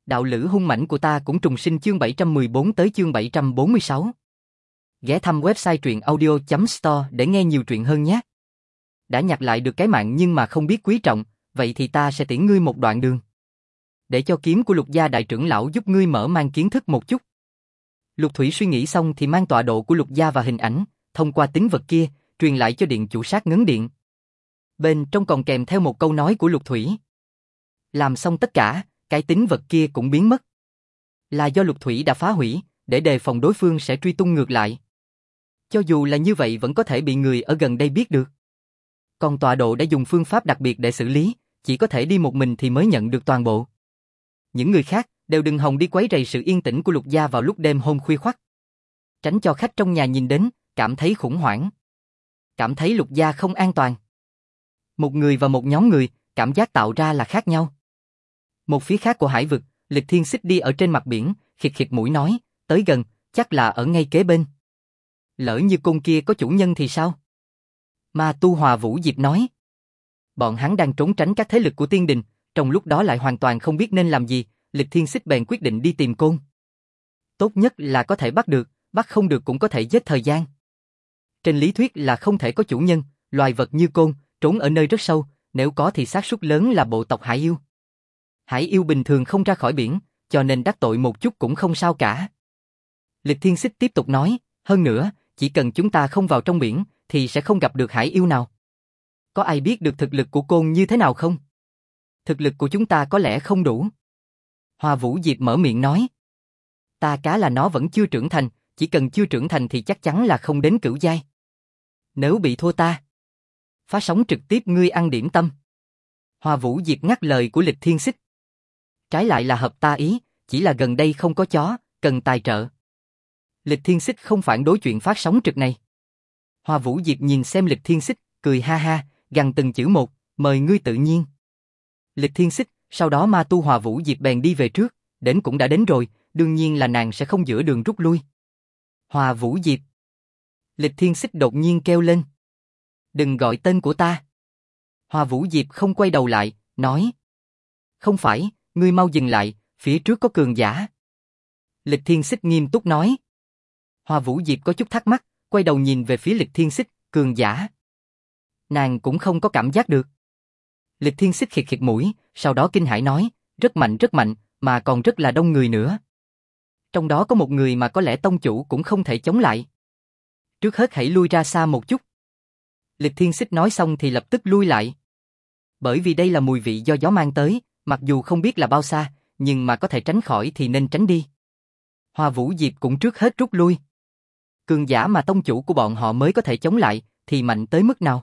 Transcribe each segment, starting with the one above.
Đạo lữ hung mãnh của ta cũng trùng sinh chương 714 tới chương 746. Ghé thăm website truyệnaudio.store để nghe nhiều truyện hơn nhé. Đã nhặt lại được cái mạng nhưng mà không biết quý trọng, vậy thì ta sẽ tiễn ngươi một đoạn đường. Để cho kiếm của Lục gia đại trưởng lão giúp ngươi mở mang kiến thức một chút. Lục Thủy suy nghĩ xong thì mang tọa độ của Lục gia và hình ảnh, thông qua tín vật kia, truyền lại cho điện chủ Sát Ngấn Điện. Bên trong còn kèm theo một câu nói của Lục Thủy. Làm xong tất cả, cái tín vật kia cũng biến mất. Là do Lục Thủy đã phá hủy, để đề phòng đối phương sẽ truy tung ngược lại. Cho dù là như vậy vẫn có thể bị người ở gần đây biết được. Còn tọa độ đã dùng phương pháp đặc biệt để xử lý, chỉ có thể đi một mình thì mới nhận được toàn bộ. Những người khác đều đừng hòng đi quấy rầy sự yên tĩnh của Lục gia vào lúc đêm hôm khuya khoắt. Tránh cho khách trong nhà nhìn đến, cảm thấy khủng hoảng. Cảm thấy Lục gia không an toàn. Một người và một nhóm người, cảm giác tạo ra là khác nhau. Một phía khác của hải vực, Lịch Thiên Xích đi ở trên mặt biển, khịt khịt mũi nói, tới gần, chắc là ở ngay kế bên. Lỡ như cung kia có chủ nhân thì sao? Ma Tu Hòa Vũ Diệp nói. Bọn hắn đang trốn tránh các thế lực của tiên đình, trong lúc đó lại hoàn toàn không biết nên làm gì, Lịch Thiên Xích bèn quyết định đi tìm côn. Tốt nhất là có thể bắt được, bắt không được cũng có thể giết thời gian. Trên lý thuyết là không thể có chủ nhân, loài vật như côn, trốn ở nơi rất sâu, nếu có thì xác suất lớn là bộ tộc hải yêu. Hải yêu bình thường không ra khỏi biển, cho nên đắc tội một chút cũng không sao cả. Lịch Thiên Xích tiếp tục nói, hơn nữa, chỉ cần chúng ta không vào trong biển, thì sẽ không gặp được hải yêu nào. Có ai biết được thực lực của côn như thế nào không? Thực lực của chúng ta có lẽ không đủ. Hoa Vũ Diệp mở miệng nói. Ta cá là nó vẫn chưa trưởng thành, chỉ cần chưa trưởng thành thì chắc chắn là không đến cửu giai. Nếu bị thua ta, phá sóng trực tiếp ngươi ăn điểm tâm. Hoa Vũ Diệp ngắt lời của Lịch Thiên Xích. Trái lại là hợp ta ý, chỉ là gần đây không có chó, cần tài trợ. Lịch Thiên Xích không phản đối chuyện phát sóng trực này. Hoa Vũ Diệp nhìn xem Lịch Thiên Xích, cười ha ha, gằn từng chữ một, mời ngươi tự nhiên. Lịch Thiên Xích, sau đó Ma Tu Hoa Vũ Diệp bèn đi về trước, đến cũng đã đến rồi, đương nhiên là nàng sẽ không giữa đường rút lui. Hoa Vũ Diệp. Lịch Thiên Xích đột nhiên kêu lên. Đừng gọi tên của ta. Hoa Vũ Diệp không quay đầu lại, nói. Không phải, ngươi mau dừng lại, phía trước có cường giả. Lịch Thiên Xích nghiêm túc nói. Hoa Vũ Diệp có chút thắc mắc, quay đầu nhìn về phía Lịch Thiên Xích, cường giả. Nàng cũng không có cảm giác được. Lịch Thiên Xích khịt khịt mũi, sau đó kinh hãi nói, rất mạnh, mà còn rất là đông người nữa. Trong đó có một người mà có lẽ tông chủ cũng không thể chống lại. Trước hết hãy lui ra xa một chút. Lịch Thiên Xích nói xong thì lập tức lui lại. Bởi vì đây là mùi vị do gió mang tới, mặc dù không biết là bao xa, nhưng mà có thể tránh khỏi thì nên tránh đi. Hoa Vũ Diệp cũng trước hết rút lui. Cường giả mà tông chủ của bọn họ mới có thể chống lại, thì mạnh tới mức nào?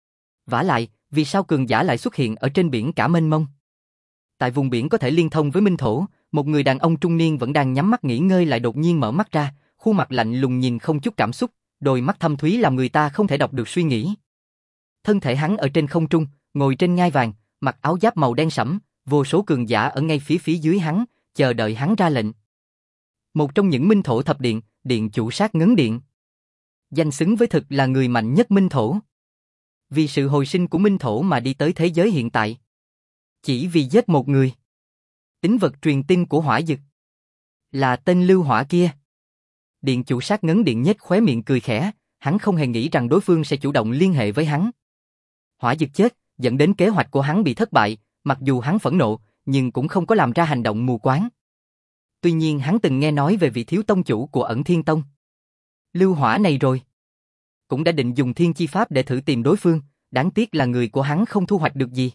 Vả lại, vì sao cường giả lại xuất hiện ở trên biển cả mênh mông? Tại vùng biển có thể liên thông với minh thổ, một người đàn ông trung niên vẫn đang nhắm mắt nghỉ ngơi lại đột nhiên mở mắt ra, khuôn mặt lạnh lùng nhìn không chút cảm xúc, đôi mắt thâm thúy làm người ta không thể đọc được suy nghĩ. Thân thể hắn ở trên không trung, ngồi trên ngai vàng, mặc áo giáp màu đen sẫm, vô số cường giả ở ngay phía dưới hắn, chờ đợi hắn ra lệnh. Một trong những minh thổ thập điện, điện chủ Sát Ngấn Điện. Danh xứng với thực là người mạnh nhất minh thổ. Vì sự hồi sinh của minh thổ mà đi tới thế giới hiện tại. Chỉ vì giết một người. Tín vật truyền tin của Hỏa Dực. Là tên Lưu Hỏa kia. Điện chủ Sát Ngấn Điện nhếch khóe miệng cười khẽ, hắn không hề nghĩ rằng đối phương sẽ chủ động liên hệ với hắn. Hỏa Dực chết, dẫn đến kế hoạch của hắn bị thất bại, mặc dù hắn phẫn nộ, nhưng cũng không có làm ra hành động mù quáng. Tuy nhiên hắn từng nghe nói về vị thiếu tông chủ của Ẩn Thiên Tông. Lưu Hỏa này rồi. Cũng đã định dùng thiên chi pháp để thử tìm đối phương, đáng tiếc là người của hắn không thu hoạch được gì.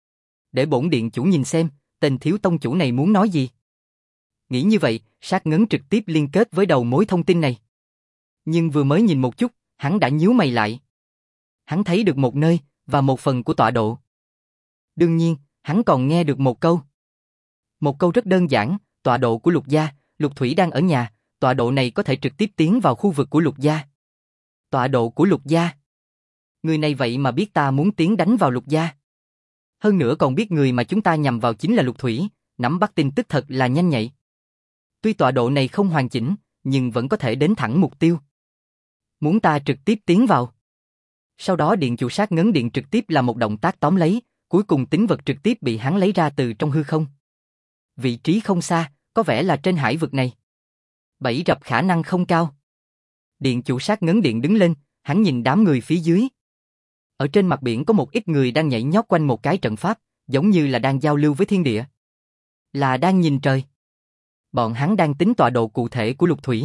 Để bổn điện chủ nhìn xem, tên thiếu tông chủ này muốn nói gì. Nghĩ như vậy, Sát Ngấn trực tiếp liên kết với đầu mối thông tin này. Nhưng vừa mới nhìn một chút, hắn đã nhíu mày lại. Hắn thấy được một nơi, và một phần của tọa độ. Đương nhiên, hắn còn nghe được một câu. Một câu rất đơn giản, tọa độ của Lục gia, Lục Thủy đang ở nhà, tọa độ này có thể trực tiếp tiến vào khu vực của Lục gia. Tọa độ của Lục gia. Người này vậy mà biết ta muốn tiến đánh vào Lục gia. Hơn nữa còn biết người mà chúng ta nhằm vào chính là Lục Thủy, nắm bắt tin tức thật là nhanh nhạy. Tuy tọa độ này không hoàn chỉnh, nhưng vẫn có thể đến thẳng mục tiêu. Muốn ta trực tiếp tiến vào. Sau đó điện chủ Sát Ngấn Điện trực tiếp là một động tác tóm lấy, cuối cùng tín vật trực tiếp bị hắn lấy ra từ trong hư không. vị trí không xa, có vẻ là trên hải vực này. Bẫy rập khả năng không cao. Điện chủ sát ngấn điện đứng lên, hắn nhìn đám người phía dưới. Ở trên mặt biển có một ít người đang nhảy nhót quanh một cái trận pháp, giống như là đang giao lưu với thiên địa. Là đang nhìn trời. Bọn hắn đang tính tọa độ cụ thể của lục thủy.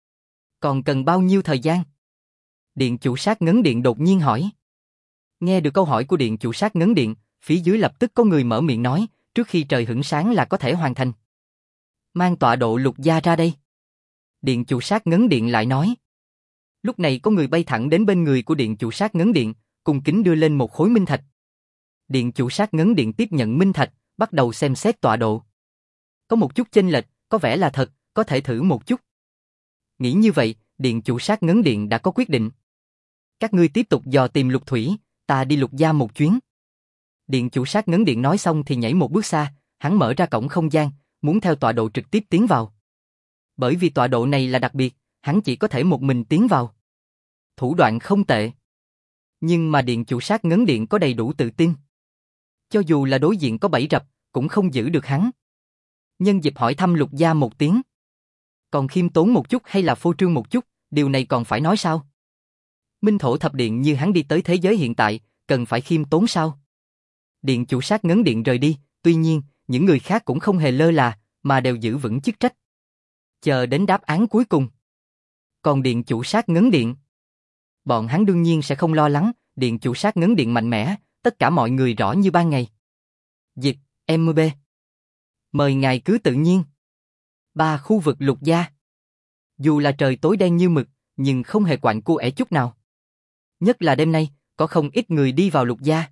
Còn cần bao nhiêu thời gian? Điện chủ sát ngấn điện đột nhiên hỏi. Nghe được câu hỏi của điện chủ sát ngấn điện, phía dưới lập tức có người mở miệng nói, trước khi trời hửng sáng là có thể hoàn thành. Mang tọa độ lục gia ra đây. Điện chủ sát ngấn điện lại nói. Lúc này có người bay thẳng đến bên người của điện chủ sát ngấn điện, cung kính đưa lên một khối minh thạch. Điện chủ sát ngấn điện tiếp nhận minh thạch, bắt đầu xem xét tọa độ. Có một chút chênh lệch, có vẻ là thật, có thể thử một chút. Nghĩ như vậy, điện chủ sát ngấn điện đã có quyết định. Các ngươi tiếp tục dò tìm lục thủy, ta đi lục gia một chuyến. Điện chủ sát ngấn điện nói xong thì nhảy một bước xa, hắn mở ra cổng không gian, muốn theo tọa độ trực tiếp tiến vào. Bởi vì tọa độ này là đặc biệt, hắn chỉ có thể một mình tiến vào. Thủ đoạn không tệ. Nhưng mà điện chủ sát ngấn điện có đầy đủ tự tin. Cho dù là đối diện có bẫy rập, cũng không giữ được hắn. Nhân dịp hỏi thăm lục gia một tiếng. Còn khiêm tốn một chút hay là phô trương một chút, điều này còn phải nói sao? Minh thổ thập điện như hắn đi tới thế giới hiện tại, cần phải khiêm tốn sao? Điện chủ sát ngấn điện rời đi, tuy nhiên, những người khác cũng không hề lơ là, mà đều giữ vững chức trách. Chờ đến đáp án cuối cùng. Còn điện chủ sát ngấn điện, bọn hắn đương nhiên sẽ không lo lắng, điện chủ sát ngấn điện mạnh mẽ, tất cả mọi người rõ như ban ngày. Dịch, MB. Mời ngài cứ tự nhiên. 3 khu vực lục gia. Dù là trời tối đen như mực, nhưng không hề quạnh cua ẻ chút nào. Nhất là đêm nay, có không ít người đi vào lục gia.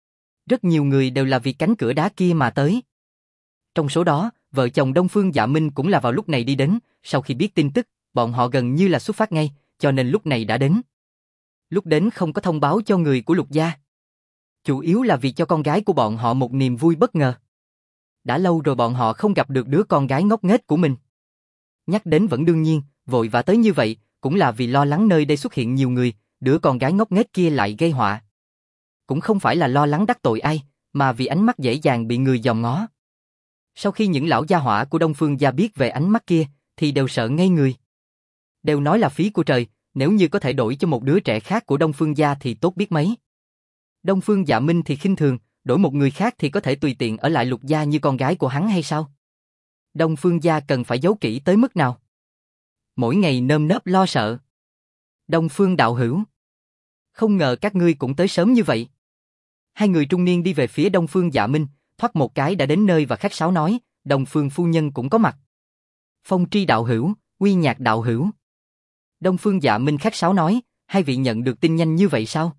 Rất nhiều người đều là vì cánh cửa đá kia mà tới. Trong số đó, vợ chồng Đông Phương Dạ Minh cũng là vào lúc này đi đến, sau khi biết tin tức, bọn họ gần như là xuất phát ngay, cho nên lúc này đã đến. Lúc đến không có thông báo cho người của lục gia. Chủ yếu là vì cho con gái của bọn họ một niềm vui bất ngờ. Đã lâu rồi bọn họ không gặp được đứa con gái ngốc nghếch của mình. Nhắc đến vẫn đương nhiên, vội vã tới như vậy, cũng là vì lo lắng nơi đây xuất hiện nhiều người, đứa con gái ngốc nghếch kia lại gây họa. Cũng không phải là lo lắng đắc tội ai, mà vì ánh mắt dễ dàng bị người dòm ngó. Sau khi những lão gia hỏa của Đông Phương gia biết về ánh mắt kia, thì đều sợ ngây người. Đều nói là phí của trời, nếu như có thể đổi cho một đứa trẻ khác của Đông Phương gia thì tốt biết mấy. Đông Phương Dạ Minh thì khinh thường, đổi một người khác thì có thể tùy tiện ở lại lục gia như con gái của hắn hay sao? Đông Phương gia cần phải giấu kỹ tới mức nào? Mỗi ngày nơm nớp lo sợ. Đông Phương đạo hữu. Không ngờ các ngươi cũng tới sớm như vậy. Hai người trung niên đi về phía Đông Phương Dạ Minh, thoát một cái đã đến nơi và khách sáo nói, Đông Phương phu nhân cũng có mặt. Phong Tri đạo hữu, Quy Nhạc đạo hữu. Đông Phương Dạ Minh khách sáo nói, hai vị nhận được tin nhanh như vậy sao?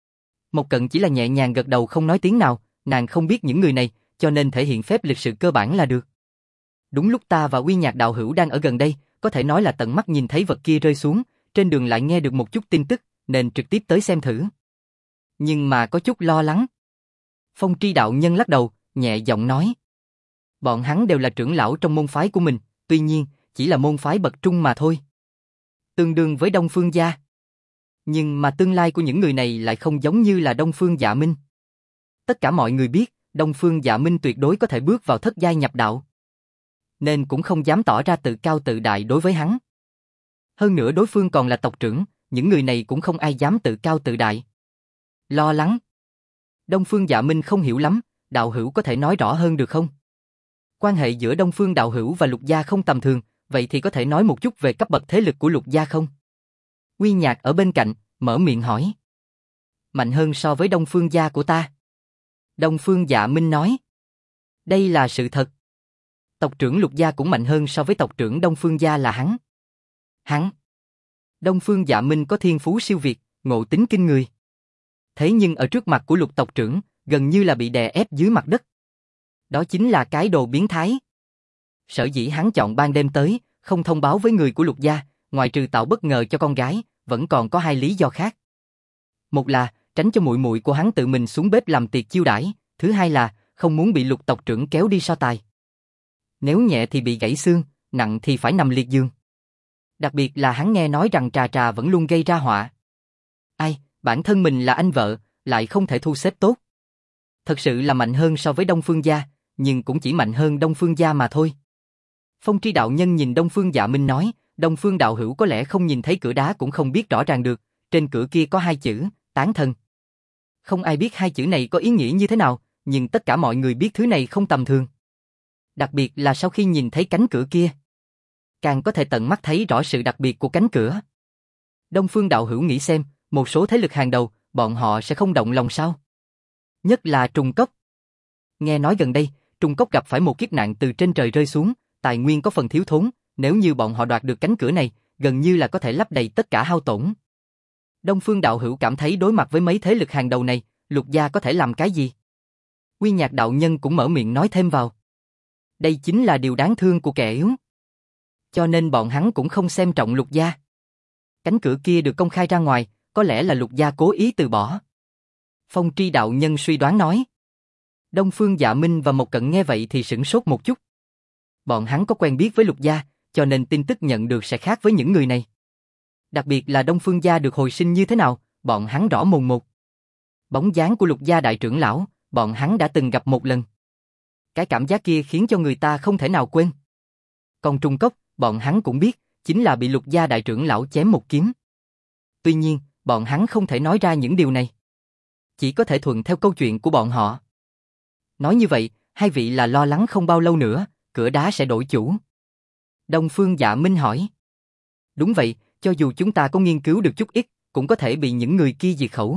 Một Cận chỉ là nhẹ nhàng gật đầu không nói tiếng nào, nàng không biết những người này, cho nên thể hiện phép lịch sự cơ bản là được. Đúng lúc ta và Quy Nhạc đạo hữu đang ở gần đây, có thể nói là tận mắt nhìn thấy vật kia rơi xuống, trên đường lại nghe được một chút tin tức, nên trực tiếp tới xem thử. Nhưng mà có chút lo lắng. Phong Tri đạo nhân lắc đầu, nhẹ giọng nói. Bọn hắn đều là trưởng lão trong môn phái của mình, tuy nhiên, chỉ là môn phái bậc trung mà thôi. Tương đương với Đông Phương gia. Nhưng mà tương lai của những người này lại không giống như là Đông Phương Dạ Minh. Tất cả mọi người biết, Đông Phương Dạ Minh tuyệt đối có thể bước vào thất giai nhập đạo. Nên cũng không dám tỏ ra tự cao tự đại đối với hắn. Hơn nữa đối phương còn là tộc trưởng, những người này cũng không ai dám tự cao tự đại. Lo lắng. Đông Phương Dạ Minh không hiểu lắm, đạo hữu có thể nói rõ hơn được không? Quan hệ giữa Đông Phương đạo hữu và lục gia không tầm thường, vậy thì có thể nói một chút về cấp bậc thế lực của lục gia không? Quy Nhạc ở bên cạnh, mở miệng hỏi. Mạnh hơn so với Đông Phương gia của ta. Đông Phương Dạ Minh nói. Đây là sự thật. Tộc trưởng lục gia cũng mạnh hơn so với tộc trưởng Đông Phương gia là hắn. Hắn. Đông Phương Dạ Minh có thiên phú siêu việt, ngộ tính kinh người. Thế nhưng ở trước mặt của lục tộc trưởng, gần như là bị đè ép dưới mặt đất. Đó chính là cái đồ biến thái. Sở dĩ hắn chọn ban đêm tới, không thông báo với người của lục gia, ngoài trừ tạo bất ngờ cho con gái, vẫn còn có hai lý do khác. Một là tránh cho muội muội của hắn tự mình xuống bếp làm tiệc chiêu đãi, thứ hai là không muốn bị lục tộc trưởng kéo đi so tài. Nếu nhẹ thì bị gãy xương, nặng thì phải nằm liệt giường. Đặc biệt là hắn nghe nói rằng Trà Trà vẫn luôn gây ra họa. Ai, bản thân mình là anh vợ, lại không thể thu xếp tốt. Thật sự là mạnh hơn so với Đông Phương gia, nhưng cũng chỉ mạnh hơn Đông Phương gia mà thôi. Phong Tri đạo nhân nhìn Đông Phương Dạ Minh nói, Đông Phương đạo hữu có lẽ không nhìn thấy cửa đá cũng không biết rõ ràng được, trên cửa kia có 2 chữ, tán thần. Không ai biết 2 chữ này có ý nghĩa như thế nào, nhưng tất cả mọi người biết thứ này không tầm thường. Đặc biệt là sau khi nhìn thấy cánh cửa kia, càng có thể tận mắt thấy rõ sự đặc biệt của cánh cửa. Đông Phương đạo hữu nghĩ xem, một số thế lực hàng đầu, bọn họ sẽ không động lòng sao? Nhất là Trùng Cốc. Nghe nói gần đây, Trùng Cốc gặp phải một kiếp nạn từ trên trời rơi xuống, tài nguyên có phần thiếu thốn, nếu như bọn họ đoạt được cánh cửa này, gần như là có thể lấp đầy tất cả hao tổn. Đông Phương đạo hữu cảm thấy đối mặt với mấy thế lực hàng đầu này, Lục gia có thể làm cái gì? Quy Nhạc đạo nhân cũng mở miệng nói thêm vào. Đây chính là điều đáng thương của kẻ yếu. Cho nên bọn hắn cũng không xem trọng Lục gia. Cánh cửa kia được công khai ra ngoài, có lẽ là Lục gia cố ý từ bỏ. Phong Tri đạo nhân suy đoán nói. Đông Phương Dạ Minh và Mộc Cận nghe vậy thì sửng sốt một chút. Bọn hắn có quen biết với Lục gia, cho nên tin tức nhận được sẽ khác với những người này. Đặc biệt là Đông Phương gia được hồi sinh như thế nào, bọn hắn rõ mồn một. Bóng dáng của Lục gia đại trưởng lão, bọn hắn đã từng gặp một lần. Cái cảm giác kia khiến cho người ta không thể nào quên. Còn Trùng Cốc, bọn hắn cũng biết, chính là bị Lục gia đại trưởng lão chém một kiếm. Tuy nhiên, bọn hắn không thể nói ra những điều này. Chỉ có thể thuận theo câu chuyện của bọn họ. Nói như vậy, hai vị là lo lắng không bao lâu nữa, cửa đá sẽ đổi chủ. Đông Phương Dạ Minh hỏi. Đúng vậy, cho dù chúng ta có nghiên cứu được chút ít, cũng có thể bị những người kia diệt khẩu.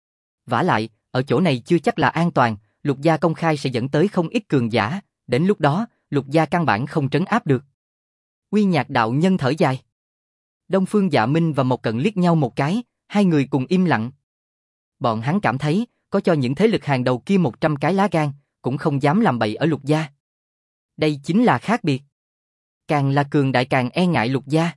Vả lại, ở chỗ này chưa chắc là an toàn, Lục gia công khai sẽ dẫn tới không ít cường giả, đến lúc đó, Lục gia căn bản không trấn áp được. Quy Nhạc đạo nhân thở dài. Đông Phương Dạ Minh và Mộc Cận liếc nhau một cái, hai người cùng im lặng. Bọn hắn cảm thấy, có cho những thế lực hàng đầu kia 100 cái lá gan, cũng không dám làm bậy ở Lục gia. Đây chính là khác biệt. Càng là cường đại càng e ngại Lục gia.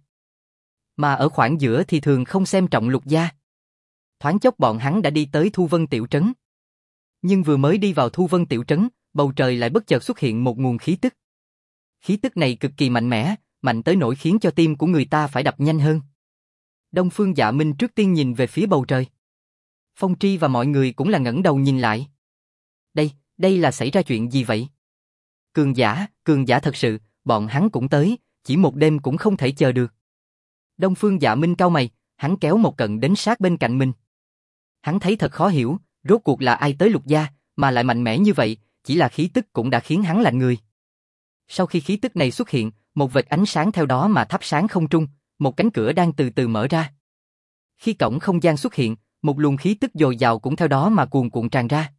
Mà ở khoảng giữa thì thường không xem trọng Lục gia. Thoáng chốc bọn hắn đã đi tới Thu Vân Tiểu Trấn. Nhưng vừa mới đi vào Thu Vân Tiểu Trấn, bầu trời lại bất chợt xuất hiện một nguồn khí tức. Khí tức này cực kỳ mạnh mẽ, mạnh tới nỗi khiến cho tim của người ta phải đập nhanh hơn. Đông Phương Dạ Minh trước tiên nhìn về phía bầu trời. Phong Tri và mọi người cũng là ngẩng đầu nhìn lại. Đây là xảy ra chuyện gì vậy? Cường giả thật sự, bọn hắn cũng tới, chỉ một đêm cũng không thể chờ được. Đông Phương Dạ Minh cau mày, hắn kéo Mộc Cận đến sát bên cạnh mình. Hắn thấy thật khó hiểu, rốt cuộc là ai tới Lục gia, mà lại mạnh mẽ như vậy, chỉ là khí tức cũng đã khiến hắn lạnh người. Sau khi khí tức này xuất hiện, một vệt ánh sáng theo đó mà thắp sáng không trung, một cánh cửa đang từ từ mở ra. Khi cổng không gian xuất hiện, một luồng khí tức dồi dào cũng theo đó mà cuồn cuộn tràn ra.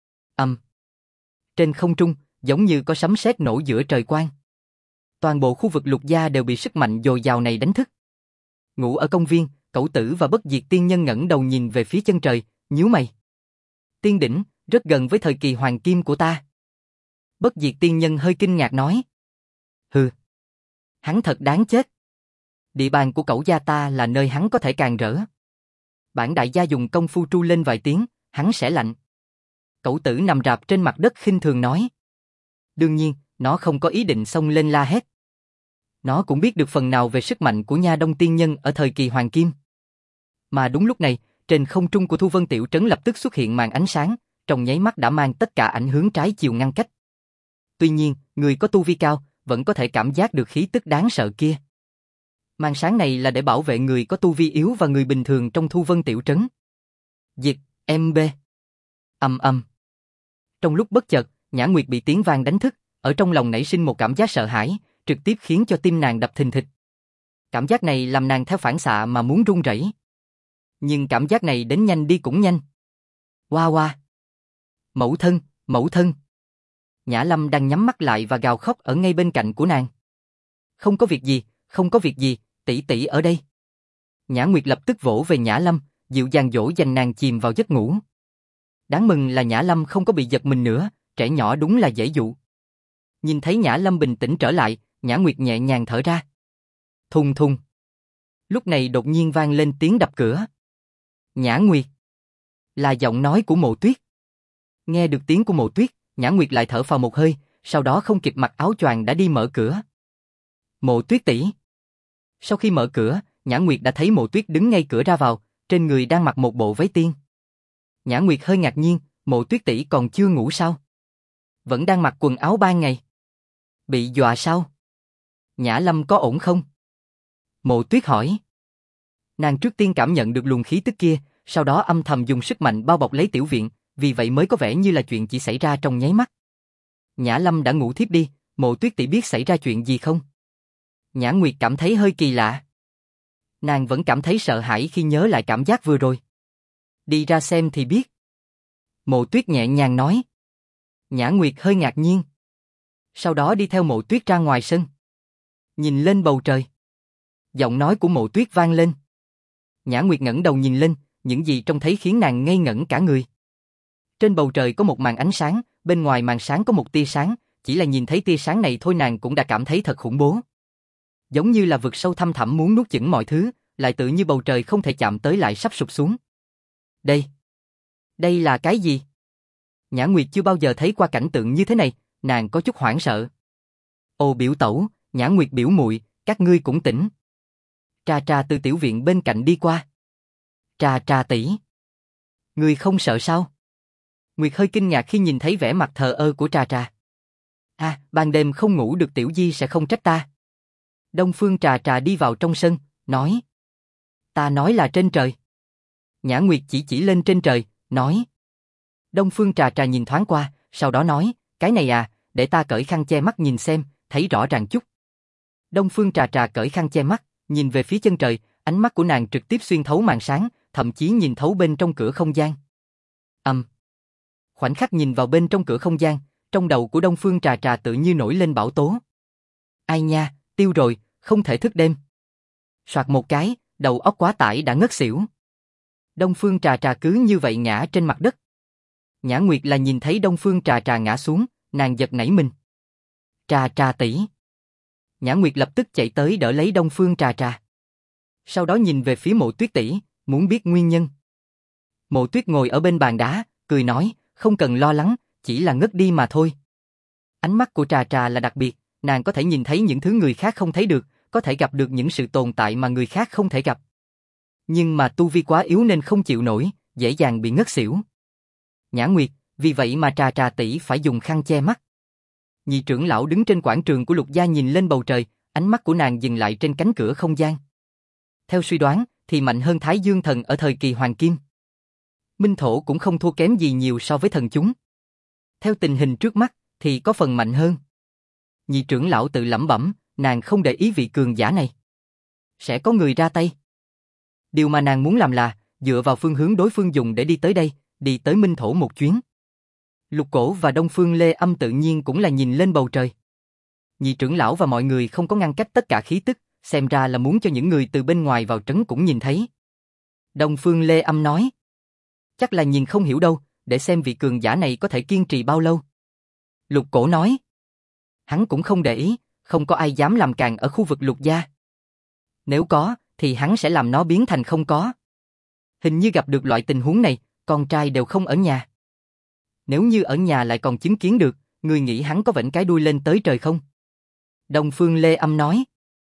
Trên không trung, giống như có sấm sét nổ giữa trời quang. Toàn bộ khu vực Lục gia đều bị sức mạnh dồi dào này đánh thức. Ngủ ở công viên, Cẩu Tử và Bất Diệt Tiên Nhân ngẩng đầu nhìn về phía chân trời, nhíu mày. Tiên đỉnh, rất gần với thời kỳ hoàng kim của ta. Bất Diệt Tiên Nhân hơi kinh ngạc nói. Hừ, hắn thật đáng chết. Địa bàn của Cẩu gia ta là nơi hắn có thể càn rỡ. Bản đại gia dùng công phu tru lên vài tiếng, hắn sẽ lạnh. Cẩu Tử nằm rạp trên mặt đất khinh thường nói. Đương nhiên, nó không có ý định xông lên la hét. Nó cũng biết được phần nào về sức mạnh của Nha Đông Tiên Nhân ở thời kỳ hoàng kim. Mà đúng lúc này, trên không trung của Thu Vân Tiểu Trấn lập tức xuất hiện màn ánh sáng, trong nháy mắt đã mang tất cả ảnh hướng trái chiều ngăn cách. Tuy nhiên, người có tu vi cao, vẫn có thể cảm giác được khí tức đáng sợ kia. Màn sáng này là để bảo vệ người có tu vi yếu và người bình thường trong Thu Vân Tiểu Trấn. Diệt, MB. Trong lúc bất chợt, Nhã Nguyệt bị tiếng vang đánh thức, ở trong lòng nảy sinh một cảm giác sợ hãi, trực tiếp khiến cho tim nàng đập thình thịch. Cảm giác này làm nàng theo phản xạ mà muốn run rẩy. Nhưng cảm giác này đến nhanh đi cũng nhanh. Hoa. Mẫu thân. Nhã Lâm đang nhắm mắt lại và gào khóc ở ngay bên cạnh của nàng. Không có việc gì, tỷ tỷ ở đây. Nhã Nguyệt lập tức vỗ về Nhã Lâm, dịu dàng dỗ dành nàng chìm vào giấc ngủ. Đáng mừng là Nhã Lâm không có bị giật mình nữa, trẻ nhỏ đúng là dễ dụ. Nhìn thấy Nhã Lâm bình tĩnh trở lại, Nhã Nguyệt nhẹ nhàng thở ra. Thùng thùng. Lúc này đột nhiên vang lên tiếng đập cửa. Nhã Nguyệt. Là giọng nói của Mộ Tuyết. Nghe được tiếng của Mộ Tuyết, Nhã Nguyệt lại thở phào một hơi, sau đó không kịp mặc áo choàng đã đi mở cửa. Mộ Tuyết tỷ. Sau khi mở cửa, Nhã Nguyệt đã thấy Mộ Tuyết đứng ngay cửa ra vào, trên người đang mặc một bộ váy tiên. Nhã Nguyệt hơi ngạc nhiên, Mộ Tuyết tỷ còn chưa ngủ sao? Vẫn đang mặc quần áo ban ngày. Bị dọa sao? Nhã Lâm có ổn không? Mộ Tuyết hỏi. Nàng trước tiên cảm nhận được luồng khí tức kia, sau đó âm thầm dùng sức mạnh bao bọc lấy Tiểu Viện, vì vậy mới có vẻ như là chuyện chỉ xảy ra trong nháy mắt. Nhã Lâm đã ngủ thiếp đi, Mộ Tuyết tỷ biết xảy ra chuyện gì không? Nhã Nguyệt cảm thấy hơi kỳ lạ. Nàng vẫn cảm thấy sợ hãi khi nhớ lại cảm giác vừa rồi. Đi ra xem thì biết. Mộ Tuyết nhẹ nhàng nói. Nhã Nguyệt hơi ngạc nhiên. Sau đó đi theo Mộ Tuyết ra ngoài sân. Nhìn lên bầu trời. Giọng nói của Mộ Tuyết vang lên. Nhã Nguyệt ngẩng đầu nhìn lên, những gì trông thấy khiến nàng ngây ngẩn cả người. Trên bầu trời có một màn ánh sáng, bên ngoài màn sáng có một tia sáng, chỉ là nhìn thấy tia sáng này thôi nàng cũng đã cảm thấy thật khủng bố. Giống như là vực sâu thăm thẳm muốn nuốt chửng mọi thứ, lại tự như bầu trời không thể chạm tới lại sắp sụp xuống. Đây là cái gì? Nhã Nguyệt chưa bao giờ thấy qua cảnh tượng như thế này, nàng có chút hoảng sợ. Ô biểu tẩu, Nhã Nguyệt biểu muội, các ngươi cũng tỉnh. Trà Trà từ Tiểu Viện bên cạnh đi qua. Trà Trà tỷ, ngươi không sợ sao? Nguyệt hơi kinh ngạc khi nhìn thấy vẻ mặt thờ ơ của Trà Trà. Ban đêm không ngủ được Tiểu Di sẽ không trách ta. Đông Phương Trà Trà đi vào trong sân, nói. Ta nói là trên trời. Nhã Nguyệt chỉ lên trên trời, nói. Đông Phương Trà Trà nhìn thoáng qua, sau đó nói, cái này để ta cởi khăn che mắt nhìn xem, thấy rõ ràng chút. Đông Phương Trà Trà cởi khăn che mắt, nhìn về phía chân trời, ánh mắt của nàng trực tiếp xuyên thấu màn sáng, thậm chí nhìn thấu bên trong cửa không gian. Khoảnh khắc nhìn vào bên trong cửa không gian, trong đầu của Đông Phương Trà Trà tự như nổi lên bão tố. Ai nha, tiêu rồi, không thể thức đêm. Soạt một cái, đầu óc quá tải đã ngất xỉu. Đông Phương Trà Trà cứ như vậy ngã trên mặt đất. Nhã Nguyệt là nhìn thấy Đông Phương Trà Trà ngã xuống, nàng giật nảy mình. Trà Trà tỷ. Nhã Nguyệt lập tức chạy tới đỡ lấy Đông Phương Trà Trà. Sau đó nhìn về phía Mộ Tuyết tỷ, muốn biết nguyên nhân. Mộ Tuyết ngồi ở bên bàn đá, cười nói, không cần lo lắng, chỉ là ngất đi mà thôi. Ánh mắt của Trà Trà là đặc biệt, nàng có thể nhìn thấy những thứ người khác không thấy được, có thể gặp được những sự tồn tại mà người khác không thể gặp. Nhưng mà tu vi quá yếu nên không chịu nổi, dễ dàng bị ngất xỉu. Nhã Nguyệt, vì vậy mà Trà Trà tỷ phải dùng khăn che mắt. Nhị trưởng lão đứng trên quảng trường của Lục gia nhìn lên bầu trời, ánh mắt của nàng dừng lại trên cánh cửa không gian. Theo suy đoán, thì mạnh hơn Thái Dương thần ở thời kỳ Hoàng Kim. Minh Thổ cũng không thua kém gì nhiều so với thần chúng. Theo tình hình trước mắt, thì có phần mạnh hơn. Nhị trưởng lão tự lẩm bẩm, nàng không để ý vị cường giả này. Sẽ có người ra tay. Điều mà nàng muốn làm là, dựa vào phương hướng đối phương dùng để đi tới đây, đi tới Minh Thổ một chuyến. Lục Cổ và Đông Phương Lê Âm tự nhiên cũng là nhìn lên bầu trời. Nhị trưởng lão và mọi người không có ngăn cách tất cả khí tức, xem ra là muốn cho những người từ bên ngoài vào trấn cũng nhìn thấy. Đông Phương Lê Âm nói. Chắc là nhìn không hiểu đâu, để xem vị cường giả này có thể kiên trì bao lâu. Lục Cổ nói. Hắn cũng không để ý, không có ai dám làm càn ở khu vực Lục gia. Nếu có, thì hắn sẽ làm nó biến thành không có. Hình như gặp được loại tình huống này, con trai đều không ở nhà. Nếu như ở nhà lại còn chứng kiến được, người nghĩ hắn có vểnh cái đuôi lên tới trời không? Đông Phương Lê Âm nói.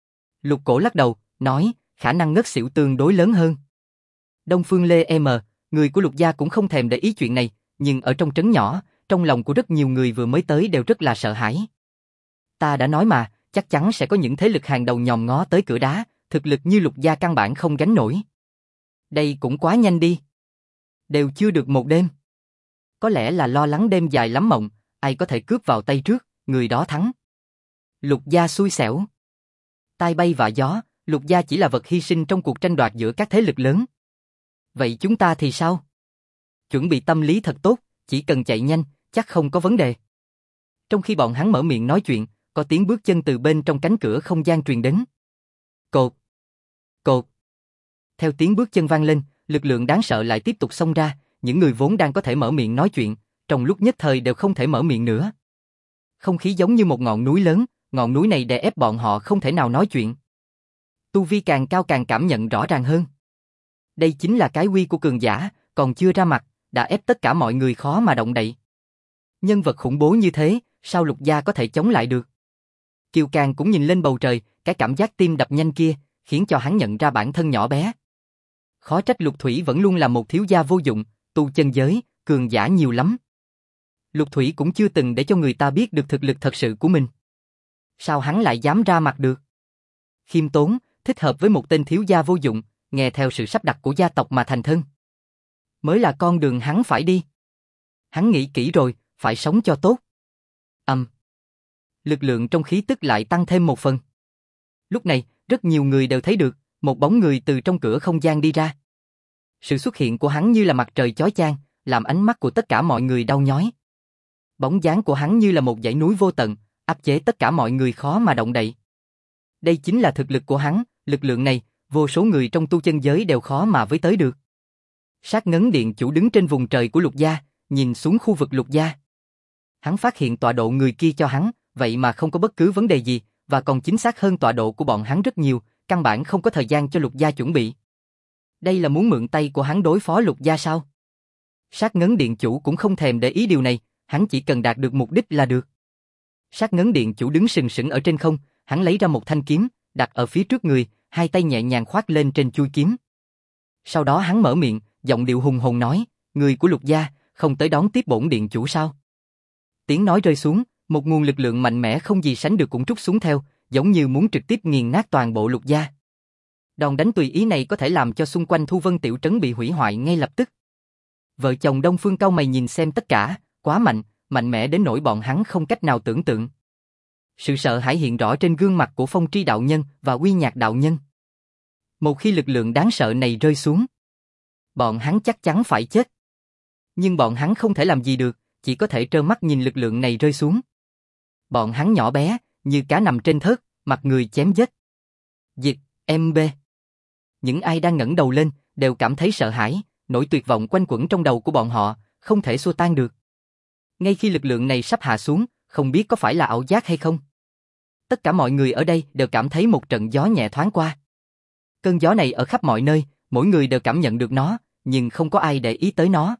Lục Cổ lắc đầu, nói, khả năng ngất xỉu tương đối lớn hơn. Đông Phương Lê người của Lục gia cũng không thèm để ý chuyện này, nhưng ở trong trấn nhỏ, trong lòng của rất nhiều người vừa mới tới đều rất là sợ hãi. Ta đã nói mà, chắc chắn sẽ có những thế lực hàng đầu nhòm ngó tới cửa đá, thực lực như Lục gia căn bản không gánh nổi. Đây cũng quá nhanh đi. Đều chưa được một đêm. Có lẽ là lo lắng đêm dài lắm mộng, ai có thể cướp vào tay trước, người đó thắng. Lục gia xui xẻo. Tai bay vạ gió, Lục gia chỉ là vật hy sinh trong cuộc tranh đoạt giữa các thế lực lớn. Vậy chúng ta thì sao? Chuẩn bị tâm lý thật tốt, chỉ cần chạy nhanh, chắc không có vấn đề. Trong khi bọn hắn mở miệng nói chuyện, có tiếng bước chân từ bên trong cánh cửa không gian truyền đến. Cột. Cột. Theo tiếng bước chân vang lên, lực lượng đáng sợ lại tiếp tục xông ra, những người vốn đang có thể mở miệng nói chuyện, trong lúc nhất thời đều không thể mở miệng nữa. Không khí giống như một ngọn núi lớn, ngọn núi này đè ép bọn họ không thể nào nói chuyện. Tu vi càng cao càng cảm nhận rõ ràng hơn. Đây chính là cái uy của cường giả, còn chưa ra mặt, đã ép tất cả mọi người khó mà động đậy. Nhân vật khủng bố như thế, sao Lục gia có thể chống lại được? Kiều Càng cũng nhìn lên bầu trời, cái cảm giác tim đập nhanh kia, khiến cho hắn nhận ra bản thân nhỏ bé. Khó trách Lục Thủy vẫn luôn là một thiếu gia vô dụng, tu chân giới, cường giả nhiều lắm. Lục Thủy cũng chưa từng để cho người ta biết được thực lực thật sự của mình. Sao hắn lại dám ra mặt được? Khiêm tốn, thích hợp với một tên thiếu gia vô dụng, nghe theo sự sắp đặt của gia tộc mà thành thân. Mới là con đường hắn phải đi. Hắn nghĩ kỹ rồi, phải sống cho tốt. Lực lượng trong khí tức lại tăng thêm một phần. Lúc này, rất nhiều người đều thấy được, một bóng người từ trong cửa không gian đi ra. Sự xuất hiện của hắn như là mặt trời chói chang, làm ánh mắt của tất cả mọi người đau nhói. Bóng dáng của hắn như là một dãy núi vô tận, áp chế tất cả mọi người khó mà động đậy. Đây chính là thực lực của hắn, lực lượng này, vô số người trong tu chân giới đều khó mà với tới được. Sát Ngấn Điện chủ đứng trên vùng trời của Lục gia, nhìn xuống khu vực Lục gia. Hắn phát hiện tọa độ người kia cho hắn, vậy mà không có bất cứ vấn đề gì, và còn chính xác hơn tọa độ của bọn hắn rất nhiều, căn bản không có thời gian cho Lục gia chuẩn bị. Đây là muốn mượn tay của hắn đối phó Lục gia sao? Sát Ngấn Điện chủ cũng không thèm để ý điều này, hắn chỉ cần đạt được mục đích là được. Sát Ngấn Điện chủ đứng sừng sững ở trên không, hắn lấy ra một thanh kiếm, đặt ở phía trước người, hai tay nhẹ nhàng khoác lên trên chuôi kiếm. Sau đó hắn mở miệng, giọng điệu hùng hồn nói, người của Lục gia, không tới đón tiếp bổn điện chủ sao? Tiếng nói rơi xuống, một nguồn lực lượng mạnh mẽ không gì sánh được cũng trút xuống theo, giống như muốn trực tiếp nghiền nát toàn bộ Lục gia. Đòn đánh tùy ý này có thể làm cho xung quanh Thu Vân tiểu trấn bị hủy hoại ngay lập tức. Vợ chồng Đông Phương cau mày nhìn xem tất cả, quá mạnh, mạnh mẽ đến nỗi bọn hắn không cách nào tưởng tượng. Sự sợ hãi hiện rõ trên gương mặt của Phong Tri đạo nhân và Uy Nhạc đạo nhân. Một khi lực lượng đáng sợ này rơi xuống, bọn hắn chắc chắn phải chết. Nhưng bọn hắn không thể làm gì được, chỉ có thể trơ mắt nhìn lực lượng này rơi xuống. Bọn hắn nhỏ bé, như cá nằm trên thớt, mặt người chém giết. Dịch, MB. Những ai đang ngẩng đầu lên, đều cảm thấy sợ hãi, nỗi tuyệt vọng quanh quẩn trong đầu của bọn họ, không thể xua tan được. Ngay khi lực lượng này sắp hạ xuống, không biết có phải là ảo giác hay không. Tất cả mọi người ở đây đều cảm thấy một trận gió nhẹ thoáng qua. Cơn gió này ở khắp mọi nơi, mỗi người đều cảm nhận được nó, nhưng không có ai để ý tới nó.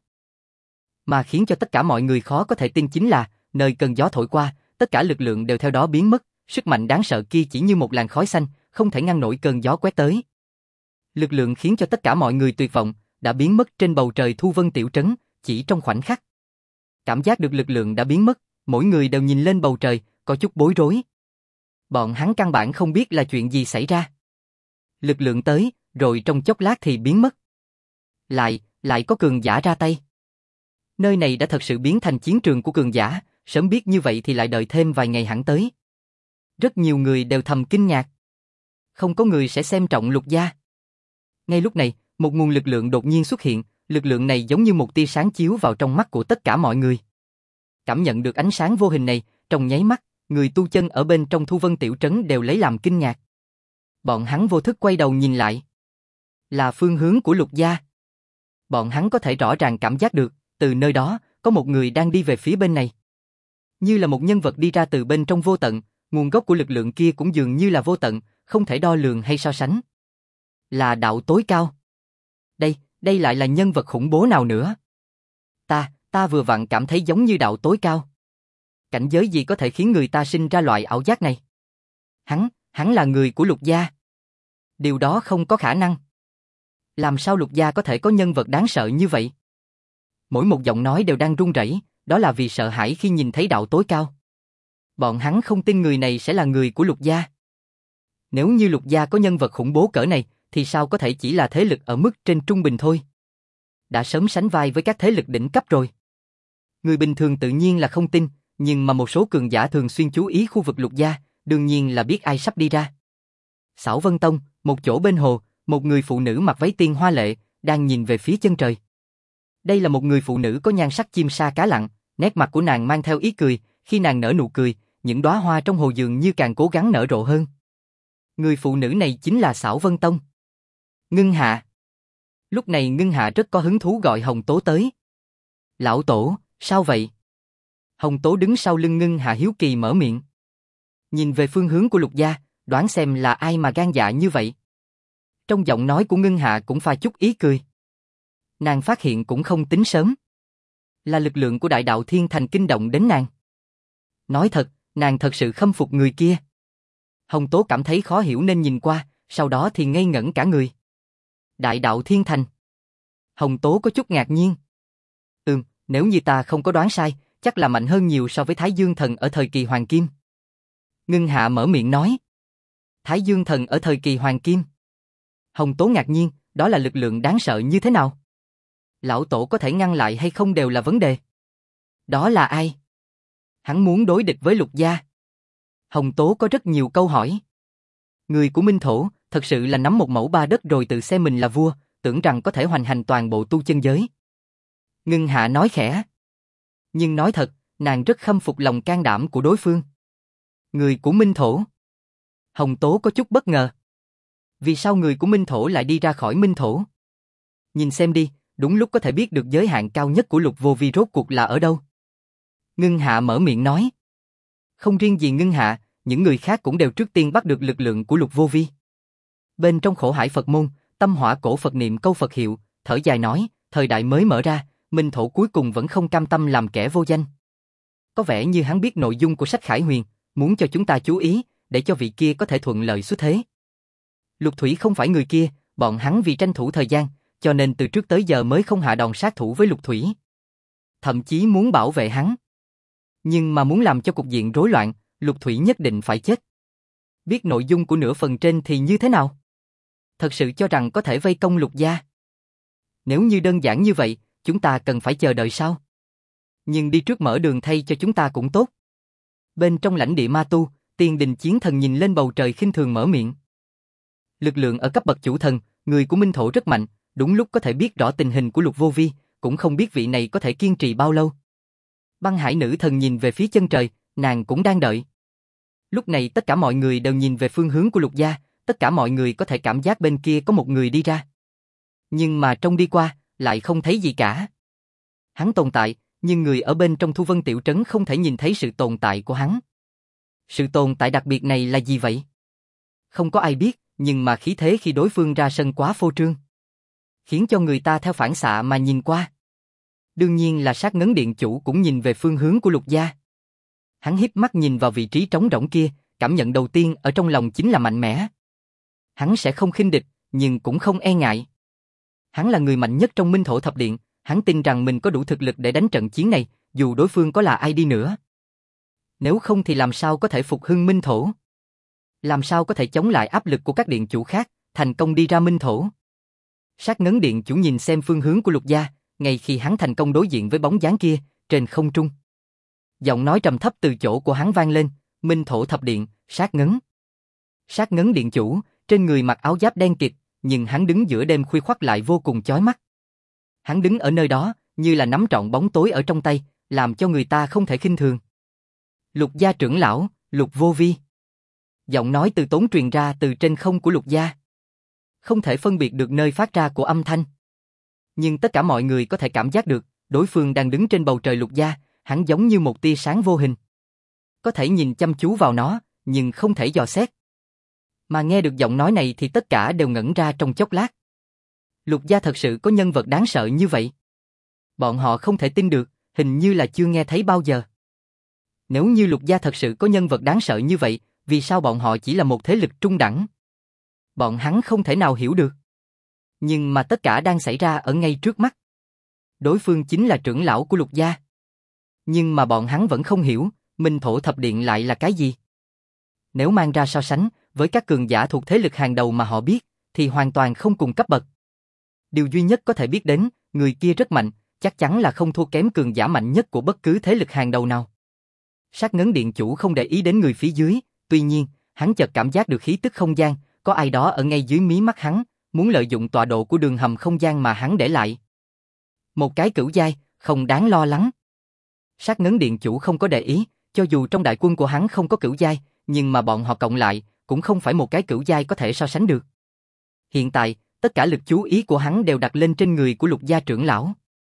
Mà khiến cho tất cả mọi người khó có thể tin chính là, nơi cơn gió thổi qua, tất cả lực lượng đều theo đó biến mất, sức mạnh đáng sợ kia chỉ như một làn khói xanh, không thể ngăn nổi cơn gió quét tới. Lực lượng khiến cho tất cả mọi người tuyệt vọng, đã biến mất trên bầu trời Thu Vân tiểu trấn, chỉ trong khoảnh khắc. Cảm giác được lực lượng đã biến mất, mỗi người đều nhìn lên bầu trời, có chút bối rối. Bọn hắn căn bản không biết là chuyện gì xảy ra. Lực lượng tới, rồi trong chốc lát thì biến mất. Lại có cường giả ra tay. Nơi này đã thật sự biến thành chiến trường của cường giả, sớm biết như vậy thì lại đợi thêm vài ngày hẳn tới. Rất nhiều người đều thầm kinh ngạc. Không có người sẽ xem trọng Lục gia. Ngay lúc này, một nguồn lực lượng đột nhiên xuất hiện, lực lượng này giống như một tia sáng chiếu vào trong mắt của tất cả mọi người. Cảm nhận được ánh sáng vô hình này, trong nháy mắt, người tu chân ở bên trong Thu Vân tiểu trấn đều lấy làm kinh ngạc. Bọn hắn vô thức quay đầu nhìn lại. Là phương hướng của Lục gia. Bọn hắn có thể rõ ràng cảm giác được, từ nơi đó, có một người đang đi về phía bên này. Như là một nhân vật đi ra từ bên trong vô tận, nguồn gốc của lực lượng kia cũng dường như là vô tận, không thể đo lường hay so sánh. Là đạo tối cao. Đây lại là nhân vật khủng bố nào nữa? Ta vừa vặn cảm thấy giống như đạo tối cao. Cảnh giới gì có thể khiến người ta sinh ra loại ảo giác này? Hắn là người của Lục gia. Điều đó không có khả năng. Làm sao Lục gia có thể có nhân vật đáng sợ như vậy? Mỗi một giọng nói đều đang run rẩy, đó là vì sợ hãi khi nhìn thấy đạo tối cao. Bọn hắn không tin người này sẽ là người của Lục gia. Nếu như Lục gia có nhân vật khủng bố cỡ này, thì sao có thể chỉ là thế lực ở mức trên trung bình thôi? Đã sớm sánh vai với các thế lực đỉnh cấp rồi. Người bình thường tự nhiên là không tin, nhưng mà một số cường giả thường xuyên chú ý khu vực Lục gia, đương nhiên là biết ai sắp đi ra. Xảo Vân Tông, một chỗ bên hồ, một người phụ nữ mặc váy tiên hoa lệ, đang nhìn về phía chân trời. Đây là một người phụ nữ có nhan sắc chim sa cá lặn, nét mặt của nàng mang theo ý cười, khi nàng nở nụ cười, những đóa hoa trong hồ dường như càng cố gắng nở rộ hơn. Người phụ nữ này chính là Xảo Vân Tông. Ngưng Hạ. Lúc này Ngưng Hạ rất có hứng thú gọi Hồng Tố tới. Lão tổ, sao vậy? Hồng Tố đứng sau lưng Ngưng Hạ hiếu kỳ mở miệng. Nhìn về phương hướng của Lục gia, đoán xem là ai mà gan dạ như vậy. Trong giọng nói của Ngưng Hạ cũng pha chút ý cười. Nàng phát hiện cũng không tính sớm. Là lực lượng của Đại Đạo Thiên Thành kinh động đến nàng. Nói thật, nàng thật sự khâm phục người kia. Hồng Tố cảm thấy khó hiểu nên nhìn qua, sau đó thì ngây ngẩn cả người. Đại Đạo Thiên Thành. Hồng Tố có chút ngạc nhiên. Nếu như ta không có đoán sai, chắc là mạnh hơn nhiều so với Thái Dương Thần ở thời kỳ Hoàng Kim. Ngân Hạ mở miệng nói. Thái Dương Thần ở thời kỳ Hoàng Kim. Hồng Tố ngạc nhiên, đó là lực lượng đáng sợ như thế nào? Lão Tổ có thể ngăn lại hay không đều là vấn đề. Đó là ai? Hắn muốn đối địch với Lục gia. Hồng Tố có rất nhiều câu hỏi. Người của Minh Thổ, thật sự là nắm một mẫu ba đất rồi tự xem mình là vua, tưởng rằng có thể hoành hành toàn bộ tu chân giới. Ngân Hạ nói khẽ. Nhưng nói thật, nàng rất khâm phục lòng can đảm của đối phương. Người của Minh Thổ. Hồng Tố có chút bất ngờ. Vì sao người của Minh Thổ lại đi ra khỏi Minh Thổ? Nhìn xem đi, đúng lúc có thể biết được giới hạn cao nhất của Lục Vô Vi rốt cuộc là ở đâu. Ngân Hạ mở miệng nói. Không riêng gì Ngân Hạ, những người khác cũng đều trước tiên bắt được lực lượng của Lục Vô Vi. Bên trong Khổ Hải Phật môn, Tâm Hỏa Cổ Phật niệm câu Phật hiệu, thở dài nói, thời đại mới mở ra, Minh Thổ cuối cùng vẫn không cam tâm làm kẻ vô danh. Có vẻ như hắn biết nội dung của sách Khải Huyền, muốn cho chúng ta chú ý, để cho vị kia có thể thuận lợi xuất thế. Lục Thủy không phải người kia, bọn hắn vì tranh thủ thời gian, cho nên từ trước tới giờ mới không hạ đòn sát thủ với Lục Thủy. Thậm chí muốn bảo vệ hắn. Nhưng mà muốn làm cho cục diện rối loạn, Lục Thủy nhất định phải chết. Biết nội dung của nửa phần trên thì như thế nào? Thật sự cho rằng có thể vây công Lục gia? Nếu như đơn giản như vậy, chúng ta cần phải chờ đợi sao? Nhưng đi trước mở đường thay cho chúng ta cũng tốt. Bên trong lãnh địa ma tu, Tiên Đình Chiến Thần nhìn lên bầu trời khinh thường mở miệng. Lực lượng ở cấp bậc chủ thần, người của Minh Thổ rất mạnh, đúng lúc có thể biết rõ tình hình của Lục Vô Vi, cũng không biết vị này có thể kiên trì bao lâu. Băng Hải Nữ Thần nhìn về phía chân trời, nàng cũng đang đợi. Lúc này tất cả mọi người đều nhìn về phương hướng của Lục gia, tất cả mọi người có thể cảm giác bên kia có một người đi ra. Nhưng mà trông đi qua, lại không thấy gì cả. Hắn tồn tại, nhưng người ở bên trong Thu Vân Tiểu Trấn không thể nhìn thấy sự tồn tại của hắn. Sự tồn tại đặc biệt này là gì vậy? Không có ai biết, nhưng mà khí thế khi đối phương ra sân quá phô trương, khiến cho người ta theo phản xạ mà nhìn qua. Đương nhiên là Sát Ngấn Điện chủ cũng nhìn về phương hướng của Lục gia. Hắn híp mắt nhìn vào vị trí trống rỗng kia, cảm nhận đầu tiên ở trong lòng chính là mạnh mẽ. Hắn sẽ không khinh địch, nhưng cũng không e ngại. Hắn là người mạnh nhất trong Minh Thổ Thập Điện, hắn tin rằng mình có đủ thực lực để đánh trận chiến này, dù đối phương có là ai đi nữa. Nếu không thì làm sao có thể phục hưng Minh Thổ? Làm sao có thể chống lại áp lực của các điện chủ khác, thành công đi ra Minh Thổ? Sát Ngấn Điện chủ nhìn xem phương hướng của Lục gia, ngay khi hắn thành công đối diện với bóng dáng kia, trên không trung. Giọng nói trầm thấp từ chỗ của hắn vang lên, Minh Thổ Thập Điện, Sát Ngấn. Sát Ngấn Điện chủ, trên người mặc áo giáp đen kịt, nhưng hắn đứng giữa đêm khuya khoắt lại vô cùng chói mắt. Hắn đứng ở nơi đó, như là nắm trọn bóng tối ở trong tay, làm cho người ta không thể khinh thường. Lục gia trưởng lão, Lục Vô Vi. Giọng nói từ tốn truyền ra từ trên không của Lục gia. Không thể phân biệt được nơi phát ra của âm thanh. Nhưng tất cả mọi người có thể cảm giác được, đối phương đang đứng trên bầu trời Lục gia, hắn giống như một tia sáng vô hình. Có thể nhìn chăm chú vào nó, nhưng không thể dò xét. Mà nghe được giọng nói này thì tất cả đều ngẩn ra trong chốc lát. Lục gia thật sự có nhân vật đáng sợ như vậy. Bọn họ không thể tin được, hình như là chưa nghe thấy bao giờ. Nếu như Lục gia thật sự có nhân vật đáng sợ như vậy, vì sao bọn họ chỉ là một thế lực trung đẳng? Bọn hắn không thể nào hiểu được. Nhưng mà tất cả đang xảy ra ở ngay trước mắt. Đối phương chính là trưởng lão của Lục gia. Nhưng mà bọn hắn vẫn không hiểu, Minh Thổ Thập Điện lại là cái gì? Nếu mang ra so sánh, với các cường giả thuộc thế lực hàng đầu mà họ biết, thì hoàn toàn không cùng cấp bậc. Điều duy nhất có thể biết đến, người kia rất mạnh, chắc chắn là không thua kém cường giả mạnh nhất của bất cứ thế lực hàng đầu nào. Sát Ngấn Điện chủ không để ý đến người phía dưới, tuy nhiên, hắn chợt cảm giác được khí tức không gian, có ai đó ở ngay dưới mí mắt hắn, muốn lợi dụng tọa độ của đường hầm không gian mà hắn để lại. Một cái cửu giai, không đáng lo lắng. Sát Ngấn Điện chủ không có để ý, cho dù trong đại quân của hắn không có cửu giai, nhưng mà bọn họ cộng lại, cũng không phải một cái cửu giai có thể so sánh được. Hiện tại, tất cả lực chú ý của hắn đều đặt lên trên người của Lục gia trưởng lão.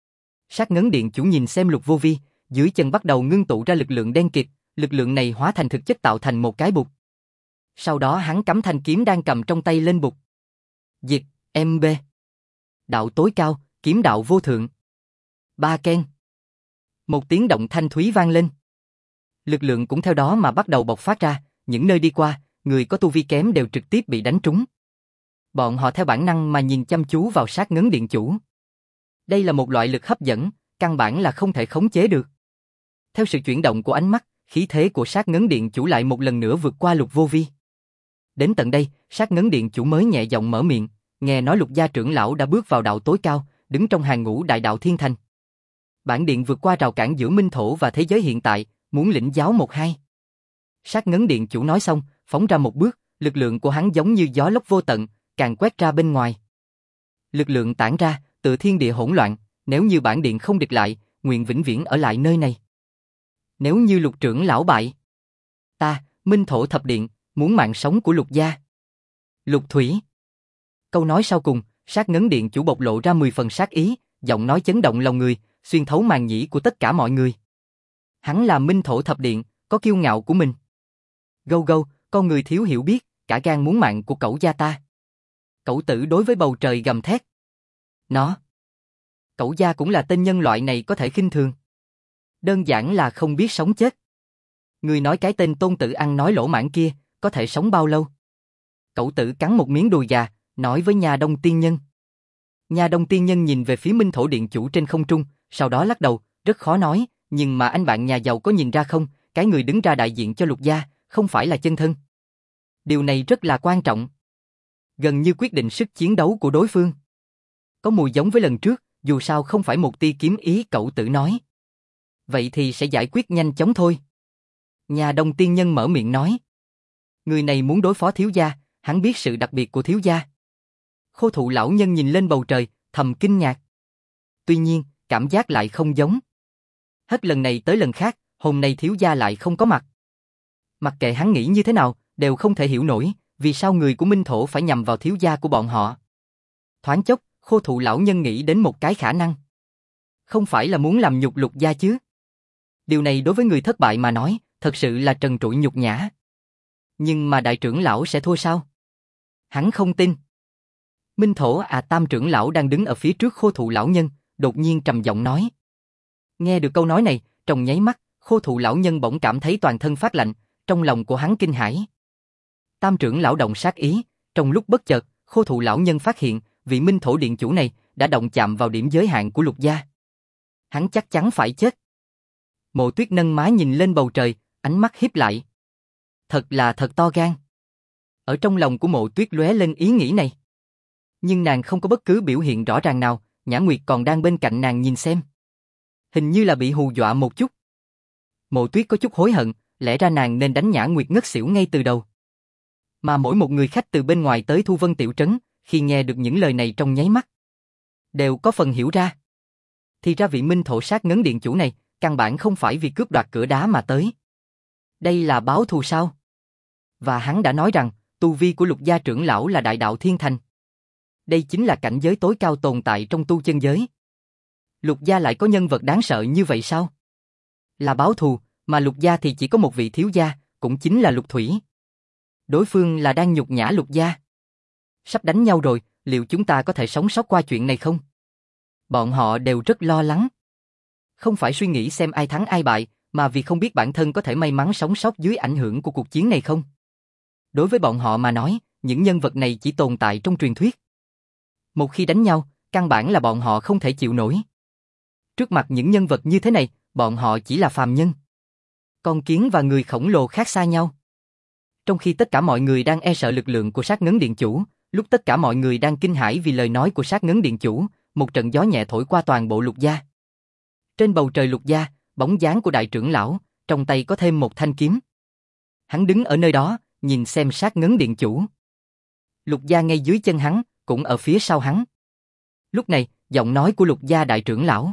Sát Ngấn Điện chủ nhìn xem Lục Vô Vi, dưới chân bắt đầu ngưng tụ ra lực lượng đen kịt, lực lượng này hóa thành thực chất tạo thành một cái bụt. Sau đó hắn cắm thanh kiếm đang cầm trong tay lên bụt. Diệt, MB. Đạo tối cao, kiếm đạo vô thượng. Ba keng. Một tiếng động thanh thúy vang lên. Lực lượng cũng theo đó mà bắt đầu bộc phát ra, những nơi đi qua, người có tu vi kém đều trực tiếp bị đánh trúng. Bọn họ theo bản năng mà nhìn chăm chú vào Sát Ngấn Điện chủ. Đây là một loại lực hấp dẫn, căn bản là không thể khống chế được. Theo sự chuyển động của ánh mắt, khí thế của Sát Ngấn Điện Chủ lại một lần nữa vượt qua Lục Vô Vi. Đến tận đây, Sát Ngấn Điện Chủ mới nhẹ giọng mở miệng, nghe nói Lục gia trưởng lão đã bước vào đạo tối cao, đứng trong hàng ngũ đại đạo thiên thành. Bản điện vượt qua rào cản giữa minh thổ và thế giới hiện tại, muốn lĩnh giáo một hai. Sát Ngấn Điện Chủ nói xong, phóng ra một bước, lực lượng của hắn giống như gió lốc vô tận, càng quét ra bên ngoài. Lực lượng tản ra, tựa thiên địa hỗn loạn, nếu như bản điện không địch lại, nguyện vĩnh viễn ở lại nơi này. Nếu như Lục trưởng lão bại, ta, Minh Thổ Thập Điện, muốn mạng sống của Lục gia. Lục Thủy. Câu nói sau cùng, Sát Ngấn Điện Chủ bộc lộ ra 10 phần sát ý, giọng nói chấn động lòng người, xuyên thấu màng nhĩ của tất cả mọi người. Hắn là Minh Thổ Thập Điện, có kiêu ngạo của mình. Gâu gâu, con người thiếu hiểu biết, cả gan muốn mạng của cẩu gia ta. Cẩu tử đối với bầu trời gầm thét. Nó. Cẩu gia cũng là tên nhân loại này có thể khinh thường. Đơn giản là không biết sống chết. Người nói cái tên Tôn Tử ăn nói lỗ mãng kia, có thể sống bao lâu? Cẩu tử cắn một miếng đùi gà, nói với nhà Đông Tiên Nhân. Nhà Đông Tiên Nhân nhìn về phía Minh Thổ Điện Chủ trên không trung, sau đó lắc đầu, rất khó nói, nhưng mà anh bạn nhà giàu có nhìn ra không, cái người đứng ra đại diện cho Lục gia, không phải là chân thân. Điều này rất là quan trọng. Gần như quyết định sức chiến đấu của đối phương. Có mùi giống với lần trước, dù sao không phải một tia kiếm ý, cẩu tử nói. Vậy thì sẽ giải quyết nhanh chóng thôi. Nhà Đông Tiên Nhân mở miệng nói. Người này muốn đối phó thiếu gia, hắn biết sự đặc biệt của thiếu gia. Khô Thụ lão nhân nhìn lên bầu trời, thầm kinh ngạc. Tuy nhiên, cảm giác lại không giống. Hết lần này tới lần khác, hôm nay thiếu gia lại không có mặt. Mặc kệ hắn nghĩ như thế nào, đều không thể hiểu nổi, vì sao người của Minh Thổ phải nhằm vào thiếu gia của bọn họ. Thoáng chốc, Khô Thụ lão nhân nghĩ đến một cái khả năng. Không phải là muốn làm nhục Lục gia chứ? Điều này đối với người thất bại mà nói, thật sự là trần trụi nhục nhã. Nhưng mà đại trưởng lão sẽ thua sao? Hắn không tin. Minh Thổ Tam trưởng lão đang đứng ở phía trước Khô Thụ lão nhân, đột nhiên trầm giọng nói. Nghe được câu nói này, trong nháy mắt, Khô Thụ lão nhân bỗng cảm thấy toàn thân phát lạnh, trong lòng của hắn kinh hãi. Tam trưởng lão động sát ý, trong lúc bất chợt, Khô Thụ lão nhân phát hiện, vị Minh Thổ Điện Chủ này đã động chạm vào điểm giới hạn của Lục gia. Hắn chắc chắn phải chết. Mộ Tuyết nâng má nhìn lên bầu trời, ánh mắt híp lại. Thật là thật to gan. Ở trong lòng của Mộ Tuyết lóe lên ý nghĩ này. Nhưng nàng không có bất cứ biểu hiện rõ ràng nào, Nhã Nguyệt còn đang bên cạnh nàng nhìn xem. Hình như là bị hù dọa một chút. Mộ Tuyết có chút hối hận, lẽ ra nàng nên đánh Nhã Nguyệt ngất xỉu ngay từ đầu. Mà mỗi một người khách từ bên ngoài tới Thu Vân Tiểu Trấn, khi nghe được những lời này trong nháy mắt, đều có phần hiểu ra. Thì ra vị Minh Thổ Sát Ngấn Điện Chủ này, căn bản không phải vì cướp đoạt cửa đá mà tới. Đây là báo thù sao? Và hắn đã nói rằng, tu vi của Lục gia trưởng lão là đại đạo thiên thành. Đây chính là cảnh giới tối cao tồn tại trong tu chân giới. Lục gia lại có nhân vật đáng sợ như vậy sao? Là báo thù, mà Lục gia thì chỉ có một vị thiếu gia, cũng chính là Lục Thủy. Đối phương là đang nhục nhã Lục gia. Sắp đánh nhau rồi, liệu chúng ta có thể sống sót qua chuyện này không? Bọn họ đều rất lo lắng. Không phải suy nghĩ xem ai thắng ai bại, mà vì không biết bản thân có thể may mắn sống sót dưới ảnh hưởng của cuộc chiến này không. Đối với bọn họ mà nói, những nhân vật này chỉ tồn tại trong truyền thuyết. Một khi đánh nhau, căn bản là bọn họ không thể chịu nổi. Trước mặt những nhân vật như thế này, bọn họ chỉ là phàm nhân. Con kiến và người khổng lồ khác xa nhau. Trong khi tất cả mọi người đang e sợ lực lượng của Sát Ngấn Điện Chủ, lúc tất cả mọi người đang kinh hãi vì lời nói của Sát Ngấn Điện Chủ, một trận gió nhẹ thổi qua toàn bộ Lục gia. Trên bầu trời Lục gia, bóng dáng của đại trưởng lão, trong tay có thêm một thanh kiếm. Hắn đứng ở nơi đó, nhìn xem Sát Ngấn Điện Chủ. Lục gia ngay dưới chân hắn, cũng ở phía sau hắn. Lúc này, giọng nói của Lục gia đại trưởng lão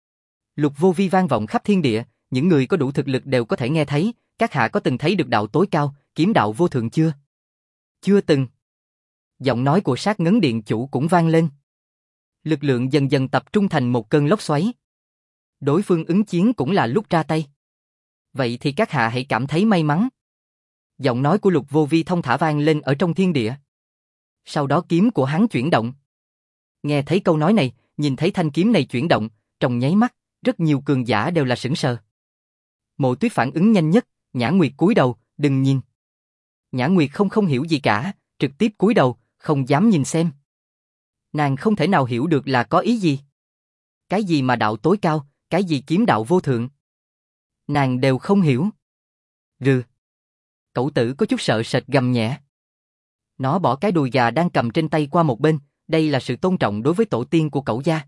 Lục Vô Vi vang vọng khắp thiên địa, những người có đủ thực lực đều có thể nghe thấy, các hạ có từng thấy được đạo tối cao, kiếm đạo vô thượng chưa? Chưa từng. Giọng nói của Sát Ngấn Điện Chủ cũng vang lên. Lực lượng dần dần tập trung thành một cơn lốc xoáy. Đối phương ứng chiến cũng là lúc ra tay. Vậy thì các hạ hãy cảm thấy may mắn. Giọng nói của Lục Vô Vi thông thả vang lên ở trong thiên địa. Sau đó kiếm của hắn chuyển động. Nghe thấy câu nói này, nhìn thấy thanh kiếm này chuyển động, trong nháy mắt, rất nhiều cường giả đều là sửng sờ. Mộ Tuyết phản ứng nhanh nhất, Nhã Nguyệt cúi đầu, đừng nhìn. Nhã Nguyệt không hiểu gì cả, trực tiếp cúi đầu, không dám nhìn xem. Nàng không thể nào hiểu được là có ý gì. Cái gì mà đạo tối cao, cái gì kiếm đạo vô thượng. Nàng đều không hiểu. Rừ. Cẩu tử có chút sợ sệt gầm nhẹ. Nó bỏ cái đùi gà đang cầm trên tay qua một bên, đây là sự tôn trọng đối với tổ tiên của cẩu gia.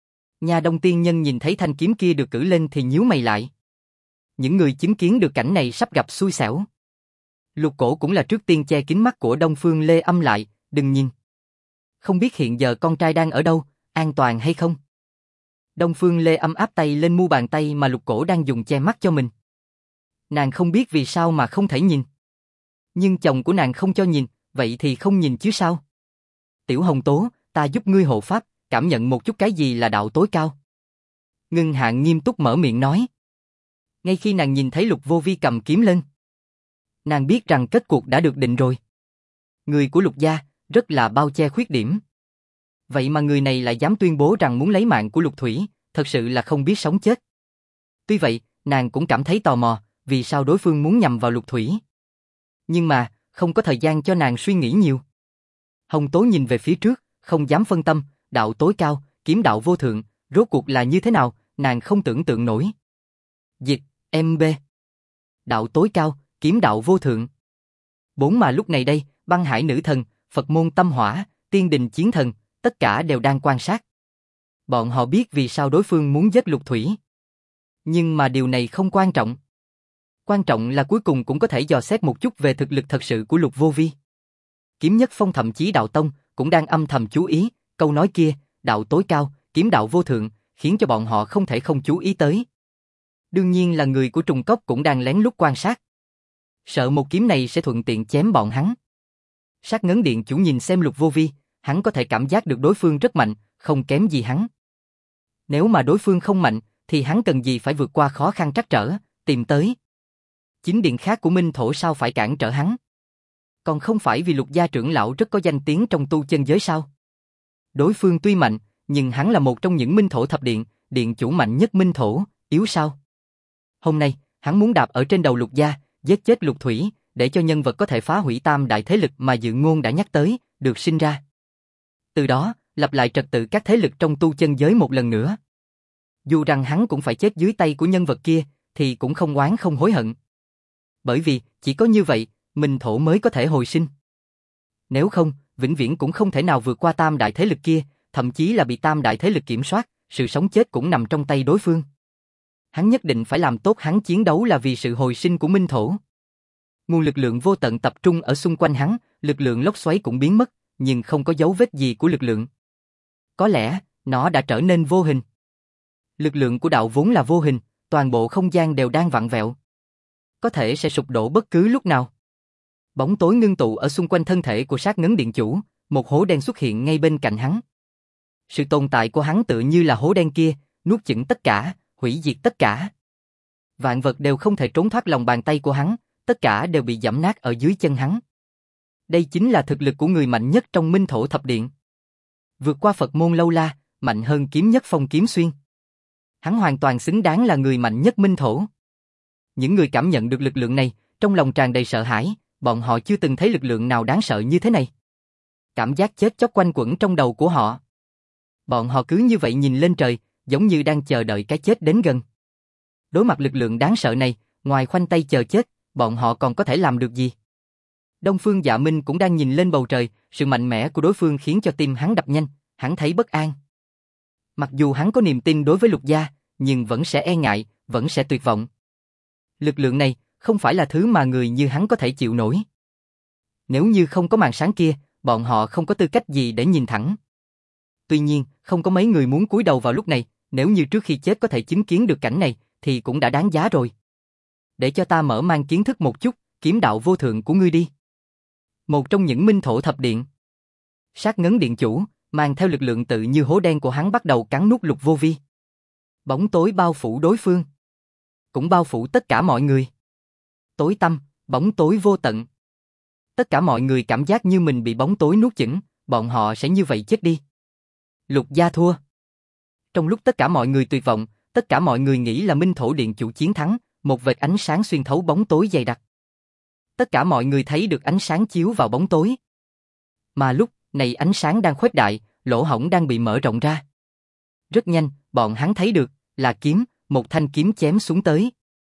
Nhà Đông tiên nhân nhìn thấy thanh kiếm kia được cử lên thì nhíu mày lại. Những người chứng kiến được cảnh này sắp gặp xui xẻo. Lục Cổ cũng là trước tiên che kín mắt của Đông Phương Lê Âm lại, đừng nhìn. Không biết hiện giờ con trai đang ở đâu, an toàn hay không? Đông Phương Lê Âm áp tay lên mu bàn tay mà Lục Cổ đang dùng che mắt cho mình. Nàng không biết vì sao mà không thể nhìn. Nhưng chồng của nàng không cho nhìn, vậy thì không nhìn chứ sao? Tiểu Hồng Tố, ta giúp ngươi hộ pháp, cảm nhận một chút cái gì là đạo tối cao. Ngưng Hạng nghiêm túc mở miệng nói. Ngay khi nàng nhìn thấy Lục Vô Vi cầm kiếm lên, nàng biết rằng kết cuộc đã được định rồi. Người của Lục gia rất là bao che khuyết điểm. Vậy mà người này lại dám tuyên bố rằng muốn lấy mạng của Lục Thủy, thật sự là không biết sống chết. Tuy vậy, nàng cũng cảm thấy tò mò, vì sao đối phương muốn nhằm vào Lục Thủy. Nhưng mà, không có thời gian cho nàng suy nghĩ nhiều. Hồng Tố nhìn về phía trước, không dám phân tâm, đạo tối cao, kiếm đạo vô thượng, rốt cuộc là như thế nào, nàng không tưởng tượng nổi. Dịch, MB. Đạo tối cao, kiếm đạo vô thượng. Bốn mà lúc này đây, Băng Hải Nữ Thần, Phật môn Tâm Hỏa, Tiên Đình Chiến Thần, tất cả đều đang quan sát. Bọn họ biết vì sao đối phương muốn giết Lục Thủy. Nhưng mà điều này không quan trọng. Quan trọng là cuối cùng cũng có thể dò xét một chút về thực lực thật sự của Lục Vô Vi. Kiếm Nhất Phong thậm chí Đạo Tông cũng đang âm thầm chú ý, câu nói kia, đạo tối cao, kiếm đạo vô thượng, khiến cho bọn họ không thể không chú ý tới. Đương nhiên là người của Trùng Cốc cũng đang lén lút quan sát. Sợ một kiếm này sẽ thuận tiện chém bọn hắn. Sát Ngấn Điện chủ nhìn xem Lục Vô Vi, hắn có thể cảm giác được đối phương rất mạnh, không kém gì hắn. Nếu mà đối phương không mạnh, thì hắn cần gì phải vượt qua khó khăn trắc trở, tìm tới. Chính điện khác của Minh Thổ sao phải cản trở hắn? Còn không phải vì Lục gia trưởng lão rất có danh tiếng trong tu chân giới sao? Đối phương tuy mạnh, nhưng hắn là một trong những Minh Thổ thập điện, điện chủ mạnh nhất Minh Thổ, yếu sao? Hôm nay, hắn muốn đạp ở trên đầu Lục gia, giết chết Lục Thủy, để cho nhân vật có thể phá hủy tam đại thế lực mà Dự Ngôn đã nhắc tới, được sinh ra. Từ đó, lập lại trật tự các thế lực trong tu chân giới một lần nữa. Dù rằng hắn cũng phải chết dưới tay của nhân vật kia, thì cũng không oán không hối hận. Bởi vì, chỉ có như vậy, Minh Thổ mới có thể hồi sinh. Nếu không, vĩnh viễn cũng không thể nào vượt qua tam đại thế lực kia, thậm chí là bị tam đại thế lực kiểm soát, sự sống chết cũng nằm trong tay đối phương. Hắn nhất định phải làm tốt, hắn chiến đấu là vì sự hồi sinh của Minh Thổ. Nguồn lực lượng vô tận tập trung ở xung quanh hắn, lực lượng lốc xoáy cũng biến mất, nhưng không có dấu vết gì của lực lượng. Có lẽ, nó đã trở nên vô hình. Lực lượng của đạo vốn là vô hình, toàn bộ không gian đều đang vặn vẹo. Có thể sẽ sụp đổ bất cứ lúc nào. Bóng tối ngưng tụ ở xung quanh thân thể của Sát Ngấn Điện chủ, một hố đen xuất hiện ngay bên cạnh hắn. Sự tồn tại của hắn tự như là hố đen kia, nuốt chửng tất cả, hủy diệt tất cả. Vạn vật đều không thể trốn thoát lòng bàn tay của hắn, tất cả đều bị giẫm nát ở dưới chân hắn. Đây chính là thực lực của người mạnh nhất trong Minh Thổ thập điện. Vượt qua Phật môn Lâu La, mạnh hơn Kiếm Nhất Phong Kiếm Xuyên. Hắn hoàn toàn xứng đáng là người mạnh nhất Minh Thổ. Những người cảm nhận được lực lượng này, trong lòng tràn đầy sợ hãi, bọn họ chưa từng thấy lực lượng nào đáng sợ như thế này. Cảm giác chết chóc quanh quẩn trong đầu của họ. Bọn họ cứ như vậy nhìn lên trời, giống như đang chờ đợi cái chết đến gần. Đối mặt lực lượng đáng sợ này, ngoài khoanh tay chờ chết, bọn họ còn có thể làm được gì? Đông Phương Dạ Minh cũng đang nhìn lên bầu trời, sự mạnh mẽ của đối phương khiến cho tim hắn đập nhanh, hắn thấy bất an. Mặc dù hắn có niềm tin đối với Lục gia, nhưng vẫn sẽ e ngại, vẫn sẽ tuyệt vọng. Lực lượng này không phải là thứ mà người như hắn có thể chịu nổi. Nếu như không có màn sáng kia, bọn họ không có tư cách gì để nhìn thẳng. Tuy nhiên, không có mấy người muốn cúi đầu vào lúc này, nếu như trước khi chết có thể chứng kiến được cảnh này, thì cũng đã đáng giá rồi. Để cho ta mở mang kiến thức một chút, kiếm đạo vô thượng của ngươi đi. Một trong những Minh Thổ thập điện. Sát Ngấn Điện chủ, mang theo lực lượng tự như hố đen của hắn bắt đầu cắn nuốt Lục Vô Vi. Bóng tối bao phủ đối phương. Cũng bao phủ tất cả mọi người. Tối tăm, bóng tối vô tận. Tất cả mọi người cảm giác như mình bị bóng tối nuốt chửng, bọn họ sẽ như vậy chết đi. Lục gia thua. Trong lúc tất cả mọi người tuyệt vọng, tất cả mọi người nghĩ là Minh Thổ điện chủ chiến thắng, một vệt ánh sáng xuyên thấu bóng tối dày đặc. Tất cả mọi người thấy được ánh sáng chiếu vào bóng tối. Mà lúc này ánh sáng đang khuếch đại, lỗ hổng đang bị mở rộng ra. Rất nhanh, bọn hắn thấy được, là kiếm, một thanh kiếm chém xuống tới.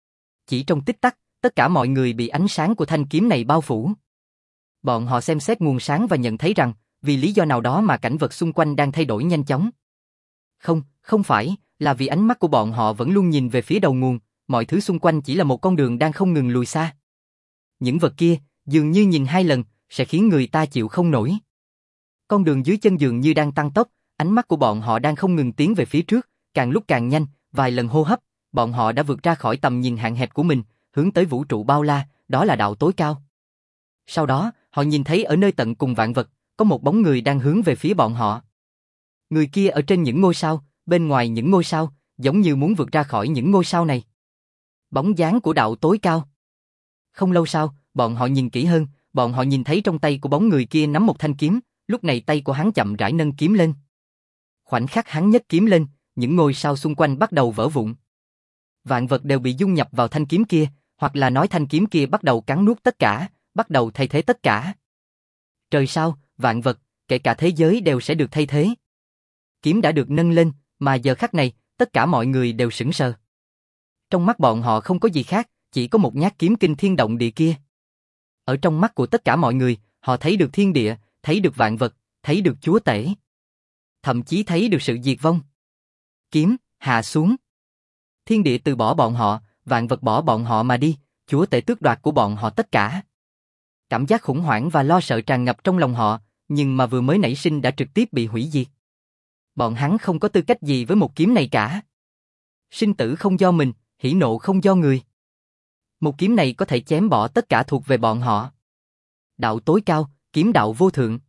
Chỉ trong tích tắc, tất cả mọi người bị ánh sáng của thanh kiếm này bao phủ. Bọn họ xem xét nguồn sáng và nhận thấy rằng, vì lý do nào đó mà cảnh vật xung quanh đang thay đổi nhanh chóng. Không, không phải, là vì ánh mắt của bọn họ vẫn luôn nhìn về phía đầu nguồn, mọi thứ xung quanh chỉ là một con đường đang không ngừng lùi xa. Những vật kia, dường như nhìn 2 lần, sẽ khiến người ta chịu không nổi. Con đường dưới chân dường như đang tăng tốc, ánh mắt của bọn họ đang không ngừng tiến về phía trước, càng lúc càng nhanh, vài lần hô hấp, bọn họ đã vượt ra khỏi tầm nhìn hạn hẹp của mình, hướng tới vũ trụ bao la, đó là đạo tối cao. Sau đó, họ nhìn thấy ở nơi tận cùng vạn vật, có một bóng người đang hướng về phía bọn họ. Người kia ở trên những ngôi sao, bên ngoài những ngôi sao, giống như muốn vượt ra khỏi những ngôi sao này. Bóng dáng của đạo tối cao. Không lâu sau, bọn họ nhìn kỹ hơn, bọn họ nhìn thấy trong tay của bóng người kia nắm một thanh kiếm, lúc này tay của hắn chậm rãi nâng kiếm lên. Khoảnh khắc hắn nhấc kiếm lên, những ngôi sao xung quanh bắt đầu vỡ vụn. Vạn vật đều bị dung nhập vào thanh kiếm kia, hoặc là nói thanh kiếm kia bắt đầu cắn nuốt tất cả, bắt đầu thay thế tất cả. Trời sao, vạn vật, kể cả thế giới đều sẽ được thay thế. Kiếm đã được nâng lên, mà giờ khắc này, tất cả mọi người đều sững sờ. Trong mắt bọn họ không có gì khác, chỉ có một nhát kiếm kinh thiên động địa kia. Ở trong mắt của tất cả mọi người, họ thấy được thiên địa, thấy được vạn vật, thấy được chúa tể. Thậm chí thấy được sự diệt vong. Kiếm, hạ xuống. Thiên địa từ bỏ bọn họ, vạn vật bỏ bọn họ mà đi, chúa tể tước đoạt của bọn họ tất cả. Cảm giác khủng hoảng và lo sợ tràn ngập trong lòng họ, nhưng mà vừa mới nảy sinh đã trực tiếp bị hủy diệt. Bọn hắn không có tư cách gì với một kiếm này cả. Sinh tử không do mình, hỉ nộ không do người. Một kiếm này có thể chém bỏ tất cả thuộc về bọn họ. Đạo tối cao, kiếm đạo vô thượng.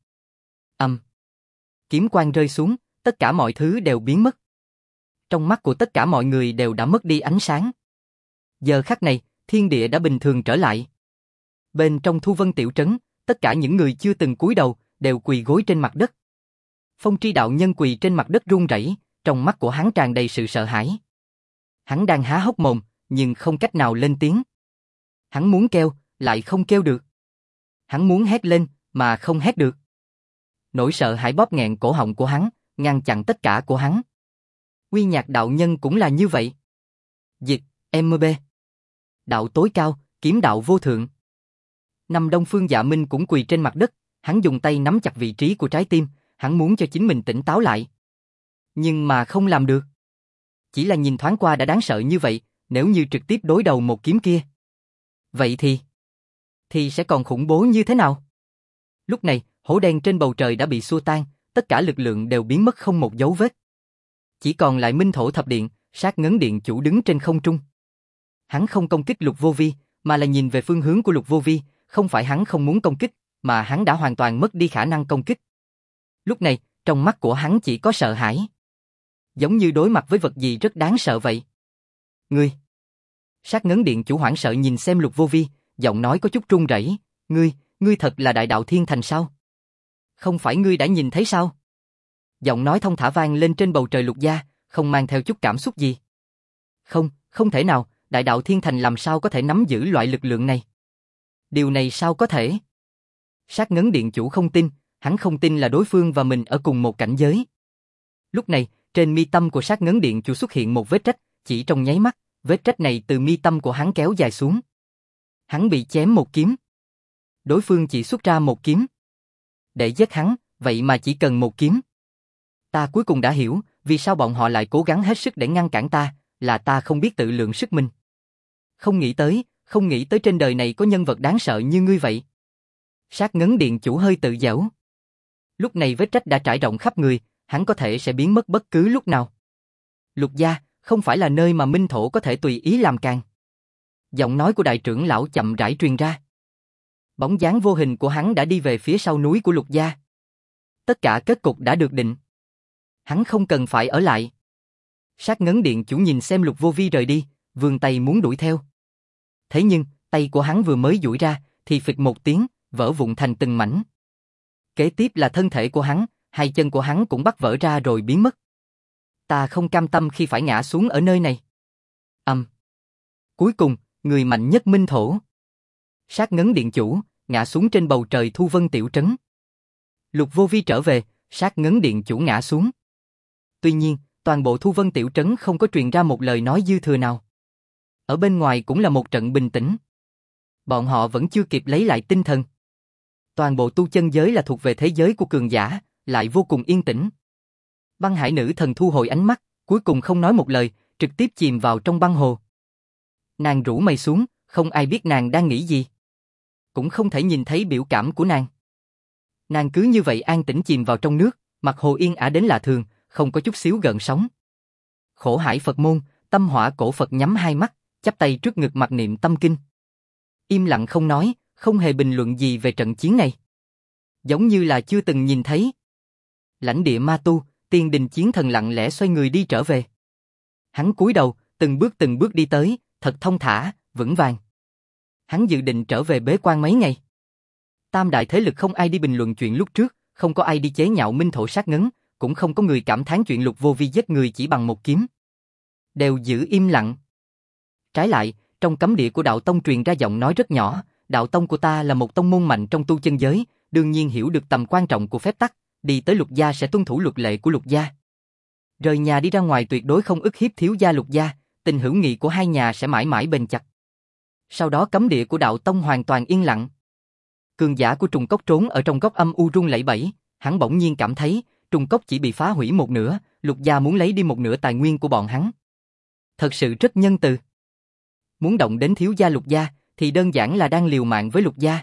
Kiếm quang rơi xuống, tất cả mọi thứ đều biến mất. Trong mắt của tất cả mọi người đều đã mất đi ánh sáng. Giờ khắc này, thiên địa đã bình thường trở lại. Bên trong Thu Vân tiểu trấn, tất cả những người chưa từng cúi đầu, đều quỳ gối trên mặt đất. Phong Tri đạo nhân quỳ trên mặt đất run rẩy, trong mắt của hắn tràn đầy sự sợ hãi. Hắn đang há hốc mồm, nhưng không cách nào lên tiếng. Hắn muốn kêu, lại không kêu được. Hắn muốn hét lên, mà không hét được. Nỗi sợ hãi bóp nghẹn cổ họng của hắn, ngăn chặn tất cả của hắn. Quy Nhạc đạo nhân cũng là như vậy. Dịch, MB. Đạo tối cao, kiếm đạo vô thượng. Năm Đông Phương Dạ Minh cũng quỳ trên mặt đất, hắn dùng tay nắm chặt vị trí của trái tim, hắn muốn cho chính mình tỉnh táo lại. Nhưng mà không làm được. Chỉ là nhìn thoáng qua đã đáng sợ như vậy, nếu như trực tiếp đối đầu một kiếm kia. Vậy thì sẽ còn khủng bố như thế nào? Lúc này, hố đen trên bầu trời đã bị xua tan, tất cả lực lượng đều biến mất không một dấu vết. Chỉ còn lại Minh Thổ Thập Điện, Sát Ngấn Điện chủ đứng trên không trung. Hắn không công kích Lục Vô Vi, mà là nhìn về phương hướng của Lục Vô Vi, không phải hắn không muốn công kích, mà hắn đã hoàn toàn mất đi khả năng công kích. Lúc này, trong mắt của hắn chỉ có sợ hãi. Giống như đối mặt với vật gì rất đáng sợ vậy. Ngươi! Sát Ngấn Điện chủ hoảng sợ nhìn xem Lục Vô Vi, giọng nói có chút run rẩy. Ngươi thật là Đại Đạo Thiên Thành sao? Không phải ngươi đã nhìn thấy sao? Giọng nói thông thả vang lên trên bầu trời Lục gia, không mang theo chút cảm xúc gì. Không thể nào, Đại Đạo Thiên Thành làm sao có thể nắm giữ loại lực lượng này? Điều này sao có thể? Sát Ngấn Điện chủ không tin, hắn không tin là đối phương và mình ở cùng một cảnh giới. Lúc này, trên mi tâm của Sát Ngấn Điện chủ xuất hiện một vết rách, chỉ trong nháy mắt, vết rách này từ mi tâm của hắn kéo dài xuống. Hắn bị chém một kiếm. Đối phương chỉ xuất ra một kiếm. Để giết hắn, vậy mà chỉ cần một kiếm. Ta cuối cùng đã hiểu, vì sao bọn họ lại cố gắng hết sức để ngăn cản ta, là ta không biết tự lượng sức mình. Không nghĩ tới trên đời này có nhân vật đáng sợ như ngươi vậy. Sát Ngấn Điện chủ hơi tự giễu. Lúc này vết rách đã trải rộng khắp người, hắn có thể sẽ biến mất bất cứ lúc nào. Lục gia, không phải là nơi mà Minh Thổ có thể tùy ý làm càn. Giọng nói của đại trưởng lão chậm rãi truyền ra. Bóng dáng vô hình của hắn đã đi về phía sau núi của Lục gia. Tất cả kết cục đã được định. Hắn không cần phải ở lại. Sát Ngấn Điện chủ nhìn xem Lục Vô Vi rời đi, vươn tay muốn đuổi theo. Thế nhưng, tay của hắn vừa mới duỗi ra, thì phịch một tiếng, vỡ vụn thành từng mảnh. Kế tiếp là thân thể của hắn, hai chân của hắn cũng bắt vỡ ra rồi biến mất. Ta không cam tâm khi phải ngã xuống ở nơi này. Cuối cùng, người mạnh nhất Minh Thổ. Sát Ngấn Điện chủ, ngã xuống trên bầu trời Thu Vân tiểu trấn. Lục Vô Vi trở về, Sát Ngấn Điện chủ ngã xuống. Tuy nhiên, toàn bộ Thu Vân tiểu trấn không có truyền ra một lời nói dư thừa nào. Ở bên ngoài cũng là một trận bình tĩnh. Bọn họ vẫn chưa kịp lấy lại tinh thần. Toàn bộ tu chân giới là thuộc về thế giới của cường giả, lại vô cùng yên tĩnh. Băng hải nữ thần thu hồi ánh mắt, cuối cùng không nói một lời, trực tiếp chìm vào trong băng hồ. Nàng rũ mây xuống, không ai biết nàng đang nghĩ gì. Cũng không thể nhìn thấy biểu cảm của nàng. Nàng cứ như vậy an tĩnh chìm vào trong nước, mặt hồ yên ả đến lạ thường, không có chút xíu gợn sóng. Khổ hải Phật môn, Tâm Hỏa cổ Phật nhắm hai mắt, chắp tay trước ngực mặc niệm tâm kinh. Im lặng không nói, không hề bình luận gì về trận chiến này. Giống như là chưa từng nhìn thấy. Lãnh địa ma tu, Tiên Đình chiến thần lặng lẽ xoay người đi trở về. Hắn cúi đầu, từng bước đi tới, thật thông thả, vững vàng. Hắn dự định trở về bế quan mấy ngày. Tam đại thế lực không ai đi bình luận chuyện lúc trước, không có ai đi chế nhạo Minh Thổ sát ngấn, cũng không có người cảm thán chuyện Lục Vô Vi giết người chỉ bằng một kiếm. Đều giữ im lặng. Trái lại, trong cấm địa của đạo tông truyền ra giọng nói rất nhỏ, đạo tông của ta là một tông môn mạnh trong tu chân giới, đương nhiên hiểu được tầm quan trọng của phép tắc, đi tới Lục gia sẽ tuân thủ luật lệ của Lục gia. Rời nhà đi ra ngoài tuyệt đối không ức hiếp thiếu gia Lục gia, tình hữu nghị của hai nhà sẽ mãi mãi bền chặt. Sau đó cấm địa của đạo tông hoàn toàn yên lặng. Cường giả của trùng cốc trốn ở trong góc âm u run lẩy bẩy, hắn bỗng nhiên cảm thấy, trùng cốc chỉ bị phá hủy một nửa, Lục gia muốn lấy đi một nửa tài nguyên của bọn hắn. Thật sự rất nhân từ. Muốn động đến thiếu gia Lục gia, thì đơn giản là đang liều mạng với Lục gia.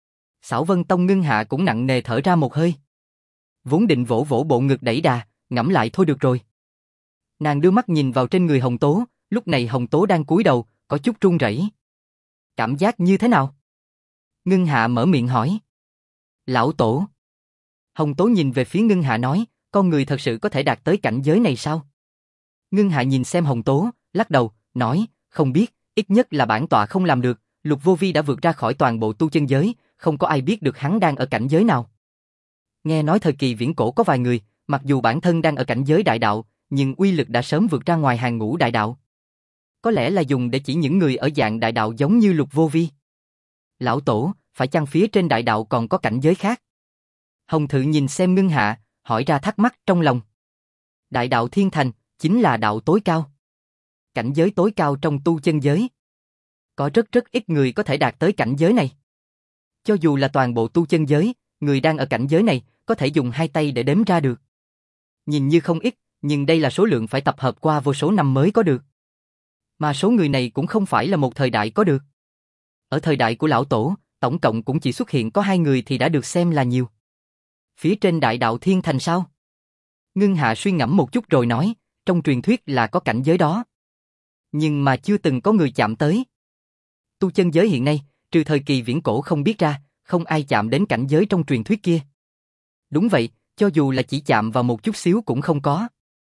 Xảo Vân Tông Ngưng Hạ cũng nặng nề thở ra một hơi. Vốn định vỗ vỗ bộ ngực đẩy đà, ngẫm lại thôi được rồi. Nàng đưa mắt nhìn vào trên người Hồng Tố, lúc này Hồng Tố đang cúi đầu, có chút run rẩy. Cảm giác như thế nào? Ngưng Hạ mở miệng hỏi. Lão tổ. Hồng Tố nhìn về phía Ngưng Hạ nói, con người thật sự có thể đạt tới cảnh giới này sao? Ngưng Hạ nhìn xem Hồng Tố, lắc đầu, nói, không biết, ít nhất là bản tọa không làm được, Lục Vô Vi đã vượt ra khỏi toàn bộ tu chân giới, không có ai biết được hắn đang ở cảnh giới nào. Nghe nói thời kỳ viễn cổ có vài người, mặc dù bản thân đang ở cảnh giới đại đạo, nhưng uy lực đã sớm vượt ra ngoài hàng ngũ đại đạo. Có lẽ là dùng để chỉ những người ở dạng đại đạo giống như Lục Vô Vi. Lão tổ, phải chăng phía trên đại đạo còn có cảnh giới khác? Hồng Thự nhìn xem Ngưng Hạ, hỏi ra thắc mắc trong lòng. Đại đạo thiên thành, chính là đạo tối cao. Cảnh giới tối cao trong tu chân giới. Có rất ít người có thể đạt tới cảnh giới này. Cho dù là toàn bộ tu chân giới, người đang ở cảnh giới này, có thể dùng hai tay để đếm ra được. Nhìn như không ít, nhưng đây là số lượng phải tập hợp qua vô số năm mới có được. Mà số người này cũng không phải là một thời đại có được. Ở thời đại của lão tổ, tổng cộng cũng chỉ xuất hiện có 2 người thì đã được xem là nhiều. Phía trên đại đạo thiên thành sao? Ngưng Hạ suy ngẫm một chút rồi nói, trong truyền thuyết là có cảnh giới đó. Nhưng mà chưa từng có người chạm tới. Tu chân giới hiện nay, trừ thời kỳ viễn cổ không biết ra, không ai chạm đến cảnh giới trong truyền thuyết kia. Đúng vậy, cho dù là chỉ chạm vào một chút xíu cũng không có.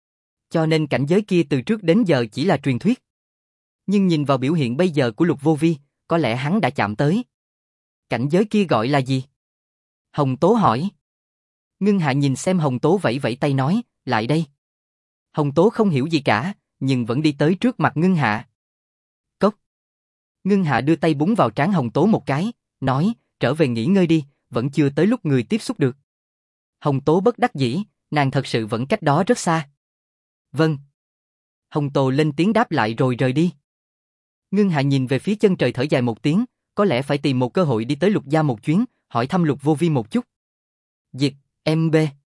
Cho nên cảnh giới kia từ trước đến giờ chỉ là truyền thuyết. Nhưng nhìn vào biểu hiện bây giờ của Lục Vô Vi, có lẽ hắn đã chạm tới. Cảnh giới kia gọi là gì? Hồng Tố hỏi. Ngưng Hạ nhìn xem Hồng Tố vẫy vẫy tay nói, lại đây. Hồng Tố không hiểu gì cả, nhưng vẫn đi tới trước mặt Ngưng Hạ. Cốc. Ngưng Hạ đưa tay búng vào trán Hồng Tố một cái, nói, trở về nghỉ ngơi đi, vẫn chưa tới lúc người tiếp xúc được. Hồng Tố bất đắc dĩ, nàng thật sự vẫn cách đó rất xa. Vâng. Hồng Tố lên tiếng đáp lại rồi rời đi. Ngưng Hạ nhìn về phía chân trời thở dài một tiếng, có lẽ phải tìm một cơ hội đi tới Lục gia một chuyến, hỏi thăm Lục Vô Vi một chút. Dịch, MB.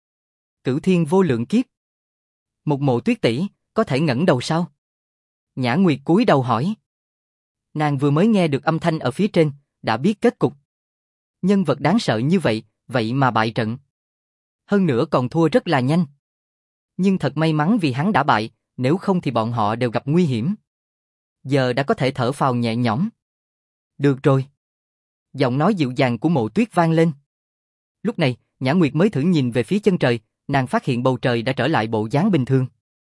Cửu thiên vô lượng kiếp. Một Mộ Tuyết tỷ, có thể ngẩng đầu sao? Nhã Nguyệt cúi đầu hỏi. Nàng vừa mới nghe được âm thanh ở phía trên, đã biết kết cục. Nhân vật đáng sợ như vậy, vậy mà bại trận. Hơn nữa còn thua rất là nhanh. Nhưng thật may mắn vì hắn đã bại, nếu không thì bọn họ đều gặp nguy hiểm. Giờ đã có thể thở phào nhẹ nhõm. Được rồi. Giọng nói dịu dàng của Mộ Tuyết vang lên. Lúc này, Nhã Nguyệt mới thử nhìn về phía chân trời, nàng phát hiện bầu trời đã trở lại bộ dáng bình thường.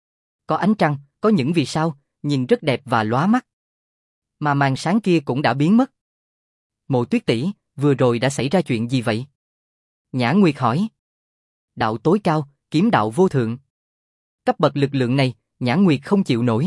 Có ánh trăng, có những vì sao, nhìn rất đẹp và lóa mắt. Mà màn sáng kia cũng đã biến mất. Mộ Tuyết tỷ, vừa rồi đã xảy ra chuyện gì vậy? Nhã Nguyệt hỏi. Đạo tối cao, kiếm đạo vô thượng. Cấp bậc lực lượng này, Nhã Nguyệt không chịu nổi.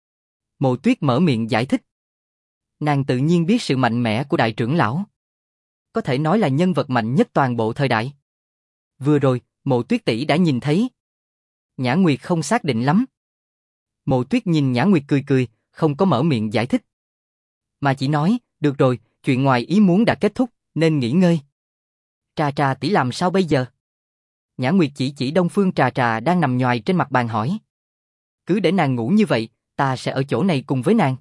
Mộ Tuyết mở miệng giải thích. Nàng tự nhiên biết sự mạnh mẽ của đại trưởng lão. Có thể nói là nhân vật mạnh nhất toàn bộ thời đại. Vừa rồi, Mộ Tuyết tỷ đã nhìn thấy. Nhã Nguyệt không xác định lắm. Mộ Tuyết nhìn Nhã Nguyệt cười cười, không có mở miệng giải thích. Mà chỉ nói, được rồi, chuyện ngoài ý muốn đã kết thúc, nên nghỉ ngơi. Trà Trà tỷ làm sao bây giờ? Nhã Nguyệt chỉ Đông Phương Trà Trà đang nằm nhoài trên mặt bàn hỏi. Cứ để nàng ngủ như vậy, ta sẽ ở chỗ này cùng với nàng.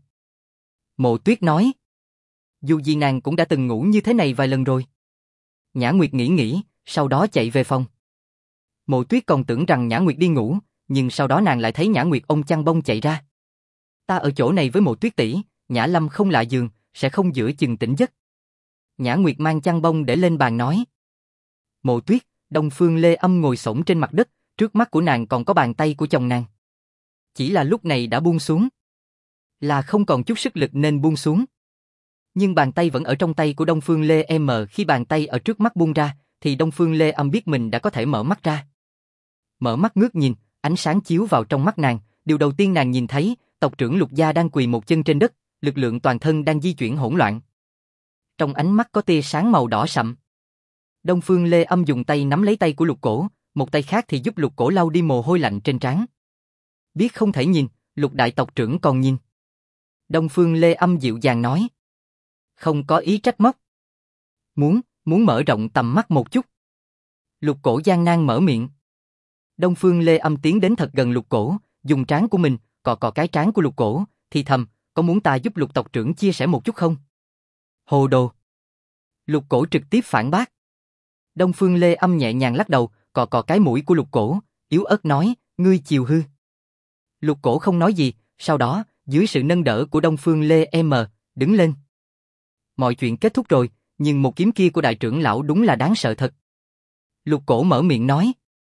Mộ Tuyết nói. Dù gì nàng cũng đã từng ngủ như thế này vài lần rồi. Nhã Nguyệt nghĩ, sau đó chạy về phòng. Mộ Tuyết còn tưởng rằng Nhã Nguyệt đi ngủ, nhưng sau đó nàng lại thấy Nhã Nguyệt ôm chăn bông chạy ra. Ta ở chỗ này với Mộ Tuyết tỷ, Nhã Lâm không lạ giường, sẽ không giữa chừng tỉnh giấc. Nhã Nguyệt mang chăn bông để lên bàn nói. Mộ Tuyết, Đông Phương Lê Âm ngồi xổm trên mặt đất, trước mắt của nàng còn có bàn tay của chồng nàng. Chỉ là lúc này đã buông xuống. Là không còn chút sức lực nên buông xuống. Nhưng bàn tay vẫn ở trong tay của Đông Phương Lê M, khi bàn tay ở trước mắt buông ra, thì Đông Phương Lê Âm biết mình đã có thể mở mắt ra. Mở mắt ngước nhìn, ánh sáng chiếu vào trong mắt nàng, điều đầu tiên nàng nhìn thấy, tộc trưởng Lục gia đang quỳ một chân trên đất, lực lượng toàn thân đang di chuyển hỗn loạn. Trong ánh mắt có tia sáng màu đỏ sậm. Đông Phương Lê Âm dùng tay nắm lấy tay của Lục Cổ, một tay khác thì giúp Lục Cổ lau đi mồ hôi lạnh trên trán. Biết không thể nhìn, Lục đại tộc trưởng còn nhìn. Đông Phương Lê Âm dịu dàng nói. Không có ý trách móc. Muốn mở rộng tầm mắt một chút. Lục Cổ gian nan mở miệng. Đông Phương Lê Âm tiến đến thật gần Lục Cổ, dùng trán của mình, cọ cái trán của Lục Cổ, thì thầm, có muốn ta giúp Lục tộc trưởng chia sẻ một chút không? Hồ đồ. Lục Cổ trực tiếp phản bác. Đông Phương Lê Âm nhẹ nhàng lắc đầu, cọ cái mũi của Lục Cổ, yếu ớt nói, ngươi chiều hư. Lục Cổ không nói gì, sau đó, dưới sự nâng đỡ của Đông Phương Lê M, đứng lên. Mọi chuyện kết thúc rồi, nhưng một kiếm kia của đại trưởng lão đúng là đáng sợ thật. Lục Cổ mở miệng nói.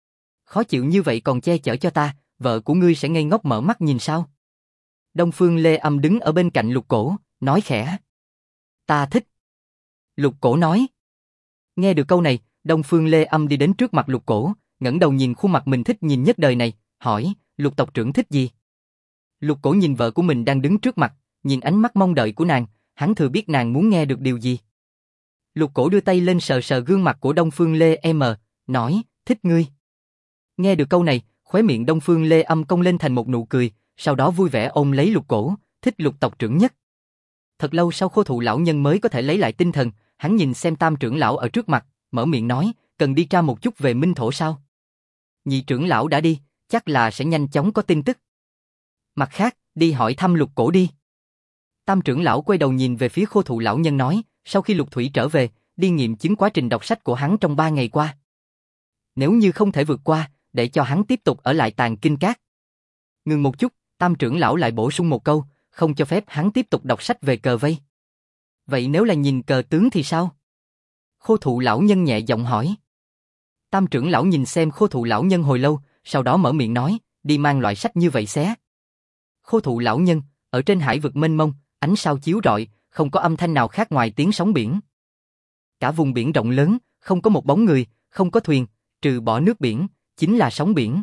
Khó chịu như vậy còn che chở cho ta, vợ của ngươi sẽ ngây ngốc mở mắt nhìn sao? Đông Phương Lê Âm đứng ở bên cạnh Lục Cổ, nói khẽ. Ta thích. Lục Cổ nói. Nghe được câu này, Đông Phương Lê Âm đi đến trước mặt Lục Cổ, ngẩng đầu nhìn khuôn mặt mình thích nhìn nhất đời này, hỏi, Lục tộc trưởng thích gì? Lục Cổ nhìn vợ của mình đang đứng trước mặt, nhìn ánh mắt mong đợi của nàng, hắn thừa biết nàng muốn nghe được điều gì. Lục Cổ đưa tay lên sờ sờ gương mặt của Đông Phương Lê M, nói, thích ngươi. Nghe được câu này, khóe miệng Đông Phương Lê Âm cong lên thành một nụ cười, sau đó vui vẻ ôm lấy Lục Cổ, thích Lục tộc trưởng nhất. Thật lâu sau Khô Thụ lão nhân mới có thể lấy lại tinh thần, hắn nhìn xem Tam trưởng lão ở trước mặt, mở miệng nói, cần đi tra một chút về Minh Thổ sao? Nhị trưởng lão đã đi, chắc là sẽ nhanh chóng có tin tức. Mặt khác, đi hỏi thăm Lục Cổ đi. Tam trưởng lão quay đầu nhìn về phía Khô Thụ lão nhân nói, sau khi Lục Thủy trở về, đi nghiệm chứng quá trình đọc sách của hắn trong 3 ngày qua. Nếu như không thể vượt qua, để cho hắn tiếp tục ở lại Tàng Kinh Các. Ngừng một chút, Tam trưởng lão lại bổ sung một câu, không cho phép hắn tiếp tục đọc sách về cờ vây. Vậy nếu là nhìn cờ tướng thì sao? Khô Thụ lão nhân nhẹ giọng hỏi. Tam trưởng lão nhìn xem Khô Thụ lão nhân hồi lâu, sau đó mở miệng nói, đi mang loại sách như vậy xé. Khô Thụ lão nhân, ở trên hải vực mênh mông, ánh sao chiếu rọi, không có âm thanh nào khác ngoài tiếng sóng biển. Cả vùng biển rộng lớn, không có một bóng người, không có thuyền, trừ bỏ nước biển, chính là sóng biển.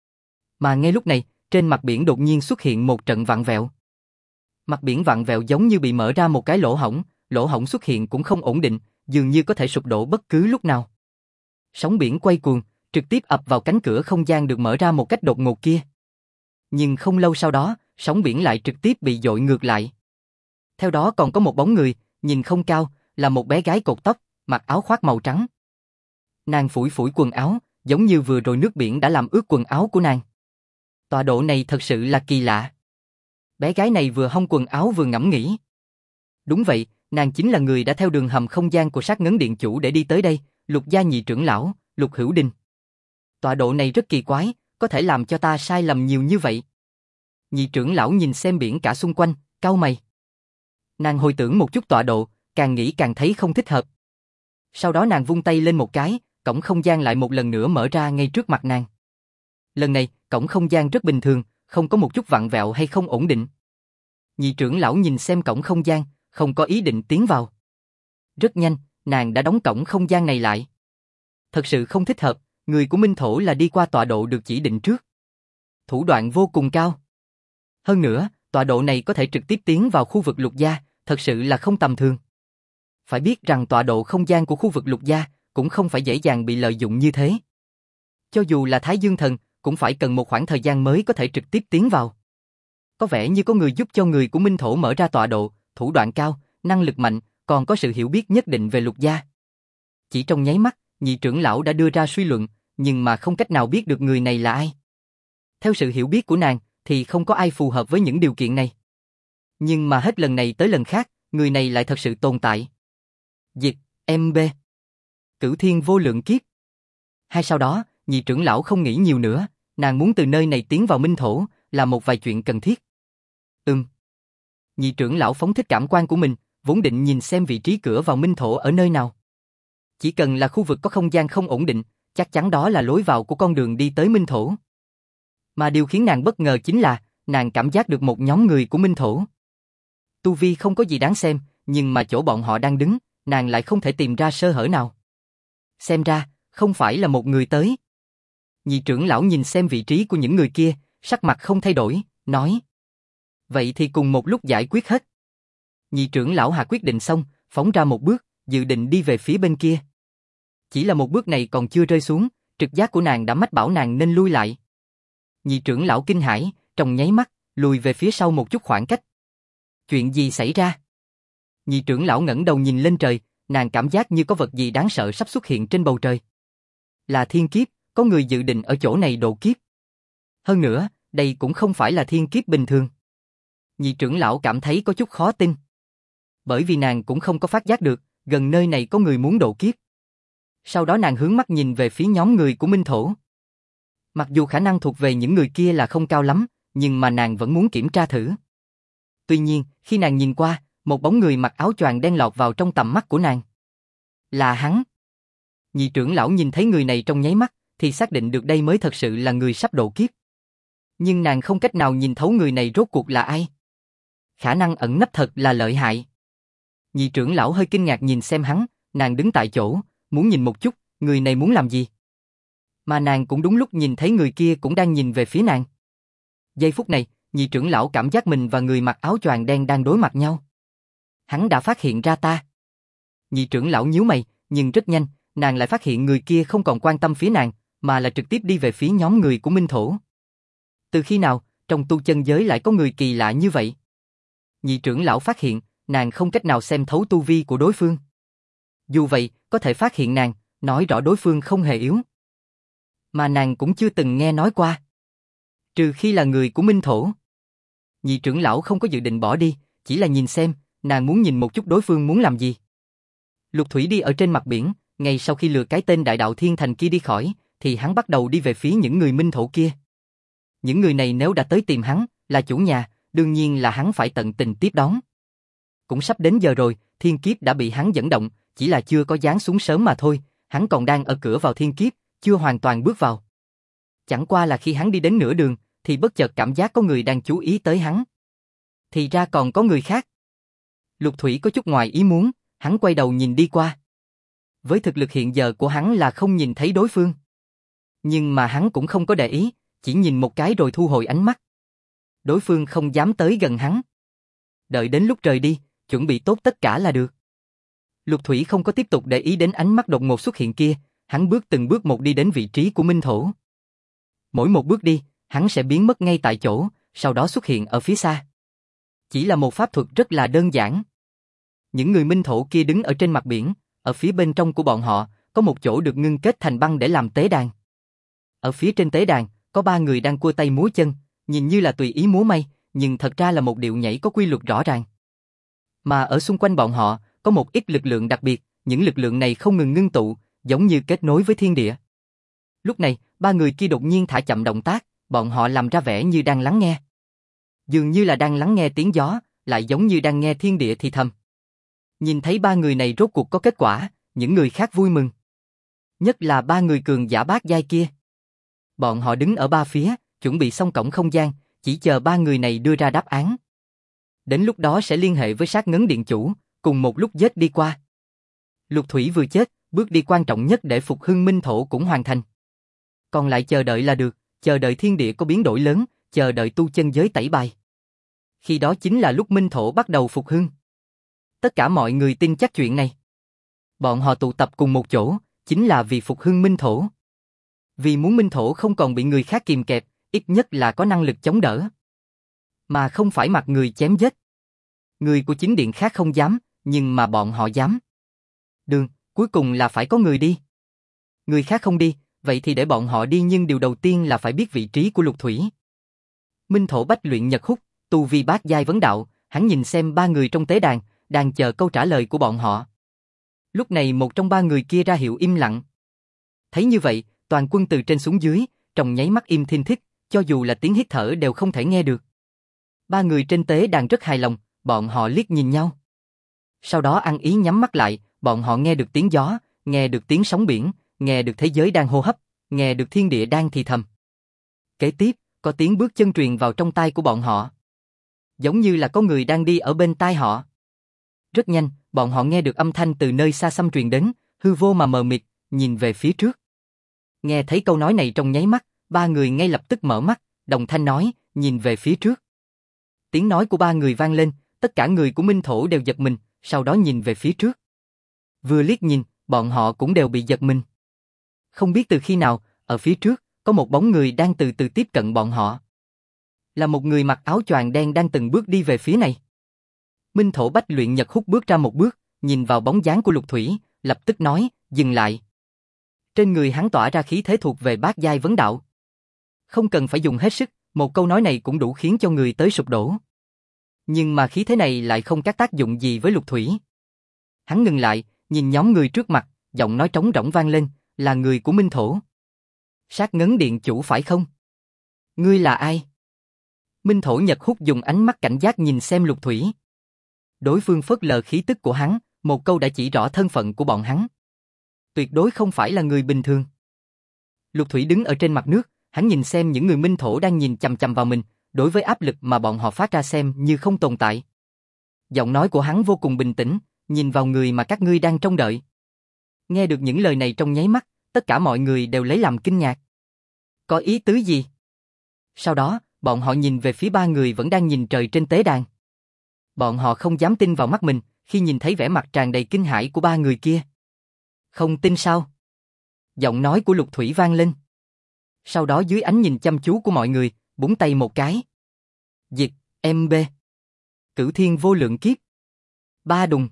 Mà ngay lúc này, trên mặt biển đột nhiên xuất hiện một trận vặn vẹo. Mặt biển vặn vẹo giống như bị mở ra một cái lỗ hổng xuất hiện cũng không ổn định, dường như có thể sụp đổ bất cứ lúc nào. Sóng biển quay cuồng, trực tiếp ập vào cánh cửa không gian được mở ra một cách đột ngột kia. Nhưng không lâu sau đó, sóng biển lại trực tiếp bị dội ngược lại. Theo đó còn có một bóng người, nhìn không cao, là một bé gái cột tóc, mặc áo khoác màu trắng. Nàng phủi phủi quần áo, giống như vừa rồi nước biển đã làm ướt quần áo của nàng. Tọa độ này thật sự là kỳ lạ. Bé gái này vừa hong quần áo vừa ngẫm nghĩ. Đúng vậy, nàng chính là người đã theo đường hầm không gian của Sát Ngấn Điện chủ để đi tới đây, Lục gia nhị trưởng lão, Lục Hữu Đình. Tọa độ này rất kỳ quái, có thể làm cho ta sai lầm nhiều như vậy. Nhị trưởng lão nhìn xem biển cả xung quanh, cau mày. Nàng hồi tưởng một chút tọa độ, càng nghĩ càng thấy không thích hợp. Sau đó nàng vung tay lên một cái, cổng không gian lại một lần nữa mở ra ngay trước mặt nàng. Lần này, cổng không gian rất bình thường, không có một chút vặn vẹo hay không ổn định. Nhị trưởng lão nhìn xem cổng không gian, không có ý định tiến vào. Rất nhanh, nàng đã đóng cổng không gian này lại. Thật sự không thích hợp, người của Minh Thổ là đi qua tọa độ được chỉ định trước. Thủ đoạn vô cùng cao. Hơn nữa, tọa độ này có thể trực tiếp tiến vào khu vực Lục gia, thật sự là không tầm thường. Phải biết rằng tọa độ không gian của khu vực Lục gia cũng không phải dễ dàng bị lợi dụng như thế. Cho dù là Thái Dương Thần, cũng phải cần một khoảng thời gian mới có thể trực tiếp tiến vào. có vẻ như có người giúp cho người của Minh Thổ mở ra tọa độ, thủ đoạn cao, năng lực mạnh, còn có sự hiểu biết nhất định về Lục gia. Chỉ trong nháy mắt, nhị trưởng lão đã đưa ra suy luận, nhưng mà không cách nào biết được người này là ai. Theo sự hiểu biết của nàng, thì không có ai phù hợp với những điều kiện này. Nhưng mà hết lần này tới lần khác, người này lại thật sự tồn tại. Diệt, MB. Cửu thiên vô lượng kiếp. Hay sau đó, nhị trưởng lão không nghĩ nhiều nữa, nàng muốn từ nơi này tiến vào Minh Thổ, là một vài chuyện cần thiết. Nhị trưởng lão phóng thích cảm quan của mình, vốn định nhìn xem vị trí cửa vào Minh Thổ ở nơi nào. Chỉ cần là khu vực có không gian không ổn định, chắc chắn đó là lối vào của con đường đi tới Minh Thổ. Mà điều khiến nàng bất ngờ chính là, nàng cảm giác được một nhóm người của Minh Thổ. Tu vi không có gì đáng xem, nhưng mà chỗ bọn họ đang đứng, nàng lại không thể tìm ra sơ hở nào. Xem ra, không phải là một người tới. Nhị trưởng lão nhìn xem vị trí của những người kia, sắc mặt không thay đổi, nói. Vậy thì cùng một lúc giải quyết hết. Nhị trưởng lão hạ quyết định xong, phóng ra một bước, dự định đi về phía bên kia. Chỉ là một bước này còn chưa rơi xuống, trực giác của nàng đã mách bảo nàng nên lui lại. Nhị trưởng lão kinh hãi, trong nháy mắt, lùi về phía sau một chút khoảng cách. Chuyện gì xảy ra? Nhị trưởng lão ngẩng đầu nhìn lên trời, nàng cảm giác như có vật gì đáng sợ sắp xuất hiện trên bầu trời. Là thiên kiếp, có người dự định ở chỗ này độ kiếp. Hơn nữa, đây cũng không phải là thiên kiếp bình thường. Nhị trưởng lão cảm thấy có chút khó tin. Bởi vì nàng cũng không có phát giác được, gần nơi này có người muốn độ kiếp. Sau đó nàng hướng mắt nhìn về phía nhóm người của Minh Thổ. Mặc dù khả năng thuộc về những người kia là không cao lắm, nhưng mà nàng vẫn muốn kiểm tra thử. Tuy nhiên, khi nàng nhìn qua, một bóng người mặc áo choàng đen lọt vào trong tầm mắt của nàng. Là hắn. Nhị trưởng lão nhìn thấy người này trong nháy mắt, thì xác định được đây mới thật sự là người sắp độ kiếp. Nhưng nàng không cách nào nhìn thấu người này rốt cuộc là ai. Khả năng ẩn nấp thật là lợi hại. Nhị trưởng lão hơi kinh ngạc nhìn xem hắn, nàng đứng tại chỗ, muốn nhìn một chút, người này muốn làm gì. Mà nàng cũng đúng lúc nhìn thấy người kia cũng đang nhìn về phía nàng. Giây phút này, nhị trưởng lão cảm giác mình và người mặc áo choàng đen đang đối mặt nhau. Hắn đã phát hiện ra ta. Nhị trưởng lão nhíu mày, nhưng rất nhanh, nàng lại phát hiện người kia không còn quan tâm phía nàng, mà là trực tiếp đi về phía nhóm người của Minh Thổ. Từ khi nào, trong tu chân giới lại có người kỳ lạ như vậy? Nhị trưởng lão phát hiện, nàng không cách nào xem thấu tu vi của đối phương. Dù vậy, có thể phát hiện nàng, nói rõ đối phương không hề yếu. Mà nàng cũng chưa từng nghe nói qua. Trừ khi là người của Minh Thổ. Nhị trưởng lão không có dự định bỏ đi, chỉ là nhìn xem, nàng muốn nhìn một chút đối phương muốn làm gì. Lục Thủy đi ở trên mặt biển, ngay sau khi lừa cái tên Đại Đạo Thiên Thành kia đi khỏi, thì hắn bắt đầu đi về phía những người Minh Thổ kia. Những người này nếu đã tới tìm hắn, là chủ nhà, đương nhiên là hắn phải tận tình tiếp đón. Cũng sắp đến giờ rồi, thiên kiếp đã bị hắn dẫn động, chỉ là chưa có giáng xuống sớm mà thôi, hắn còn đang ở cửa vào thiên kiếp, chưa hoàn toàn bước vào. Chẳng qua là khi hắn đi đến nửa đường, thì bất chợt cảm giác có người đang chú ý tới hắn. Thì ra còn có người khác. Lục Thủy có chút ngoài ý muốn, hắn quay đầu nhìn đi qua. Với thực lực hiện giờ của hắn là không nhìn thấy đối phương. Nhưng mà hắn cũng không có để ý, chỉ nhìn một cái rồi thu hồi ánh mắt. Đối phương không dám tới gần hắn. Đợi đến lúc rời đi, chuẩn bị tốt tất cả là được. Lục Thủy không có tiếp tục để ý đến ánh mắt đột ngột xuất hiện kia, hắn bước từng bước một đi đến vị trí của Minh Thổ. Mỗi một bước đi, hắn sẽ biến mất ngay tại chỗ, sau đó xuất hiện ở phía xa. Chỉ là một pháp thuật rất là đơn giản. Những người Minh Thổ kia đứng ở trên mặt biển, ở phía bên trong của bọn họ, có một chỗ được ngưng kết thành băng để làm tế đàn. Ở phía trên tế đàn, có 3 người đang cua tay múa chân, nhìn như là tùy ý múa may, nhưng thật ra là một điệu nhảy có quy luật rõ ràng. Mà ở xung quanh bọn họ, có một ít lực lượng đặc biệt, những lực lượng này không ngừng ngưng tụ, giống như kết nối với thiên địa. Lúc này, 3 người kia đột nhiên thả chậm động tác, bọn họ làm ra vẻ như đang lắng nghe. Dường như là đang lắng nghe tiếng gió, lại giống như đang nghe thiên địa thì thầm. Nhìn thấy 3 người này rốt cuộc có kết quả, những người khác vui mừng. Nhất là 3 người cường giả bát giai kia. Bọn họ đứng ở 3 phía, chuẩn bị xong cổng không gian, chỉ chờ 3 người này đưa ra đáp án. Đến lúc đó sẽ liên hệ với Sát Ngấn Điện Chủ, cùng một lúc giết đi qua. Lục Thủy vừa chết, bước đi quan trọng nhất để phục hưng Minh Thổ cũng hoàn thành. Còn lại chờ đợi là được, chờ đợi thiên địa có biến đổi lớn, chờ đợi tu chân giới tẩy bài. Khi đó chính là lúc Minh Thổ bắt đầu phục hưng. Tất cả mọi người tin chắc chuyện này. Bọn họ tụ tập cùng một chỗ, chính là vì phục hưng Minh Thổ. Vì muốn Minh Thổ không còn bị người khác kìm kẹp, ít nhất là có năng lực chống đỡ. Mà không phải mặt người chém giết. Người của chính điện khác không dám, nhưng mà bọn họ dám. Đường, cuối cùng là phải có người đi. Người khác không đi, vậy thì để bọn họ đi, nhưng điều đầu tiên là phải biết vị trí của Lục Thủy. Minh Thổ Bách Luyện Nhật Hút, tu vi bát giai vấn đạo, hắn nhìn xem ba người trong tế đàn, đang chờ câu trả lời của bọn họ. Lúc này một trong ba người kia ra hiệu im lặng. Thấy như vậy, toàn quân từ trên xuống dưới, trong nháy mắt im thinh thích, cho dù là tiếng hít thở đều không thể nghe được. Ba người trên tế đàn rất hài lòng, bọn họ liếc nhìn nhau. Sau đó ăn ý nhắm mắt lại, bọn họ nghe được tiếng gió, nghe được tiếng sóng biển, nghe được thế giới đang hô hấp, nghe được thiên địa đang thì thầm. Kế tiếp, có tiếng bước chân truyền vào trong tai của bọn họ. Giống như là có người đang đi ở bên tai họ. Rất nhanh, bọn họ nghe được âm thanh từ nơi xa xăm truyền đến, hư vô mà mờ mịt, nhìn về phía trước. Nghe thấy câu nói này trong nháy mắt, ba người ngay lập tức mở mắt, đồng thanh nói, nhìn về phía trước. Tiếng nói của ba người vang lên, tất cả người của Minh Thổ đều giật mình, sau đó nhìn về phía trước. Vừa liếc nhìn, bọn họ cũng đều bị giật mình. Không biết từ khi nào, ở phía trước, có một bóng người đang từ từ tiếp cận bọn họ. Là một người mặc áo choàng đen đang từng bước đi về phía này. Minh Thổ Bách Luyện Nhật Hút bước ra một bước, nhìn vào bóng dáng của Lục Thủy, lập tức nói, dừng lại. Trên người hắn tỏa ra khí thế thuộc về bát giai vấn đạo. Không cần phải dùng hết sức, một câu nói này cũng đủ khiến cho người tới sụp đổ. Nhưng mà khí thế này lại không có tác dụng gì với Lục Thủy. Hắn ngừng lại, nhìn nhóm người trước mặt, giọng nói trống rỗng vang lên, là người của Minh Thổ. Sát Ngấn Điện chủ phải không? Ngươi là ai? Minh Thổ Nhật Hút dùng ánh mắt cảnh giác nhìn xem Lục Thủy. Đối phương phớt lờ khí tức của hắn, một câu đã chỉ rõ thân phận của bọn hắn. Tuyệt đối không phải là người bình thường. Lục Thủy đứng ở trên mặt nước, hắn nhìn xem những người Minh Thổ đang nhìn chằm chằm vào mình, đối với áp lực mà bọn họ phát ra xem như không tồn tại. Giọng nói của hắn vô cùng bình tĩnh, nhìn vào người mà các ngươi đang trông đợi. Nghe được những lời này trong nháy mắt, tất cả mọi người đều lấy làm kinh ngạc. Có ý tứ gì? Sau đó, bọn họ nhìn về phía ba người vẫn đang nhìn trời trên tế đàn. Bọn họ không dám tin vào mắt mình, khi nhìn thấy vẻ mặt tràn đầy kinh hãi của ba người kia. Không tin sao? Giọng nói của Lục Thủy vang lên. Sau đó dưới ánh nhìn chăm chú của mọi người, búng tay một cái. Diệt, MB. Cửu Thiên Vô Lượng Kiếp. Ba đùng.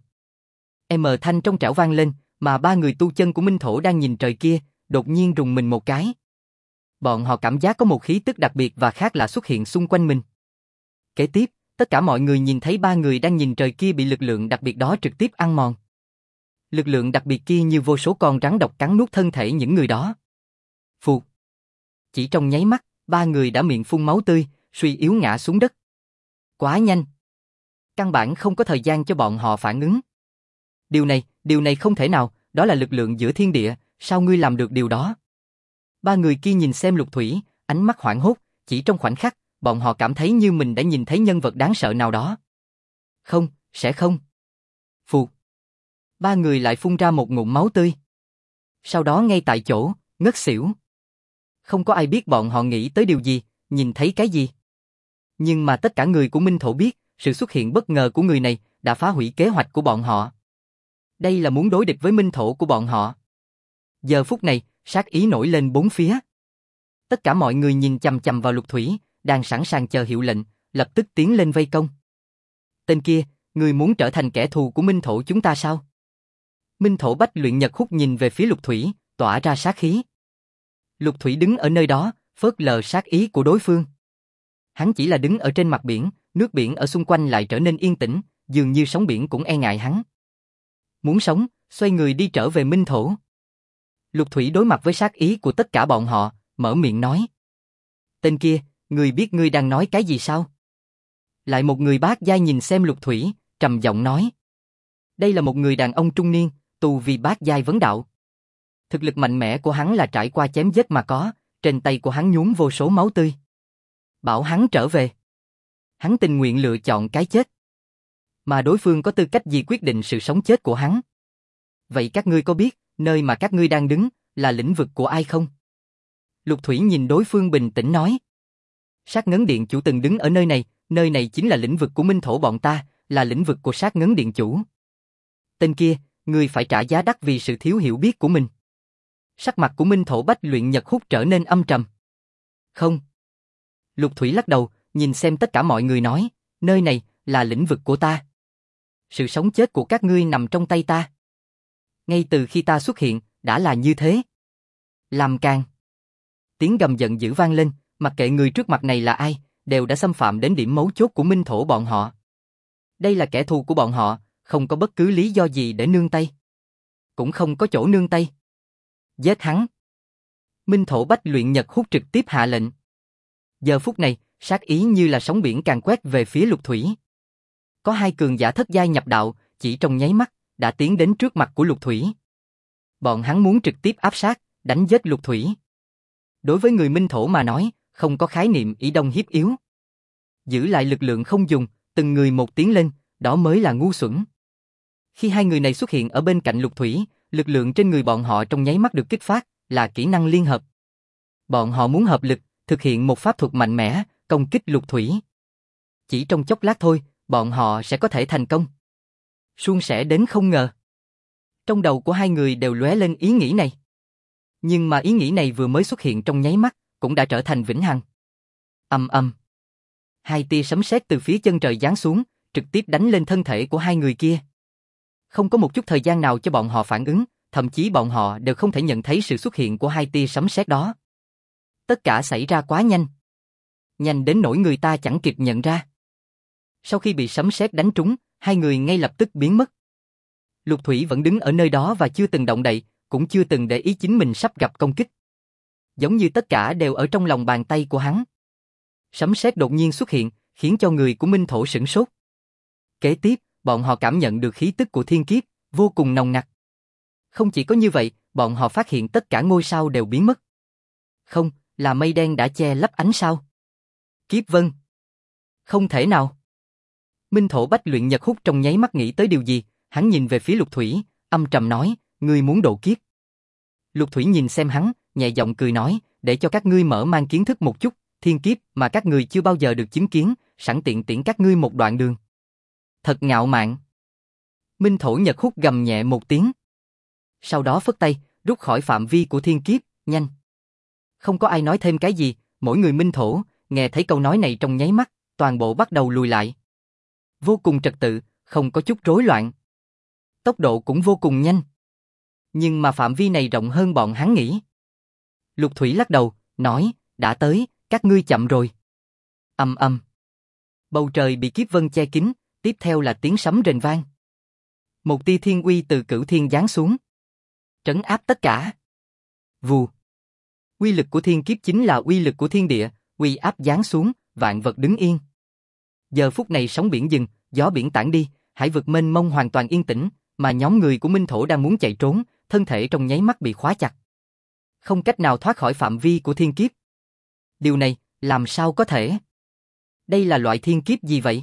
M thanh trong trẻo vang lên, mà ba người tu chân của Minh Thổ đang nhìn trời kia, đột nhiên rùng mình một cái. Bọn họ cảm giác có một khí tức đặc biệt và khác lạ xuất hiện xung quanh mình. Kế tiếp, tất cả mọi người nhìn thấy ba người đang nhìn trời kia bị lực lượng đặc biệt đó trực tiếp ăn mòn. Lực lượng đặc biệt kia như vô số con rắn độc cắn nuốt thân thể những người đó. Phụt. Chỉ trong nháy mắt, ba người đã miệng phun máu tươi, suy yếu ngã xuống đất. Quá nhanh. Căn bản không có thời gian cho bọn họ phản ứng. Điều này không thể nào, đó là lực lượng giữa thiên địa, sao ngươi làm được điều đó? Ba người kia nhìn xem Lục Thủy, ánh mắt hoảng hốt, chỉ trong khoảnh khắc, bọn họ cảm thấy như mình đã nhìn thấy nhân vật đáng sợ nào đó. Không, sẽ không. Phụt. Ba người lại phun ra một ngụm máu tươi. Sau đó ngay tại chỗ, ngất xỉu. Không có ai biết bọn họ nghĩ tới điều gì, nhìn thấy cái gì. Nhưng mà tất cả người của Minh Thổ biết, sự xuất hiện bất ngờ của người này đã phá hủy kế hoạch của bọn họ. Đây là muốn đối địch với Minh Thổ của bọn họ. Giờ phút này, sát ý nổi lên bốn phía. Tất cả mọi người nhìn chằm chằm vào Lục Thủy, đang sẵn sàng chờ hiệu lệnh, lập tức tiến lên vây công. Tên kia, người muốn trở thành kẻ thù của Minh Thổ chúng ta sao? Minh Thổ Bách Luyện Nhật Hút nhìn về phía Lục Thủy, tỏa ra sát khí. Lục Thủy đứng ở nơi đó, phớt lờ sát ý của đối phương. Hắn chỉ là đứng ở trên mặt biển, nước biển ở xung quanh lại trở nên yên tĩnh, dường như sóng biển cũng e ngại hắn. Muốn sống, xoay người đi trở về Minh Thổ. Lục Thủy đối mặt với sát ý của tất cả bọn họ, mở miệng nói. Tên kia, người biết ngươi đang nói cái gì sao? Lại một người bác giai nhìn xem Lục Thủy, trầm giọng nói. Đây là một người đàn ông trung niên, tu vi bác giai vấn đạo. Thực lực mạnh mẽ của hắn là trải qua chém giết mà có, trên tay của hắn nhuốm vô số máu tươi. Bảo hắn trở về. Hắn tình nguyện lựa chọn cái chết. Mà đối phương có tư cách gì quyết định sự sống chết của hắn? Vậy các ngươi có biết, nơi mà các ngươi đang đứng, là lĩnh vực của ai không? Lục Thủy nhìn đối phương bình tĩnh nói. Sát Ngấn Điện chủ từng đứng ở nơi này chính là lĩnh vực của Minh Thổ bọn ta, là lĩnh vực của Sát Ngấn Điện chủ. Tên kia, ngươi phải trả giá đắt vì sự thiếu hiểu biết của mình. Sắc mặt của Minh Thổ Bách Luyện Nhật Hút trở nên âm trầm. Không. Lục Thủy lắc đầu, nhìn xem tất cả mọi người nói, nơi này là lĩnh vực của ta. Sự sống chết của các ngươi nằm trong tay ta. Ngay từ khi ta xuất hiện, đã là như thế. Làm càn. Tiếng gầm giận dữ vang lên, mặc kệ người trước mặt này là ai, đều đã xâm phạm đến điểm mấu chốt của minh thổ bọn họ. Đây là kẻ thù của bọn họ, không có bất cứ lý do gì để nương tay. Cũng không có chỗ nương tay. Giết hắn. Minh thổ Bách Luyện Nhật Hút trực tiếp hạ lệnh. Giờ phút này, sát ý như là sóng biển càn quét về phía Lục Thủy. Có hai cường giả thất giai nhập đạo, chỉ trong nháy mắt, đã tiến đến trước mặt của Lục Thủy. Bọn hắn muốn trực tiếp áp sát, đánh giết Lục Thủy. Đối với người minh thổ mà nói, không có khái niệm以đông hiếp yếu. Giữ lại lực lượng không dùng, từng người một tiến lên, đó mới là ngu xuẩn. Khi hai người này xuất hiện ở bên cạnh Lục Thủy, lực lượng trên người bọn họ trong nháy mắt được kích phát, là kỹ năng liên hợp. Bọn họ muốn hợp lực, thực hiện một pháp thuật mạnh mẽ, công kích Lục Thủy. Chỉ trong chốc lát thôi, bọn họ sẽ có thể thành công. Suôn sẻ đến không ngờ. Trong đầu của hai người đều lóe lên ý nghĩ này. Nhưng mà ý nghĩ này vừa mới xuất hiện trong nháy mắt, cũng đã trở thành vĩnh hằng. Ầm ầm. Hai tia sấm sét từ phía chân trời giáng xuống, trực tiếp đánh lên thân thể của hai người kia. Không có một chút thời gian nào cho bọn họ phản ứng, thậm chí bọn họ đều không thể nhận thấy sự xuất hiện của hai tia sấm sét đó. Tất cả xảy ra quá nhanh. Nhanh đến nỗi người ta chẳng kịp nhận ra. Sau khi bị sấm sét đánh trúng, hai người ngay lập tức biến mất. Lục Thủy vẫn đứng ở nơi đó và chưa từng động đậy, cũng chưa từng để ý chính mình sắp gặp công kích. Giống như tất cả đều ở trong lòng bàn tay của hắn. Sấm sét đột nhiên xuất hiện, khiến cho người của Minh Thổ sửng sốt. Kế tiếp, bọn họ cảm nhận được khí tức của thiên kiếp, vô cùng nồng nặc. Không chỉ có như vậy, bọn họ phát hiện tất cả ngôi sao đều biến mất. Không, là mây đen đã che lấp ánh sao. Kiếp vân. Không thể nào. Minh Thổ Bách Luyện Nhật Hút trong nháy mắt nghĩ tới điều gì, hắn nhìn về phía Lục Thủy, âm trầm nói, ngươi muốn độ kiếp. Lục Thủy nhìn xem hắn, nhẹ giọng cười nói, để cho các ngươi mở mang kiến thức một chút, thiên kiếp mà các ngươi chưa bao giờ được chứng kiến, sẵn tiện tiễn các ngươi một đoạn đường. Thật ngạo mạn. Minh Thổ Nhật Hút gầm nhẹ một tiếng. Sau đó phất tay, rút khỏi phạm vi của thiên kiếp, nhanh. Không có ai nói thêm cái gì, mỗi người Minh Thổ, nghe thấy câu nói này trong nháy mắt, toàn bộ bắt đầu lùi lại. Vô cùng trật tự, không có chút rối loạn. Tốc độ cũng vô cùng nhanh. Nhưng mà phạm vi này rộng hơn bọn hắn nghĩ. Lục Thủy lắc đầu, nói, đã tới, các ngươi chậm rồi. Ầm ầm. Bầu trời bị kiếp vân che kín, tiếp theo là tiếng sấm rền vang. Một tia thiên uy từ cửu thiên giáng xuống. Trấn áp tất cả. Vù. Uy lực của thiên kiếp chính là uy lực của thiên địa, uy áp giáng xuống, vạn vật đứng yên. Giờ phút này sóng biển dừng, gió biển tản đi, hải vực mênh mông hoàn toàn yên tĩnh, mà nhóm người của Minh Thổ đang muốn chạy trốn, thân thể trong nháy mắt bị khóa chặt. Không cách nào thoát khỏi phạm vi của thiên kiếp. Điều này, làm sao có thể? Đây là loại thiên kiếp gì vậy?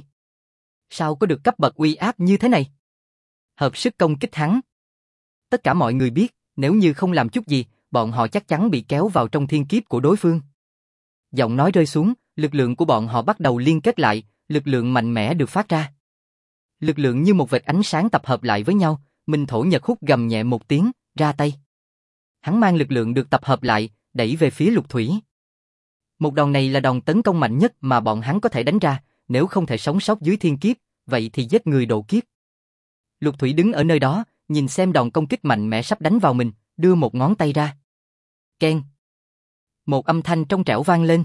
Sao có được cấp bậc uy áp như thế này? Hợp sức công kích hắn. Tất cả mọi người biết, nếu như không làm chút gì, bọn họ chắc chắn bị kéo vào trong thiên kiếp của đối phương. Giọng nói rơi xuống, lực lượng của bọn họ bắt đầu liên kết lại, lực lượng mạnh mẽ được phát ra. Lực lượng như một vệt ánh sáng tập hợp lại với nhau, Minh Thổ Nhật Hút gầm nhẹ một tiếng, ra tay. Hắn mang lực lượng được tập hợp lại, đẩy về phía Lục Thủy. Một đòn này là đòn tấn công mạnh nhất mà bọn hắn có thể đánh ra, nếu không thể sống sót dưới thiên kiếp, vậy thì giết người độ kiếp. Lục Thủy đứng ở nơi đó, nhìn xem đòn công kích mạnh mẽ sắp đánh vào mình, đưa một ngón tay ra. Keng. Một âm thanh trong trẻo vang lên.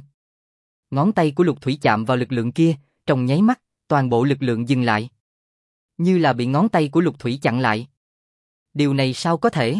Ngón tay của Lục Thủy chạm vào lực lượng kia, trong nháy mắt, toàn bộ lực lượng dừng lại. Như là bị ngón tay của Lục Thủy chặn lại. Điều này sao có thể?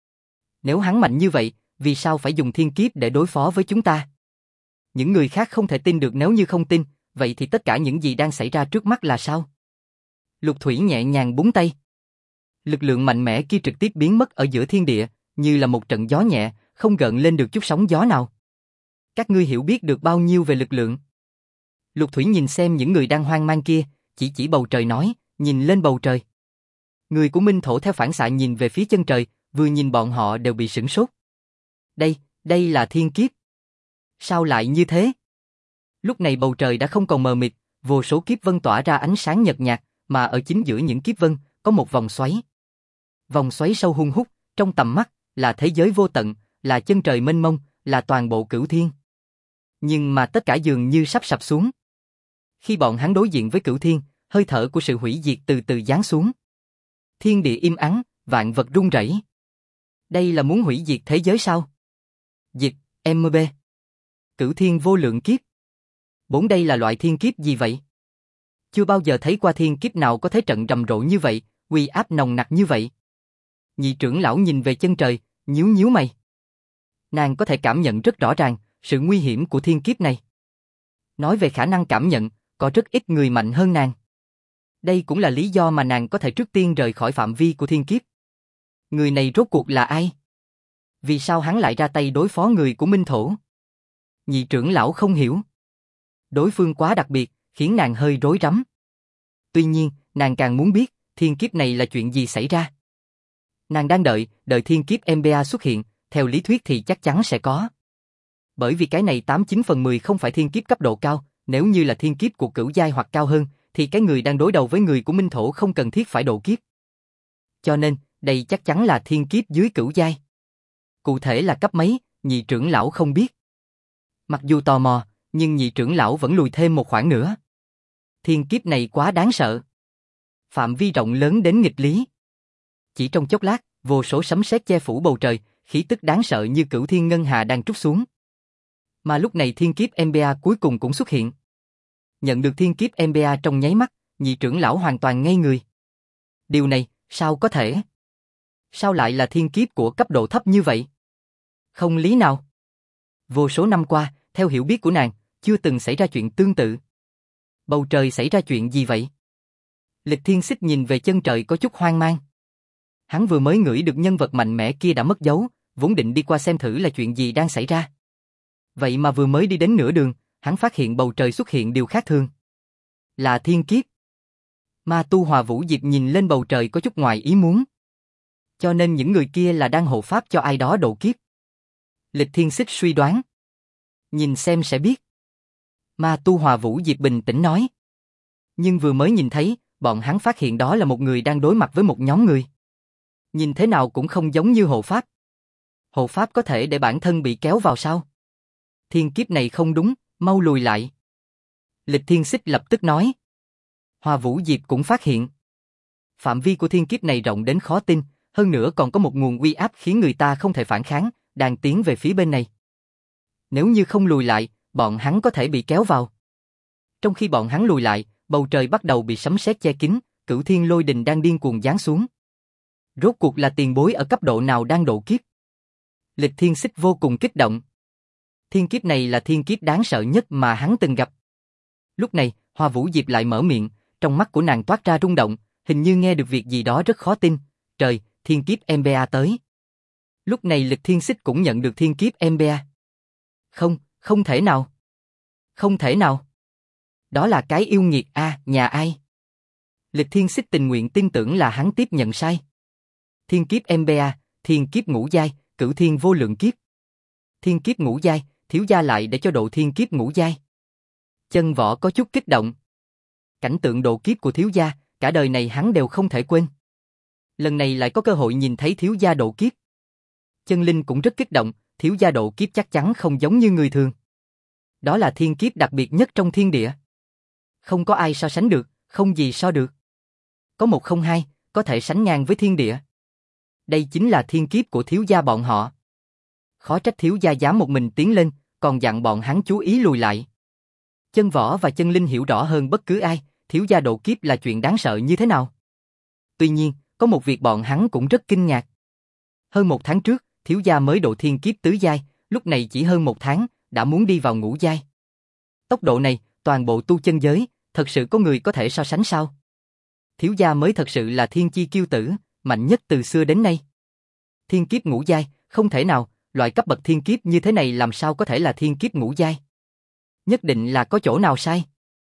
Nếu hắn mạnh như vậy, vì sao phải dùng thiên kiếp để đối phó với chúng ta? Những người khác không thể tin được, nếu như không tin, vậy thì tất cả những gì đang xảy ra trước mắt là sao? Lục Thủy nhẹ nhàng búng tay. Lực lượng mạnh mẽ kia trực tiếp biến mất ở giữa thiên địa, như là một trận gió nhẹ, không gợn lên được chút sóng gió nào. Các ngươi hiểu biết được bao nhiêu về lực lượng? Lục Thủy nhìn xem những người đang hoang mang kia, chỉ bầu trời nói, nhìn lên bầu trời. Người của Minh Thổ theo phản xạ nhìn về phía chân trời, vừa nhìn bọn họ đều bị sửng sốt. Đây là thiên kiếp. Sao lại như thế? Lúc này bầu trời đã không còn mờ mịt, vô số kiếp vân tỏa ra ánh sáng nhợt nhạt, mà ở chính giữa những kiếp vân, có một vòng xoáy. Vòng xoáy sâu hun hút, trong tầm mắt, là thế giới vô tận, là chân trời mênh mông, là toàn bộ cửu thiên. Nhưng mà tất cả dường như sắp sập xuống. Khi bọn hắn đối diện với Cửu Thiên, hơi thở của sự hủy diệt từ từ giáng xuống. Thiên địa im ắng, vạn vật rung rẩy. Đây là muốn hủy diệt thế giới sao? Dịch, MB. Cửu Thiên vô lượng kiếp. Bốn đây là loại thiên kiếp gì vậy? Chưa bao giờ thấy qua thiên kiếp nào có thế trận rầm rộ như vậy, uy áp nồng nặc như vậy. Nhị trưởng lão nhìn về chân trời, nhíu nhíu mày. Nàng có thể cảm nhận rất rõ ràng sự nguy hiểm của thiên kiếp này. Nói về khả năng cảm nhận, có rất ít người mạnh hơn nàng. Đây cũng là lý do mà nàng có thể trước tiên rời khỏi phạm vi của thiên kiếp. Người này rốt cuộc là ai? Vì sao hắn lại ra tay đối phó người của Minh Thổ? Nhị trưởng lão không hiểu. Đối phương quá đặc biệt, khiến nàng hơi rối rắm. Tuy nhiên, nàng càng muốn biết, thiên kiếp này là chuyện gì xảy ra. Nàng đang đợi thiên kiếp MBA xuất hiện, theo lý thuyết thì chắc chắn sẽ có. Bởi vì cái này 89 phần 10 không phải thiên kiếp cấp độ cao, nếu như là thiên kiếp của cửu giai hoặc cao hơn, thì cái người đang đối đầu với người của Minh Thổ không cần thiết phải độ kiếp. Cho nên, đây chắc chắn là thiên kiếp dưới cửu giai. Cụ thể là cấp mấy, nhị trưởng lão không biết. Mặc dù tò mò, nhưng nhị trưởng lão vẫn lùi thêm một khoảng nữa. Thiên kiếp này quá đáng sợ. Phạm vi rộng lớn đến nghịch lý. Chỉ trong chốc lát, vô số sấm sét che phủ bầu trời, khí tức đáng sợ như cửu thiên ngân hà đang trút xuống. Mà lúc này thiên kiếp MBA cuối cùng cũng xuất hiện. Nhận được thiên kiếp MBA trong nháy mắt, nhị trưởng lão hoàn toàn ngây người. Điều này, sao có thể? Sao lại là thiên kiếp của cấp độ thấp như vậy? Không lý nào. Vô số năm qua, theo hiểu biết của nàng, chưa từng xảy ra chuyện tương tự. Bầu trời xảy ra chuyện gì vậy? Lịch Thiên Xích nhìn về chân trời có chút hoang mang. Hắn vừa mới ngửi được nhân vật mạnh mẽ kia đã mất dấu, vốn định đi qua xem thử là chuyện gì đang xảy ra. Vậy mà vừa mới đi đến nửa đường, hắn phát hiện bầu trời xuất hiện điều khác thường. Là thiên kiếp. Ma tu Hòa Vũ Diệp nhìn lên bầu trời có chút ngoài ý muốn. Cho nên những người kia là đang hộ pháp cho ai đó độ kiếp. Lịch Thiên Xích suy đoán. Nhìn xem sẽ biết. Ma tu Hòa Vũ Diệp bình tĩnh nói. Nhưng vừa mới nhìn thấy, bọn hắn phát hiện đó là một người đang đối mặt với một nhóm người. Nhìn thế nào cũng không giống như hộ pháp. Hộ pháp có thể để bản thân bị kéo vào sao? Thiên kiếp này không đúng, mau lùi lại. Lịch Thiên Xích lập tức nói. Hòa Vũ Diệp cũng phát hiện. Phạm vi của thiên kiếp này rộng đến khó tin, hơn nữa còn có một nguồn uy áp khiến người ta không thể phản kháng, đang tiến về phía bên này. Nếu như không lùi lại, bọn hắn có thể bị kéo vào. Trong khi bọn hắn lùi lại, bầu trời bắt đầu bị sấm sét che kín, cửu thiên lôi đình đang điên cuồng giáng xuống. Rốt cuộc là tiền bối ở cấp độ nào đang độ kiếp? Lịch Thiên Xích vô cùng kích động. Thiên kiếp này là thiên kiếp đáng sợ nhất mà hắn từng gặp. Lúc này, Hoa Vũ Diệp lại mở miệng, trong mắt của nàng toát ra rung động, hình như nghe được việc gì đó rất khó tin. Trời, thiên kiếp MBA tới. Lúc này Lịch Thiên Xích cũng nhận được thiên kiếp MBA. Không, không thể nào. Không thể nào. Đó là cái yêu nghiệt nhà ai? Lịch Thiên Xích tình nguyện tin tưởng là hắn tiếp nhận sai. Thiên kiếp MBA, thiên kiếp ngũ giai, cửu thiên vô lượng kiếp. Thiên kiếp ngũ giai, thiếu gia lại để cho độ thiên kiếp ngũ giai. Chân Võ có chút kích động. Cảnh tượng độ kiếp của thiếu gia, cả đời này hắn đều không thể quên. Lần này lại có cơ hội nhìn thấy thiếu gia độ kiếp. Chân Linh cũng rất kích động, thiếu gia độ kiếp chắc chắn không giống như người thường. Đó là thiên kiếp đặc biệt nhất trong thiên địa. Không có ai so sánh được, không gì so được. Có một không hai, có thể sánh ngang với thiên địa. Đây chính là thiên kiếp của thiếu gia bọn họ. Khó trách thiếu gia dám một mình tiến lên, còn dặn bọn hắn chú ý lùi lại. Chân Võ và Chân Linh hiểu rõ hơn bất cứ ai, thiếu gia độ kiếp là chuyện đáng sợ như thế nào. Tuy nhiên, có một việc bọn hắn cũng rất kinh ngạc. Hơn một tháng trước, thiếu gia mới độ thiên kiếp tứ giai, lúc này chỉ hơn một tháng, đã muốn đi vào ngũ giai. Tốc độ này, toàn bộ tu chân giới, thật sự có người có thể so sánh sao? Thiếu gia mới thật sự là thiên chi kiêu tử, mạnh nhất từ xưa đến nay. Thiên kiếp ngũ giai, không thể nào, loại cấp bậc thiên kiếp như thế này làm sao có thể là thiên kiếp ngũ giai? Nhất định là có chỗ nào sai.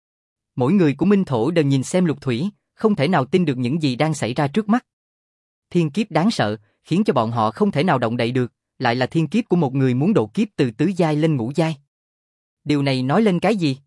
Mỗi người của Minh Thổ đều nhìn xem Lục Thủy, không thể nào tin được những gì đang xảy ra trước mắt. Thiên kiếp đáng sợ, khiến cho bọn họ không thể nào động đậy được, lại là thiên kiếp của một người muốn độ kiếp từ tứ giai lên ngũ giai. Điều này nói lên cái gì?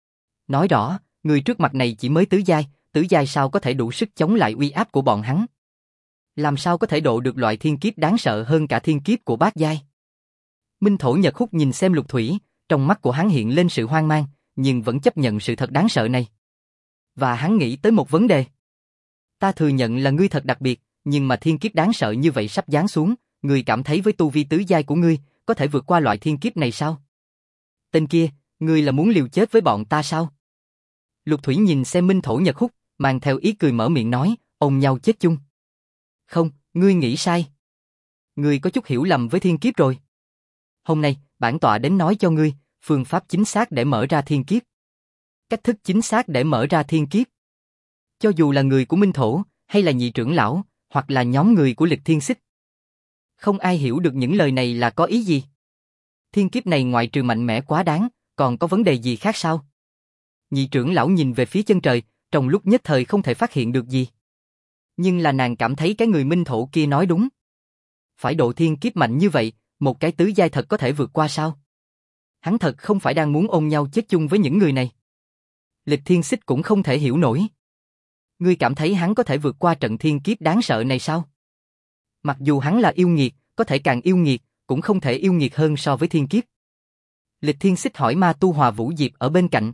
Nói rõ, người trước mặt này chỉ mới tứ giai sao có thể đủ sức chống lại uy áp của bọn hắn? Làm sao có thể độ được loại thiên kiếp đáng sợ hơn cả thiên kiếp của bát giai? Minh Thổ Nhật Húc nhìn xem Lục Thủy, trong mắt của hắn hiện lên sự hoang mang, nhưng vẫn chấp nhận sự thật đáng sợ này. Và hắn nghĩ tới một vấn đề. Ta thừa nhận là ngươi thật đặc biệt, nhưng mà thiên kiếp đáng sợ như vậy sắp giáng xuống, ngươi cảm thấy với tu vi tứ giai của ngươi, có thể vượt qua loại thiên kiếp này sao? Tên kia, ngươi là muốn liều chết với bọn ta sao? Lục Thủy nhìn xem Minh Thổ Nhật Húc, mang theo ý cười mở miệng nói, ôm nhau chết chung. Không, ngươi nghĩ sai. Ngươi có chút hiểu lầm với thiên kiếp rồi. Hôm nay, bản tọa đến nói cho ngươi, phương pháp chính xác để mở ra thiên kiếp. Cách thức chính xác để mở ra thiên kiếp. Cho dù là người của Minh Thổ, hay là nhị trưởng lão, hoặc là nhóm người của Lịch Thiên Xích. Không ai hiểu được những lời này là có ý gì. Thiên kiếp này ngoại trừ mạnh mẽ quá đáng, còn có vấn đề gì khác sao? Nhị trưởng lão nhìn về phía chân trời, trong lúc nhất thời không thể phát hiện được gì. Nhưng là nàng cảm thấy cái người Minh Thổ kia nói đúng. Phải độ thiên kiếp mạnh như vậy, một cái tứ giai thật có thể vượt qua sao? Hắn thật không phải đang muốn ôm nhau chết chung với những người này. Lịch Thiên Xích cũng không thể hiểu nổi. Ngươi cảm thấy hắn có thể vượt qua trận thiên kiếp đáng sợ này sao? Mặc dù hắn là yêu nghiệt, có thể càng yêu nghiệt, cũng không thể yêu nghiệt hơn so với thiên kiếp. Lịch Thiên Xích hỏi Ma Tu Hòa Vũ Diệp ở bên cạnh.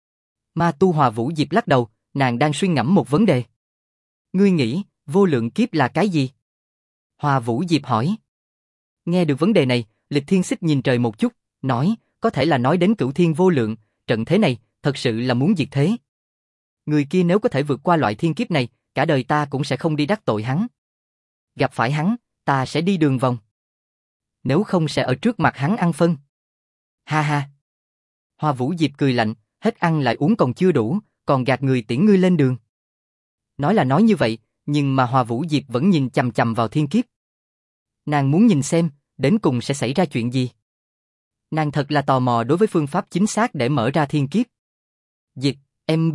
Ma Tu Hòa Vũ Diệp lắc đầu, nàng đang suy ngẫm một vấn đề. Ngươi nghĩ, vô lượng kiếp là cái gì? Hòa Vũ Diệp hỏi. Nghe được vấn đề này, Lịch Thiên Xích nhìn trời một chút, nói, có thể là nói đến cửu thiên vô lượng, trận thế này, thật sự là muốn diệt thế. Người kia nếu có thể vượt qua loại thiên kiếp này, cả đời ta cũng sẽ không đi đắc tội hắn. Gặp phải hắn, ta sẽ đi đường vòng. Nếu không sẽ ở trước mặt hắn ăn phân. Ha ha. Hoa Vũ Diệp cười lạnh, hết ăn lại uống còn chưa đủ, còn gạt người tiễn ngươi lên đường. Nói là nói như vậy, nhưng mà Hoa Vũ Diệp vẫn nhìn chằm chằm vào thiên kiếp. Nàng muốn nhìn xem, đến cùng sẽ xảy ra chuyện gì. Nàng thật là tò mò đối với phương pháp chính xác để mở ra thiên kiếp. Dịch, MB.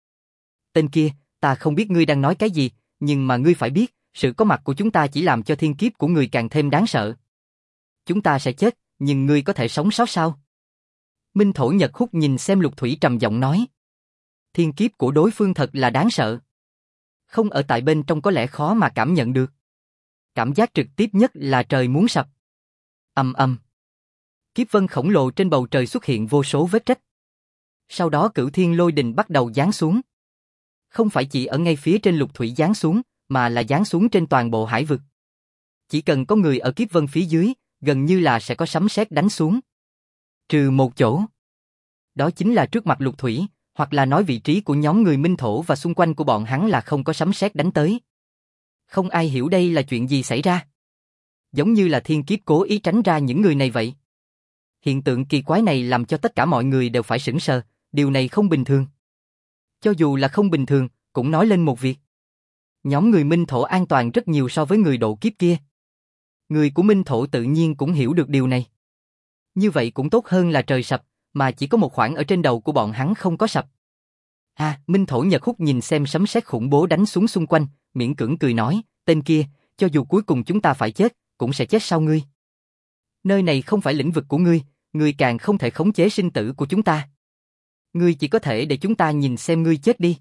Tên kia, ta không biết ngươi đang nói cái gì, nhưng mà ngươi phải biết, sự có mặt của chúng ta chỉ làm cho thiên kiếp của ngươi càng thêm đáng sợ. Chúng ta sẽ chết, nhưng ngươi có thể sống sót sao? Minh Thổ Nhật Húc nhìn xem Lục Thủy trầm giọng nói. Thiên kiếp của đối phương thật là đáng sợ. Không ở tại bên trong có lẽ khó mà cảm nhận được. Cảm giác trực tiếp nhất là trời muốn sập. Ầm ầm. Kiếp vân khổng lồ trên bầu trời xuất hiện vô số vết rách. Sau đó cửu thiên lôi đình bắt đầu giáng xuống. Không phải chỉ ở ngay phía trên Lục Thủy giáng xuống, mà là giáng xuống trên toàn bộ hải vực. Chỉ cần có người ở kiếp vân phía dưới, gần như là sẽ có sấm sét đánh xuống. Trừ một chỗ. Đó chính là trước mặt Lục Thủy, hoặc là nói vị trí của nhóm người Minh Thổ và xung quanh của bọn hắn là không có sấm sét đánh tới. Không ai hiểu đây là chuyện gì xảy ra. Giống như là thiên kiếp cố ý tránh ra những người này vậy. Hiện tượng kỳ quái này làm cho tất cả mọi người đều phải sửng sờ, điều này không bình thường. Cho dù là không bình thường, cũng nói lên một việc. Nhóm người Minh Thổ an toàn rất nhiều so với người độ kiếp kia. Người của Minh Thổ tự nhiên cũng hiểu được điều này. Như vậy cũng tốt hơn là trời sập, mà chỉ có một khoảng ở trên đầu của bọn hắn không có sập. Minh Thổ Nhật Húc nhìn xem sấm sét khủng bố đánh xuống xung quanh, miễn cưỡng cười nói, tên kia, cho dù cuối cùng chúng ta phải chết, cũng sẽ chết sau ngươi. Nơi này không phải lĩnh vực của ngươi, ngươi càng không thể khống chế sinh tử của chúng ta. Ngươi chỉ có thể để chúng ta nhìn xem ngươi chết đi.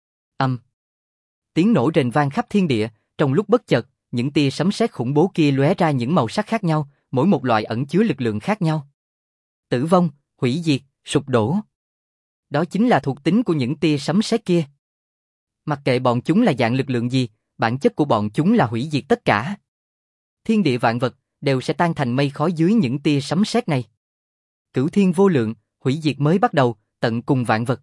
Tiếng nổ rền vang khắp thiên địa, trong lúc bất chợt, những tia sấm sét khủng bố kia lóe ra những màu sắc khác nhau, mỗi một loại ẩn chứa lực lượng khác nhau. Tử vong, hủy diệt, sụp đổ. Đó chính là thuộc tính của những tia sấm sét kia. Mặc kệ bọn chúng là dạng lực lượng gì, bản chất của bọn chúng là hủy diệt tất cả. Thiên địa vạn vật đều sẽ tan thành mây khói dưới những tia sấm sét này. Cửu thiên vô lượng, hủy diệt mới bắt đầu, tận cùng vạn vật.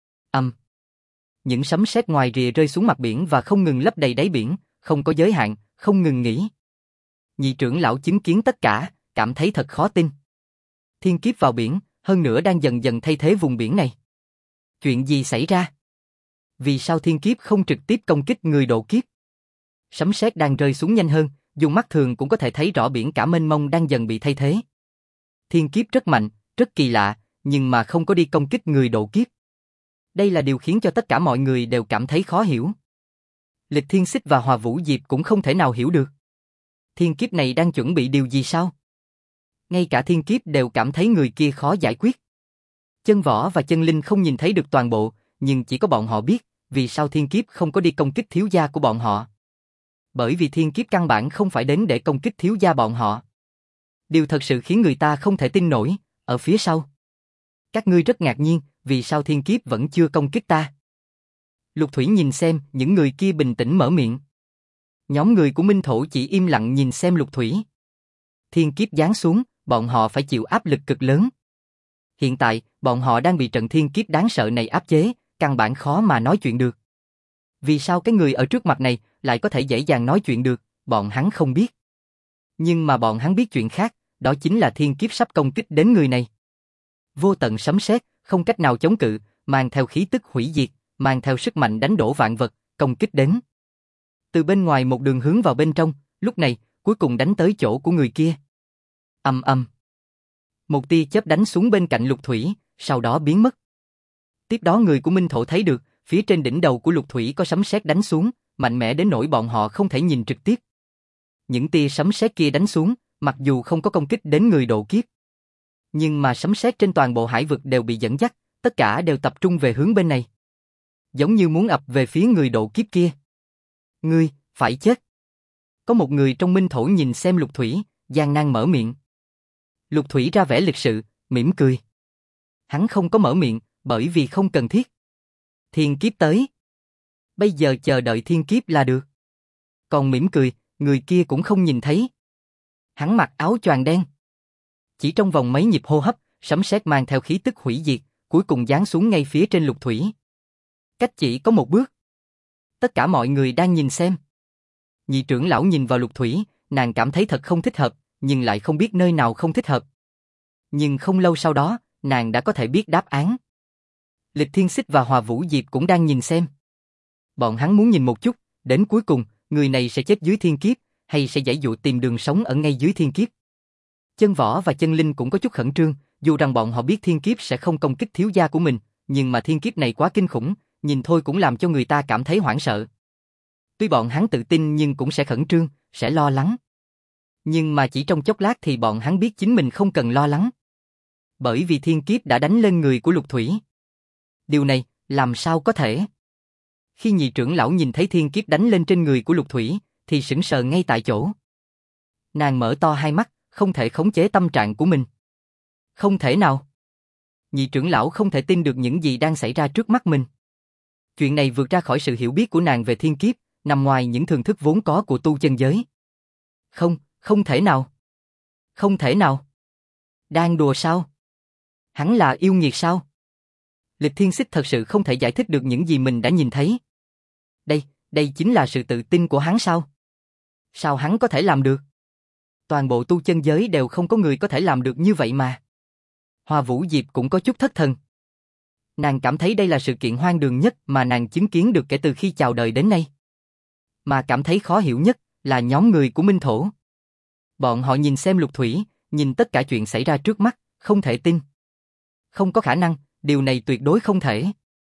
Những sấm sét ngoài rìa rơi xuống mặt biển và không ngừng lấp đầy đáy biển, không có giới hạn, không ngừng nghỉ. Nhị trưởng lão chứng kiến tất cả, cảm thấy thật khó tin. Thiên kiếp vào biển, hơn nữa đang dần dần thay thế vùng biển này. Chuyện gì xảy ra? Vì sao thiên kiếp không trực tiếp công kích người độ kiếp? Sấm sét đang rơi xuống nhanh hơn, dùng mắt thường cũng có thể thấy rõ biển cả mênh mông đang dần bị thay thế. Thiên kiếp rất mạnh, rất kỳ lạ, nhưng mà không có đi công kích người độ kiếp. Đây là điều khiến cho tất cả mọi người đều cảm thấy khó hiểu. Lịch Thiên Xích và Hòa Vũ Diệp cũng không thể nào hiểu được. Thiên kiếp này đang chuẩn bị điều gì sao? Ngay cả thiên kiếp đều cảm thấy người kia khó giải quyết. Chân võ và chân linh không nhìn thấy được toàn bộ, nhưng chỉ có bọn họ biết, vì sao thiên kiếp không có đi công kích thiếu gia của bọn họ. Bởi vì thiên kiếp căn bản không phải đến để công kích thiếu gia bọn họ. Điều thật sự khiến người ta không thể tin nổi, ở phía sau. Các ngươi rất ngạc nhiên, vì sao thiên kiếp vẫn chưa công kích ta? Lục Thủy nhìn xem, những người kia bình tĩnh mở miệng. Nhóm người của Minh Thổ chỉ im lặng nhìn xem Lục Thủy. Thiên kiếp giáng xuống, bọn họ phải chịu áp lực cực lớn. Hiện tại, bọn họ đang bị trận thiên kiếp đáng sợ này áp chế, căn bản khó mà nói chuyện được. Vì sao cái người ở trước mặt này lại có thể dễ dàng nói chuyện được, bọn hắn không biết. Nhưng mà bọn hắn biết chuyện khác, đó chính là thiên kiếp sắp công kích đến người này. Vô tận sấm sét, không cách nào chống cự, mang theo khí tức hủy diệt, mang theo sức mạnh đánh đổ vạn vật, công kích đến. Từ bên ngoài một đường hướng vào bên trong, lúc này, cuối cùng đánh tới chỗ của người kia. Ầm ầm. Một tia chớp đánh xuống bên cạnh Lục Thủy, sau đó biến mất. Tiếp đó người của Minh Thổ thấy được, phía trên đỉnh đầu của Lục Thủy có sấm sét đánh xuống, mạnh mẽ đến nỗi bọn họ không thể nhìn trực tiếp. Những tia sấm sét kia đánh xuống, mặc dù không có công kích đến người độ kiếp, nhưng mà sấm sét trên toàn bộ hải vực đều bị dẫn dắt, tất cả đều tập trung về hướng bên này. Giống như muốn ập về phía người độ kiếp kia. Ngươi, phải chết. Có một người trong Minh Thổ nhìn xem Lục Thủy, gian nan mở miệng. Lục Thủy ra vẻ lịch sự, mỉm cười. Hắn không có mở miệng, bởi vì không cần thiết. Thiên kiếp tới. Bây giờ chờ đợi thiên kiếp là được. Còn mỉm cười, người kia cũng không nhìn thấy. Hắn mặc áo choàng đen. Chỉ trong vòng mấy nhịp hô hấp, sấm sét mang theo khí tức hủy diệt, cuối cùng giáng xuống ngay phía trên Lục Thủy. Cách chỉ có một bước. Tất cả mọi người đang nhìn xem. Nhị trưởng lão nhìn vào Lục Thủy, nàng cảm thấy thật không thích hợp, nhưng lại không biết nơi nào không thích hợp. Nhưng không lâu sau đó, nàng đã có thể biết đáp án. Lịch Thiên Xích và Hòa Vũ Diệp cũng đang nhìn xem. Bọn hắn muốn nhìn một chút, đến cuối cùng, người này sẽ chết dưới thiên kiếp, hay sẽ giãy dụa tìm đường sống ở ngay dưới thiên kiếp. Chân Võ và Chân Linh cũng có chút khẩn trương, dù rằng bọn họ biết thiên kiếp sẽ không công kích thiếu gia của mình, nhưng mà thiên kiếp này quá kinh khủng, nhìn thôi cũng làm cho người ta cảm thấy hoảng sợ. Tuy bọn hắn tự tin nhưng cũng sẽ khẩn trương, sẽ lo lắng. Nhưng mà chỉ trong chốc lát thì bọn hắn biết chính mình không cần lo lắng. Bởi vì thiên kiếp đã đánh lên người của Lục Thủy. Điều này, làm sao có thể? Khi nhị trưởng lão nhìn thấy thiên kiếp đánh lên trên người của Lục Thủy, thì sững sờ ngay tại chỗ. Nàng mở to hai mắt, không thể khống chế tâm trạng của mình. Không thể nào. Nhị trưởng lão không thể tin được những gì đang xảy ra trước mắt mình. Chuyện này vượt ra khỏi sự hiểu biết của nàng về thiên kiếp, nằm ngoài những thường thức vốn có của tu chân giới. Không thể nào. Không thể nào. Đang đùa sao? Hắn là yêu nghiệt sao? Lịch Thiên Xích thật sự không thể giải thích được những gì mình đã nhìn thấy. Đây chính là sự tự tin của hắn sao? Sao hắn có thể làm được? Toàn bộ tu chân giới đều không có người có thể làm được như vậy mà. Hoa Vũ Diệp cũng có chút thất thần. Nàng cảm thấy đây là sự kiện hoang đường nhất mà nàng chứng kiến được kể từ khi chào đời đến nay. Mà cảm thấy khó hiểu nhất là nhóm người của Minh Thổ. Bọn họ nhìn xem Lục Thủy, nhìn tất cả chuyện xảy ra trước mắt, không thể tin. Không có khả năng, điều này tuyệt đối không thể.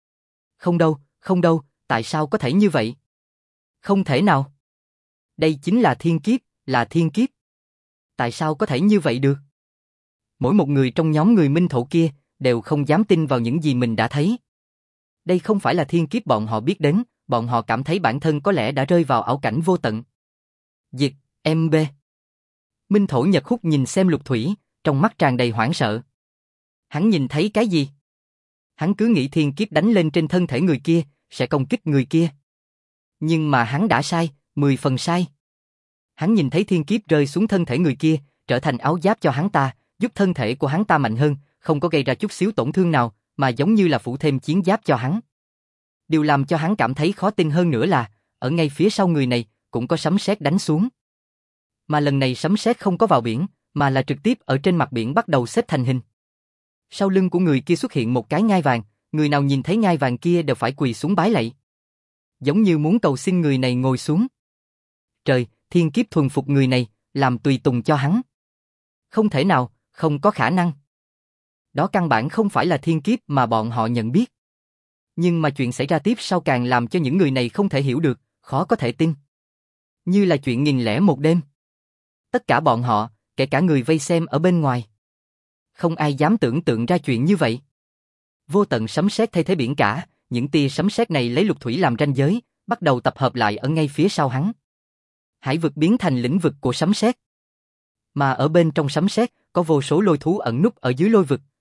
Không đâu, tại sao có thể như vậy? Không thể nào. Đây chính là thiên kiếp, là thiên kiếp. Tại sao có thể như vậy được? Mỗi một người trong nhóm người Minh Thổ kia đều không dám tin vào những gì mình đã thấy. Đây không phải là thiên kiếp bọn họ biết đến, bọn họ cảm thấy bản thân có lẽ đã rơi vào ảo cảnh vô tận. Diệt, MB. Minh Thổ Nhật Hút nhìn xem Lục Thủy, trong mắt tràn đầy hoảng sợ. Hắn nhìn thấy cái gì? Hắn cứ nghĩ thiên kiếp đánh lên trên thân thể người kia, sẽ công kích người kia. Nhưng mà hắn đã sai, 10 phần sai. Hắn nhìn thấy thiên kiếp rơi xuống thân thể người kia, trở thành áo giáp cho hắn ta, giúp thân thể của hắn ta mạnh hơn, không có gây ra chút xíu tổn thương nào, mà giống như là phủ thêm chiến giáp cho hắn. Điều làm cho hắn cảm thấy khó tin hơn nữa là, ở ngay phía sau người này, cũng có sấm sét đánh xuống. Mà lần này sấm sét không có vào biển, mà là trực tiếp ở trên mặt biển bắt đầu xếp thành hình. Sau lưng của người kia xuất hiện một cái ngai vàng, người nào nhìn thấy ngai vàng kia đều phải quỳ xuống bái lạy. Giống như muốn cầu xin người này ngồi xuống. Trời, thiên kiếp thuần phục người này, làm tùy tùng cho hắn. Không thể nào, không có khả năng. Đó căn bản không phải là thiên kiếp mà bọn họ nhận biết. Nhưng mà chuyện xảy ra tiếp sau càng làm cho những người này không thể hiểu được, khó có thể tin. Như là chuyện 1001 đêm. Tất cả bọn họ, kể cả người vây xem ở bên ngoài. Không ai dám tưởng tượng ra chuyện như vậy. Vô tận sấm sét thay thế biển cả, những tia sấm sét này lấy Lục Thủy làm ranh giới, bắt đầu tập hợp lại ở ngay phía sau hắn. Hải vực biến thành lĩnh vực của sấm sét. Mà ở bên trong sấm sét, có vô số lôi thú ẩn núp ở dưới lôi vực,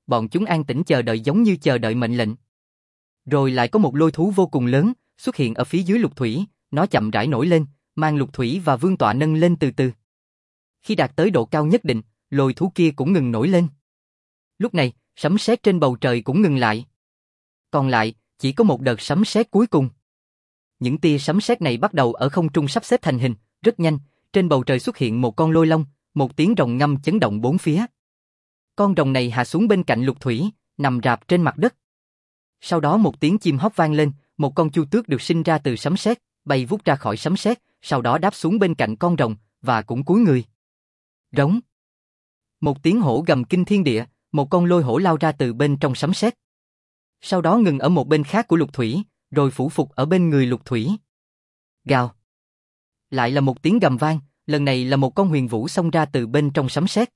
bọn chúng an tĩnh chờ đợi giống như chờ đợi mệnh lệnh. Rồi lại có một lôi thú vô cùng lớn xuất hiện ở phía dưới lục thủy, nó chậm rãi nổi lên, mang lục thủy và vương tọa nâng lên từ từ. Khi đạt tới độ cao nhất định, lôi thú kia cũng ngừng nổi lên. Lúc này, sấm sét trên bầu trời cũng ngừng lại. Còn lại, chỉ có một đợt sấm sét cuối cùng. Những tia sấm sét này bắt đầu ở không trung sắp xếp thành hình, rất nhanh, trên bầu trời xuất hiện một con lôi long, một tiếng rồng ngâm chấn động bốn phía. Con rồng này hạ xuống bên cạnh lục thủy, nằm rạp trên mặt đất. Sau đó một tiếng chim hót vang lên, một con chu tước được sinh ra từ sấm sét, bay vút ra khỏi sấm sét, sau đó đáp xuống bên cạnh con rồng, và cũng cúi người. Rống. Một tiếng hổ gầm kinh thiên địa, một con lôi hổ lao ra từ bên trong sấm sét. Sau đó ngừng ở một bên khác của lục thủy, rồi phủ phục ở bên người lục thủy. Gào. Lại là một tiếng gầm vang, lần này là một con huyền vũ xông ra từ bên trong sấm sét.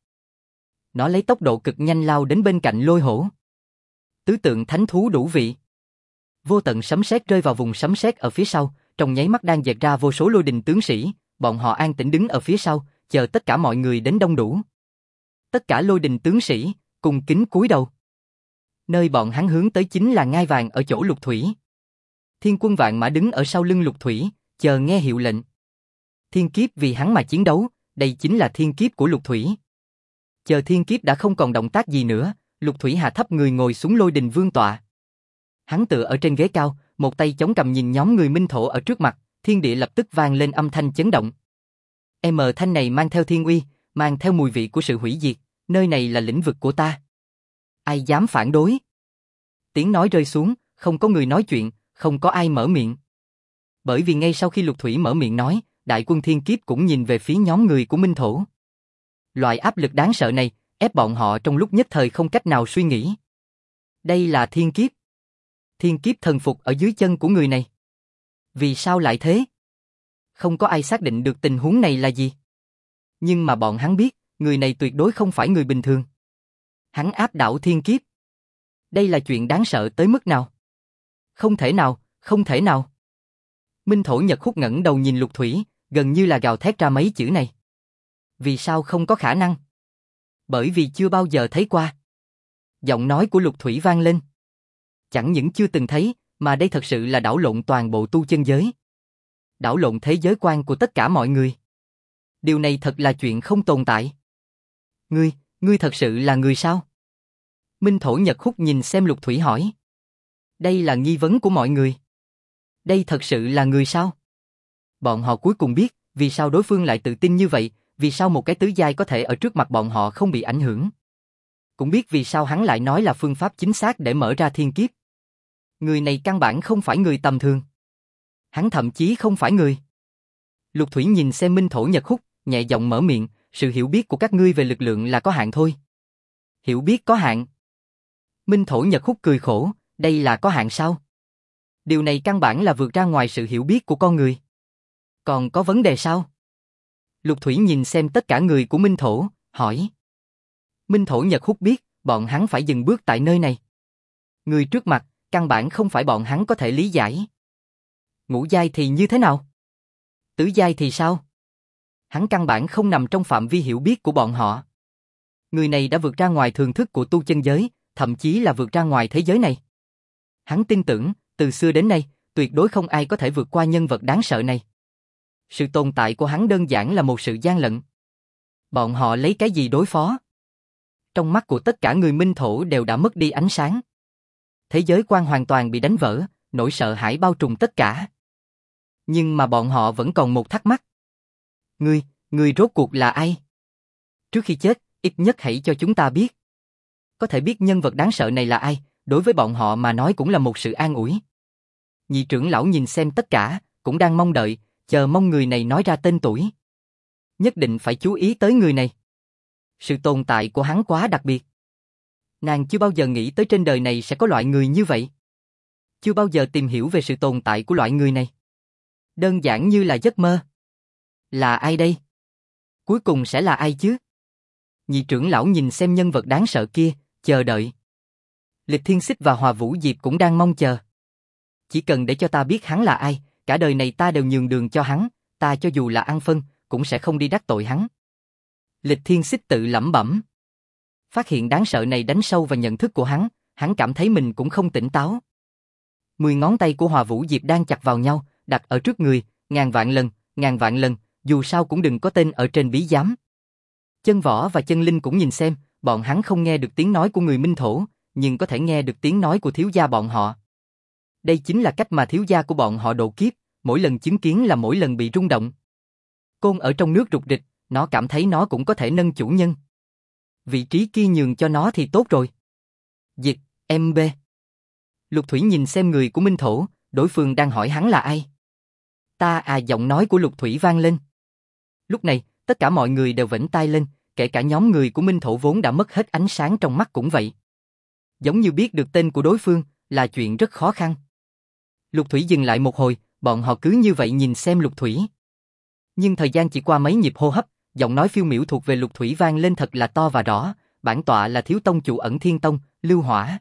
Nó lấy tốc độ cực nhanh lao đến bên cạnh lôi hổ. Tứ tượng thánh thú đủ vị. Vô tận sấm sét rơi vào vùng sấm sét ở phía sau, trong nháy mắt đang dệt ra vô số lôi đình tướng sĩ, bọn họ an tĩnh đứng ở phía sau, chờ tất cả mọi người đến đông đủ. Tất cả lôi đình tướng sĩ cùng kính cúi đầu. Nơi bọn hắn hướng tới chính là ngai vàng ở chỗ lục thủy. Thiên quân vạn mã đứng ở sau lưng lục thủy, chờ nghe hiệu lệnh. Thiên kiếp vì hắn mà chiến đấu, đây chính là thiên kiếp của lục thủy. Chờ thiên kiếp đã không còn động tác gì nữa, lục thủy hạ thấp người ngồi xuống lôi đình vương tọa. Hắn tựa ở trên ghế cao, một tay chống cằm nhìn nhóm người minh thổ ở trước mặt, thiên địa lập tức vang lên âm thanh chấn động. Thanh này mang theo thiên uy, mang theo mùi vị của sự hủy diệt, nơi này là lĩnh vực của ta. Ai dám phản đối? Tiếng nói rơi xuống, không có người nói chuyện, không có ai mở miệng. Bởi vì ngay sau khi lục thủy mở miệng nói, đại quân thiên kiếp cũng nhìn về phía nhóm người của minh thổ. Loại áp lực đáng sợ này, ép bọn họ trong lúc nhất thời không cách nào suy nghĩ. Đây là thiên kiếp. Thiên kiếp thần phục ở dưới chân của người này. Vì sao lại thế? Không có ai xác định được tình huống này là gì. Nhưng mà bọn hắn biết, người này tuyệt đối không phải người bình thường. Hắn áp đảo thiên kiếp. Đây là chuyện đáng sợ tới mức nào? Không thể nào, không thể nào. Minh thổ Nhật Hút ngẩng đầu nhìn lục thủy, gần như là gào thét ra mấy chữ này. Vì sao không có khả năng? Bởi vì chưa bao giờ thấy qua. Giọng nói của lục thủy vang lên. Chẳng những chưa từng thấy, mà đây thật sự là đảo lộn toàn bộ tu chân giới. Đảo lộn thế giới quan của tất cả mọi người. Điều này thật là chuyện không tồn tại. Ngươi thật sự là người sao? Minh thổ Nhật Hút nhìn xem lục thủy hỏi. Đây là nghi vấn của mọi người. Đây thật sự là người sao? Bọn họ cuối cùng biết, vì sao đối phương lại tự tin như vậy, vì sao một cái tứ giai có thể ở trước mặt bọn họ không bị ảnh hưởng. Cũng biết vì sao hắn lại nói là phương pháp chính xác để mở ra thiên kiếp. Người này căn bản không phải người tầm thường. Hắn thậm chí không phải người. Lục thủy nhìn xem Minh thổ Nhật Hút, nhẹ giọng mở miệng, sự hiểu biết của các ngươi về lực lượng là có hạn thôi. Hiểu biết có hạn. Minh thổ Nhật Hút cười khổ, đây là có hạn sao? Điều này căn bản là vượt ra ngoài sự hiểu biết của con người. Còn có vấn đề sao? Lục thủy nhìn xem tất cả người của Minh thổ, hỏi. Minh thổ Nhật Hút biết, bọn hắn phải dừng bước tại nơi này. Người trước mặt, căn bản không phải bọn hắn có thể lý giải. Ngũ giai thì như thế nào? Tứ giai thì sao? Hắn căn bản không nằm trong phạm vi hiểu biết của bọn họ. Người này đã vượt ra ngoài thường thức của tu chân giới, thậm chí là vượt ra ngoài thế giới này. Hắn tin tưởng, từ xưa đến nay, tuyệt đối không ai có thể vượt qua nhân vật đáng sợ này. Sự tồn tại của hắn đơn giản là một sự gian lận. Bọn họ lấy cái gì đối phó? Trong mắt của tất cả người minh thổ đều đã mất đi ánh sáng. Thế giới quan hoàn toàn bị đánh vỡ, nỗi sợ hãi bao trùm tất cả. Nhưng mà bọn họ vẫn còn một thắc mắc. Ngươi rốt cuộc là ai? Trước khi chết, ít nhất hãy cho chúng ta biết. Có thể biết nhân vật đáng sợ này là ai, đối với bọn họ mà nói cũng là một sự an ủi. Nhị trưởng lão nhìn xem tất cả, cũng đang mong đợi, chờ mong người này nói ra tên tuổi. Nhất định phải chú ý tới người này. Sự tồn tại của hắn quá đặc biệt. Nàng chưa bao giờ nghĩ tới trên đời này sẽ có loại người như vậy. Chưa bao giờ tìm hiểu về sự tồn tại của loại người này. Đơn giản như là giấc mơ. Là ai đây? Cuối cùng sẽ là ai chứ? Nhị trưởng lão nhìn xem nhân vật đáng sợ kia, chờ đợi. Lịch Thiên Xích và Hòa Vũ Diệp cũng đang mong chờ. Chỉ cần để cho ta biết hắn là ai, cả đời này ta đều nhường đường cho hắn, ta cho dù là ăn phân, cũng sẽ không đi đắc tội hắn. Lịch Thiên Xích tự lẩm bẩm. Phát hiện đáng sợ này đánh sâu vào nhận thức của hắn cảm thấy mình cũng không tỉnh táo. 10 ngón tay của Hòa Vũ Diệp đang chặt vào nhau, đặt ở trước người, ngàn vạn lần, dù sao cũng đừng có tên ở trên bí giám. Chân Võ và Chân Linh cũng nhìn xem, bọn hắn không nghe được tiếng nói của người Minh Thổ, nhưng có thể nghe được tiếng nói của thiếu gia bọn họ. Đây chính là cách mà thiếu gia của bọn họ độ kiếp, mỗi lần chứng kiến là mỗi lần bị rung động. Côn ở trong nước rục rịch, nó cảm thấy nó cũng có thể nâng chủ nhân. Vị trí kia nhường cho nó thì tốt rồi. Dịch, MB. Lục Thủy nhìn xem người của Minh Thổ, đối phương đang hỏi hắn là ai. Ta à, giọng nói của Lục Thủy vang lên. Lúc này, tất cả mọi người đều vểnh tai lên, kể cả nhóm người của Minh Thổ vốn đã mất hết ánh sáng trong mắt cũng vậy. Giống như biết được tên của đối phương là chuyện rất khó khăn. Lục Thủy dừng lại một hồi, bọn họ cứ như vậy nhìn xem Lục Thủy. Nhưng thời gian chỉ qua mấy nhịp hô hấp, giọng nói phiêu miểu thuộc về Lục Thủy vang lên thật là to và rõ, bản tọa là thiếu tông chủ Ẩn Thiên Tông, Lưu Hỏa.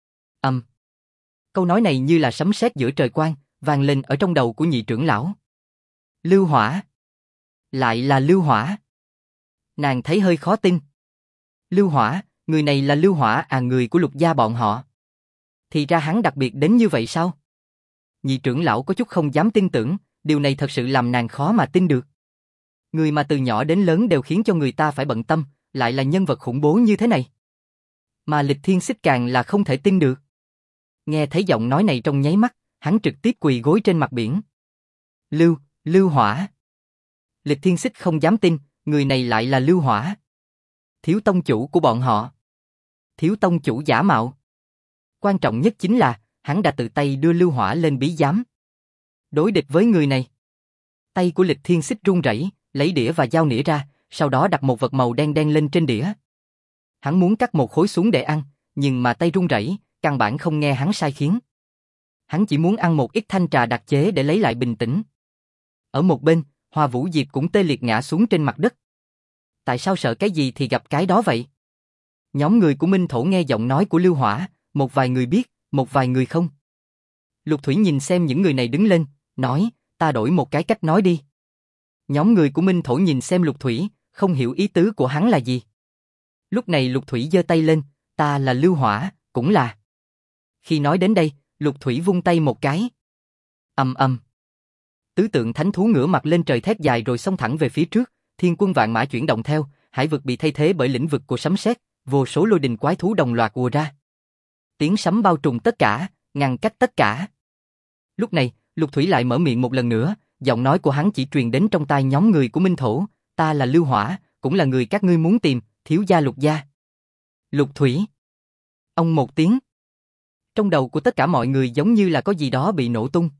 Câu nói này như là sấm sét giữa trời quang, vang lên ở trong đầu của nhị trưởng lão. Lưu Hỏa. Lại là Lưu Hỏa. Nàng thấy hơi khó tin. Lưu Hỏa, người này là Lưu Hỏa à, người của Lục gia bọn họ. Thì ra hắn đặc biệt đến như vậy sao? Nhị trưởng lão có chút không dám tin tưởng, điều này thật sự làm nàng khó mà tin được. Người mà từ nhỏ đến lớn đều khiến cho người ta phải bận tâm, lại là nhân vật khủng bố như thế này. Mà Lịch Thiên Xích càng là không thể tin được. Nghe thấy giọng nói này trong nháy mắt, hắn trực tiếp quỳ gối trên mặt biển. Lưu Hỏa. Lịch Thiên Xích không dám tin, người này lại là Lưu Hỏa. Thiếu tông chủ của bọn họ. Thiếu tông chủ giả mạo. Quan trọng nhất chính là, hắn đã tự tay đưa Lưu Hỏa lên bí giám. Đối địch với người này. Tay của Lịch Thiên Xích run rẩy, lấy đĩa và dao nĩa ra, sau đó đặt một vật màu đen đen lên trên đĩa. Hắn muốn cắt một khối xuống để ăn, nhưng mà tay run rẩy, căn bản không nghe hắn sai khiến. Hắn chỉ muốn ăn một ít thanh trà đặc chế để lấy lại bình tĩnh. Ở một bên, Hoa Vũ Diệp cũng tê liệt ngã xuống trên mặt đất. Tại sao sợ cái gì thì gặp cái đó vậy? Nhóm người của Minh Thổ nghe giọng nói của Lưu Hỏa, một vài người biết, một vài người không. Lục Thủy nhìn xem những người này đứng lên, nói, ta đổi một cái cách nói đi. Nhóm người của Minh Thổ nhìn xem Lục Thủy, không hiểu ý tứ của hắn là gì. Lúc này Lục Thủy giơ tay lên, ta là Lưu Hỏa, cũng là. Khi nói đến đây, Lục Thủy vung tay một cái. Tứ tượng thánh thú ngửa mặt lên trời thét dài rồi xông thẳng về phía trước, thiên quân vạn mã chuyển động theo, hải vực bị thay thế bởi lĩnh vực của sấm sét, vô số lôi đình quái thú đồng loạt ùa ra. Tiếng sấm bao trùm tất cả, ngăn cách tất cả. Lúc này, Lục Thủy lại mở miệng một lần nữa, giọng nói của hắn chỉ truyền đến trong tai nhóm người của Minh Thổ, ta là Lưu Hỏa, cũng là người các ngươi muốn tìm, thiếu gia Lục gia. Lục Thủy. Ông một tiếng. Trong đầu của tất cả mọi người giống như là có gì đó bị nổ tung.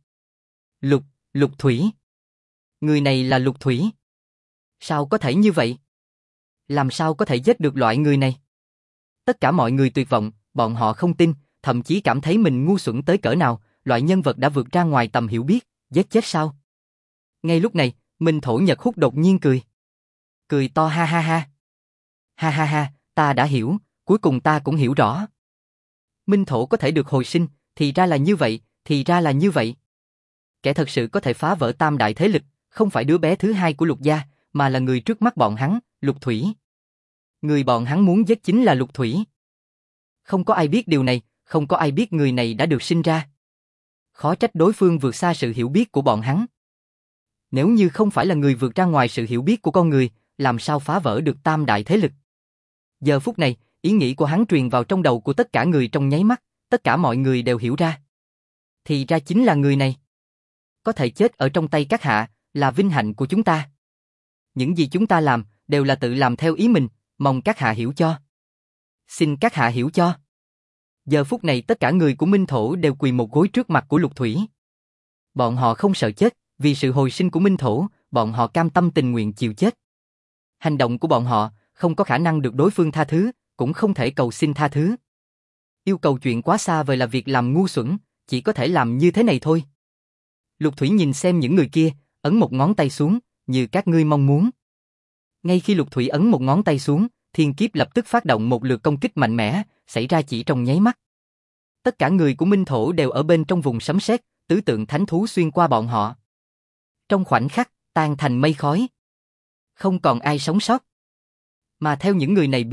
Lục Thủy. Người này là Lục Thủy. Sao có thể như vậy? Làm sao có thể giết được loại người này? Tất cả mọi người tuyệt vọng, bọn họ không tin, thậm chí cảm thấy mình ngu xuẩn tới cỡ nào, loại nhân vật đã vượt ra ngoài tầm hiểu biết, giết chết sao? Ngay lúc này, Minh Thổ Nhật Hút đột nhiên cười. Cười to ha ha ha. Ha ha ha, ta đã hiểu, cuối cùng ta cũng hiểu rõ. Minh Thổ có thể được hồi sinh, thì ra là như vậy, Kẻ thật sự có thể phá vỡ tam đại thế lực, không phải đứa bé thứ hai của Lục gia, mà là người trước mắt bọn hắn, Lục Thủy. Người bọn hắn muốn giết chính là Lục Thủy. Không có ai biết điều này, không có ai biết người này đã được sinh ra. Khó trách đối phương vượt xa sự hiểu biết của bọn hắn. Nếu như không phải là người vượt ra ngoài sự hiểu biết của con người, làm sao phá vỡ được tam đại thế lực? Giờ phút này, ý nghĩ của hắn truyền vào trong đầu của tất cả người trong nháy mắt, tất cả mọi người đều hiểu ra. Thì ra chính là người này. Có thể chết ở trong tay các hạ, là vinh hạnh của chúng ta. Những gì chúng ta làm, đều là tự làm theo ý mình, mong các hạ hiểu cho. Xin các hạ hiểu cho. Giờ phút này tất cả người của Minh Thổ đều quỳ một gối trước mặt của Lục Thủy. Bọn họ không sợ chết, vì sự hồi sinh của Minh Thổ, bọn họ cam tâm tình nguyện chịu chết. Hành động của bọn họ không có khả năng được đối phương tha thứ, cũng không thể cầu xin tha thứ. Yêu cầu chuyện quá xa vời là việc làm ngu xuẩn, chỉ có thể làm như thế này thôi. Lục Thủy nhìn xem những người kia, ấn một ngón tay xuống, như các ngươi mong muốn. Ngay khi Lục Thủy ấn một ngón tay xuống, thiên kiếp lập tức phát động một lượt công kích mạnh mẽ, xảy ra chỉ trong nháy mắt. Tất cả người của Minh Thổ đều ở bên trong vùng sấm sét, tứ tượng thánh thú xuyên qua bọn họ. Trong khoảnh khắc, tan thành mây khói. Không còn ai sống sót. Mà theo những người này biến mất,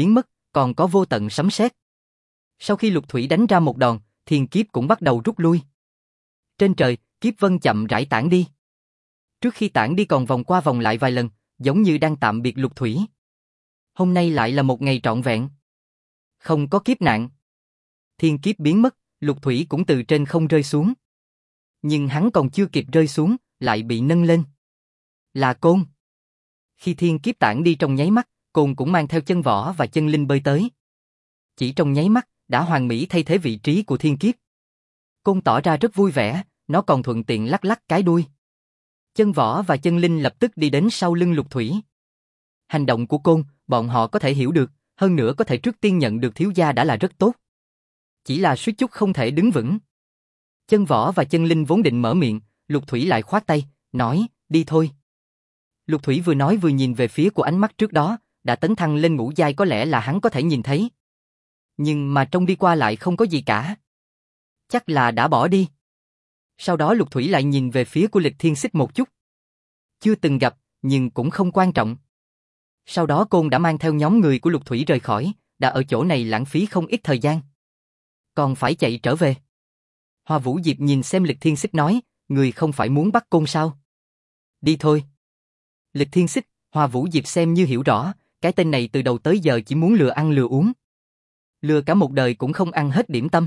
còn có vô tận sấm sét. Sau khi Lục Thủy đánh ra một đòn, thiên kiếp cũng bắt đầu rút lui. Trên trời, kiếp vân chậm rãi tản đi. Trước khi tản đi còn vòng qua vòng lại vài lần, giống như đang tạm biệt Lục Thủy. Hôm nay lại là một ngày trọn vẹn. Không có kiếp nạn. Thiên kiếp biến mất, Lục Thủy cũng từ trên không rơi xuống. Nhưng hắn còn chưa kịp rơi xuống, lại bị nâng lên. Là Côn. Khi thiên kiếp tản đi trong nháy mắt, Côn cũng mang theo chân võ và chân linh bơi tới. Chỉ trong nháy mắt, đã hoàn mỹ thay thế vị trí của thiên kiếp. Côn tỏ ra rất vui vẻ, nó còn thuận tiện lắc lắc cái đuôi. Chân võ và chân linh lập tức đi đến sau lưng Lục Thủy. Hành động của Côn, bọn họ có thể hiểu được, hơn nữa có thể trước tiên nhận được thiếu gia đã là rất tốt. Chỉ là suýt chút không thể đứng vững. Chân võ và chân linh vốn định mở miệng, Lục Thủy lại khoát tay, nói, đi thôi. Lục Thủy vừa nói vừa nhìn về phía của ánh mắt trước đó, đã tấn thăng lên ngũ giai có lẽ là hắn có thể nhìn thấy. Nhưng mà trông đi qua lại không có gì cả. Chắc là đã bỏ đi. Sau đó Lục Thủy lại nhìn về phía của Lịch Thiên Xích một chút. Chưa từng gặp, nhưng cũng không quan trọng. Sau đó Côn đã mang theo nhóm người của Lục Thủy rời khỏi, đã ở chỗ này lãng phí không ít thời gian. Còn phải chạy trở về. Hoa Vũ Diệp nhìn xem Lịch Thiên Xích nói, người không phải muốn bắt Côn sao? Đi thôi. Lịch Thiên Xích, Hoa Vũ Diệp xem như hiểu rõ, cái tên này từ đầu tới giờ chỉ muốn lừa ăn lừa uống. Lừa cả một đời cũng không ăn hết điểm tâm.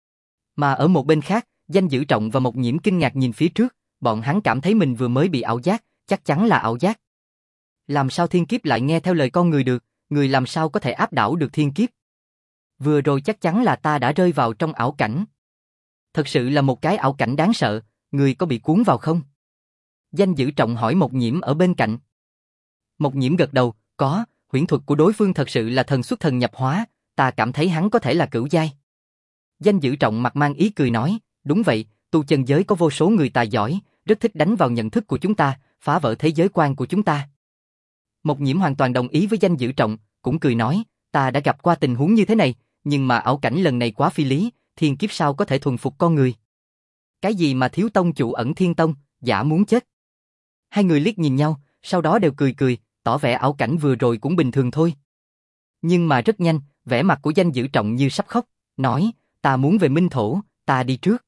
Mà ở một bên khác, Danh Dữ Trọng và Mộc Nhiễm kinh ngạc nhìn phía trước, bọn hắn cảm thấy mình vừa mới bị ảo giác, chắc chắn là ảo giác. Làm sao thiên kiếp lại nghe theo lời con người được, người làm sao có thể áp đảo được thiên kiếp? Vừa rồi chắc chắn là ta đã rơi vào trong ảo cảnh. Thật sự là một cái ảo cảnh đáng sợ, người có bị cuốn vào không? Danh Dữ Trọng hỏi Mộc Nhiễm ở bên cạnh. Mộc Nhiễm gật đầu, có, huyễn thuật của đối phương thật sự là thần xuất thần nhập hóa, ta cảm thấy hắn có thể là cửu giai. Danh Dữ Trọng mặt mang ý cười nói, đúng vậy, tu chân giới có vô số người tài giỏi, rất thích đánh vào nhận thức của chúng ta, phá vỡ thế giới quan của chúng ta. Mộc Nhiễm hoàn toàn đồng ý với Danh Dữ Trọng, cũng cười nói, ta đã gặp qua tình huống như thế này, nhưng mà ảo cảnh lần này quá phi lý, thiên kiếp sao có thể thuần phục con người. Cái gì mà thiếu tông chủ ẩn thiên tông, giả muốn chết. Hai người liếc nhìn nhau, sau đó đều cười cười, tỏ vẻ ảo cảnh vừa rồi cũng bình thường thôi. Nhưng mà rất nhanh, vẻ mặt của Danh Dữ Trọng như sắp khóc, nói, ta muốn về Minh Thổ, ta đi trước.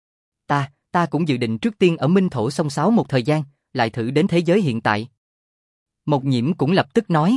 Ta cũng dự định trước tiên ở Minh Thổ xông xáo một thời gian, lại thử đến thế giới hiện tại. Mộc Nhiễm cũng lập tức nói,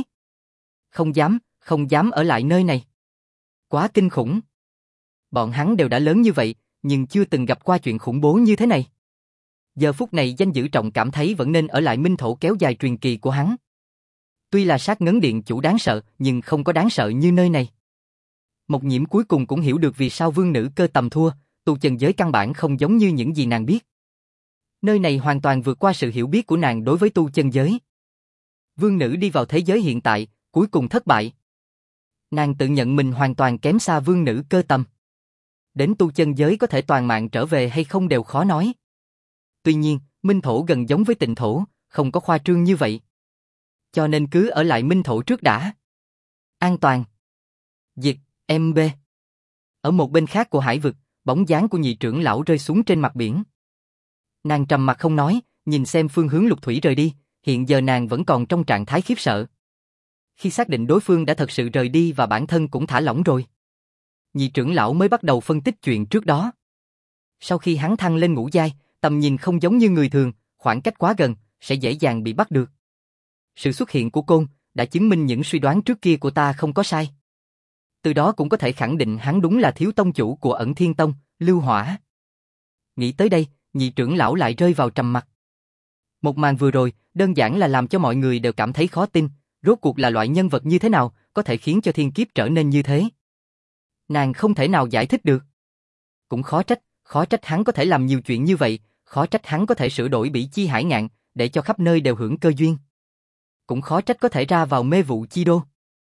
không dám ở lại nơi này. Quá kinh khủng. Bọn hắn đều đã lớn như vậy, nhưng chưa từng gặp qua chuyện khủng bố như thế này. Giờ phút này Danh Dữ Trọng cảm thấy vẫn nên ở lại Minh Thổ kéo dài truyền kỳ của hắn. Tuy là Sát Ngấn Điện chủ đáng sợ, nhưng không có đáng sợ như nơi này. Mộc Nhiễm cuối cùng cũng hiểu được vì sao vương nữ Cơ Tầm thua, tu chân giới căn bản không giống như những gì nàng biết. Nơi này hoàn toàn vượt qua sự hiểu biết của nàng đối với tu chân giới. Vương nữ đi vào thế giới hiện tại, cuối cùng thất bại. Nàng tự nhận mình hoàn toàn kém xa vương nữ Cơ Tầm. Đến tu chân giới có thể toàn mạng trở về hay không đều khó nói. Tuy nhiên, Minh Thổ gần giống với Tịnh Thổ, không có khoa trương như vậy. Cho nên cứ ở lại Minh Thổ trước đã. An toàn. Diệt, MB. Ở một bên khác của hải vực, bóng dáng của nhị trưởng lão rơi xuống trên mặt biển. Nàng trầm mặt không nói, nhìn xem phương hướng Lục Thủy rời đi, hiện giờ nàng vẫn còn trong trạng thái khiếp sợ. Khi xác định đối phương đã thật sự rời đi và bản thân cũng thả lỏng rồi, nhị trưởng lão mới bắt đầu phân tích chuyện trước đó. Sau khi hắn thăng lên ngũ giai, tầm nhìn không giống như người thường, khoảng cách quá gần, sẽ dễ dàng bị bắt được. Sự xuất hiện của Côn đã chứng minh những suy đoán trước kia của ta không có sai. Từ đó cũng có thể khẳng định hắn đúng là thiếu tông chủ của Ẩn Thiên Tông, Lưu Hỏa. Nghĩ tới đây, nhị trưởng lão lại rơi vào trầm mặc. Một màn vừa rồi, đơn giản là làm cho mọi người đều cảm thấy khó tin, rốt cuộc là loại nhân vật như thế nào, có thể khiến cho thiên kiếp trở nên như thế. Nàng không thể nào giải thích được. Cũng khó trách hắn có thể làm nhiều chuyện như vậy, khó trách hắn có thể sửa đổi Bỉ Chi Hải Ngạn, để cho khắp nơi đều hưởng cơ duyên. Cũng khó trách có thể ra vào mê vụ chi đô.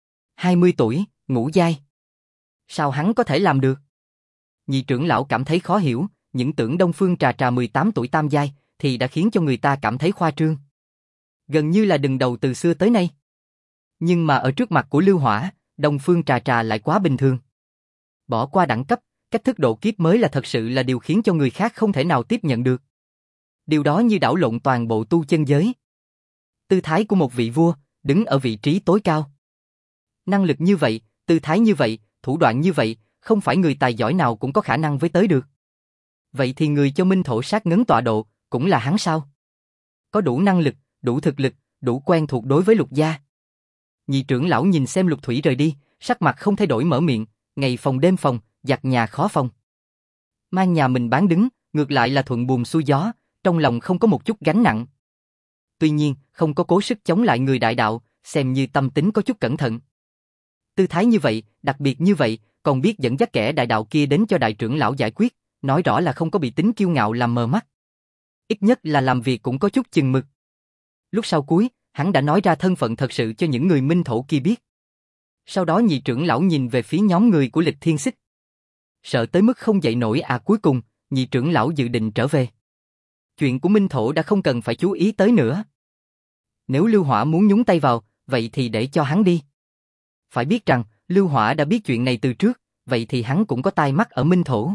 20 tuổi, ngũ giai. Sao hắn có thể làm được? Nhị trưởng lão cảm thấy khó hiểu, những tưởng Đông Phương Trà Trà 18 tuổi tam giai, thì đã khiến cho người ta cảm thấy khoa trương. Gần như là đừng đầu từ xưa tới nay. Nhưng mà ở trước mặt của Lưu Hỏa, Đông Phương Trà Trà lại quá bình thường. Bỏ qua đẳng cấp, cách thức độ kiếp mới là thật sự là điều khiến cho người khác không thể nào tiếp nhận được. Điều đó như đảo lộn toàn bộ tu chân giới. Tư thái của một vị vua, đứng ở vị trí tối cao. Năng lực như vậy, Tư thái như vậy, thủ đoạn như vậy, không phải người tài giỏi nào cũng có khả năng với tới được. Vậy thì người cho Minh Thổ sát ngấn tọa độ, cũng là hắn sao? Có đủ năng lực, đủ thực lực, đủ quen thuộc đối với Lục gia. Nhị trưởng lão nhìn xem Lục Thủy rời đi, sắc mặt không thay đổi mở miệng, ngày phòng đêm phòng, giặt nhà khó phòng. Mang nhà mình bán đứng, ngược lại là thuận buồm xuôi gió, trong lòng không có một chút gánh nặng. Tuy nhiên, không có cố sức chống lại người đại đạo, xem như tâm tính có chút cẩn thận. Tư thái như vậy, đặc biệt như vậy, còn biết dẫn dắt kẻ đại đạo kia đến cho đại trưởng lão giải quyết, nói rõ là không có bị tính kiêu ngạo làm mờ mắt. Ít nhất là làm việc cũng có chút chừng mực. Lúc sau cuối, hắn đã nói ra thân phận thật sự cho những người Minh Thổ kia biết. Sau đó nhị trưởng lão nhìn về phía nhóm người của Lịch Thiên Xích. Sợ tới mức không dậy nổi cuối cùng, nhị trưởng lão dự định trở về. Chuyện của Minh Thổ đã không cần phải chú ý tới nữa. Nếu Lưu Hỏa muốn nhúng tay vào, vậy thì để cho hắn đi. Phải biết rằng, Lưu Hỏa đã biết chuyện này từ trước, vậy thì hắn cũng có tai mắt ở Minh Thổ.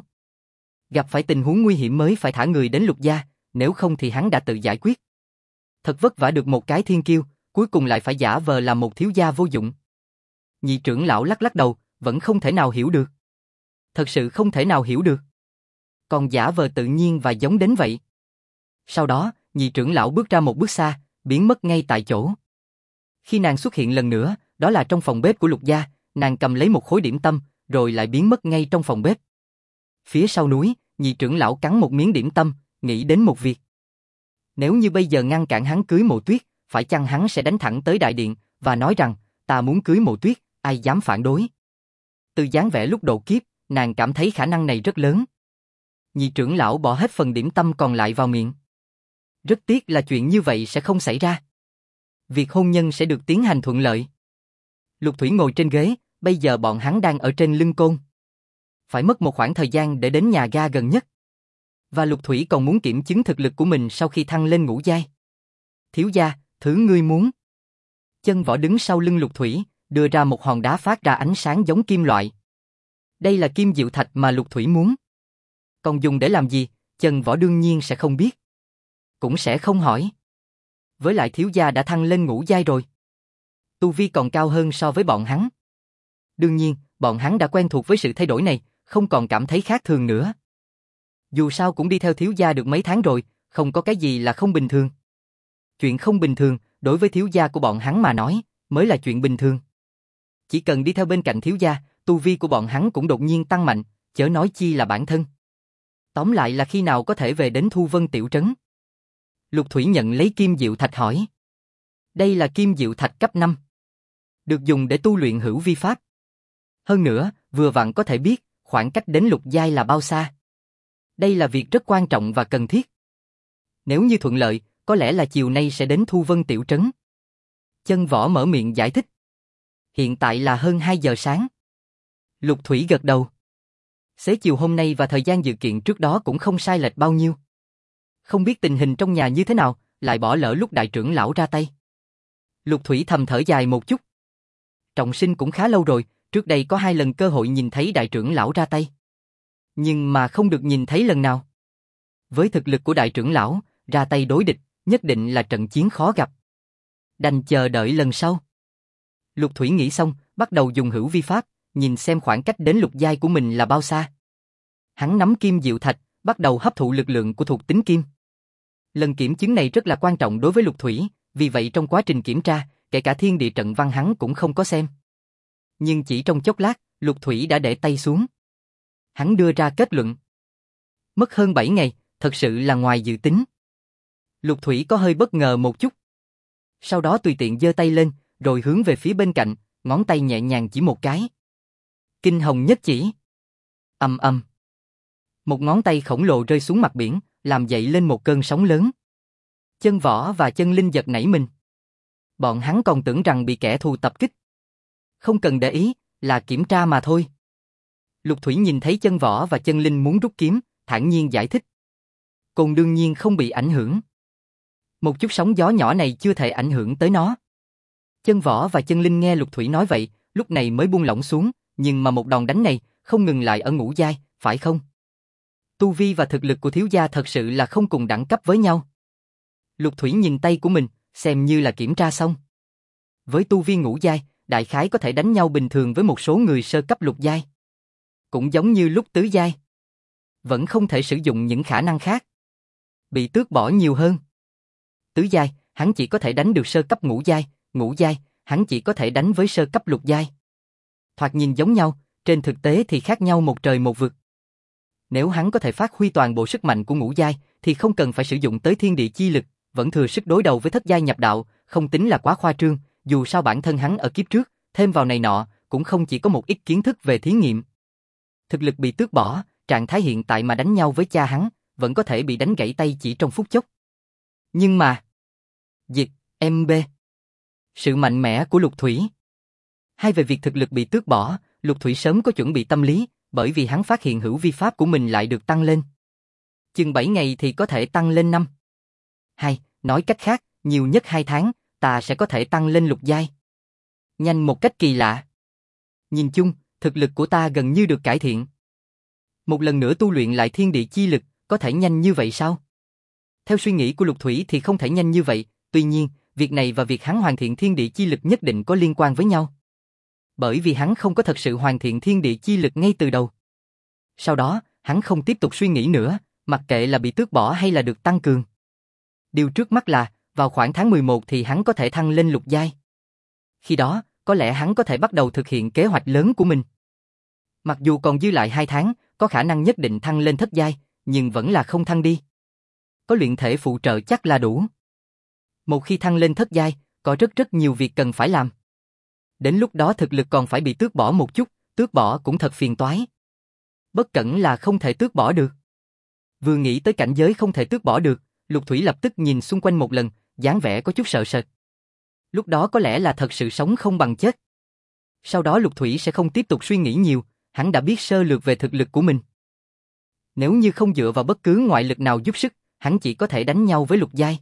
Gặp phải tình huống nguy hiểm mới phải thả người đến Lục gia, nếu không thì hắn đã tự giải quyết. Thật vất vả được một cái thiên kiêu, cuối cùng lại phải giả vờ làm một thiếu gia vô dụng. Nhị trưởng lão lắc lắc đầu, vẫn không thể nào hiểu được. Thật sự không thể nào hiểu được. Còn giả vờ tự nhiên và giống đến vậy. Sau đó, nhị trưởng lão bước ra một bước xa, biến mất ngay tại chỗ. Khi nàng xuất hiện lần nữa, đó là trong phòng bếp của Lục gia, nàng cầm lấy một khối điểm tâm, rồi lại biến mất ngay trong phòng bếp. Phía sau núi, nhị trưởng lão cắn một miếng điểm tâm, nghĩ đến một việc. Nếu như bây giờ ngăn cản hắn cưới Mộ Tuyết, phải chăng hắn sẽ đánh thẳng tới đại điện, và nói rằng, ta muốn cưới Mộ Tuyết, ai dám phản đối. Từ dáng vẻ lúc độ kiếp, nàng cảm thấy khả năng này rất lớn. Nhị trưởng lão bỏ hết phần điểm tâm còn lại vào miệng. Rất tiếc là chuyện như vậy sẽ không xảy ra. Việc hôn nhân sẽ được tiến hành thuận lợi. Lục Thủy ngồi trên ghế, bây giờ bọn hắn đang ở trên lưng côn. Phải mất một khoảng thời gian để đến nhà ga gần nhất. Và Lục Thủy còn muốn kiểm chứng thực lực của mình sau khi thăng lên ngũ giai. Thiếu gia, thứ ngươi muốn. Chân Võ đứng sau lưng Lục Thủy, đưa ra một hòn đá phát ra ánh sáng giống kim loại. Đây là kim diệu thạch mà Lục Thủy muốn. Còn dùng để làm gì, Chân Võ đương nhiên sẽ không biết. Cũng sẽ không hỏi. Với lại thiếu gia đã thăng lên ngũ giai rồi. Tu vi còn cao hơn so với bọn hắn. Đương nhiên, bọn hắn đã quen thuộc với sự thay đổi này, không còn cảm thấy khác thường nữa. Dù sao cũng đi theo thiếu gia được mấy tháng rồi, không có cái gì là không bình thường. Chuyện không bình thường, đối với thiếu gia của bọn hắn mà nói, mới là chuyện bình thường. Chỉ cần đi theo bên cạnh thiếu gia, tu vi của bọn hắn cũng đột nhiên tăng mạnh, chớ nói chi là bản thân. Tóm lại là khi nào có thể về đến Thu Vân tiểu trấn. Lục Thủy nhận lấy kim diệu thạch hỏi. Đây là kim diệu thạch cấp 5. Được dùng để tu luyện hữu vi pháp. Hơn nữa, vừa vặn có thể biết, khoảng cách đến lục giai là bao xa. Đây là việc rất quan trọng và cần thiết. Nếu như thuận lợi, có lẽ là chiều nay sẽ đến Thu Vân tiểu trấn. Chân Võ mở miệng giải thích. Hiện tại là hơn 2 giờ sáng. Lục Thủy gật đầu. Xế chiều hôm nay và thời gian dự kiện trước đó cũng không sai lệch bao nhiêu. Không biết tình hình trong nhà như thế nào, lại bỏ lỡ lúc đại trưởng lão ra tay. Lục Thủy thầm thở dài một chút. Trọng sinh cũng khá lâu rồi, trước đây có 2 lần cơ hội nhìn thấy đại trưởng lão ra tay. Nhưng mà không được nhìn thấy lần nào. Với thực lực của đại trưởng lão, ra tay đối địch, nhất định là trận chiến khó gặp. Đành chờ đợi lần sau. Lục Thủy nghĩ xong, bắt đầu dùng hữu vi pháp, nhìn xem khoảng cách đến lục giai của mình là bao xa. Hắn nắm kim diệu thạch, bắt đầu hấp thụ lực lượng của thuộc tính kim. Lần kiểm chứng này rất là quan trọng đối với Lục Thủy, vì vậy trong quá trình kiểm tra, kể cả thiên địa trận văn hắn cũng không có xem. Nhưng chỉ trong chốc lát, Lục Thủy đã để tay xuống. Hắn đưa ra kết luận. Mất hơn 7 ngày, thật sự là ngoài dự tính. Lục Thủy có hơi bất ngờ một chút. Sau đó tùy tiện giơ tay lên, rồi hướng về phía bên cạnh, ngón tay nhẹ nhàng chỉ một cái. Kinh hồng nhất chỉ. Ầm ầm. Một ngón tay khổng lồ rơi xuống mặt biển, làm dậy lên một cơn sóng lớn. Chân Võ và Chân Linh giật nảy mình. Bọn hắn còn tưởng rằng bị kẻ thù tập kích. Không cần để ý, là kiểm tra mà thôi. Lục Thủy nhìn thấy Chân Võ và Chân Linh muốn rút kiếm, thản nhiên giải thích. Côn đương nhiên không bị ảnh hưởng. Một chút sóng gió nhỏ này chưa thể ảnh hưởng tới nó. Chân Võ và Chân Linh nghe Lục Thủy nói vậy, lúc này mới buông lỏng xuống, nhưng mà một đòn đánh này, không ngừng lại ở ngũ giai, phải không? Tu vi và thực lực của thiếu gia thật sự là không cùng đẳng cấp với nhau. Lục Thủy nhìn tay của mình, xem như là kiểm tra xong. Với tu vi ngũ giai, đại khái có thể đánh nhau bình thường với một số người sơ cấp lục giai. Cũng giống như lúc tứ giai. Vẫn không thể sử dụng những khả năng khác. Bị tước bỏ nhiều hơn. Tứ giai, hắn chỉ có thể đánh được sơ cấp ngũ giai, hắn chỉ có thể đánh với sơ cấp lục giai. Thoạt nhìn giống nhau, trên thực tế thì khác nhau một trời một vực. Nếu hắn có thể phát huy toàn bộ sức mạnh của ngũ giai, thì không cần phải sử dụng tới thiên địa chi lực, vẫn thừa sức đối đầu với thất giai nhập đạo, không tính là quá khoa trương, dù sao bản thân hắn ở kiếp trước, thêm vào này nọ, cũng không chỉ có một ít kiến thức về thí nghiệm. Thực lực bị tước bỏ, trạng thái hiện tại mà đánh nhau với cha hắn, vẫn có thể bị đánh gãy tay chỉ trong phút chốc. Nhưng mà... Diệt, MB. Sự mạnh mẽ của Lục Thủy. Hay về việc thực lực bị tước bỏ, Lục Thủy sớm có chuẩn bị tâm lý, bởi vì hắn phát hiện hữu vi pháp của mình lại được tăng lên. Chừng 7 ngày thì có thể tăng lên 5. Hay, nói cách khác, nhiều nhất 2 tháng, ta sẽ có thể tăng lên lục giai. Nhanh một cách kỳ lạ. Nhìn chung, thực lực của ta gần như được cải thiện. Một lần nữa tu luyện lại thiên địa chi lực, có thể nhanh như vậy sao? Theo suy nghĩ của Lục Thủy thì không thể nhanh như vậy, tuy nhiên, việc này và việc hắn hoàn thiện thiên địa chi lực nhất định có liên quan với nhau. Bởi vì hắn không có thật sự hoàn thiện thiên địa chi lực ngay từ đầu. Sau đó, hắn không tiếp tục suy nghĩ nữa, mặc kệ là bị tước bỏ hay là được tăng cường. Điều trước mắt là, vào khoảng tháng 11 thì hắn có thể thăng lên lục giai. Khi đó, có lẽ hắn có thể bắt đầu thực hiện kế hoạch lớn của mình. Mặc dù còn dư lại 2 tháng, có khả năng nhất định thăng lên thất giai, nhưng vẫn là không thăng đi. Có luyện thể phụ trợ chắc là đủ. Một khi thăng lên thất giai, có rất nhiều việc cần phải làm. Đến lúc đó thực lực còn phải bị tước bỏ một chút, tước bỏ cũng thật phiền toái. Bất cẩn là không thể tước bỏ được. Vừa nghĩ tới cảnh giới không thể tước bỏ được, Lục Thủy lập tức nhìn xung quanh một lần, dáng vẻ có chút sợ sệt. Lúc đó có lẽ là thật sự sống không bằng chết. Sau đó Lục Thủy sẽ không tiếp tục suy nghĩ nhiều, hắn đã biết sơ lược về thực lực của mình. Nếu như không dựa vào bất cứ ngoại lực nào giúp sức, hắn chỉ có thể đánh nhau với lục giai.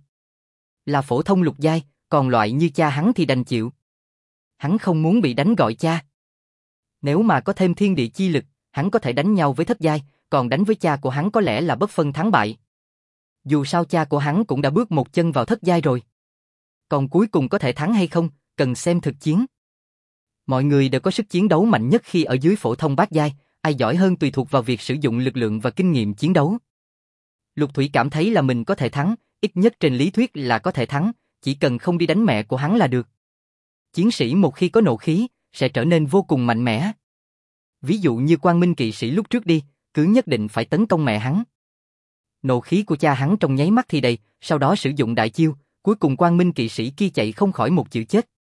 Là phổ thông lục giai, còn loại như cha hắn thì đành chịu. Hắn không muốn bị đánh gọi cha. Nếu mà có thêm thiên địa chi lực, hắn có thể đánh nhau với thất giai, còn đánh với cha của hắn có lẽ là bất phân thắng bại. Dù sao cha của hắn cũng đã bước một chân vào thất giai rồi. Còn cuối cùng có thể thắng hay không, cần xem thực chiến. Mọi người đều có sức chiến đấu mạnh nhất khi ở dưới phổ thông bát giai, ai giỏi hơn tùy thuộc vào việc sử dụng lực lượng và kinh nghiệm chiến đấu. Lục Thủy cảm thấy là mình có thể thắng, ít nhất trên lý thuyết là có thể thắng, chỉ cần không đi đánh mẹ của hắn là được. Chiến sĩ một khi có nộ khí, sẽ trở nên vô cùng mạnh mẽ. Ví dụ như Quang Minh kỵ sĩ lúc trước đi, cứ nhất định phải tấn công mẹ hắn. Nộ khí của cha hắn trong nháy mắt thì đầy, sau đó sử dụng đại chiêu, cuối cùng Quang Minh kỵ sĩ kia chạy không khỏi một chữ chết.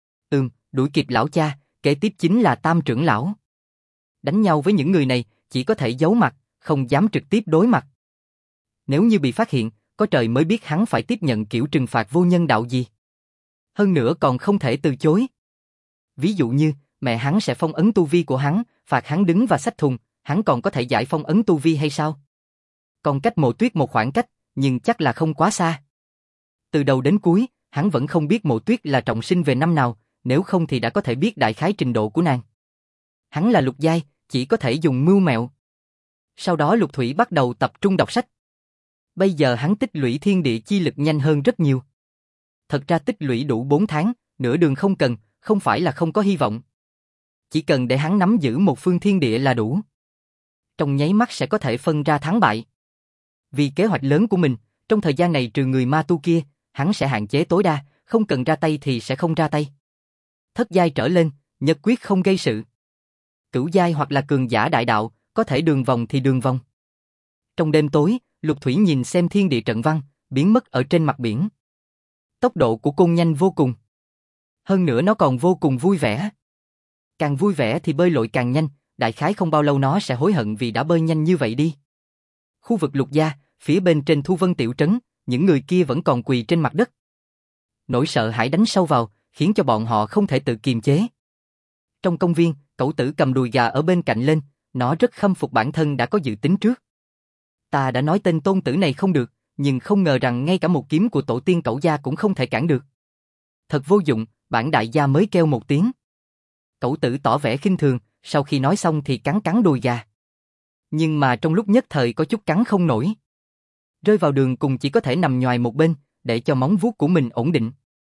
Đuổi kịp lão cha, kế tiếp chính là Tam trưởng lão. Đánh nhau với những người này, chỉ có thể giấu mặt, không dám trực tiếp đối mặt. Nếu như bị phát hiện, có trời mới biết hắn phải tiếp nhận kiểu trừng phạt vô nhân đạo gì. Hơn nữa còn không thể từ chối. Ví dụ như, mẹ hắn sẽ phong ấn tu vi của hắn, phạt hắn đứng và xách thùng, hắn còn có thể giải phong ấn tu vi hay sao? Còn cách Mộ Tuyết một khoảng cách, nhưng chắc là không quá xa. Từ đầu đến cuối, hắn vẫn không biết Mộ Tuyết là trọng sinh về năm nào, nếu không thì đã có thể biết đại khái trình độ của nàng. Hắn là lục giai, chỉ có thể dùng mưu mẹo. Sau đó Lục Thủy bắt đầu tập trung đọc sách. Bây giờ hắn tích lũy thiên địa chi lực nhanh hơn rất nhiều. Thật ra tích lũy đủ 4 tháng, nửa đường không cần, không phải là không có hy vọng. Chỉ cần để hắn nắm giữ một phương thiên địa là đủ. Trong nháy mắt sẽ có thể phân ra thắng bại. Vì kế hoạch lớn của mình, trong thời gian này trừ người ma tu kia, hắn sẽ hạn chế tối đa, không cần ra tay thì sẽ không ra tay. Thất giai trở lên, nhất quyết không gây sự. Cửu giai hoặc là cường giả đại đạo, có thể đường vòng thì đường vòng. Trong đêm tối, Lục Thủy nhìn xem thiên địa trận văn, biến mất ở trên mặt biển. Tốc độ của côn nhanh vô cùng. Hơn nữa nó còn vô cùng vui vẻ. Càng vui vẻ thì bơi lội càng nhanh, đại khái không bao lâu nó sẽ hối hận vì đã bơi nhanh như vậy đi. Khu vực Lục Gia, phía bên trên Thu Vân tiểu trấn, những người kia vẫn còn quỳ trên mặt đất. Nỗi sợ hãi đánh sâu vào, khiến cho bọn họ không thể tự kiềm chế. Trong công viên, Cẩu Tử cầm đùi gà ở bên cạnh lên, nó rất khâm phục bản thân đã có dự tính trước. Ta đã nói tên tôn tử này không được, nhưng không ngờ rằng ngay cả một kiếm của tổ tiên Cẩu gia cũng không thể cản được. Thật vô dụng, bản đại gia mới kêu một tiếng. Cẩu Tử tỏ vẻ khinh thường, sau khi nói xong thì cắn đùi gà. Nhưng mà trong lúc nhất thời có chút cắn không nổi. Rơi vào đường cùng chỉ có thể nằm nhoài một bên, để cho móng vuốt của mình ổn định.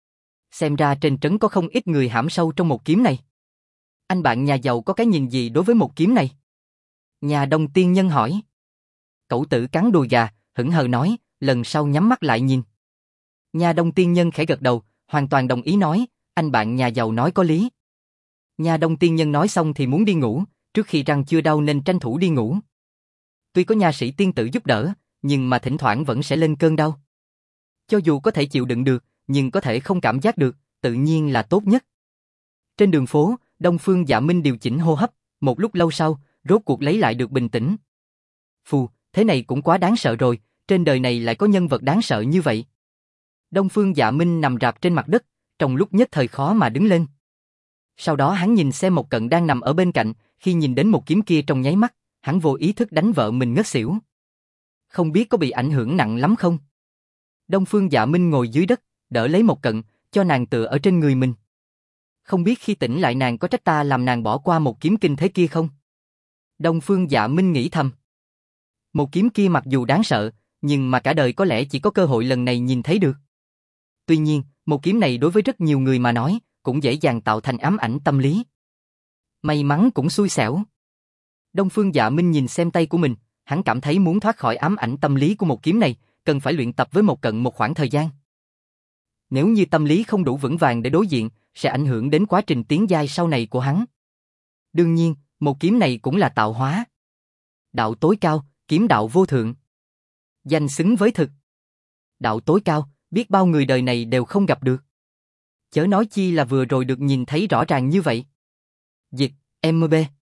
Xem ra trên trấn có không ít người hãm sâu trong một kiếm này. Anh bạn nhà giàu có cái nhìn gì đối với một kiếm này? Nhà Đông tiên nhân hỏi. Cẩu tử cắn đùi gà, hững hờ nói, lần sau nhắm mắt lại nhìn. Nhà Đông tiên nhân khẽ gật đầu, hoàn toàn đồng ý nói, anh bạn nhà giàu nói có lý. Nhà Đông tiên nhân nói xong thì muốn đi ngủ, trước khi răng chưa đau nên tranh thủ đi ngủ. Tuy có nha sĩ tiên tử giúp đỡ, nhưng mà thỉnh thoảng vẫn sẽ lên cơn đau. Cho dù có thể chịu đựng được, nhưng có thể không cảm giác được, tự nhiên là tốt nhất. Trên đường phố, Đông Phương Dạ Minh điều chỉnh hô hấp, một lúc lâu sau, rốt cuộc lấy lại được bình tĩnh. Phù, thế này cũng quá đáng sợ rồi, trên đời này lại có nhân vật đáng sợ như vậy. Đông Phương Dạ Minh nằm rạp trên mặt đất, trong lúc nhất thời khó mà đứng lên. Sau đó hắn nhìn xem Mộc Cận đang nằm ở bên cạnh, khi nhìn đến một kiếm kia trong nháy mắt, hắn vô ý thức đánh vợ mình ngất xỉu. Không biết có bị ảnh hưởng nặng lắm không? Đông Phương Dạ Minh ngồi dưới đất, đỡ lấy Mộc Cận, cho nàng tựa ở trên người mình. Không biết khi tỉnh lại nàng có trách ta làm nàng bỏ qua một kiếm kinh thế kia không? Đông Phương Dạ Minh nghĩ thầm. Một kiếm kia mặc dù đáng sợ, nhưng mà cả đời có lẽ chỉ có cơ hội lần này nhìn thấy được. Tuy nhiên, một kiếm này đối với rất nhiều người mà nói, cũng dễ dàng tạo thành ám ảnh tâm lý. May mắn cũng xui xẻo. Đông Phương Dạ Minh nhìn xem tay của mình, hắn cảm thấy muốn thoát khỏi ám ảnh tâm lý của một kiếm này, cần phải luyện tập với Mộc Cận một khoảng thời gian. Nếu như tâm lý không đủ vững vàng để đối diện, sẽ ảnh hưởng đến quá trình tiến giai sau này của hắn. Đương nhiên, một kiếm này cũng là tạo hóa. Đạo tối cao, kiếm đạo vô thượng. Danh xứng với thực. Đạo tối cao, biết bao người đời này đều không gặp được. Chớ nói chi là vừa rồi được nhìn thấy rõ ràng như vậy. Dịch, MB.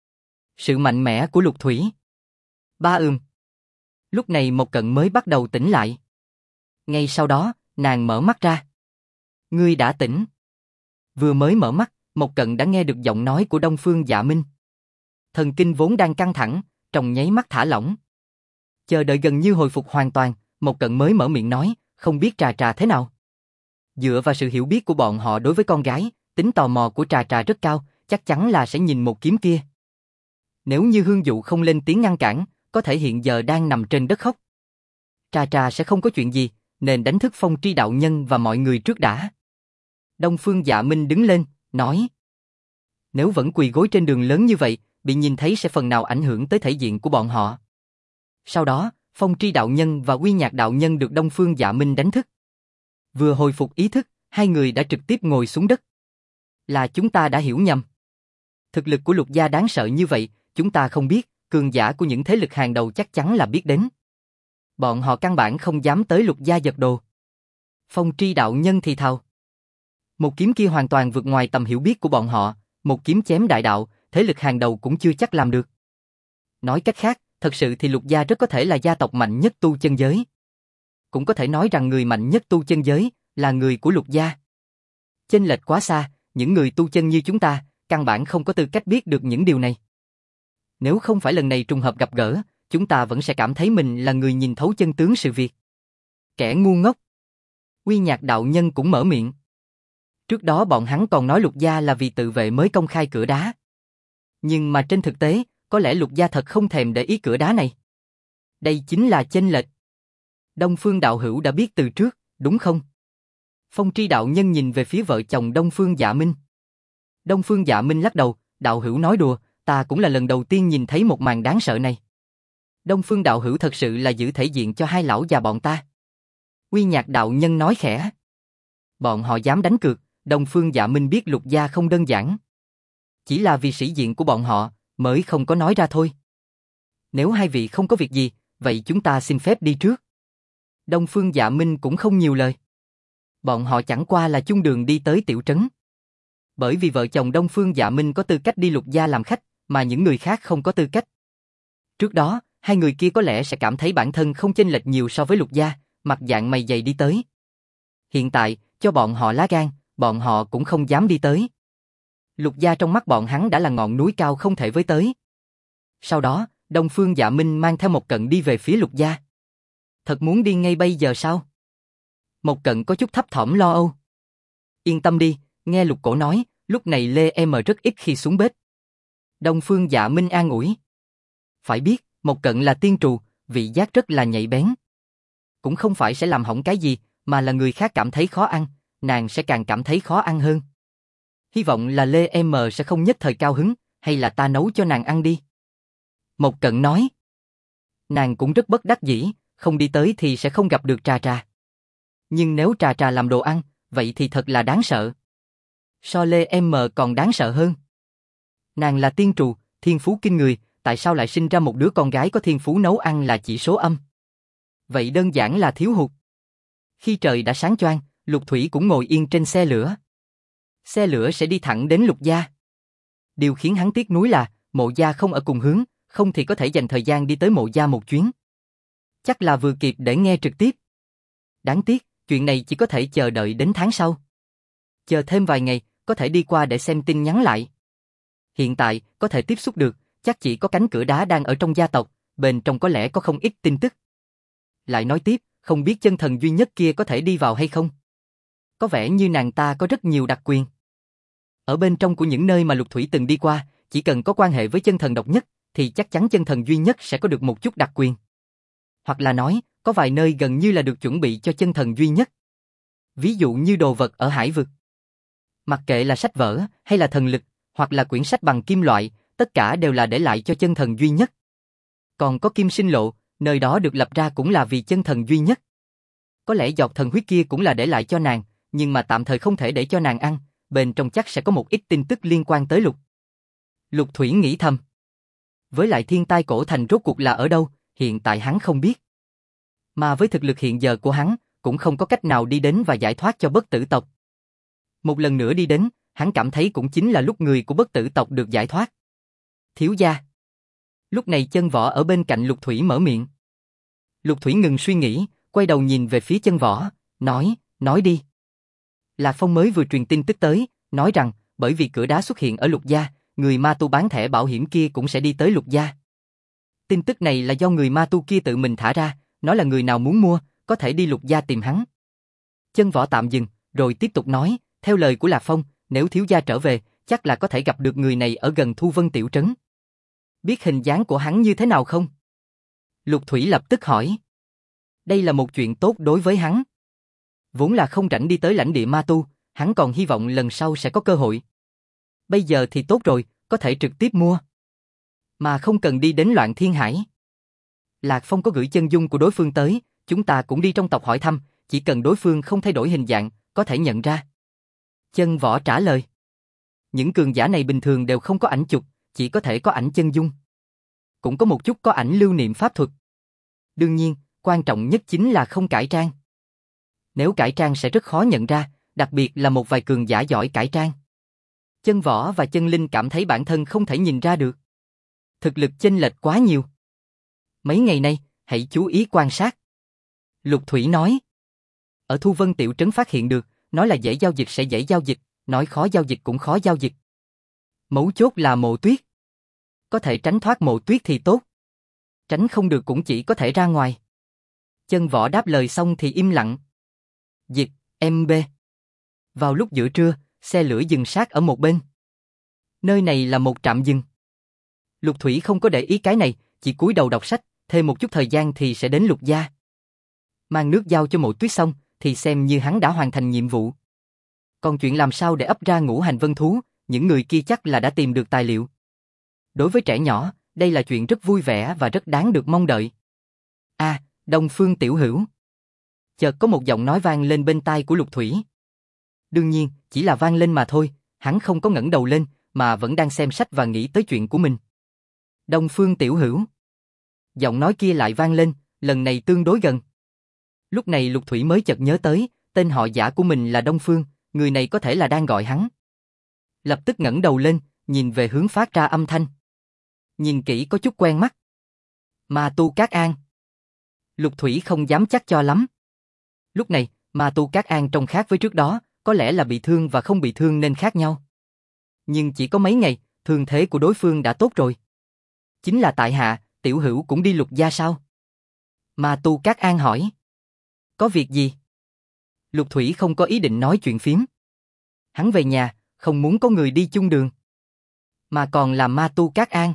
Sự mạnh mẽ của Lục Thủy. Ba Lúc này Mộc Cận mới bắt đầu tỉnh lại. Ngay sau đó, nàng mở mắt ra. Ngươi đã tỉnh. Vừa mới mở mắt, Mộc Cận đã nghe được giọng nói của Đông Phương Dạ Minh. Thần kinh vốn đang căng thẳng, trong nháy mắt thả lỏng. Chờ đợi gần như hồi phục hoàn toàn, Mộc Cận mới mở miệng nói, không biết Trà Trà thế nào. Dựa vào sự hiểu biết của bọn họ đối với con gái, tính tò mò của Trà Trà rất cao, chắc chắn là sẽ nhìn một kiếm kia. Nếu như Hương Dụ không lên tiếng ngăn cản, có thể hiện giờ đang nằm trên đất khóc. Trà Trà sẽ không có chuyện gì, nên đánh thức Phong Tri đạo nhân và mọi người trước đã. Đông Phương Dạ Minh đứng lên, nói. Nếu vẫn quỳ gối trên đường lớn như vậy, bị nhìn thấy sẽ phần nào ảnh hưởng tới thể diện của bọn họ. Sau đó, Phong Tri đạo nhân và Quy Nhạc đạo nhân được Đông Phương Dạ Minh đánh thức. Vừa hồi phục ý thức, hai người đã trực tiếp ngồi xuống đất. Là chúng ta đã hiểu nhầm. Thực lực của Lục gia đáng sợ như vậy, chúng ta không biết, cường giả của những thế lực hàng đầu chắc chắn là biết đến. Bọn họ căn bản không dám tới Lục gia giật đồ. Phong Tri đạo nhân thì thào. Một kiếm kia hoàn toàn vượt ngoài tầm hiểu biết của bọn họ, một kiếm chém đại đạo, thế lực hàng đầu cũng chưa chắc làm được. Nói cách khác, thật sự thì Lục gia rất có thể là gia tộc mạnh nhất tu chân giới. Cũng có thể nói rằng người mạnh nhất tu chân giới là người của Lục gia. Chênh lệch quá xa, những người tu chân như chúng ta, căn bản không có tư cách biết được những điều này. Nếu không phải lần này trùng hợp gặp gỡ, chúng ta vẫn sẽ cảm thấy mình là người nhìn thấu chân tướng sự việc. Kẻ ngu ngốc. Quy Nhạc đạo nhân cũng mở miệng. Trước đó bọn hắn còn nói Lục gia là vì tự vệ mới công khai cửa đá. Nhưng mà trên thực tế, có lẽ Lục gia thật không thèm để ý cửa đá này. Đây chính là chênh lệch. Đông Phương đạo hữu đã biết từ trước, đúng không? Phong Tri đạo nhân nhìn về phía vợ chồng Đông Phương Dạ Minh. Đông Phương Dạ Minh lắc đầu, đạo hữu nói đùa, ta cũng là lần đầu tiên nhìn thấy một màn đáng sợ này. Đông Phương đạo hữu thật sự là giữ thể diện cho hai lão già bọn ta. Quy Nhạc đạo nhân nói khẽ. Bọn họ dám đánh cược, Đông Phương Dạ Minh biết Lục gia không đơn giản. Chỉ là vì sĩ diện của bọn họ, mới không có nói ra thôi. Nếu hai vị không có việc gì, vậy chúng ta xin phép đi trước. Đông Phương Dạ Minh cũng không nhiều lời. Bọn họ chẳng qua là chung đường đi tới tiểu trấn. Bởi vì vợ chồng Đông Phương Dạ Minh có tư cách đi Lục gia làm khách, mà những người khác không có tư cách. Trước đó, hai người kia có lẽ sẽ cảm thấy bản thân không chênh lệch nhiều so với Lục gia, mặt dạng mày dày đi tới. Hiện tại, cho bọn họ lá gan, bọn họ cũng không dám đi tới. Lục gia trong mắt bọn hắn đã là ngọn núi cao không thể với tới. Sau đó, Đông Phương Dạ Minh mang theo Mộc Cận đi về phía Lục gia. Thật muốn đi ngay bây giờ sao? Mộc Cận có chút thấp thỏm lo âu. Yên tâm đi, nghe Lục Cổ nói, lúc này Lê Em rất ít khi xuống bếp. Đông Phương Dạ Minh an ủi. Phải biết, Mộc Cận là tiên trù, vị giác rất là nhạy bén. Cũng không phải sẽ làm hỏng cái gì, mà là người khác cảm thấy khó ăn, nàng sẽ càng cảm thấy khó ăn hơn. Hy vọng là Lê M sẽ không nhất thời cao hứng, hay là ta nấu cho nàng ăn đi. Mộc Cận nói. Nàng cũng rất bất đắc dĩ, không đi tới thì sẽ không gặp được Trà Trà. Nhưng nếu Trà Trà làm đồ ăn, vậy thì thật là đáng sợ. So Lê M còn đáng sợ hơn. Nàng là tiên trù, thiên phú kinh người, tại sao lại sinh ra một đứa con gái có thiên phú nấu ăn là chỉ số âm? Vậy đơn giản là thiếu hụt. Khi trời đã sáng choang, Lục Thủy cũng ngồi yên trên xe lửa. Xe lửa sẽ đi thẳng đến Lục gia. Điều khiến hắn tiếc nuối là, Mộ gia không ở cùng hướng, không thì có thể dành thời gian đi tới Mộ gia một chuyến. Chắc là vừa kịp để nghe trực tiếp. Đáng tiếc, chuyện này chỉ có thể chờ đợi đến tháng sau. Chờ thêm vài ngày, có thể đi qua để xem tin nhắn lại. Hiện tại, có thể tiếp xúc được, chắc chỉ có cánh cửa đá đang ở trong gia tộc, bên trong có lẽ có không ít tin tức. Lại nói tiếp, không biết chân thần duy nhất kia có thể đi vào hay không? Có vẻ như nàng ta có rất nhiều đặc quyền. Ở bên trong của những nơi mà Lục Thủy từng đi qua, chỉ cần có quan hệ với chân thần độc nhất, thì chắc chắn chân thần duy nhất sẽ có được một chút đặc quyền. Hoặc là nói, có vài nơi gần như là được chuẩn bị cho chân thần duy nhất. Ví dụ như đồ vật ở hải vực. Mặc kệ là sách vở, hay là thần lực, hoặc là quyển sách bằng kim loại, tất cả đều là để lại cho chân thần duy nhất. Còn có Kim Sinh Lộ, nơi đó được lập ra cũng là vì chân thần duy nhất. Có lẽ giọt thần huyết kia cũng là để lại cho nàng, nhưng mà tạm thời không thể để cho nàng ăn, bên trong chắc sẽ có một ít tin tức liên quan tới Lục Thủy nghĩ thầm. Với lại thiên tai cổ thành rốt cuộc là ở đâu, hiện tại hắn không biết. Mà với thực lực hiện giờ của hắn, cũng không có cách nào đi đến và giải thoát cho bất tử tộc. Một lần nữa đi đến, hắn cảm thấy cũng chính là lúc người của bất tử tộc được giải thoát. Thiếu gia. Lúc này Chân Võ ở bên cạnh Lục Thủy mở miệng. Lục Thủy ngừng suy nghĩ, quay đầu nhìn về phía Chân Võ, nói đi. Lạc Phong mới vừa truyền tin tức tới, nói rằng, bởi vì cửa đá xuất hiện ở Lục gia, người ma tu bán thẻ bảo hiểm kia cũng sẽ đi tới Lục gia. Tin tức này là do người ma tu kia tự mình thả ra, nói là người nào muốn mua, có thể đi Lục gia tìm hắn. Chân Võ tạm dừng, rồi tiếp tục nói, theo lời của Lạc Phong, nếu thiếu gia trở về, chắc là có thể gặp được người này ở gần Thu Vân Tiểu Trấn. Biết hình dáng của hắn như thế nào không? Lục Thủy lập tức hỏi. Đây là một chuyện tốt đối với hắn. Vốn là không rảnh đi tới lãnh địa ma tu, hắn còn hy vọng lần sau sẽ có cơ hội. Bây giờ thì tốt rồi, có thể trực tiếp mua. Mà không cần đi đến Loạn Thiên Hải. Lạc Phong có gửi chân dung của đối phương tới, chúng ta cũng đi trong tộc hỏi thăm, chỉ cần đối phương không thay đổi hình dạng, có thể nhận ra. Chân Võ trả lời. Những cường giả này bình thường đều không có ảnh chụp, chỉ có thể có ảnh chân dung. Cũng có một chút có ảnh lưu niệm pháp thuật. Đương nhiên, quan trọng nhất chính là không cải trang. Nếu cải trang sẽ rất khó nhận ra, đặc biệt là một vài cường giả giỏi cải trang. Chân Võ và Chân Linh cảm thấy bản thân không thể nhìn ra được. Thực lực chênh lệch quá nhiều. Mấy ngày nay, hãy chú ý quan sát. Lục Thủy nói. Ở Thu Vân Tiểu Trấn phát hiện được, nói là dễ giao dịch sẽ dễ giao dịch, nói khó giao dịch cũng khó giao dịch. Mấu chốt là Mộ Tuyết. Có thể tránh thoát Mộ Tuyết thì tốt. Tránh không được cũng chỉ có thể ra ngoài. Chân Võ đáp lời xong thì im lặng. Dịch, MB. Vào lúc giữa trưa, xe lửa dừng sát ở một bên. Nơi này là một trạm dừng. Lục Thủy không có để ý cái này, chỉ cúi đầu đọc sách, thêm một chút thời gian thì sẽ đến Lục gia. Mang nước giao cho Mộ Tuyết xong, thì xem như hắn đã hoàn thành nhiệm vụ. Còn chuyện làm sao để ấp ra ngũ hành vân thú, những người kia chắc là đã tìm được tài liệu. Đối với trẻ nhỏ, đây là chuyện rất vui vẻ và rất đáng được mong đợi. À, Đông Phương tiểu hữu. Chợt có một giọng nói vang lên bên tai của Lục Thủy. Đương nhiên, chỉ là vang lên mà thôi, hắn không có ngẩng đầu lên, mà vẫn đang xem sách và nghĩ tới chuyện của mình. Đông Phương tiểu hữu. Giọng nói kia lại vang lên, lần này tương đối gần. Lúc này Lục Thủy mới chợt nhớ tới, tên họ giả của mình là Đông Phương, người này có thể là đang gọi hắn. Lập tức ngẩng đầu lên, nhìn về hướng phát ra âm thanh. Nhìn kỹ có chút quen mắt. Ma tu Cát An. Lục Thủy không dám chắc cho lắm. Lúc này, Ma tu Cát An trông khác với trước đó, có lẽ là bị thương và không bị thương nên khác nhau. Nhưng chỉ có mấy ngày, thương thế của đối phương đã tốt rồi. Chính là tại hạ, tiểu hữu cũng đi Lục gia sao? Ma tu Cát An hỏi. Có việc gì? Lục Thủy không có ý định nói chuyện phiếm. Hắn về nhà, không muốn có người đi chung đường. Mà còn là Ma tu Cát An.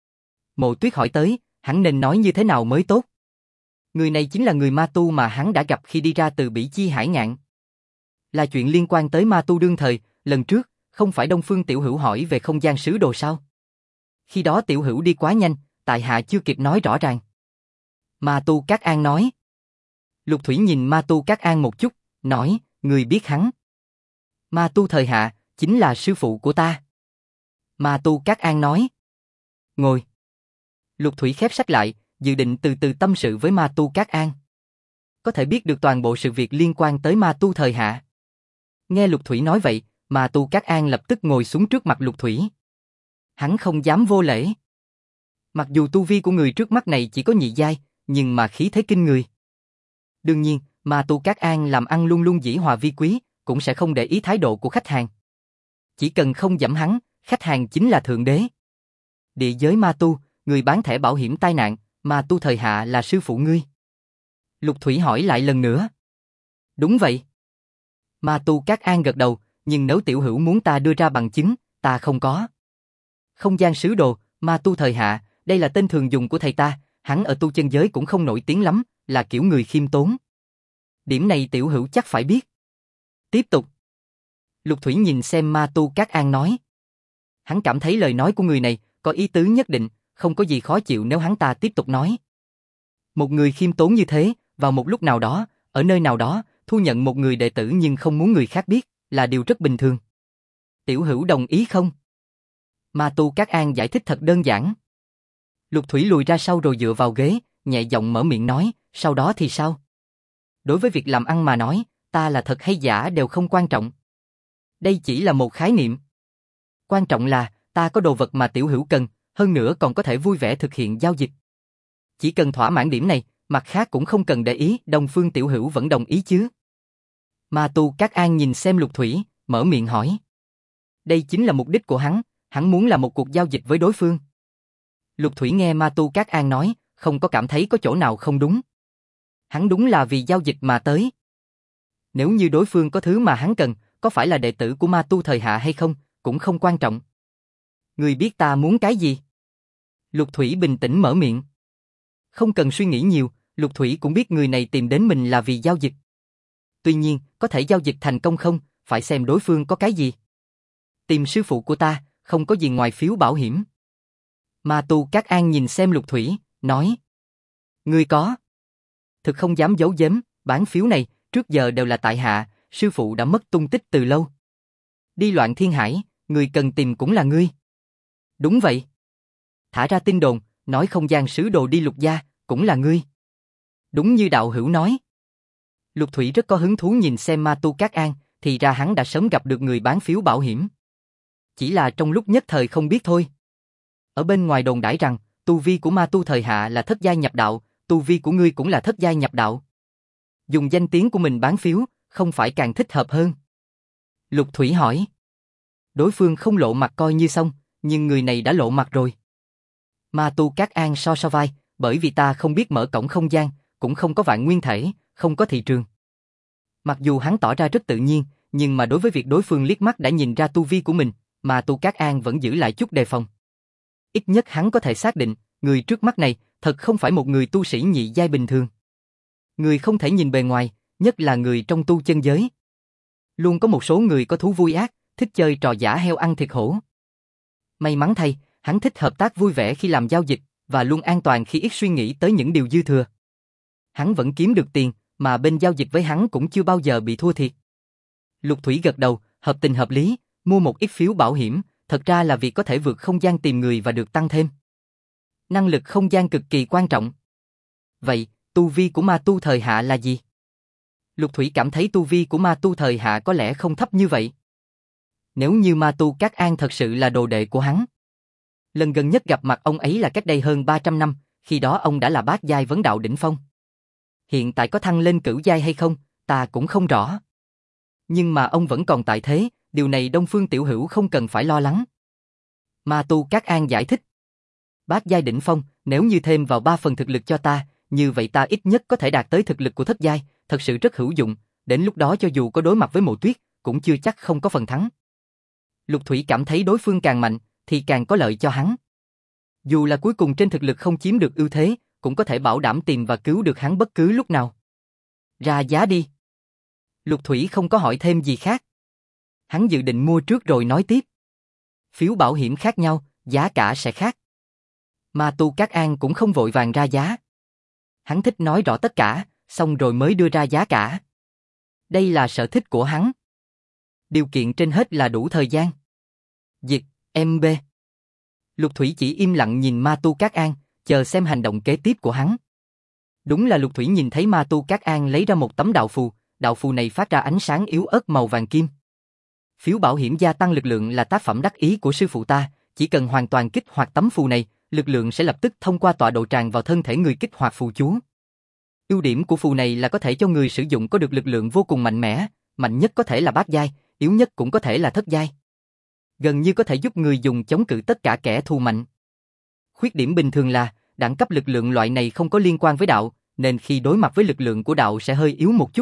Mộ Tuyết hỏi tới, hắn nên nói như thế nào mới tốt? Người này chính là người ma tu mà hắn đã gặp khi đi ra từ Bỉ Chi Hải Ngạn. Là chuyện liên quan tới ma tu đương thời, lần trước, không phải Đông Phương Tiểu Hữu hỏi về không gian sứ đồ sao? Khi đó Tiểu Hữu đi quá nhanh, tại hạ chưa kịp nói rõ ràng. Ma tu Cát An nói. Lục Thủy nhìn ma tu Cát An một chút, nói, người biết hắn. Ma tu thời hạ, chính là sư phụ của ta. Ma tu Cát An nói. Ngồi. Lục Thủy khép sách lại, dự định từ từ tâm sự với ma tu Cát An. Có thể biết được toàn bộ sự việc liên quan tới ma tu thời hạ. Nghe Lục Thủy nói vậy, ma tu Cát An lập tức ngồi xuống trước mặt Lục Thủy. Hắn không dám vô lễ. Mặc dù tu vi của người trước mắt này chỉ có nhị giai, nhưng mà khí thế kinh người. Đương nhiên, ma tu Cát An làm ăn luôn luôn dĩ hòa vi quý, cũng sẽ không để ý thái độ của khách hàng. Chỉ cần không giẫm hắn, khách hàng chính là thượng đế. Địa giới ma tu, người bán thẻ bảo hiểm tai nạn, ma tu thời hạ là sư phụ ngươi. Lục Thủy hỏi lại lần nữa. Đúng vậy. Ma tu Cát An gật đầu, nhưng nếu Tiểu Hữu muốn ta đưa ra bằng chứng, ta không có. Không gian sứ đồ, ma tu thời hạ, đây là tên thường dùng của thầy ta, hắn ở tu chân giới cũng không nổi tiếng lắm, là kiểu người khiêm tốn. Điểm này Tiểu Hữu chắc phải biết. Tiếp tục. Lục Thủy nhìn xem ma tu Cát An nói. Hắn cảm thấy lời nói của người này có ý tứ nhất định, không có gì khó chịu nếu hắn ta tiếp tục nói. Một người khiêm tốn như thế, vào một lúc nào đó, ở nơi nào đó, thu nhận một người đệ tử nhưng không muốn người khác biết, là điều rất bình thường. Tiểu Hữu đồng ý không? Ma tu Cát An giải thích thật đơn giản. Lục Thủy lùi ra sau rồi dựa vào ghế, nhẹ giọng mở miệng nói, sau đó thì sao? Đối với việc làm ăn mà nói, ta là thật hay giả đều không quan trọng. Đây chỉ là một khái niệm. Quan trọng là, ta có đồ vật mà Tiểu Hữu cần, hơn nữa còn có thể vui vẻ thực hiện giao dịch. Chỉ cần thỏa mãn điểm này, mặt khác cũng không cần để ý, Đông Phương Tiểu Hữu vẫn đồng ý chứ? Ma tu Cát An nhìn xem Lục Thủy, mở miệng hỏi. Đây chính là mục đích của hắn muốn làm một cuộc giao dịch với đối phương. Lục Thủy nghe ma tu Cát An nói, không có cảm thấy có chỗ nào không đúng. Hắn đúng là vì giao dịch mà tới. Nếu như đối phương có thứ mà hắn cần, có phải là đệ tử của ma tu thời hạ hay không, cũng không quan trọng. Người biết ta muốn cái gì? Lục Thủy bình tĩnh mở miệng. Không cần suy nghĩ nhiều, Lục Thủy cũng biết người này tìm đến mình là vì giao dịch. Tuy nhiên, có thể giao dịch thành công không, phải xem đối phương có cái gì. Tìm sư phụ của ta, không có gì ngoài phiếu bảo hiểm. Ma tu Cát An nhìn xem Lục Thủy, nói. Ngươi có. Thực không dám giấu giếm, bán phiếu này, trước giờ đều là tại hạ, sư phụ đã mất tung tích từ lâu. Đi loạn thiên hải, người cần tìm cũng là ngươi. Đúng vậy. Thả ra tin đồn, nói không gian sứ đồ đi Lục gia, cũng là ngươi. Đúng như đạo hữu nói. Lục Thủy rất có hứng thú nhìn xem ma tu Cát An, thì ra hắn đã sớm gặp được người bán phiếu bảo hiểm. Chỉ là trong lúc nhất thời không biết thôi. Ở bên ngoài đồn đãi rằng, tu vi của ma tu thời hạ là thất giai nhập đạo, tu vi của ngươi cũng là thất giai nhập đạo. Dùng danh tiếng của mình bán phiếu, không phải càng thích hợp hơn? Lục Thủy hỏi. Đối phương không lộ mặt coi như xong, nhưng người này đã lộ mặt rồi. Ma tu Cát An so vai, bởi vì ta không biết mở cổng không gian, cũng không có vạn nguyên thể, không có thị trường. Mặc dù hắn tỏ ra rất tự nhiên, nhưng mà đối với việc đối phương liếc mắt đã nhìn ra tu vi của mình, Ma tu Cát An vẫn giữ lại chút đề phòng. Ít nhất hắn có thể xác định, người trước mắt này thật không phải một người tu sĩ nhị giai bình thường. Người không thể nhìn bề ngoài, nhất là người trong tu chân giới. Luôn có một số người có thú vui ác, thích chơi trò giả heo ăn thịt hổ. May mắn thay, hắn thích hợp tác vui vẻ khi làm giao dịch, và luôn an toàn khi ít suy nghĩ tới những điều dư thừa. Hắn vẫn kiếm được tiền, mà bên giao dịch với hắn cũng chưa bao giờ bị thua thiệt. Lục Thủy gật đầu, hợp tình hợp lý, mua một ít phiếu bảo hiểm, thật ra là vì có thể vượt không gian tìm người và được tăng thêm. Năng lực không gian cực kỳ quan trọng. Vậy, tu vi của ma tu thời hạ là gì? Lục Thủy cảm thấy tu vi của ma tu thời hạ có lẽ không thấp như vậy. Nếu như ma tu Cát An thật sự là đồ đệ của hắn. Lần gần nhất gặp mặt ông ấy là cách đây hơn 300 năm, khi đó ông đã là bát giai vấn đạo đỉnh phong. Hiện tại có thăng lên cửu giai hay không, ta cũng không rõ. Nhưng mà ông vẫn còn tại thế, điều này Đông Phương Tiểu Hữu không cần phải lo lắng. Ma tu Cát An giải thích. Bát giai đỉnh phong, nếu như thêm vào 3 phần thực lực cho ta, như vậy ta ít nhất có thể đạt tới thực lực của thất giai, thật sự rất hữu dụng, đến lúc đó cho dù có đối mặt với Mộ Tuyết, cũng chưa chắc không có phần thắng. Lục Thủy cảm thấy đối phương càng mạnh, thì càng có lợi cho hắn. Dù là cuối cùng trên thực lực không chiếm được ưu thế, cũng có thể bảo đảm tìm và cứu được hắn bất cứ lúc nào. Ra giá đi. Lục Thủy không có hỏi thêm gì khác. Hắn dự định mua trước rồi nói tiếp. Phiếu bảo hiểm khác nhau, giá cả sẽ khác. Ma Tu Cát An cũng không vội vàng ra giá. Hắn thích nói rõ tất cả, xong rồi mới đưa ra giá cả. Đây là sở thích của hắn. Điều kiện trên hết là đủ thời gian. Dịch, MB. Lục Thủy chỉ im lặng nhìn Ma Tu Cát An, chờ xem hành động kế tiếp của hắn. Đúng là Lục Thủy nhìn thấy Ma Tu Cát An lấy ra một tấm đạo phù này phát ra ánh sáng yếu ớt màu vàng kim. Phiếu bảo hiểm gia tăng lực lượng là tác phẩm đắc ý của sư phụ ta, chỉ cần hoàn toàn kích hoạt tấm phù này, lực lượng sẽ lập tức thông qua tọa độ tràn vào thân thể người kích hoạt phù chú. Ưu điểm của phù này là có thể cho người sử dụng có được lực lượng vô cùng mạnh mẽ, mạnh nhất có thể là bát giai, yếu nhất cũng có thể là thất giai. Gần như có thể giúp người dùng chống cự tất cả kẻ thù mạnh. Khuyết điểm bình thường là, đẳng cấp lực lượng loại này không có liên quan với đạo, nên khi đối mặt với lực lượng của đạo sẽ hơi yếu một chút.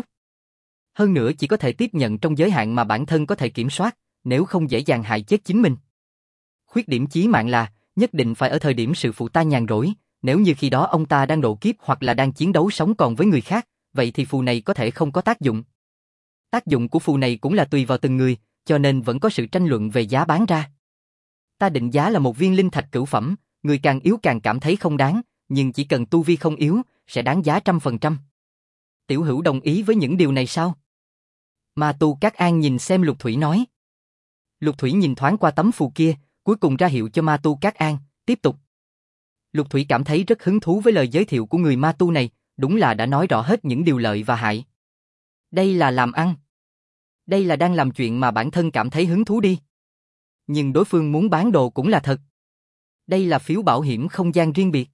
Hơn nữa chỉ có thể tiếp nhận trong giới hạn mà bản thân có thể kiểm soát, nếu không dễ dàng hại chết chính mình. Khuyết điểm chí mạng là, nhất định phải ở thời điểm sư phụ ta nhàn rỗi, nếu như khi đó ông ta đang độ kiếp hoặc là đang chiến đấu sống còn với người khác, vậy thì phù này có thể không có tác dụng. Tác dụng của phù này cũng là tùy vào từng người, cho nên vẫn có sự tranh luận về giá bán ra. Ta định giá là một viên linh thạch cửu phẩm, người càng yếu càng cảm thấy không đáng, nhưng chỉ cần tu vi không yếu, sẽ đáng giá 100%. Tiểu Hữu đồng ý với những điều này sao? Ma Tu Cát An nhìn xem Lục Thủy nói. Lục Thủy nhìn thoáng qua tấm phù kia, cuối cùng ra hiệu cho Ma Tu Cát An, tiếp tục. Lục Thủy cảm thấy rất hứng thú với lời giới thiệu của người ma tu này, đúng là đã nói rõ hết những điều lợi và hại. Đây là làm ăn. Đây là đang làm chuyện mà bản thân cảm thấy hứng thú đi. Nhưng đối phương muốn bán đồ cũng là thật. Đây là phiếu bảo hiểm không gian riêng biệt.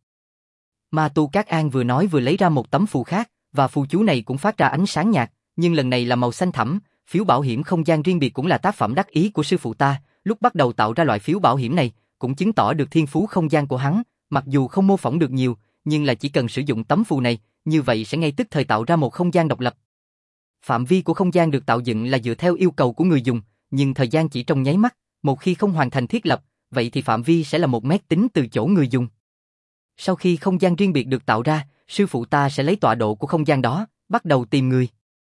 Ma Tu Cát An vừa nói vừa lấy ra một tấm phù khác, và phù chú này cũng phát ra ánh sáng nhạt, nhưng lần này là màu xanh thẳm. Phiếu bảo hiểm không gian riêng biệt cũng là tác phẩm đắc ý của sư phụ ta, lúc bắt đầu tạo ra loại phiếu bảo hiểm này, cũng chứng tỏ được thiên phú không gian của hắn, mặc dù không mô phỏng được nhiều, nhưng là chỉ cần sử dụng tấm phù này, như vậy sẽ ngay tức thời tạo ra một không gian độc lập. Phạm vi của không gian được tạo dựng là dựa theo yêu cầu của người dùng, nhưng thời gian chỉ trong nháy mắt, một khi không hoàn thành thiết lập, vậy thì phạm vi sẽ là 1 mét tính từ chỗ người dùng. Sau khi không gian riêng biệt được tạo ra, sư phụ ta sẽ lấy tọa độ của không gian đó, bắt đầu tìm người.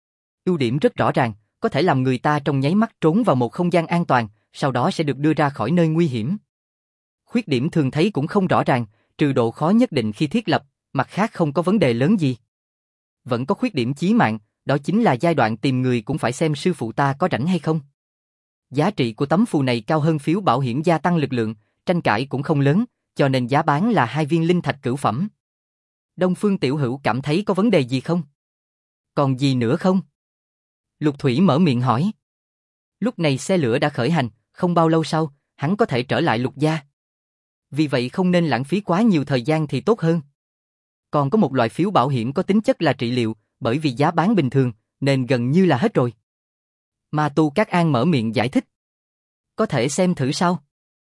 Ưu điểm rất rõ ràng, có thể làm người ta trong nháy mắt trốn vào một không gian an toàn, sau đó sẽ được đưa ra khỏi nơi nguy hiểm. Khuyết điểm thường thấy cũng không rõ ràng, trừ độ khó nhất định khi thiết lập, mặt khác không có vấn đề lớn gì. Vẫn có khuyết điểm chí mạng, đó chính là giai đoạn tìm người cũng phải xem sư phụ ta có rảnh hay không. Giá trị của tấm phù này cao hơn phiếu bảo hiểm gia tăng lực lượng, tranh cãi cũng không lớn, cho nên giá bán là 2 viên linh thạch cửu phẩm. Đông Phương Tiểu Hữu cảm thấy có vấn đề gì không? Còn gì nữa không? Lục Thủy mở miệng hỏi. Lúc này xe lửa đã khởi hành, không bao lâu sau, hắn có thể trở lại Lục gia. Vì vậy không nên lãng phí quá nhiều thời gian thì tốt hơn. Còn có một loại phiếu bảo hiểm có tính chất là trị liệu, bởi vì giá bán bình thường, nên gần như là hết rồi. Ma Tu Cát An mở miệng giải thích. Có thể xem thử sao?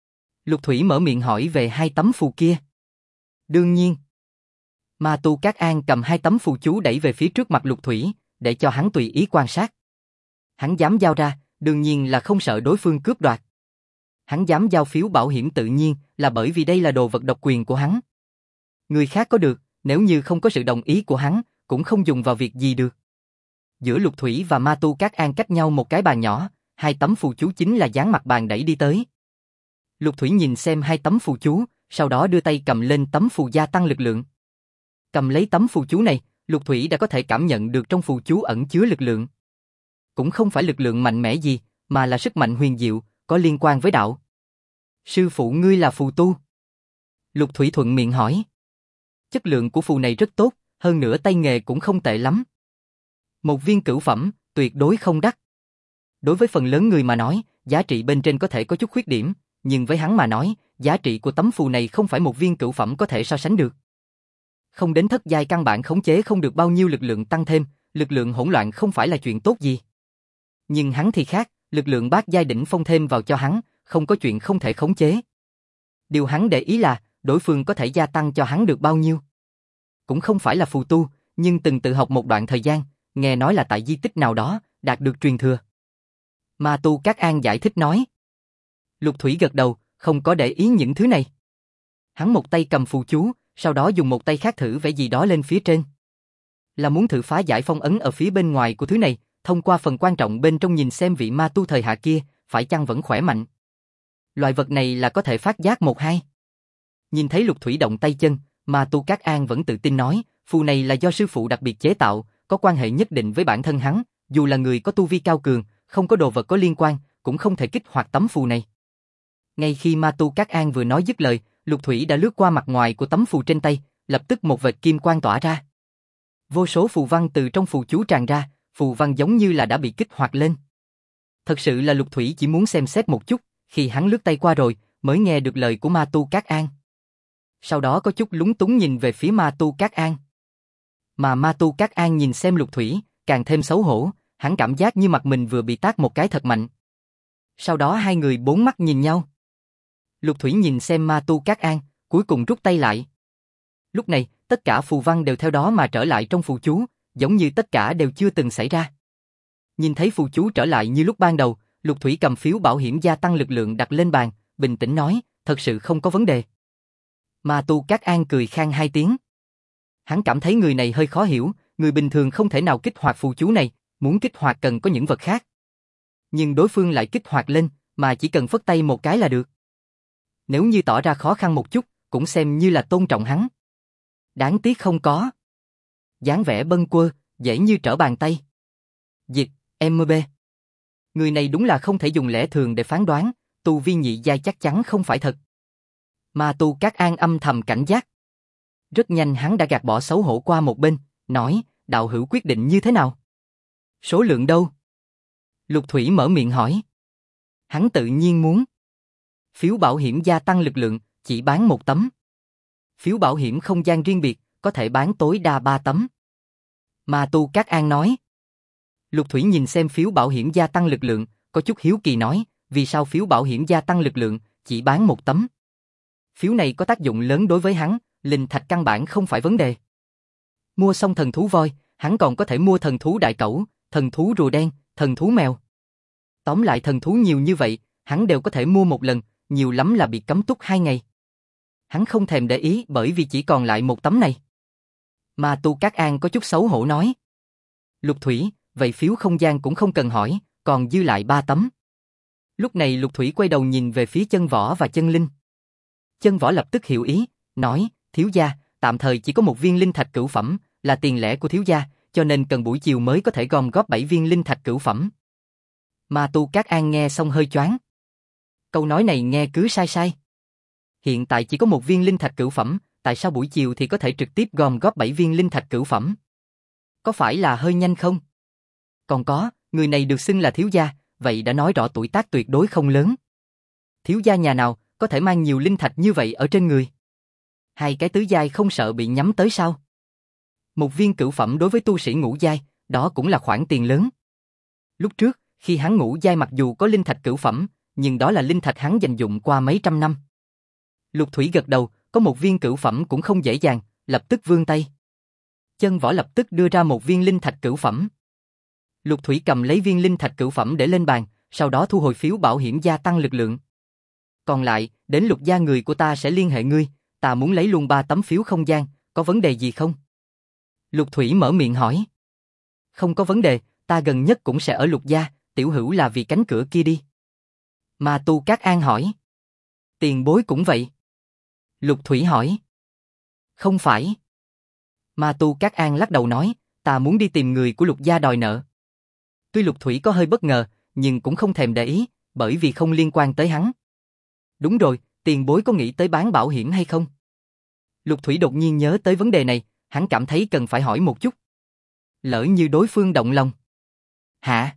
Lục Thủy mở miệng hỏi về 2 tấm phù kia. Đương nhiên. Ma Tu Cát An cầm 2 tấm phù chú đẩy về phía trước mặt Lục Thủy, để cho hắn tùy ý quan sát. Hắn dám giao ra, đương nhiên là không sợ đối phương cướp đoạt. Hắn dám giao phiếu bảo hiểm tự nhiên là bởi vì đây là đồ vật độc quyền của hắn. Người khác có được, nếu như không có sự đồng ý của hắn, cũng không dùng vào việc gì được. Giữa Lục Thủy và Ma Tu Cát An cách nhau một cái bàn nhỏ, 2 tấm phù chú chính là dán mặt bàn đẩy đi tới. Lục Thủy nhìn xem 2 tấm phù chú, sau đó đưa tay cầm lên tấm phù gia tăng lực lượng. Cầm lấy tấm phù chú này, Lục Thủy đã có thể cảm nhận được trong phù chú ẩn chứa lực lượng. Cũng không phải lực lượng mạnh mẽ gì, mà là sức mạnh huyền diệu, có liên quan với đạo. Sư phụ ngươi là phù tu? Lục Thủy thuận miệng hỏi. Chất lượng của phù này rất tốt, hơn nữa tay nghề cũng không tệ lắm. Một viên cửu phẩm, tuyệt đối không đắt. Đối với phần lớn người mà nói, giá trị bên trên có thể có chút khuyết điểm, nhưng với hắn mà nói, giá trị của tấm phù này không phải một viên cửu phẩm có thể so sánh được. Không đến thất giai căn bản khống chế không được bao nhiêu lực lượng tăng thêm, lực lượng hỗn loạn không phải là chuyện tốt gì. Nhưng hắn thì khác, lực lượng bát giai đỉnh phong thêm vào cho hắn, không có chuyện không thể khống chế. Điều hắn để ý là, đối phương có thể gia tăng cho hắn được bao nhiêu. Cũng không phải là phù tu, nhưng từng tự học một đoạn thời gian, nghe nói là tại di tích nào đó, đạt được truyền thừa. Ma Tu Cát An giải thích nói. Lục Thủy gật đầu, không có để ý những thứ này. Hắn một tay cầm phù chú, sau đó dùng một tay khác thử vẽ gì đó lên phía trên. Là muốn thử phá giải phong ấn ở phía bên ngoài của thứ này, thông qua phần quan trọng bên trong nhìn xem vị ma tu thời hạ kia, phải chăng vẫn khỏe mạnh. Loại vật này là có thể phát giác một hai. Nhìn thấy Lục Thủy động tay chân, ma tu Cát An vẫn tự tin nói, phù này là do sư phụ đặc biệt chế tạo, có quan hệ nhất định với bản thân hắn, dù là người có tu vi cao cường, không có đồ vật có liên quan, cũng không thể kích hoạt tấm phù này. Ngay khi ma tu Cát An vừa nói dứt lời, Lục Thủy đã lướt qua mặt ngoài của tấm phù trên tay, lập tức một vệt kim quang tỏa ra. Vô số phù văn từ trong phù chú tràn ra, phù văn giống như là đã bị kích hoạt lên. Thật sự là Lục Thủy chỉ muốn xem xét một chút, khi hắn lướt tay qua rồi, mới nghe được lời của ma tu Cát An. Sau đó có chút lúng túng nhìn về phía ma tu Cát An. Mà ma tu Cát An nhìn xem Lục Thủy, càng thêm xấu hổ, hắn cảm giác như mặt mình vừa bị tát một cái thật mạnh. Sau đó hai người bốn mắt nhìn nhau. Lục Thủy nhìn xem ma tu Cát An, cuối cùng rút tay lại. Lúc này, tất cả phù văn đều theo đó mà trở lại trong phù chú, giống như tất cả đều chưa từng xảy ra. Nhìn thấy phù chú trở lại như lúc ban đầu, Lục Thủy cầm phiếu bảo hiểm gia tăng lực lượng đặt lên bàn, bình tĩnh nói, thật sự không có vấn đề. Ma tu Cát An cười khan hai tiếng. Hắn cảm thấy người này hơi khó hiểu, người bình thường không thể nào kích hoạt phù chú này, muốn kích hoạt cần có những vật khác. Nhưng đối phương lại kích hoạt lên, mà chỉ cần phất tay một cái là được. Nếu như tỏ ra khó khăn một chút, cũng xem như là tôn trọng hắn. Đáng tiếc không có. Dáng vẻ bâng quơ, dễ như trở bàn tay. Dịch, MB. Người này đúng là không thể dùng lẽ thường để phán đoán, tu vi nhị giai chắc chắn không phải thật. Ma tu Cát An âm thầm cảnh giác. Rất nhanh hắn đã gạt bỏ xấu hổ qua một bên, nói, đạo hữu quyết định như thế nào? Số lượng đâu? Lục Thủy mở miệng hỏi. Hắn tự nhiên muốn. Phiếu bảo hiểm gia tăng lực lượng, chỉ bán một tấm. Phiếu bảo hiểm không gian riêng biệt, có thể bán tối đa 3 tấm. Ma tu Cát An nói. Lục Thủy nhìn xem phiếu bảo hiểm gia tăng lực lượng, có chút hiếu kỳ nói, vì sao phiếu bảo hiểm gia tăng lực lượng, chỉ bán một tấm? Phiếu này có tác dụng lớn đối với hắn, linh thạch căn bản không phải vấn đề. Mua xong thần thú voi, hắn còn có thể mua thần thú đại cẩu, thần thú rùa đen, thần thú mèo. Tóm lại thần thú nhiều như vậy, hắn đều có thể mua một lần, nhiều lắm là bị cấm túc 2 ngày. Hắn không thèm để ý bởi vì chỉ còn lại một tấm này. Ma tu Cát An có chút xấu hổ nói. Lục Thủy, vậy phiếu không gian cũng không cần hỏi, còn dư lại 3 tấm. Lúc này Lục Thủy quay đầu nhìn về phía Chân Võ và Chân Linh. Chân Võ lập tức hiểu ý, nói, thiếu gia, tạm thời chỉ có một viên linh thạch cửu phẩm, là tiền lẻ của thiếu gia, cho nên cần buổi chiều mới có thể gom góp 7 viên linh thạch cửu phẩm. Ma tu Cát An nghe xong hơi choáng. Câu nói này nghe cứ sai sai. Hiện tại chỉ có một viên linh thạch cửu phẩm, tại sao buổi chiều thì có thể trực tiếp gom góp 7 viên linh thạch cửu phẩm? Có phải là hơi nhanh không? Còn có, người này được xưng là thiếu gia, vậy đã nói rõ tuổi tác tuyệt đối không lớn. Thiếu gia nhà nào có thể mang nhiều linh thạch như vậy ở trên người? Hai cái tứ giai không sợ bị nhắm tới sao? Một viên cửu phẩm đối với tu sĩ ngũ giai, đó cũng là khoản tiền lớn. Lúc trước, khi hắn ngũ giai mặc dù có linh thạch cửu phẩm, nhưng đó là linh thạch hắn dành dụm qua mấy trăm năm. Lục Thủy gật đầu, có một viên cửu phẩm cũng không dễ dàng, lập tức vươn tay. Chân Võ lập tức đưa ra một viên linh thạch cửu phẩm. Lục Thủy cầm lấy viên linh thạch cửu phẩm để lên bàn, sau đó thu hồi phiếu bảo hiểm gia tăng lực lượng. Còn lại, đến Lục gia người của ta sẽ liên hệ ngươi, ta muốn lấy luôn 3 tấm phiếu không gian, có vấn đề gì không? Lục Thủy mở miệng hỏi. Không có vấn đề, ta gần nhất cũng sẽ ở Lục gia, tiểu hữu là vì cánh cửa kia đi. Ma tu Cát An hỏi. Tiền bối cũng vậy. Lục Thủy hỏi. Không phải. Ma tu Cát An lắc đầu nói, ta muốn đi tìm người của Lục gia đòi nợ. Tuy Lục Thủy có hơi bất ngờ, nhưng cũng không thèm để ý, bởi vì không liên quan tới hắn. Đúng rồi, tiền bối có nghĩ tới bán bảo hiểm hay không? Lục Thủy đột nhiên nhớ tới vấn đề này, hắn cảm thấy cần phải hỏi một chút. Lỡ như đối phương động lòng. Hả?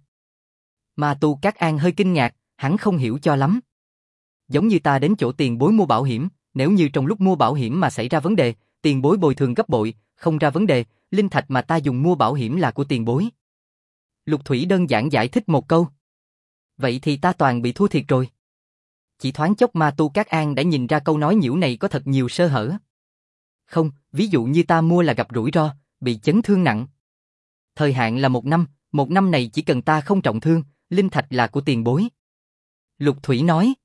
Ma tu Cát An hơi kinh ngạc, hắn không hiểu cho lắm. Giống như ta đến chỗ tiền bối mua bảo hiểm, nếu như trong lúc mua bảo hiểm mà xảy ra vấn đề, tiền bối bồi thường gấp bội, không ra vấn đề, linh thạch mà ta dùng mua bảo hiểm là của tiền bối. Lục Thủy đơn giản giải thích một câu. Vậy thì ta toàn bị thua thiệt rồi. Chỉ thoáng chốc Ma tu Cát An đã nhìn ra câu nói nhiễu này có thật nhiều sơ hở. Không, ví dụ như ta mua là gặp rủi ro, bị chấn thương nặng. Thời hạn là 1 năm này chỉ cần ta không trọng thương, linh thạch là của tiền bối. Lục Thủy nói.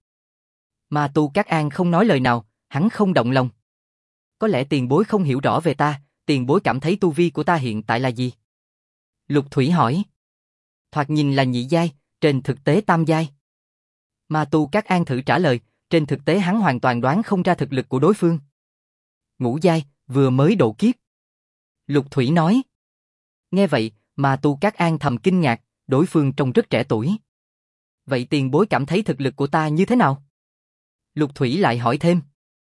Ma tu Cát An không nói lời nào, hắn không động lòng. Có lẽ tiền bối không hiểu rõ về ta, tiền bối cảm thấy tu vi của ta hiện tại là gì? Lục Thủy hỏi. Thoạt nhìn là nhị giai, trên thực tế tam giai. Ma Tu Các An thử trả lời, trên thực tế hắn hoàn toàn đoán không ra thực lực của đối phương. Ngũ giai, vừa mới độ kiếp. Lục Thủy nói. Nghe vậy, Ma Tu Các An thầm kinh ngạc, đối phương trông rất trẻ tuổi. Vậy tiền bối cảm thấy thực lực của ta như thế nào? Lục Thủy lại hỏi thêm.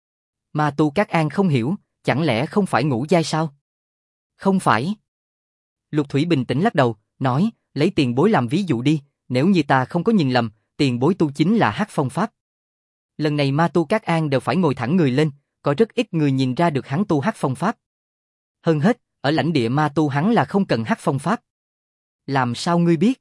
Ma Tu Các An không hiểu, chẳng lẽ không phải ngũ giai sao? Không phải. Lục Thủy bình tĩnh lắc đầu, nói, lấy tiền bối làm ví dụ đi, nếu như ta không có nhìn lầm, tiền bối tu chính là Hắc Phong Pháp. Lần này Ma Tu Các An đều phải ngồi thẳng người lên, có rất ít người nhìn ra được hắn tu Hắc Phong Pháp. Hơn hết, ở lãnh địa Ma Tu hắn là không cần Hắc Phong Pháp. Làm sao ngươi biết?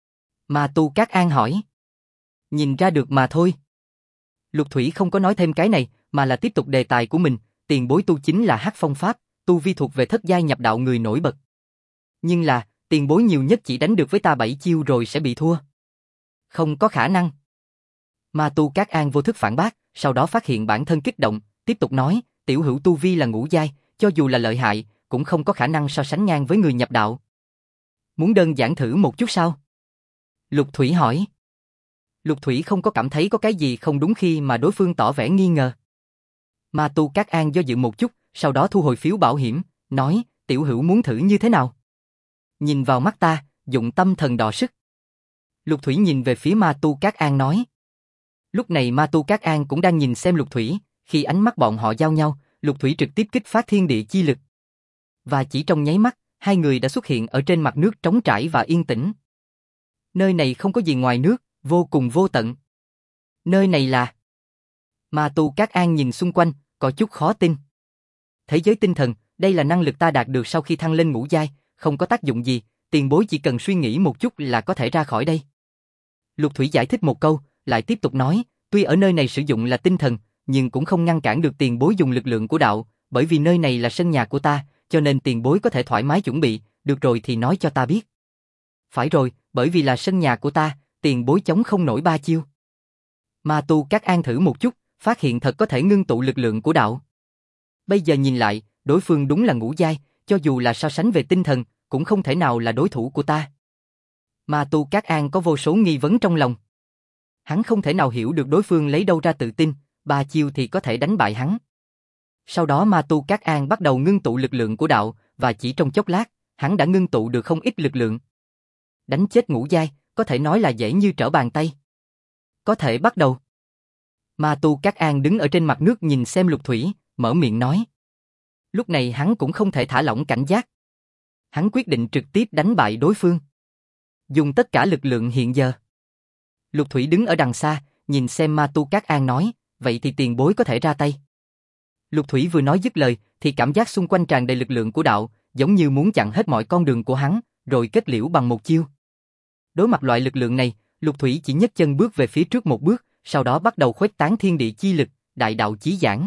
Ma Tu Các An hỏi. Nhìn ra được mà thôi. Lục Thủy không có nói thêm cái này, mà là tiếp tục đề tài của mình, tiền bối tu chính là Hắc Phong Pháp, tu vi thuộc về thất giai nhập đạo người nổi bật. Nhưng là, tiền bối nhiều nhất chỉ đánh được với ta 7 chiêu rồi sẽ bị thua. Không có khả năng. Ma Tu Các An vô thức phản bác, sau đó phát hiện bản thân kích động, tiếp tục nói, tiểu hữu tu vi là ngũ giai, cho dù là lợi hại, cũng không có khả năng so sánh ngang với người nhập đạo. Muốn đơn giản thử một chút sao? Lục Thủy hỏi. Lục Thủy không có cảm thấy có cái gì không đúng khi mà đối phương tỏ vẻ nghi ngờ. Ma Tu Các An do dự một chút, sau đó thu hồi phiếu bảo hiểm, nói, tiểu hữu muốn thử như thế nào? Nhìn vào mắt ta, dụng tâm thần đọ sức. Lục Thủy nhìn về phía Ma Tu Các An nói. Lúc này Ma Tu Các An cũng đang nhìn xem Lục Thủy, khi ánh mắt bọn họ giao nhau, Lục Thủy trực tiếp kích phát thiên địa chi lực. Và chỉ trong nháy mắt, hai người đã xuất hiện ở trên mặt nước trống trải và yên tĩnh. Nơi này không có gì ngoài nước, vô cùng vô tận. Nơi này là... Ma Tu Các An nhìn xung quanh, có chút khó tin. Thế giới tinh thần, đây là năng lực ta đạt được sau khi thăng lên ngũ giai, không có tác dụng gì, tiền bối chỉ cần suy nghĩ một chút là có thể ra khỏi đây. Lục Thủy giải thích một câu, lại tiếp tục nói, tuy ở nơi này sử dụng là tinh thần, nhưng cũng không ngăn cản được tiền bối dùng lực lượng của đạo, bởi vì nơi này là sân nhà của ta, cho nên tiền bối có thể thoải mái chuẩn bị, được rồi thì nói cho ta biết. Phải rồi, bởi vì là sân nhà của ta, tiền bối chống không nổi 3 chiêu. Ma Tu Các An thử một chút, phát hiện thật có thể ngưng tụ lực lượng của đạo. Bây giờ nhìn lại, đối phương đúng là ngũ giai, cho dù là so sánh về tinh thần, cũng không thể nào là đối thủ của ta. Ma Tu Các An có vô số nghi vấn trong lòng. Hắn không thể nào hiểu được đối phương lấy đâu ra tự tin, 3 chiêu thì có thể đánh bại hắn. Sau đó Ma Tu Các An bắt đầu ngưng tụ lực lượng của đạo, và chỉ trong chốc lát, hắn đã ngưng tụ được không ít lực lượng. Đánh chết ngũ giai, có thể nói là dễ như trở bàn tay. Có thể bắt đầu. Ma Tu Các An đứng ở trên mặt nước nhìn xem Lục Thủy, mở miệng nói. Lúc này hắn cũng không thể thả lỏng cảnh giác. Hắn quyết định trực tiếp đánh bại đối phương. Dùng tất cả lực lượng hiện giờ. Lục Thủy đứng ở đằng xa, nhìn xem Ma Tu Các An nói, vậy thì tiền bối có thể ra tay. Lục Thủy vừa nói dứt lời, thì cảm giác xung quanh tràn đầy lực lượng của đạo, giống như muốn chặn hết mọi con đường của hắn, rồi kết liễu bằng một chiêu. Đối mặt loại lực lượng này, Lục Thủy chỉ nhấc chân bước về phía trước một bước, sau đó bắt đầu khuếch tán thiên địa chi lực, đại đạo chí giảng.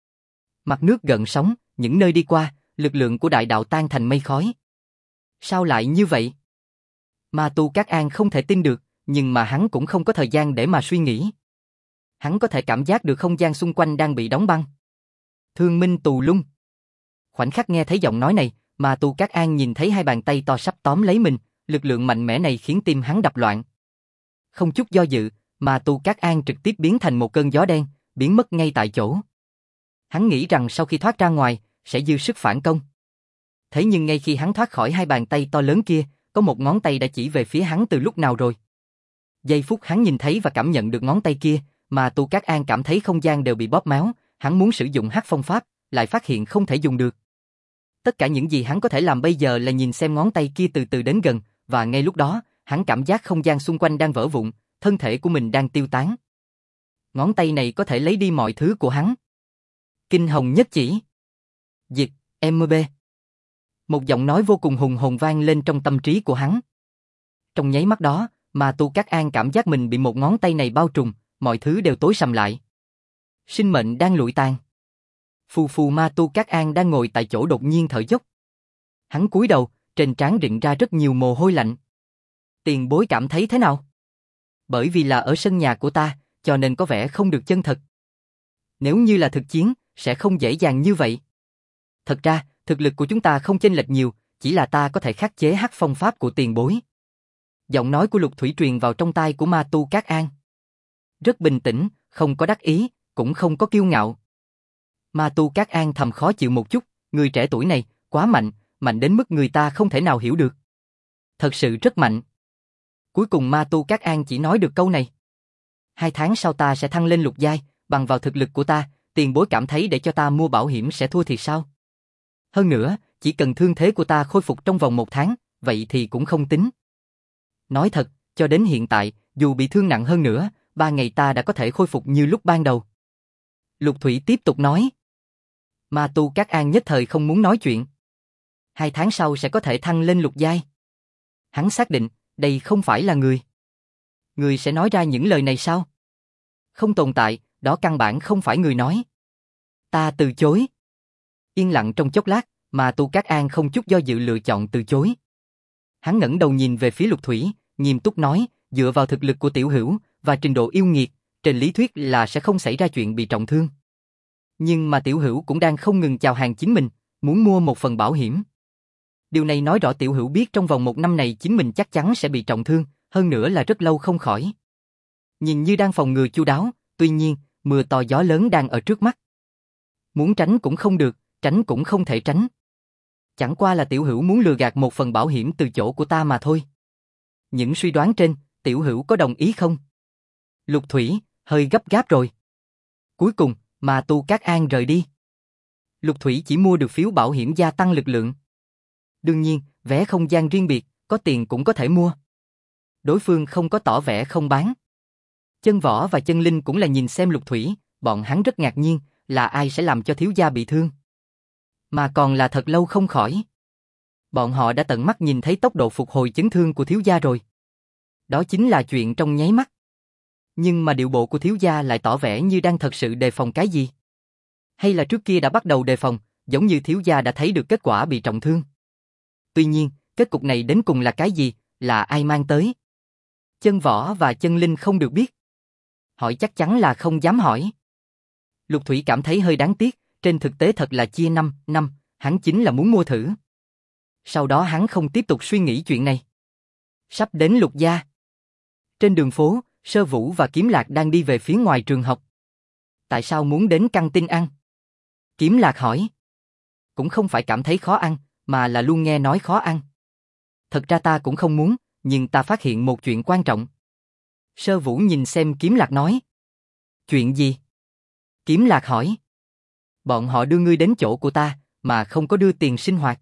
Mặt nước gợn sóng, những nơi đi qua, lực lượng của đại đạo tan thành mây khói. Sao lại như vậy? Ma Tu Các An không thể tin được, nhưng mà hắn cũng không có thời gian để mà suy nghĩ. Hắn có thể cảm giác được không gian xung quanh đang bị đóng băng. Thương minh tù lung. Khoảnh khắc nghe thấy giọng nói này, Ma Tu Các An nhìn thấy hai bàn tay to sắp tóm lấy mình, lực lượng mạnh mẽ này khiến tim hắn đập loạn. Không chút do dự, Ma Tu Các An trực tiếp biến thành một cơn gió đen, biến mất ngay tại chỗ. Hắn nghĩ rằng sau khi thoát ra ngoài, sẽ dư sức phản công. Thế nhưng ngay khi hắn thoát khỏi hai bàn tay to lớn kia, có một ngón tay đã chỉ về phía hắn từ lúc nào rồi. Giây phút hắn nhìn thấy và cảm nhận được ngón tay kia, mà Tu Các An cảm thấy không gian đều bị bóp méo, hắn muốn sử dụng Hắc Phong Pháp, lại phát hiện không thể dùng được. Tất cả những gì hắn có thể làm bây giờ là nhìn xem ngón tay kia từ từ đến gần, và ngay lúc đó, hắn cảm giác không gian xung quanh đang vỡ vụn, thân thể của mình đang tiêu tán. Ngón tay này có thể lấy đi mọi thứ của hắn. Kinh hồng nhất chỉ. Dịch, MB. Một giọng nói vô cùng hùng hồn vang lên trong tâm trí của hắn. Trong nháy mắt đó, mà Tu Các An cảm giác mình bị một ngón tay này bao trùm, mọi thứ đều tối sầm lại. Sinh mệnh đang lụi tàn. Phù phù. Ma Tu Các An đang ngồi tại chỗ đột nhiên thở dốc. Hắn cúi đầu, trên trán rịn ra rất nhiều mồ hôi lạnh. Tiền bối cảm thấy thế nào? Bởi vì là ở sân nhà của ta, cho nên có vẻ không được chân thật. Nếu như là thực chiến, sẽ không dễ dàng như vậy. Thật ra, thực lực của chúng ta không chênh lệch nhiều, chỉ là ta có thể khắc chế Hắc Phong Pháp của tiền bối. Giọng nói của Lục Thủy truyền vào trong tai của Ma Tu Cát An. Rất bình tĩnh, không có đắc ý, cũng không có kiêu ngạo. Ma Tu Cát An thầm khó chịu một chút, người trẻ tuổi này, quá mạnh, mạnh đến mức người ta không thể nào hiểu được. Thật sự rất mạnh. Cuối cùng Ma Tu Cát An chỉ nói được câu này. 2 tháng sau ta sẽ thăng lên lục giai, bằng vào thực lực của ta, tiền bối cảm thấy để cho ta mua bảo hiểm sẽ thua thiệt sao? Hơn nữa, chỉ cần thương thế của ta khôi phục trong vòng 1 tháng, vậy thì cũng không tính. Nói thật, cho đến hiện tại, dù bị thương nặng hơn nữa, 3 ngày ta đã có thể khôi phục như lúc ban đầu. Lục Thủy tiếp tục nói. Ma Tu Cát An nhất thời không muốn nói chuyện. 2 tháng sau sẽ có thể thăng lên lục giai. Hắn xác định, đây không phải là người. Người sẽ nói ra những lời này sao? Không tồn tại, đó căn bản không phải người nói. Ta từ chối. Yên lặng trong chốc lát, mà Tu Cát An không chút do dự lựa chọn từ chối. Hắn ngẩng đầu nhìn về phía Lục Thủy, nghiêm túc nói, dựa vào thực lực của tiểu hữu và trình độ yêu nghiệt, trên lý thuyết là sẽ không xảy ra chuyện bị trọng thương. Nhưng mà tiểu hữu cũng đang không ngừng chào hàng chính mình, muốn mua một phần bảo hiểm. Điều này nói rõ tiểu hữu biết trong vòng 1 năm này chính mình chắc chắn sẽ bị trọng thương, hơn nữa là rất lâu không khỏi. Nhìn như đang phòng ngừa chu đáo, tuy nhiên, mưa to gió lớn đang ở trước mắt. Muốn tránh cũng không được, tránh cũng không thể tránh. Chẳng qua là tiểu hữu muốn lừa gạt một phần bảo hiểm từ chỗ của ta mà thôi. Những suy đoán trên, tiểu hữu có đồng ý không? Lục Thủy, hơi gấp gáp rồi. Cuối cùng, Ma Tu Cát An rời đi. Lục Thủy chỉ mua được phiếu bảo hiểm gia tăng lực lượng. Đương nhiên, vé không gian riêng biệt, có tiền cũng có thể mua. Đối phương không có tỏ vẻ không bán. Chân Võ và Chân Linh cũng là nhìn xem Lục Thủy, bọn hắn rất ngạc nhiên, là ai sẽ làm cho thiếu gia bị thương. Mà còn là thật lâu không khỏi. Bọn họ đã tận mắt nhìn thấy tốc độ phục hồi chấn thương của thiếu gia rồi. Đó chính là chuyện trong nháy mắt. Nhưng mà điệu bộ của thiếu gia lại tỏ vẻ như đang thật sự đề phòng cái gì. Hay là trước kia đã bắt đầu đề phòng, giống như thiếu gia đã thấy được kết quả bị trọng thương. Tuy nhiên, kết cục này đến cùng là cái gì, là ai mang tới? Chân Võ và Chân Linh không được biết. Hỏi chắc chắn là không dám hỏi. Lục Thủy cảm thấy hơi đáng tiếc, trên thực tế thật là chia 5 năm, hắn chính là muốn mua thử. Sau đó hắn không tiếp tục suy nghĩ chuyện này. Sắp đến Lục gia. Trên đường phố, Sơ Vũ và Kiếm Lạc đang đi về phía ngoài trường học. Tại sao muốn đến căng tin ăn? Kiếm Lạc hỏi. Cũng không phải cảm thấy khó ăn, mà là luôn nghe nói khó ăn. Thật ra ta cũng không muốn, nhưng ta phát hiện một chuyện quan trọng. Sơ Vũ nhìn xem Kiếm Lạc nói. Chuyện gì? Kiếm Lạc hỏi. Bọn họ đưa ngươi đến chỗ của ta, mà không có đưa tiền sinh hoạt.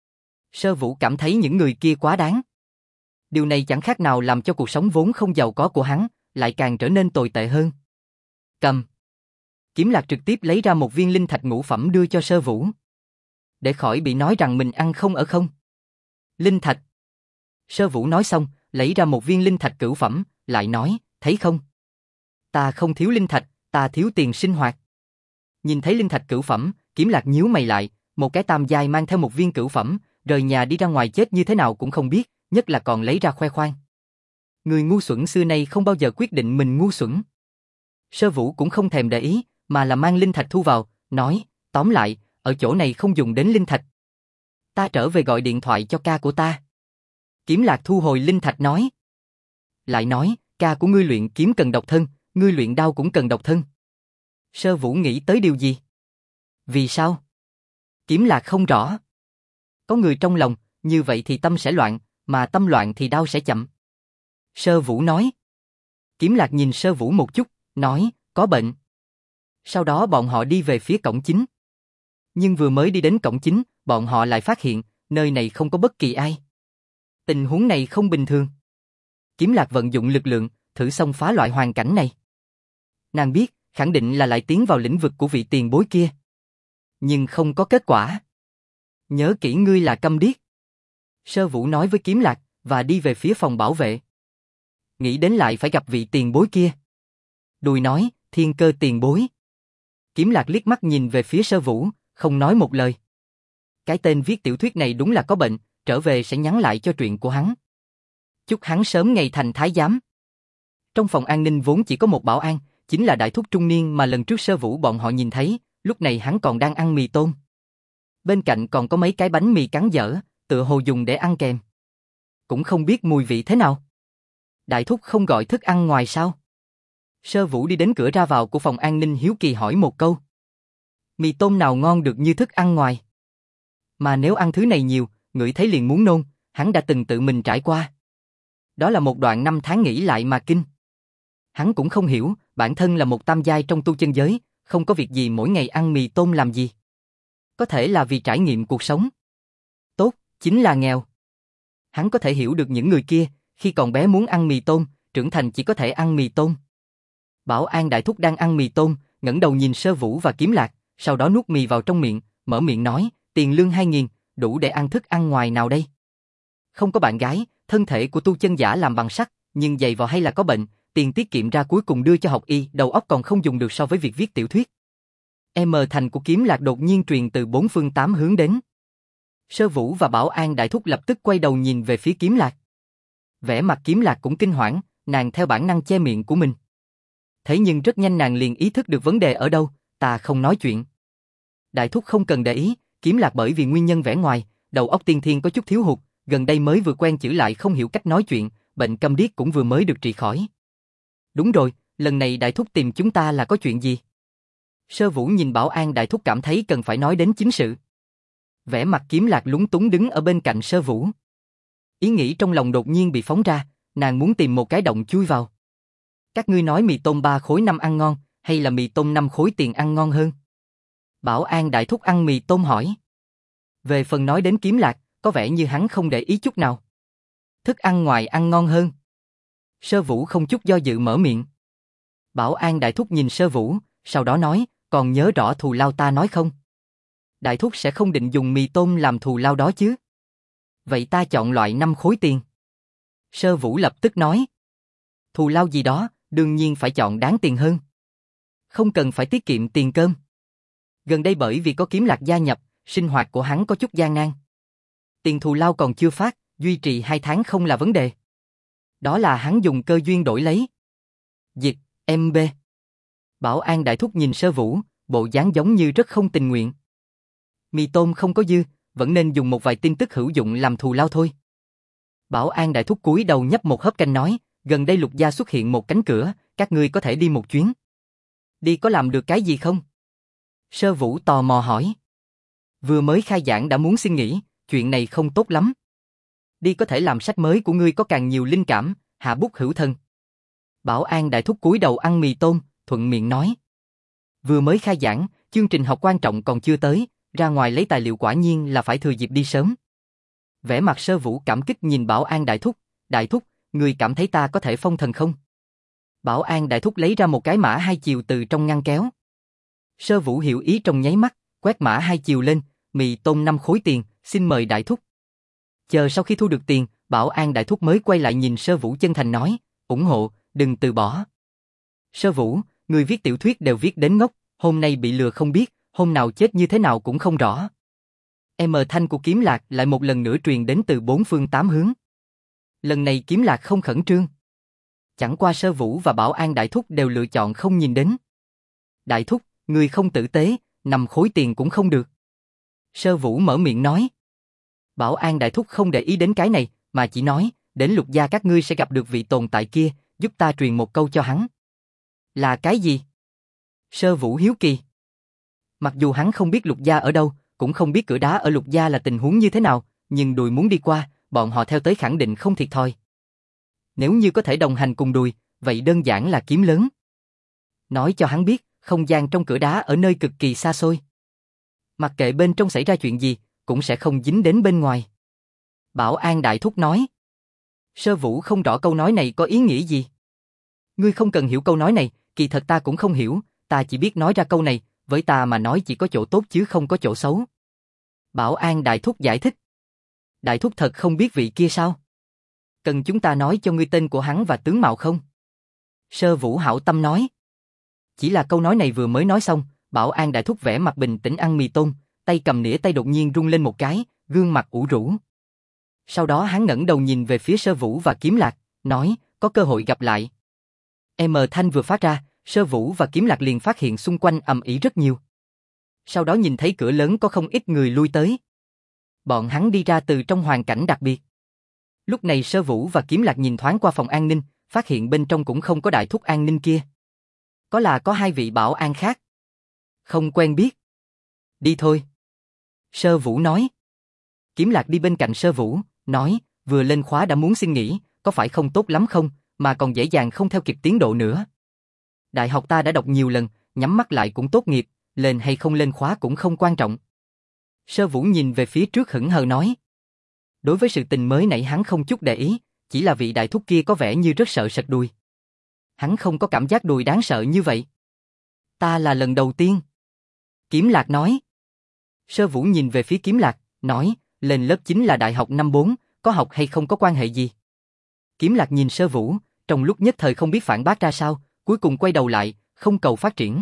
Sơ Vũ cảm thấy những người kia quá đáng. Điều này chẳng khác nào làm cho cuộc sống vốn không giàu có của hắn, lại càng trở nên tồi tệ hơn. Cầm. Kiếm Lạc trực tiếp lấy ra một viên linh thạch ngũ phẩm đưa cho Sơ Vũ. Để khỏi bị nói rằng mình ăn không ở không. Linh thạch. Sơ Vũ nói xong, lấy ra một viên linh thạch cửu phẩm, lại nói, thấy không? Ta không thiếu linh thạch, ta thiếu tiền sinh hoạt. Nhìn thấy linh thạch cửu phẩm, Kiếm Lạc nhíu mày lại, một cái tam giai mang theo một viên cửu phẩm, rời nhà đi ra ngoài chết như thế nào cũng không biết, nhất là còn lấy ra khoe khoang. Người ngu xuẩn xưa nay không bao giờ quyết định mình ngu xuẩn. Sơ Vũ cũng không thèm để ý, mà là mang linh thạch thu vào, nói, tóm lại, ở chỗ này không dùng đến linh thạch. Ta trở về gọi điện thoại cho ca của ta. Kiếm Lạc thu hồi linh thạch nói. Lại nói, ca của ngươi luyện kiếm cần độc thân, ngươi luyện đao cũng cần độc thân. Sơ Vũ nghĩ tới điều gì? Vì sao? Kiếm Lạc không rõ. Có người trong lòng, như vậy thì tâm sẽ loạn, mà tâm loạn thì đao sẽ chậm. Sơ Vũ nói. Kiếm Lạc nhìn Sơ Vũ một chút, nói, có bệnh. Sau đó bọn họ đi về phía cổng chính. Nhưng vừa mới đi đến cổng chính, bọn họ lại phát hiện, nơi này không có bất kỳ ai. Tình huống này không bình thường. Kiếm Lạc vận dụng lực lượng, thử xông phá loại hoàn cảnh này. Nàng biết, khẳng định là lại tiến vào lĩnh vực của vị tiền bối kia. Nhưng không có kết quả. Nhớ kỹ ngươi là câm điếc. Sơ Vũ nói với Kiếm Lạc, và đi về phía phòng bảo vệ. Nghĩ đến lại phải gặp vị tiền bối kia. Đùi nói, Thiên Cơ tiền bối. Kiếm Lạc liếc mắt nhìn về phía Sơ Vũ, không nói một lời. Cái tên viết tiểu thuyết này đúng là có bệnh, trở về sẽ nhắn lại cho chuyện của hắn. Chúc hắn sớm ngày thành thái giám. Trong phòng an ninh vốn chỉ có một bảo an, chính là đại thúc trung niên mà lần trước Sơ Vũ bọn họ nhìn thấy, lúc này hắn còn đang ăn mì tôm. Bên cạnh còn có mấy cái bánh mì cắn dở, tựa hồ dùng để ăn kèm. Cũng không biết mùi vị thế nào. Đại thúc không gọi thức ăn ngoài sao? Sơ Vũ đi đến cửa ra vào của phòng an ninh hiếu kỳ hỏi một câu. Mì tôm nào ngon được như thức ăn ngoài? Mà nếu ăn thứ này nhiều, ngửi thấy liền muốn nôn, hắn đã từng tự mình trải qua. Đó là một đoạn năm tháng nghĩ lại mà kinh. Hắn cũng không hiểu, bản thân là một tam giai trong tu chân giới, không có việc gì mỗi ngày ăn mì tôm làm gì. Có thể là vì trải nghiệm cuộc sống. Tốt, chính là nghèo. Hắn có thể hiểu được những người kia, khi còn bé muốn ăn mì tôm, trưởng thành chỉ có thể ăn mì tôm. Bảo An đại thúc đang ăn mì tôm, ngẩng đầu nhìn Sơ Vũ và Kiếm Lạc, sau đó nuốt mì vào trong miệng, mở miệng nói, tiền lương 2.000, đủ để ăn thức ăn ngoài nào đây? Không có bạn gái, thân thể của tu chân giả làm bằng sắt, nhưng giày vò hay là có bệnh, tiền tiết kiệm ra cuối cùng đưa cho học y, đầu óc còn không dùng được so với việc viết tiểu thuyết. Thành của Kiếm Lạc đột nhiên truyền từ bốn phương tám hướng đến. Sơ Vũ và Bảo An đại thúc lập tức quay đầu nhìn về phía Kiếm Lạc. Vẻ mặt Kiếm Lạc cũng kinh hoảng, nàng theo bản năng che miệng của mình. Thế nhưng rất nhanh nàng liền ý thức được vấn đề ở đâu, ta không nói chuyện. Đại thúc không cần để ý, Kiếm Lạc bởi vì nguyên nhân vẻ ngoài, đầu óc tiên thiên có chút thiếu hụt, gần đây mới vừa quen chữ lại không hiểu cách nói chuyện, bệnh câm điếc cũng vừa mới được trị khỏi. Đúng rồi, lần này đại thúc tìm chúng ta là có chuyện gì? Sơ Vũ nhìn Bảo An đại thúc cảm thấy cần phải nói đến chính sự. Vẻ mặt Kiếm Lạc lúng túng đứng ở bên cạnh Sơ Vũ. Ý nghĩ trong lòng đột nhiên bị phóng ra, nàng muốn tìm một cái động chui vào. Các ngươi nói mì tôm 3 khối 5 ăn ngon, hay là mì tôm 5 khối tiền ăn ngon hơn? Bảo An đại thúc ăn mì tôm hỏi. Về phần nói đến Kiếm Lạc, có vẻ như hắn không để ý chút nào. Thức ăn ngoài ăn ngon hơn. Sơ Vũ không chút do dự mở miệng. Bảo An đại thúc nhìn Sơ Vũ, sau đó nói, còn nhớ rõ thù lao ta nói không? Đại thúc sẽ không định dùng mì tôm làm thù lao đó chứ? Vậy ta chọn loại 5 khối tiền. Sơ Vũ lập tức nói. Thù lao gì đó, đương nhiên phải chọn đáng tiền hơn. Không cần phải tiết kiệm tiền cơm. Gần đây bởi vì có Kiếm Lạc gia nhập, sinh hoạt của hắn có chút gian nan. Tiền thù lao còn chưa phát, duy trì 2 tháng không là vấn đề. Đó là hắn dùng cơ duyên đổi lấy. Dịch, MB. Bảo An đại thúc nhìn Sơ Vũ, bộ dáng giống như rất không tình nguyện. Mì tôm không có dư, vẫn nên dùng một vài tin tức hữu dụng làm thù lao thôi. Bảo An đại thúc cúi đầu nhấp một hớp canh nói, gần đây Lục gia xuất hiện một cánh cửa, các ngươi có thể đi một chuyến. Đi có làm được cái gì không? Sơ Vũ tò mò hỏi. Vừa mới khai giảng đã muốn xin nghỉ, chuyện này không tốt lắm. Đi có thể làm sách mới của ngươi có càng nhiều linh cảm, hạ bút hữu thân. Bảo An đại thúc cúi đầu ăn mì tôm, thuận miệng nói. Vừa mới khai giảng, chương trình học quan trọng còn chưa tới, ra ngoài lấy tài liệu quả nhiên là phải thừa dịp đi sớm. Vẻ mặt Sơ Vũ cảm kích nhìn Bảo An đại thúc, ngươi cảm thấy ta có thể phong thần không? Bảo An đại thúc lấy ra một cái mã 2 chiều từ trong ngăn kéo. Sơ Vũ hiểu ý trong nháy mắt, quét mã 2 chiều lên, mì tôm 5 khối tiền, xin mời đại thúc. Chờ sau khi thu được tiền, Bảo An đại thúc mới quay lại nhìn Sơ Vũ chân thành nói, ủng hộ, đừng từ bỏ. Sơ Vũ, người viết tiểu thuyết đều viết đến ngốc, hôm nay bị lừa không biết, hôm nào chết như thế nào cũng không rõ. Thanh của Kiếm Lạc lại một lần nữa truyền đến từ bốn phương tám hướng. Lần này Kiếm Lạc không khẩn trương. Chẳng qua Sơ Vũ và Bảo An đại thúc đều lựa chọn không nhìn đến. Đại thúc, người không tử tế, 5 khối tiền cũng không được. Sơ Vũ mở miệng nói. Bảo An đại thúc không để ý đến cái này, mà chỉ nói, đến Lục gia các ngươi sẽ gặp được vị tồn tại kia, giúp ta truyền một câu cho hắn. Là cái gì? Sơ Vũ hiếu kỳ. Mặc dù hắn không biết Lục gia ở đâu, cũng không biết cửa đá ở Lục gia là tình huống như thế nào, nhưng Đùi muốn đi qua, bọn họ theo tới khẳng định không thiệt thòi. Nếu như có thể đồng hành cùng Đùi, vậy đơn giản là kiếm lớn. Nói cho hắn biết, không gian trong cửa đá ở nơi cực kỳ xa xôi. Mặc kệ bên trong xảy ra chuyện gì, cũng sẽ không dính đến bên ngoài. Bảo An đại thúc nói. Sơ Vũ không rõ câu nói này có ý nghĩa gì. Ngươi không cần hiểu câu nói này, kỳ thật ta cũng không hiểu, ta chỉ biết nói ra câu này, với ta mà nói chỉ có chỗ tốt chứ không có chỗ xấu. Bảo An đại thúc giải thích. Đại thúc thật không biết vị kia sao? Cần chúng ta nói cho ngươi tên của hắn và tướng mạo không? Sơ Vũ hảo tâm nói. Chỉ là câu nói này vừa mới nói xong, Bảo An đại thúc vẻ mặt bình tĩnh ăn mì tôm, tay cầm nĩa tay đột nhiên rung lên một cái, gương mặt ủ rũ. Sau đó hắn ngẩng đầu nhìn về phía Sơ Vũ và Kiếm Lạc, nói, có cơ hội gặp lại. Thanh vừa phát ra, Sơ Vũ và Kiếm Lạc liền phát hiện xung quanh ầm ĩ rất nhiều. Sau đó nhìn thấy cửa lớn có không ít người lui tới. Bọn hắn đi ra từ trong hoàn cảnh đặc biệt. Lúc này Sơ Vũ và Kiếm Lạc nhìn thoáng qua phòng an ninh, phát hiện bên trong cũng không có đại thúc an ninh kia. Có hai vị bảo an khác. Không quen biết. Đi thôi. Sơ Vũ nói. Kiếm Lạc đi bên cạnh Sơ Vũ, nói, vừa lên khóa đã muốn xin nghỉ, có phải không tốt lắm không, mà còn dễ dàng không theo kịp tiến độ nữa. Đại học ta đã đọc nhiều lần, nhắm mắt lại cũng tốt nghiệp, lên hay không lên khóa cũng không quan trọng. Sơ Vũ nhìn về phía trước hững hờ nói. Đối với sự tình mới nãy hắn không chút để ý, chỉ là vị đại thúc kia có vẻ như rất sợ sệt đùi. Hắn không có cảm giác đùi đáng sợ như vậy. Ta là lần đầu tiên. Kiếm Lạc nói. Sơ Vũ nhìn về phía Kiếm Lạc, nói, lên lớp 9 là đại học năm 4, có học hay không có quan hệ gì. Kiếm Lạc nhìn Sơ Vũ, trong lúc nhất thời không biết phản bác ra sao, cuối cùng quay đầu lại, không cầu phát triển.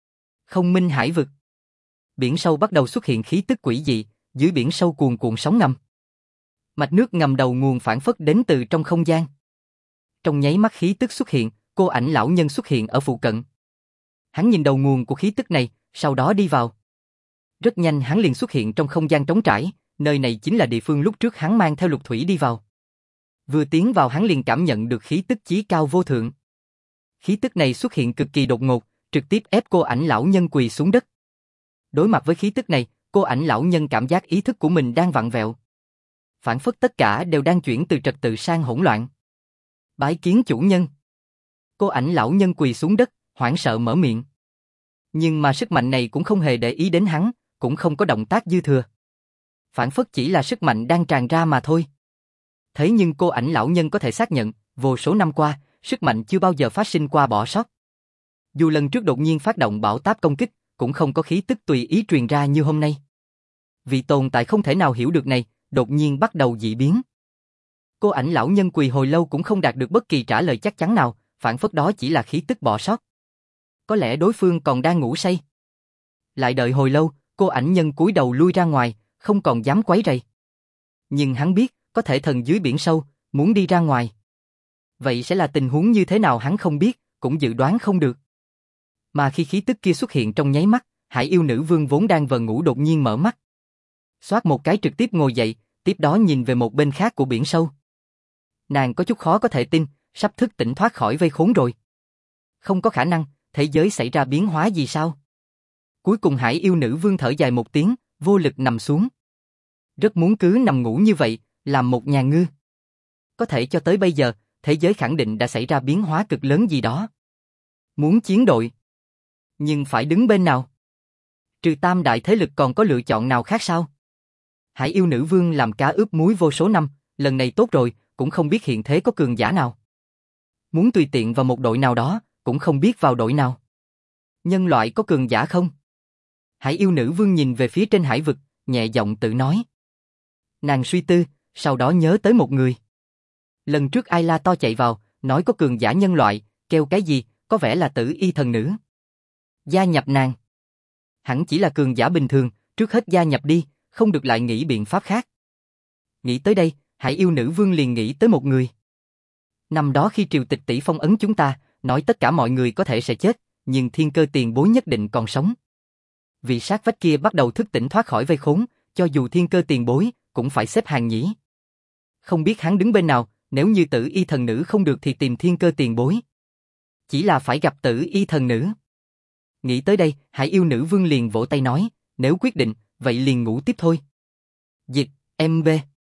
Không minh hải vực. Biển sâu bắt đầu xuất hiện khí tức quỷ dị, dưới biển sâu cuồn cuộn sóng ngầm. Mạch nước ngầm đầu nguồn phản phất đến từ trong không gian. Trong nháy mắt khí tức xuất hiện, cô ảnh lão nhân xuất hiện ở phụ cận. Hắn nhìn đầu nguồn của khí tức này, sau đó đi vào. Rất nhanh hắn liền xuất hiện trong không gian trống trải, nơi này chính là địa phương lúc trước hắn mang theo Lục Thủy đi vào. Vừa tiến vào hắn liền cảm nhận được khí tức chí cao vô thượng. Khí tức này xuất hiện cực kỳ đột ngột, trực tiếp ép cô ảnh lão nhân quỳ xuống đất. Đối mặt với khí tức này, cô ảnh lão nhân cảm giác ý thức của mình đang vặn vẹo. Phản phất tất cả đều đang chuyển từ trật tự sang hỗn loạn. Bái kiến chủ nhân. Cô ảnh lão nhân quỳ xuống đất, hoảng sợ mở miệng. Nhưng mà sức mạnh này cũng không hề để ý đến hắn, cũng không có động tác dư thừa. Phản phất chỉ là sức mạnh đang tràn ra mà thôi. Thế nhưng cô ảnh lão nhân có thể xác nhận, vô số năm qua, sức mạnh chưa bao giờ phát sinh qua bỏ sót. Dù lần trước đột nhiên phát động bão táp công kích, cũng không có khí tức tùy ý truyền ra như hôm nay. Vị tồn tại không thể nào hiểu được này, đột nhiên bắt đầu dị biến. Cô ảnh lão nhân quỳ hồi lâu cũng không đạt được bất kỳ trả lời chắc chắn nào, phản phất đó chỉ là khí tức bỏ sót. Có lẽ đối phương còn đang ngủ say. Lại đợi hồi lâu, cô ảnh nhân cúi đầu lui ra ngoài, không còn dám quấy rầy. Nhưng hắn biết, có thể thần dưới biển sâu, muốn đi ra ngoài. Vậy sẽ là tình huống như thế nào hắn không biết, cũng dự đoán không được. Mà khi khí tức kia xuất hiện trong nháy mắt, Hải yêu nữ vương vốn đang vờ ngủ đột nhiên mở mắt. Xoát một cái trực tiếp ngồi dậy, tiếp đó nhìn về một bên khác của biển sâu. Nàng có chút khó có thể tin, sắp thức tỉnh thoát khỏi vây khốn rồi. Không có khả năng, thế giới xảy ra biến hóa gì sao? Cuối cùng Hải yêu nữ vương thở dài một tiếng, vô lực nằm xuống. Rất muốn cứ nằm ngủ như vậy, làm một nhà ngư. Có thể cho tới bây giờ, thế giới khẳng định đã xảy ra biến hóa cực lớn gì đó. Muốn chiến đội. Nhưng phải đứng bên nào? Trừ tam đại thế lực còn có lựa chọn nào khác sao? Hải yêu nữ vương làm cá ướp muối vô số năm, lần này tốt rồi, cũng không biết hiện thế có cường giả nào. Muốn tùy tiện vào một đội nào đó, cũng không biết vào đội nào. Nhân loại có cường giả không? Hải yêu nữ vương nhìn về phía trên hải vực, nhẹ giọng tự nói. Nàng suy tư, sau đó nhớ tới một người. Lần trước Ai La To chạy vào, nói có cường giả nhân loại, kêu cái gì, có vẻ là Tử Y thần nữ. Gia nhập nàng. Hẳn chỉ là cường giả bình thường, trước hết gia nhập đi, không được lại nghĩ biện pháp khác. Nghĩ tới đây, Hải yêu nữ vương liền nghĩ tới một người. Năm đó khi triều tịch tỷ phong ấn chúng ta, nói tất cả mọi người có thể sẽ chết, nhưng thiên cơ tiền bối nhất định còn sống. Vị sát vách kia bắt đầu thức tỉnh thoát khỏi vây khốn, cho dù thiên cơ tiền bối, cũng phải xếp hàng nhỉ. Không biết hắn đứng bên nào, nếu như Tử Y thần nữ không được thì tìm thiên cơ tiền bối. Chỉ là phải gặp Tử Y thần nữ. Nghĩ tới đây, Hải yêu nữ vương liền vỗ tay nói, nếu quyết định, vậy liền ngủ tiếp thôi. Dịch, MB.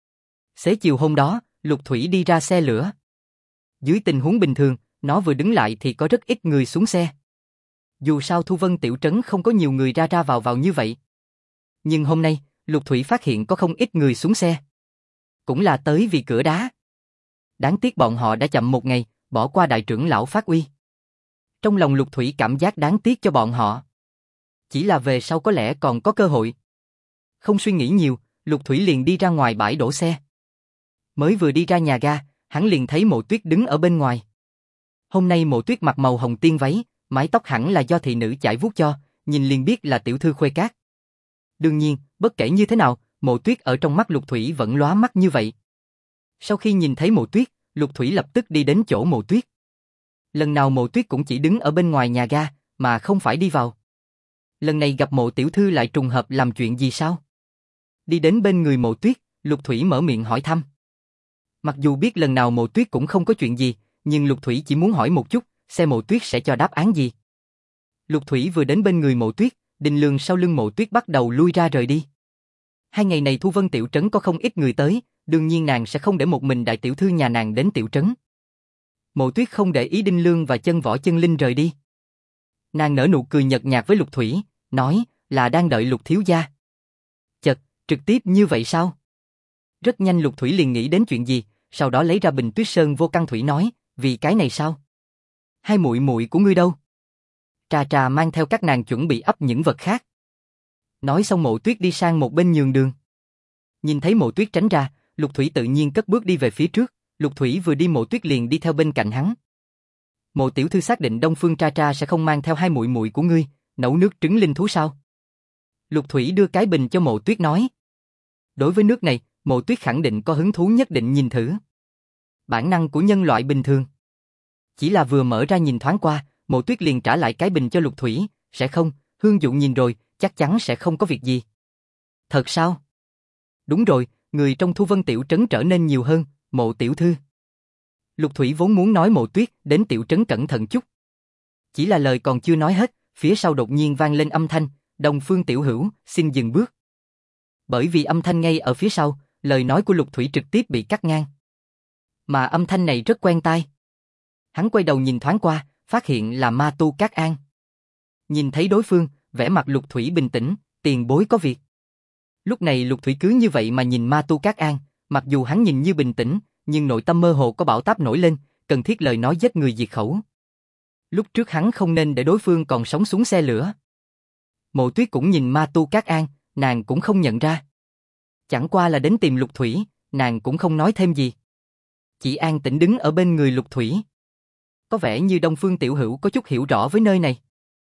Xế chiều hôm đó, Lục Thủy đi ra xe lửa. Dưới tình huống bình thường, nó vừa đứng lại thì có rất ít người xuống xe. Dù sao Thu Vân tiểu trấn không có nhiều người ra ra vào như vậy. Nhưng hôm nay, Lục Thủy phát hiện có không ít người xuống xe. Cũng là tới vì cửa đá. Đáng tiếc bọn họ đã chậm một ngày, bỏ qua đại trưởng lão phát uy. Trong lòng Lục Thủy cảm giác đáng tiếc cho bọn họ. Chỉ là về sau có lẽ còn có cơ hội. Không suy nghĩ nhiều, Lục Thủy liền đi ra ngoài bãi đổ xe. Mới vừa đi ra nhà ga, hắn liền thấy Mộ Tuyết đứng ở bên ngoài. Hôm nay Mộ Tuyết mặc màu hồng tiên váy, mái tóc hẳn là do thị nữ chải vuốt cho, nhìn liền biết là tiểu thư Khuê Cát. Đương nhiên, bất kể như thế nào, Mộ Tuyết ở trong mắt Lục Thủy vẫn lóa mắt như vậy. Sau khi nhìn thấy Mộ Tuyết, Lục Thủy lập tức đi đến chỗ Mộ Tuyết. Lần nào Mộ Tuyết cũng chỉ đứng ở bên ngoài nhà ga, mà không phải đi vào. Lần này gặp Mộ tiểu thư lại trùng hợp làm chuyện gì sao? Đi đến bên người Mộ Tuyết, Lục Thủy mở miệng hỏi thăm. Mặc dù biết lần nào Mộ Tuyết cũng không có chuyện gì, nhưng Lục Thủy chỉ muốn hỏi một chút, xem Mộ Tuyết sẽ cho đáp án gì. Lục Thủy vừa đến bên người Mộ Tuyết, Đinh Lương sau lưng Mộ Tuyết bắt đầu lui ra rời đi. 2 ngày này Thu Vân tiểu trấn có không ít người tới, đương nhiên nàng sẽ không để một mình đại tiểu thư nhà nàng đến tiểu trấn. Mộ Tuyết không để ý Đinh Lương và Chân Võ Chân Linh rời đi. Nàng nở nụ cười nhợt nhạt với Lục Thủy, nói là đang đợi Lục thiếu gia. Chật, trực tiếp như vậy sao? Rất nhanh Lục Thủy liền nghĩ đến chuyện gì, sau đó lấy ra bình tuyết sơn vô căn thủy nói, vì cái này sao? 2 muội muội của ngươi đâu? Trà Trà mang theo các nàng chuẩn bị ấp những vật khác. Nói xong Mộ Tuyết đi sang một bên nhường đường. Nhìn thấy Mộ Tuyết tránh ra, Lục Thủy tự nhiên cất bước đi về phía trước, Lục Thủy vừa đi Mộ Tuyết liền đi theo bên cạnh hắn. Mộ tiểu thư xác định Đông Phương Tra Tra sẽ không mang theo 2 muội muội của ngươi, nấu nước trứng linh thú sao? Lục Thủy đưa cái bình cho Mộ Tuyết nói. Đối với nước này, Mộ Tuyết khẳng định có hứng thú nhất định nhìn thử. Bản năng của nhân loại bình thường. Chỉ là vừa mở ra nhìn thoáng qua, Mộ Tuyết liền trả lại cái bình cho Lục Thủy, sẽ không, Hương Dụ nhìn rồi, chắc chắn sẽ không có việc gì. Thật sao? Đúng rồi, người trong Thu Vân tiểu trấn trở nên nhiều hơn, Mộ tiểu thư. Lục Thủy vốn muốn nói Mộ Tuyết đến tiểu trấn cẩn thận chút. Chỉ là lời còn chưa nói hết, phía sau đột nhiên vang lên âm thanh, Đông Phương tiểu hữu, xin dừng bước. Bởi vì âm thanh ngay ở phía sau, lời nói của Lục Thủy trực tiếp bị cắt ngang. Mà âm thanh này rất quen tai. Hắn quay đầu nhìn thoáng qua, phát hiện là Ma Tu Cát An. Nhìn thấy đối phương, vẻ mặt Lục Thủy bình tĩnh, tiền bối có việc. Lúc này Lục Thủy cứ như vậy mà nhìn Ma Tu Cát An, mặc dù hắn nhìn như bình tĩnh, nhưng nội tâm mơ hồ có bão táp nổi lên, cần thiết lời nói giết người diệt khẩu. Lúc trước hắn không nên để đối phương còn sống xuống xe lửa. Mộ Tuyết cũng nhìn Ma Tu Cát An, nàng cũng không nhận ra. Chẳng qua là đến tìm Lục Thủy, nàng cũng không nói thêm gì. Chỉ an tĩnh đứng ở bên người Lục Thủy. Có vẻ như Đông Phương tiểu hữu có chút hiểu rõ với nơi này.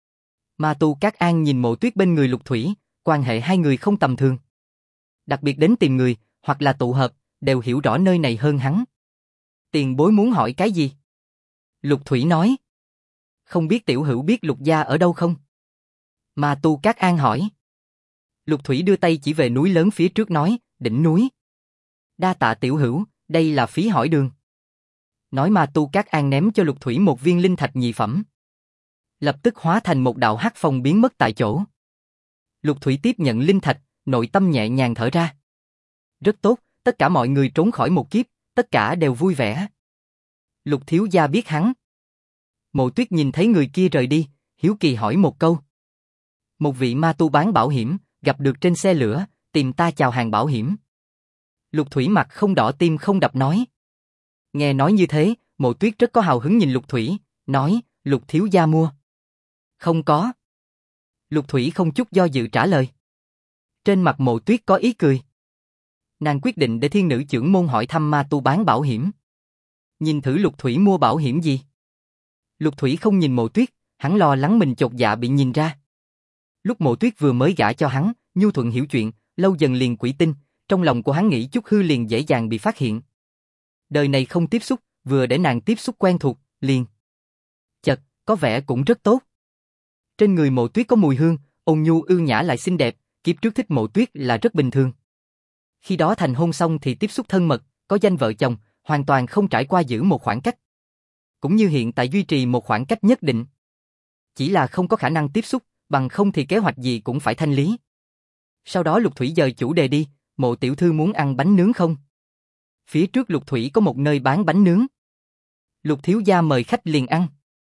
Ma Tu Cát An nhìn Mộ Tuyết bên người Lục Thủy, quan hệ hai người không tầm thường. Đặc biệt đến tìm người, hoặc là tụ hợp, đều hiểu rõ nơi này hơn hắn. Tiền bối muốn hỏi cái gì? Lục Thủy nói. Không biết tiểu hữu biết Lục gia ở đâu không? Ma Tu Cát An hỏi. Lục Thủy đưa tay chỉ về núi lớn phía trước nói, đỉnh núi. Đa tạ tiểu hữu, đây là phí hỏi đường. Nói Ma Tu Cát An ném cho Lục Thủy một viên linh thạch nhị phẩm. Lập tức hóa thành một đạo hắc phong biến mất tại chỗ. Lục Thủy tiếp nhận linh thạch, nội tâm nhẹ nhàng thở ra. Rất tốt, tất cả mọi người trốn khỏi một kiếp, tất cả đều vui vẻ. Lục thiếu gia biết hắn. Mộ Tuyết nhìn thấy người kia rời đi, hiếu kỳ hỏi một câu. Một vị ma tu bán bảo hiểm, gặp được trên xe lửa, tìm ta chào hàng bảo hiểm. Lục Thủy mặt không đỏ tim không đập nói. Nghe nói như thế, Mộ Tuyết rất có hào hứng nhìn Lục Thủy, nói, Lục thiếu gia mua. Không có. Lục Thủy không chút do dự trả lời. Trên mặt Mộ Tuyết có ý cười. Nàng quyết định để thiên nữ trưởng môn hỏi thăm ma tu bán bảo hiểm. Nhìn thử Lục Thủy mua bảo hiểm gì. Lục Thủy không nhìn Mộ Tuyết, hắn lo lắng mình chột dạ bị nhìn ra. Lúc Mộ Tuyết vừa mới gả cho hắn, nhu thuận hiểu chuyện, lâu dần liền quỷ tinh, trong lòng của hắn nghĩ chút hư liền dễ dàng bị phát hiện. Đời này không tiếp xúc, vừa để nàng tiếp xúc quen thuộc, liền. Chật, có vẻ cũng rất tốt. Trên người Mộ Tuyết có mùi hương, ôn nhu ưu nhã lại xinh đẹp, kiếp trước thích Mộ Tuyết là rất bình thường. Khi đó thành hôn xong thì tiếp xúc thân mật, có danh vợ chồng, hoàn toàn không trải qua giữ một khoảng cách. Cũng như hiện tại duy trì một khoảng cách nhất định. Chỉ là không có khả năng tiếp xúc, bằng không thì kế hoạch gì cũng phải thanh lý. Sau đó Lục Thủy dời chủ đề đi, Mộ tiểu thư muốn ăn bánh nướng không? Phía trước Lục Thủy có một nơi bán bánh nướng. Lục thiếu gia mời khách liền ăn.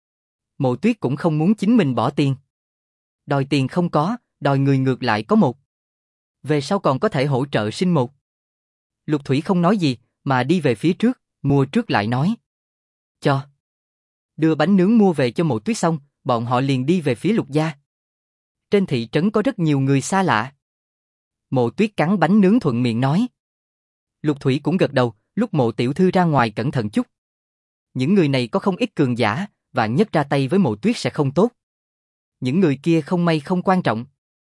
Mộ Tuyết cũng không muốn chính mình bỏ tiền. Đòi tiền không có, đòi người ngược lại có một. Về sau còn có thể hỗ trợ sinh một. Lục Thủy không nói gì, mà đi về phía trước, mua trước lại nói. Cho. Đưa bánh nướng mua về cho Mộ Tuyết xong, bọn họ liền đi về phía Lục gia. Trên thị trấn có rất nhiều người xa lạ. Mộ Tuyết cắn bánh nướng thuận miệng nói. Lục Thủy cũng gật đầu, lúc Mộ tiểu thư ra ngoài cẩn thận chút. Những người này có không ít cường giả, vạn nhất ra tay với Mộ Tuyết sẽ không tốt. Những người kia không may không quan trọng.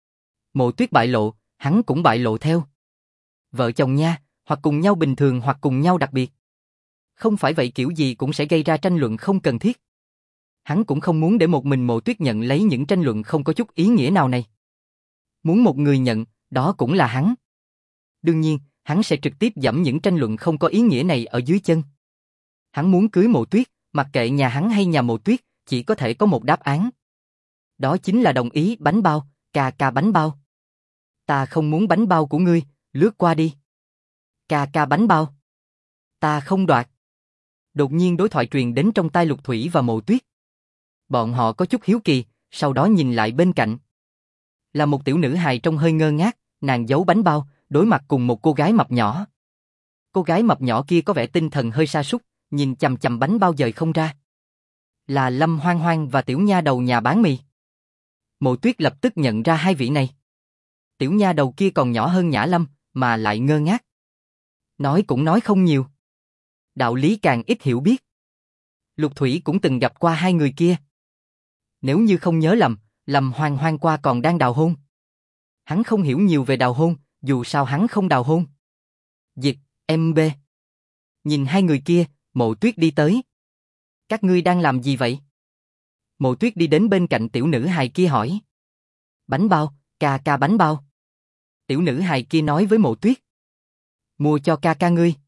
Mộ Tuyết bại lộ, hắn cũng bại lộ theo. Vợ chồng nha, hoặc cùng nhau bình thường hoặc cùng nhau đặc biệt. Không phải vậy kiểu gì cũng sẽ gây ra tranh luận không cần thiết. Hắn cũng không muốn để một mình Mộ Tuyết nhận lấy những tranh luận không có chút ý nghĩa nào này. Muốn một người nhận, đó cũng là hắn. Đương nhiên, hắn sẽ trực tiếp giẫm những tranh luận không có ý nghĩa này ở dưới chân. Hắn muốn cưới Mộ Tuyết, Mặc kệ nhà hắn hay nhà Mộ Tuyết, chỉ có thể có một đáp án. Đó chính là đồng ý bánh bao, ca ca bánh bao. Ta không muốn bánh bao của ngươi, lướt qua đi. Ca ca bánh bao. Ta không đoạt. Đột nhiên đối thoại truyền đến trong tai Lục Thủy và Mộ Tuyết. Bọn họ có chút hiếu kỳ, sau đó nhìn lại bên cạnh. Là một tiểu nữ hài trông hơi ngơ ngác, nàng giấu bánh bao, đối mặt cùng một cô gái mập nhỏ. Cô gái mập nhỏ kia có vẻ tinh thần hơi sa sút, nhìn chằm chằm bánh bao dời không ra. Là Lâm Hoang Hoang và tiểu nha đầu nhà bán mì. Mộ Tuyết lập tức nhận ra hai vị này. Tiểu nha đầu kia còn nhỏ hơn Nhã Lâm, mà lại ngơ ngác. Nói cũng nói không nhiều. Đạo lý càng ít hiểu biết. Lục Thủy cũng từng gặp qua hai người kia. Nếu như không nhớ lầm, Lâm Hoang Hoang qua còn đang đào hôn. Hắn không hiểu nhiều về đào hôn, dù sao hắn không đào hôn. Dịch, MB. Nhìn hai người kia, Mộ Tuyết đi tới. Các ngươi đang làm gì vậy? Mộ Tuyết đi đến bên cạnh tiểu nữ hài kia hỏi. Bánh bao, ca ca bánh bao. Tiểu nữ hài kia nói với Mộ Tuyết. Mua cho ca ca ngươi.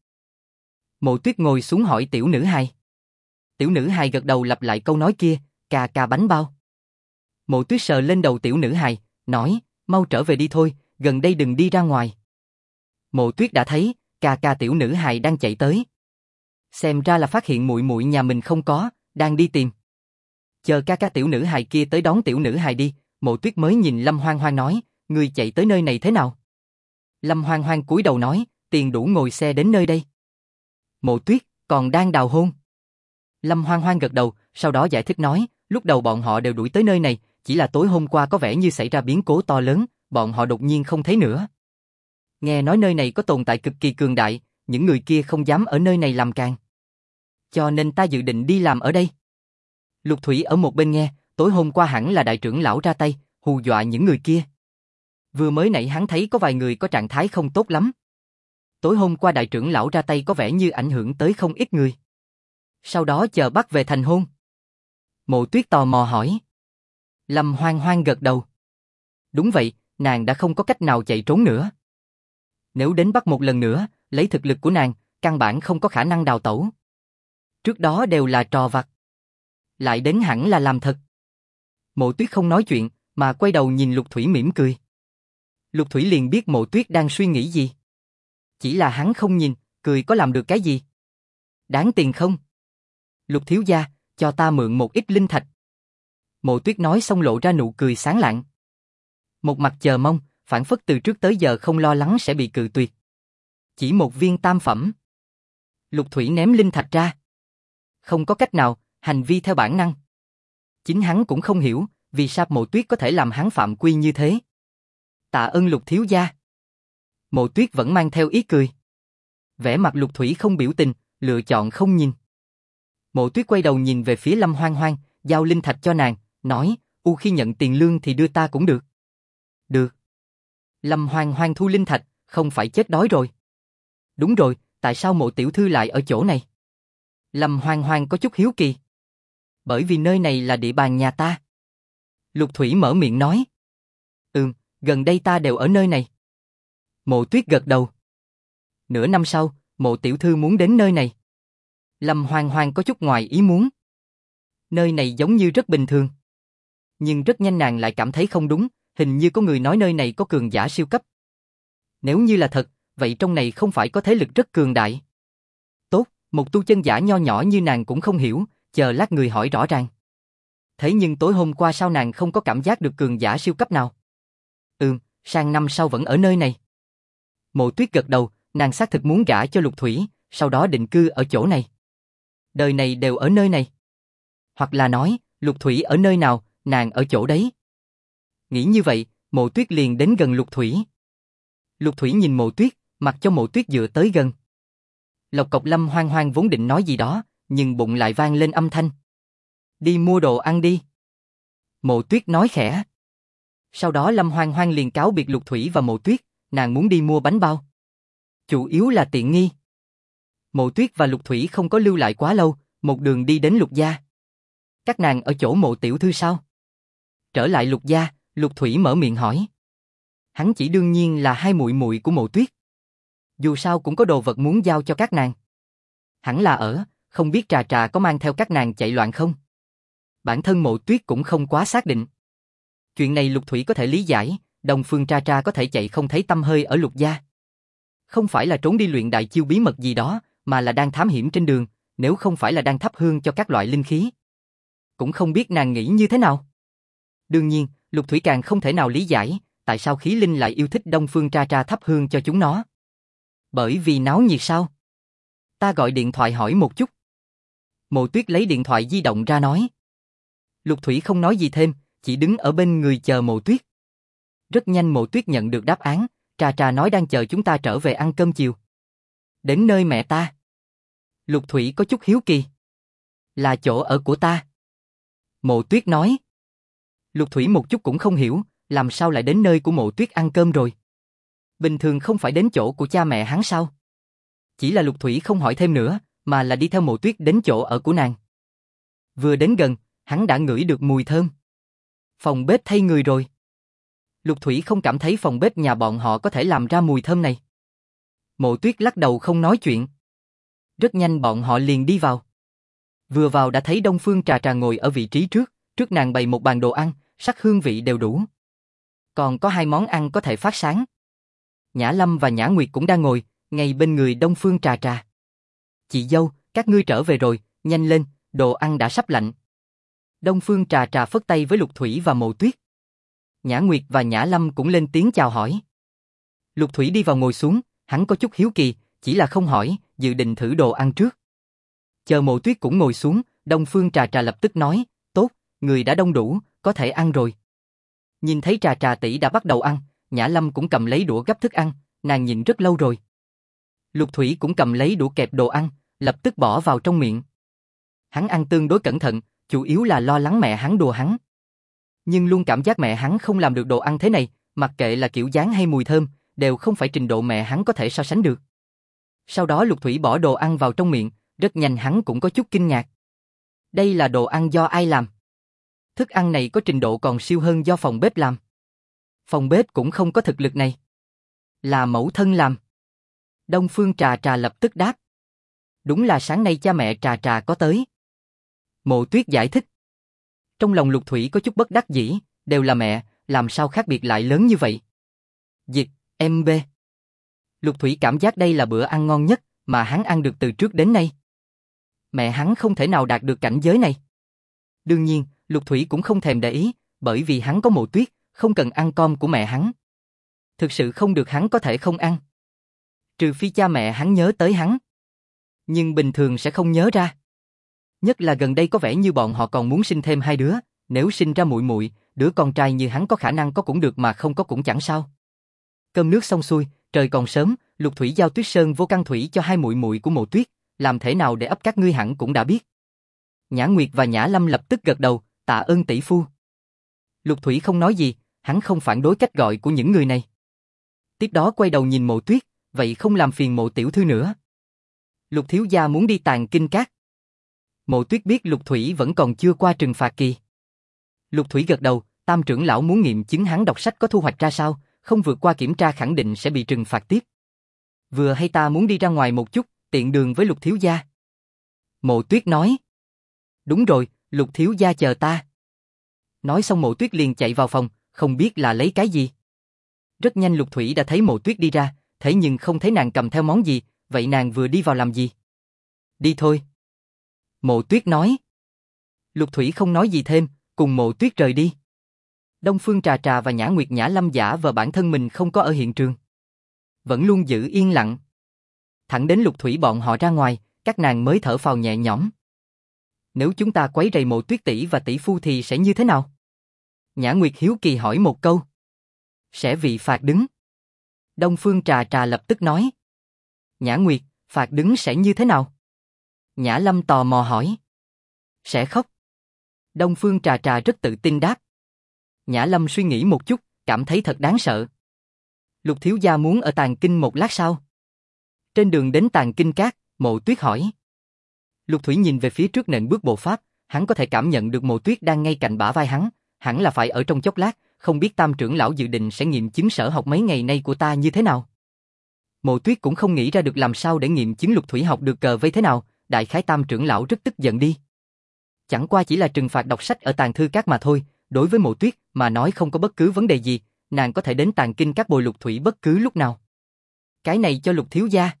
Mộ Tuyết ngồi xuống hỏi tiểu nữ hài. Tiểu nữ hài gật đầu lặp lại câu nói kia, ca ca bánh bao. Mộ Tuyết sờ lên đầu tiểu nữ hài, nói, mau trở về đi thôi, gần đây đừng đi ra ngoài. Mộ Tuyết đã thấy, ca ca tiểu nữ hài đang chạy tới. Xem ra là phát hiện muội muội nhà mình không có, đang đi tìm. Chờ ca ca tiểu nữ hài kia tới đón tiểu nữ hài đi, Mộ Tuyết mới nhìn Lâm Hoang Hoang nói, ngươi chạy tới nơi này thế nào? Lâm Hoang Hoang cúi đầu nói, tiền đủ ngồi xe đến nơi đây. Mộ Tuyết, còn đang đào hôn. Lâm Hoang Hoang gật đầu, sau đó giải thích nói, lúc đầu bọn họ đều đuổi tới nơi này, chỉ là tối hôm qua có vẻ như xảy ra biến cố to lớn, bọn họ đột nhiên không thấy nữa. Nghe nói nơi này có tồn tại cực kỳ cường đại, những người kia không dám ở nơi này làm càng. Cho nên ta dự định đi làm ở đây. Lục Thủy ở một bên nghe, tối hôm qua hẳn là đại trưởng lão ra tay, hù dọa những người kia. Vừa mới nãy hắn thấy có vài người có trạng thái không tốt lắm. Tối hôm qua đại trưởng lão ra tay có vẻ như ảnh hưởng tới không ít người. Sau đó chờ bắt về thành hôn. Mộ Tuyết tò mò hỏi. Lâm Hoang Hoang gật đầu. Đúng vậy, nàng đã không có cách nào chạy trốn nữa. Nếu đến bắt một lần nữa, lấy thực lực của nàng, căn bản không có khả năng đào tẩu. Trước đó đều là trò vặt. Lại đến hẳn là làm thật. Mộ Tuyết không nói chuyện, mà quay đầu nhìn Lục Thủy mỉm cười. Lục Thủy liền biết Mộ Tuyết đang suy nghĩ gì. Chỉ là hắn không nhìn, cười có làm được cái gì? Đáng tiền không? Lục thiếu gia, cho ta mượn một ít linh thạch. Mộ Tuyết nói xong lộ ra nụ cười sáng lạng. Một mặt chờ mong, phảng phất từ trước tới giờ không lo lắng sẽ bị cự tuyệt. Chỉ một viên tam phẩm. Lục Thủy ném linh thạch ra. Không có cách nào, hành vi theo bản năng. Chính hắn cũng không hiểu, vì sao Mộ Tuyết có thể làm hắn phạm quy như thế. Tạ ơn Lục thiếu gia. Mộ Tuyết vẫn mang theo ý cười. Vẻ mặt Lục Thủy không biểu tình, lựa chọn không nhìn. Mộ Tuyết quay đầu nhìn về phía Lâm Hoang Hoang, giao linh thạch cho nàng, nói, khi nhận tiền lương thì đưa ta cũng được. Được. Lâm Hoang Hoang thu linh thạch, không phải chết đói rồi. Đúng rồi, tại sao Mộ tiểu thư lại ở chỗ này? Lâm Hoang Hoang có chút hiếu kỳ. Bởi vì nơi này là địa bàn nhà ta. Lục Thủy mở miệng nói. Gần đây ta đều ở nơi này. Mộ Tuyết gật đầu. Nửa năm sau, Mộ tiểu thư muốn đến nơi này. Lâm Hoang Hoang có chút ngoài ý muốn. Nơi này giống như rất bình thường. Nhưng rất nhanh nàng lại cảm thấy không đúng, hình như có người nói nơi này có cường giả siêu cấp. Nếu như là thật, vậy trong này không phải có thế lực rất cường đại. Tốt, một tu chân giả nho nhỏ như nàng cũng không hiểu, chờ lát người hỏi rõ ràng. Thế nhưng tối hôm qua sao nàng không có cảm giác được cường giả siêu cấp nào? Sang năm sau vẫn ở nơi này. Mộ Tuyết gật đầu, nàng xác thực muốn gả cho Lục Thủy, sau đó định cư ở chỗ này. Đời này đều ở nơi này. Hoặc là nói, Lục Thủy ở nơi nào, nàng ở chỗ đấy. Nghĩ như vậy, Mộ Tuyết liền đến gần Lục Thủy. Lục Thủy nhìn Mộ Tuyết, mặc cho Mộ Tuyết dựa tới gần. Lộc Cộc Lâm Hoang Hoang vốn định nói gì đó, nhưng bụng lại vang lên âm thanh. Đi mua đồ ăn đi. Mộ Tuyết nói khẽ. Sau đó Lâm Hoang Hoang liền cáo biệt Lục Thủy và Mộ Tuyết, nàng muốn đi mua bánh bao. Chủ yếu là tiện nghi. Mộ Tuyết và Lục Thủy không có lưu lại quá lâu, một đường đi đến Lục gia. Các nàng ở chỗ Mộ tiểu thư sao? Trở lại Lục gia, Lục Thủy mở miệng hỏi. Hắn chỉ đương nhiên là hai muội muội của Mộ Tuyết. Dù sao cũng có đồ vật muốn giao cho các nàng. Hẳn là ở, không biết Trà Trà có mang theo các nàng chạy loạn không? Bản thân Mộ Tuyết cũng không quá xác định. Chuyện này Lục Thủy có thể lý giải, Đông Phương Trà Trà có thể chạy không thấy tăm hơi ở Lục gia. Không phải là trốn đi luyện đại chiêu bí mật gì đó, mà là đang thám hiểm trên đường, nếu không phải là đang thắp hương cho các loại linh khí. Cũng không biết nàng nghĩ như thế nào. Đương nhiên, Lục Thủy càng không thể nào lý giải, tại sao khí linh lại yêu thích Đông Phương Trà Trà thắp hương cho chúng nó. Bởi vì náo nhiệt sao? Ta gọi điện thoại hỏi một chút. Mộ Tuyết lấy điện thoại di động ra nói. Lục Thủy không nói gì thêm, chỉ đứng ở bên người chờ Mộ Tuyết. Rất nhanh Mộ Tuyết nhận được đáp án, Trà Trà nói đang chờ chúng ta trở về ăn cơm chiều. Đến nơi mẹ ta. Lục Thủy có chút hiếu kỳ. Là chỗ ở của ta. Mộ Tuyết nói. Lục Thủy một chút cũng không hiểu, làm sao lại đến nơi của Mộ Tuyết ăn cơm rồi. Bình thường không phải đến chỗ của cha mẹ hắn sao? Chỉ là Lục Thủy không hỏi thêm nữa, mà là đi theo Mộ Tuyết đến chỗ ở của nàng. Vừa đến gần, hắn đã ngửi được mùi thơm. Phòng bếp thay người rồi. Lục Thủy không cảm thấy phòng bếp nhà bọn họ có thể làm ra mùi thơm này. Mộ Tuyết lắc đầu không nói chuyện. Rất nhanh bọn họ liền đi vào. Vừa vào đã thấy Đông Phương Trà Trà ngồi ở vị trí trước nàng bày một bàn đồ ăn, sắc hương vị đều đủ. Còn có 2 món ăn có thể phát sáng. Nhã Lâm và Nhã Nguyệt cũng đang ngồi, ngay bên người Đông Phương Trà Trà. Chị dâu, các ngươi trở về rồi, nhanh lên, đồ ăn đã sắp lạnh. Đông Phương Trà Trà phất tay với Lục Thủy và Mộ Tuyết. Nhã Nguyệt và Nhã Lâm cũng lên tiếng chào hỏi. Lục Thủy đi vào ngồi xuống, hắn có chút hiếu kỳ, chỉ là không hỏi, dự định thử đồ ăn trước. Chờ Mộ Tuyết cũng ngồi xuống, Đông Phương Trà Trà lập tức nói, tốt, người đã đông đủ, có thể ăn rồi. Nhìn thấy Trà Trà tỷ đã bắt đầu ăn, Nhã Lâm cũng cầm lấy đũa gắp thức ăn, nàng nhìn rất lâu rồi. Lục Thủy cũng cầm lấy đũa kẹp đồ ăn, lập tức bỏ vào trong miệng. Hắn ăn tương đối cẩn thận, chủ yếu là lo lắng mẹ hắn đùa hắn. Nhưng luôn cảm giác mẹ hắn không làm được đồ ăn thế này, mặc kệ là kiểu dáng hay mùi thơm, đều không phải trình độ mẹ hắn có thể so sánh được. Sau đó Lục Thủy bỏ đồ ăn vào trong miệng, rất nhanh hắn cũng có chút kinh ngạc. Đây là đồ ăn do ai làm? Thức ăn này có trình độ còn siêu hơn do phòng bếp làm. Phòng bếp cũng không có thực lực này. Là mẫu thân làm. Đông Phương Trà Trà lập tức đáp. Đúng là sáng nay cha mẹ Trà Trà có tới. Mộ Tuyết giải thích. Trong lòng Lục Thủy có chút bất đắc dĩ, đều là mẹ, làm sao khác biệt lại lớn như vậy? Dịch, MB. Lục Thủy cảm giác đây là bữa ăn ngon nhất mà hắn ăn được từ trước đến nay. Mẹ hắn không thể nào đạt được cảnh giới này. Đương nhiên, Lục Thủy cũng không thèm để ý, bởi vì hắn có Mộ Tuyết, không cần ăn cơm của mẹ hắn. Thực sự không được hắn có thể không ăn. Trừ phi cha mẹ hắn nhớ tới hắn. Nhưng bình thường sẽ không nhớ ra. Nhất là gần đây có vẻ như bọn họ còn muốn sinh thêm 2 đứa, nếu sinh ra muội muội, đứa con trai như hắn có khả năng có cũng được mà không có cũng chẳng sao. Cơm nước xong xuôi, trời còn sớm, Lục Thủy giao Tuyết Sơn vô căn thủy cho 2 muội muội của Mộ Tuyết, làm thế nào để ấp các ngươi hẳn cũng đã biết. Nhã Nguyệt và Nhã Lâm lập tức gật đầu, tạ ơn tỷ phu. Lục Thủy không nói gì, hắn không phản đối cách gọi của những người này. Tiếp đó quay đầu nhìn Mộ Tuyết, vậy không làm phiền Mộ tiểu thư nữa. Lục thiếu gia muốn đi Tàng Kinh Các. Mộ Tuyết biết Lục Thủy vẫn còn chưa qua trừng phạt kỳ. Lục Thủy gật đầu, Tam trưởng lão muốn nghiệm chứng hắn đọc sách có thu hoạch ra sao, không vượt qua kiểm tra khẳng định sẽ bị trừng phạt tiếp. Vừa hay ta muốn đi ra ngoài một chút, tiện đường với Lục thiếu gia. Mộ Tuyết nói. Đúng rồi, Lục thiếu gia chờ ta. Nói xong Mộ Tuyết liền chạy vào phòng, không biết là lấy cái gì. Rất nhanh Lục Thủy đã thấy Mộ Tuyết đi ra, thế nhưng không thấy nàng cầm theo món gì, vậy nàng vừa đi vào làm gì? Đi thôi. Mộ Tuyết nói. Lục Thủy không nói gì thêm, cùng Mộ Tuyết rời đi. Đông Phương Trà Trà và Nhã Nguyệt Nhã Lâm giả vờ bản thân mình không có ở hiện trường. Vẫn luôn giữ yên lặng. Thẳng đến Lục Thủy bọn họ ra ngoài, các nàng mới thở phào nhẹ nhõm. Nếu chúng ta quấy rầy Mộ Tuyết tỷ và tỷ phu thì sẽ như thế nào? Nhã Nguyệt hiếu kỳ hỏi một câu. Sẽ bị phạt đứng. Đông Phương Trà Trà lập tức nói. Nhã Nguyệt, phạt đứng sẽ như thế nào? Nhã Lâm tò mò hỏi. Sẽ khóc. Đông Phương Trà Trà rất tự tin đáp. Nhã Lâm suy nghĩ một chút, cảm thấy thật đáng sợ. Lục thiếu gia muốn ở Tàng Kinh một lát sao? Trên đường đến Tàng Kinh Các, Mộ Tuyết hỏi. Lục Thủy nhìn về phía trước nện bước bộ pháp, hắn có thể cảm nhận được Mộ Tuyết đang ngay cạnh bả vai hắn, hẳn là phải ở trong chốc lát, không biết Tam trưởng lão dự định sẽ nghiệm chứng sở học mấy ngày nay của ta như thế nào. Mộ Tuyết cũng không nghĩ ra được làm sao để nghiệm chứng Lục Thủy học được cờ vây thế nào, đại khái Tam trưởng lão rất tức giận đi. Chẳng qua chỉ là trừng phạt đọc sách ở Tàng Thư Các mà thôi, đối với Mộ Tuyết mà nói không có bất cứ vấn đề gì, nàng có thể đến Tàng Kinh Các bồi Lục Thủy bất cứ lúc nào. Cái này cho Lục thiếu gia.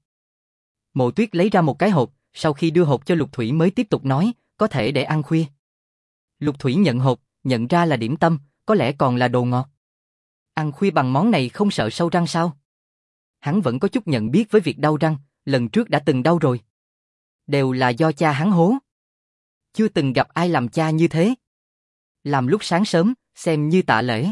Mộ Tuyết lấy ra một cái hộp, sau khi đưa hộp cho Lục Thủy mới tiếp tục nói, có thể để ăn khuya. Lục Thủy nhận hộp, nhận ra là điểm tâm, có lẽ còn là đồ ngọt. Ăn khuya bằng món này không sợ sâu răng sao? Hắn vẫn có chút nhận biết với việc đau răng, lần trước đã từng đau rồi. Đều là do cha hắn hố. Chưa từng gặp ai làm cha như thế. Làm lúc sáng sớm, xem như tạ lễ.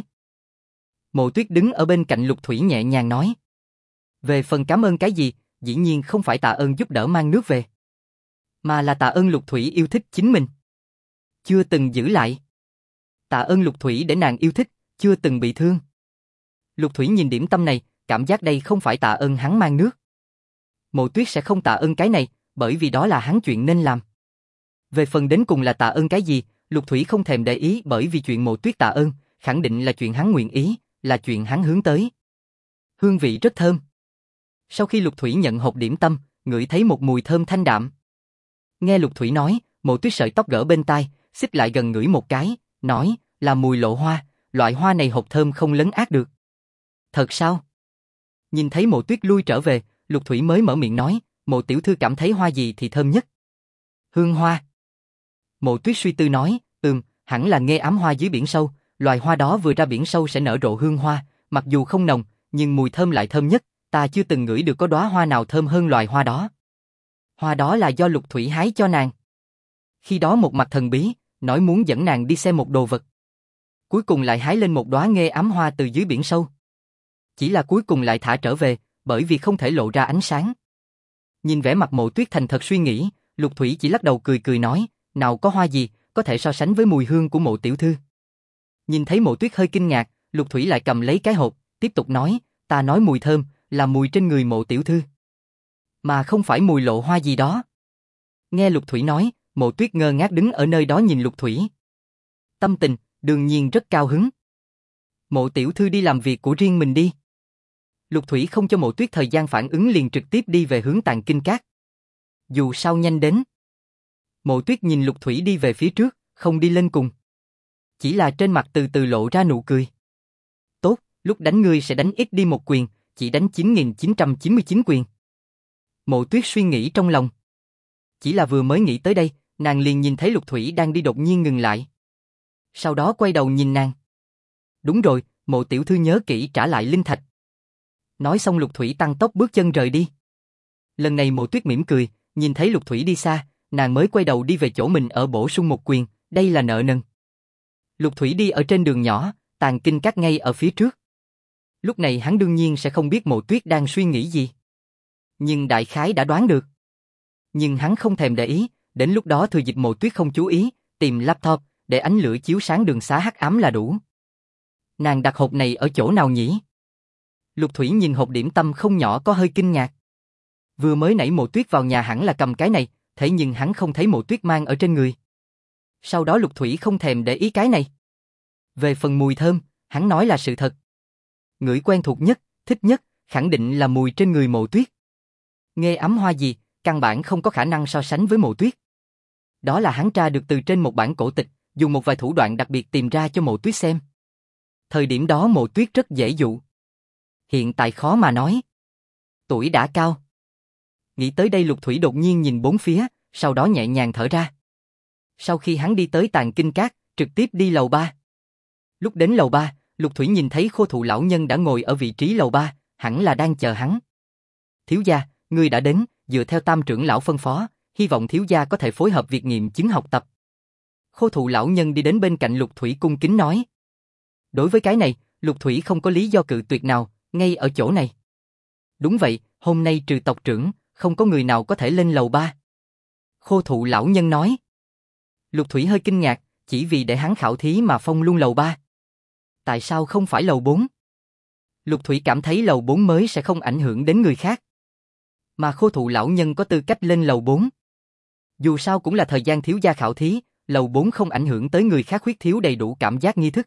Mộ Tuyết đứng ở bên cạnh Lục Thủy nhẹ nhàng nói. Về phần cảm ơn cái gì, dĩ nhiên không phải tạ ơn giúp đỡ mang nước về. Mà là tạ ơn Lục Thủy yêu thích chính mình. Chưa từng giữ lại. Tạ ơn Lục Thủy để nàng yêu thích, chưa từng bị thương. Lục Thủy nhìn điểm tâm này, cảm giác đây không phải tạ ơn hắn mang nước. Mộ Tuyết sẽ không tạ ơn cái này, bởi vì đó là hắn chuyện nên làm. Về phần đến cùng là tạ ơn cái gì, Lục Thủy không thèm để ý bởi vì chuyện Mộ Tuyết tạ ơn, khẳng định là chuyện hắn nguyện ý, là chuyện hắn hướng tới. Hương vị rất thơm. Sau khi Lục Thủy nhận hộp điểm tâm, ngửi thấy một mùi thơm thanh đạm. Nghe Lục Thủy nói, Mộ Tuyết sợi tóc gỡ bên tai, xích lại gần ngửi một cái, nói, là mùi lộ hoa, loại hoa này hộp thơm không lấn át được. Thật sao? Nhìn thấy Mộ Tuyết lui trở về, Lục Thủy mới mở miệng nói, Mộ tiểu thư cảm thấy hoa gì thì thơm nhất? Hương hoa. Mộ Tuyết suy tư nói, hẳn là nghe ám hoa dưới biển sâu, loài hoa đó vừa ra biển sâu sẽ nở rộ hương hoa, mặc dù không nồng, nhưng mùi thơm lại thơm nhất, ta chưa từng ngửi được có đóa hoa nào thơm hơn loài hoa đó. Hoa đó là do Lục Thủy hái cho nàng. Khi đó một mặt thần bí, nói muốn dẫn nàng đi xem một đồ vật. Cuối cùng lại hái lên một đóa nghê ám hoa từ dưới biển sâu. Chỉ là cuối cùng lại thả trở về, bởi vì không thể lộ ra ánh sáng. Nhìn vẻ mặt Mộ Tuyết thành thật suy nghĩ, Lục Thủy chỉ lắc đầu cười cười nói, nào có hoa gì có thể so sánh với mùi hương của Mộ tiểu thư. Nhìn thấy Mộ Tuyết hơi kinh ngạc, Lục Thủy lại cầm lấy cái hộp, tiếp tục nói, ta nói mùi thơm là mùi trên người Mộ tiểu thư, mà không phải mùi lộ hoa gì đó. Nghe Lục Thủy nói, Mộ Tuyết ngơ ngác đứng ở nơi đó nhìn Lục Thủy. Tâm tình đương nhiên rất cao hứng. Mộ tiểu thư đi làm việc của riêng mình đi. Lục Thủy không cho Mộ Tuyết thời gian phản ứng liền trực tiếp đi về hướng Tàng Kinh Các. Dù sao nhanh đến. Mộ Tuyết nhìn Lục Thủy đi về phía trước, không đi lên cùng. Chỉ là trên mặt từ từ lộ ra nụ cười. Tốt, lúc đánh ngươi sẽ đánh ít đi một quyền, chỉ đánh 9.999 quyền. Mộ Tuyết suy nghĩ trong lòng. Chỉ là vừa mới nghĩ tới đây, nàng liền nhìn thấy Lục Thủy đang đi đột nhiên ngừng lại. Sau đó quay đầu nhìn nàng. Đúng rồi, Mộ tiểu thư nhớ kỹ trả lại linh thạch. Nói xong Lục Thủy tăng tốc bước chân rời đi. Lần này Mộ Tuyết mỉm cười, nhìn thấy Lục Thủy đi xa, nàng mới quay đầu đi về chỗ mình ở bổ sung một quyền, đây là nợ nần. Lục Thủy đi ở trên đường nhỏ, Tàng Kinh Các ngay ở phía trước. Lúc này hắn đương nhiên sẽ không biết Mộ Tuyết đang suy nghĩ gì. Nhưng đại khái đã đoán được. Nhưng hắn không thèm để ý, đến lúc đó thừa dịp Mộ Tuyết không chú ý, tìm laptop, để ánh lửa chiếu sáng đường xá hắc ám là đủ. Nàng đặt hộp này ở chỗ nào nhỉ? Lục Thủy nhìn hộp điểm tâm không nhỏ có hơi kinh ngạc. Vừa mới nãy Mộ Tuyết vào nhà hẳn là cầm cái này, thế nhưng hắn không thấy Mộ Tuyết mang ở trên người. Sau đó Lục Thủy không thèm để ý cái này. Về phần mùi thơm, hắn nói là sự thật. Ngửi quen thuộc nhất, thích nhất, khẳng định là mùi trên người Mộ Tuyết. Nghe ấm hoa gì, căn bản không có khả năng so sánh với Mộ Tuyết. Đó là hắn tra được từ trên một bản cổ tịch, dùng một vài thủ đoạn đặc biệt tìm ra cho Mộ Tuyết xem. Thời điểm đó Mộ Tuyết rất dễ dụ. Hiện tại khó mà nói. Tuổi đã cao. Nghĩ tới đây Lục Thủy đột nhiên nhìn bốn phía, sau đó nhẹ nhàng thở ra. Sau khi hắn đi tới Tàng Kinh Các, trực tiếp đi lầu 3. Lúc đến lầu 3, Lục Thủy nhìn thấy Khô Thụ lão nhân đã ngồi ở vị trí lầu 3, hẳn là đang chờ hắn. Thiếu gia, ngươi đã đến, dựa theo Tam trưởng lão phân phó, hy vọng thiếu gia có thể phối hợp việc nghiệm chứng học tập. Khô Thụ lão nhân đi đến bên cạnh Lục Thủy cung kính nói. Đối với cái này, Lục Thủy không có lý do cự tuyệt nào, ngay ở chỗ này. Đúng vậy, hôm nay trừ tộc trưởng, không có người nào có thể lên lầu 3. Khô Thụ lão nhân nói. Lục Thủy hơi kinh ngạc, chỉ vì để hắn khảo thí mà phong luôn lầu 3. Tại sao không phải lầu 4? Lục Thủy cảm thấy lầu 4 mới sẽ không ảnh hưởng đến người khác. Mà Khô Thụ lão nhân có tư cách lên lầu 4. Dù sao cũng là thời gian thiếu gia khảo thí, lầu 4 không ảnh hưởng tới người khác khuyết thiếu đầy đủ cảm giác nghi thức.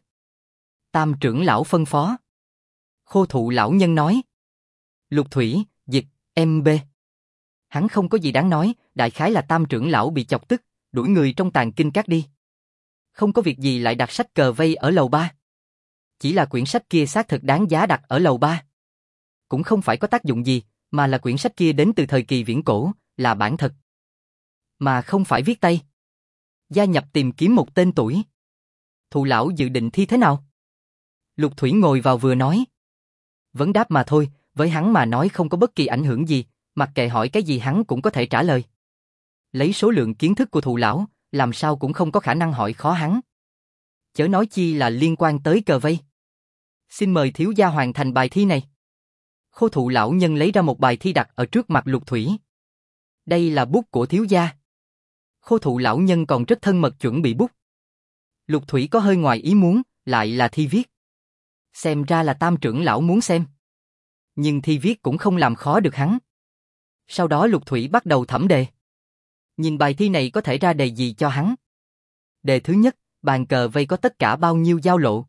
Tam trưởng lão phân phó. Khô Thụ lão nhân nói. Lục Thủy, dịch, MB. Hắn không có gì đáng nói, đại khái là Tam trưởng lão bị chọc tức, đuổi người trong tàng kinh các đi. Không có việc gì lại đặt sách cờ vây ở lầu 3. Chỉ là quyển sách kia xác thực đáng giá đặt ở lầu 3. Cũng không phải có tác dụng gì, mà là quyển sách kia đến từ thời kỳ viễn cổ, là bản thật. Mà không phải viết tay. Gia nhập tìm kiếm một tên tuổi. Thụ lão dự định thi thế nào? Lục Thủy ngồi vào vừa nói. Vấn đáp mà thôi, với hắn mà nói không có bất kỳ ảnh hưởng gì, mặc kệ hỏi cái gì hắn cũng có thể trả lời. Lấy số lượng kiến thức của thụ lão, làm sao cũng không có khả năng hỏi khó hắn. Chớ nói chi là liên quan tới cờ vây. Xin mời thiếu gia hoàn thành bài thi này. Khô thụ lão nhân lấy ra một bài thi đặt ở trước mặt Lục Thủy. Đây là bút của thiếu gia. Khô thụ lão nhân còn rất thân mật chuẩn bị bút. Lục Thủy có hơi ngoài ý muốn, lại là thi viết. Xem ra là Tam trưởng lão muốn xem. Nhưng thi viết cũng không làm khó được hắn. Sau đó Lục Thủy bắt đầu thẩm đề. Nhìn bài thi này có thể ra đề gì cho hắn. Đề thứ nhất, bàn cờ vây có tất cả bao nhiêu giao lộ?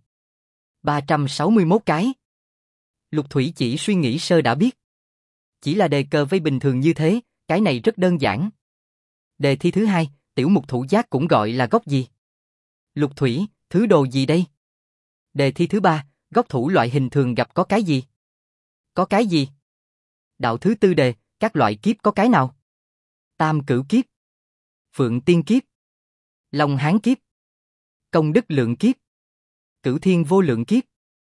361 cái. Lục Thủy chỉ suy nghĩ sơ đã biết. Chỉ là đề cờ vây bình thường như thế, cái này rất đơn giản. Đề thi thứ hai, tiểu mục thủ giác cũng gọi là góc gì? Lục Thủy, thứ đồ gì đây? Đề thi thứ ba, góc thủ loại hình thường gặp có cái gì? Có cái gì? Đạo thứ tư đề, các loại kiếp có cái nào? Tam cửu kiếp, Phượng tiên kiếp, Long hán kiếp, Công đức lượng kiếp, Cửu thiên vô lượng kiếp.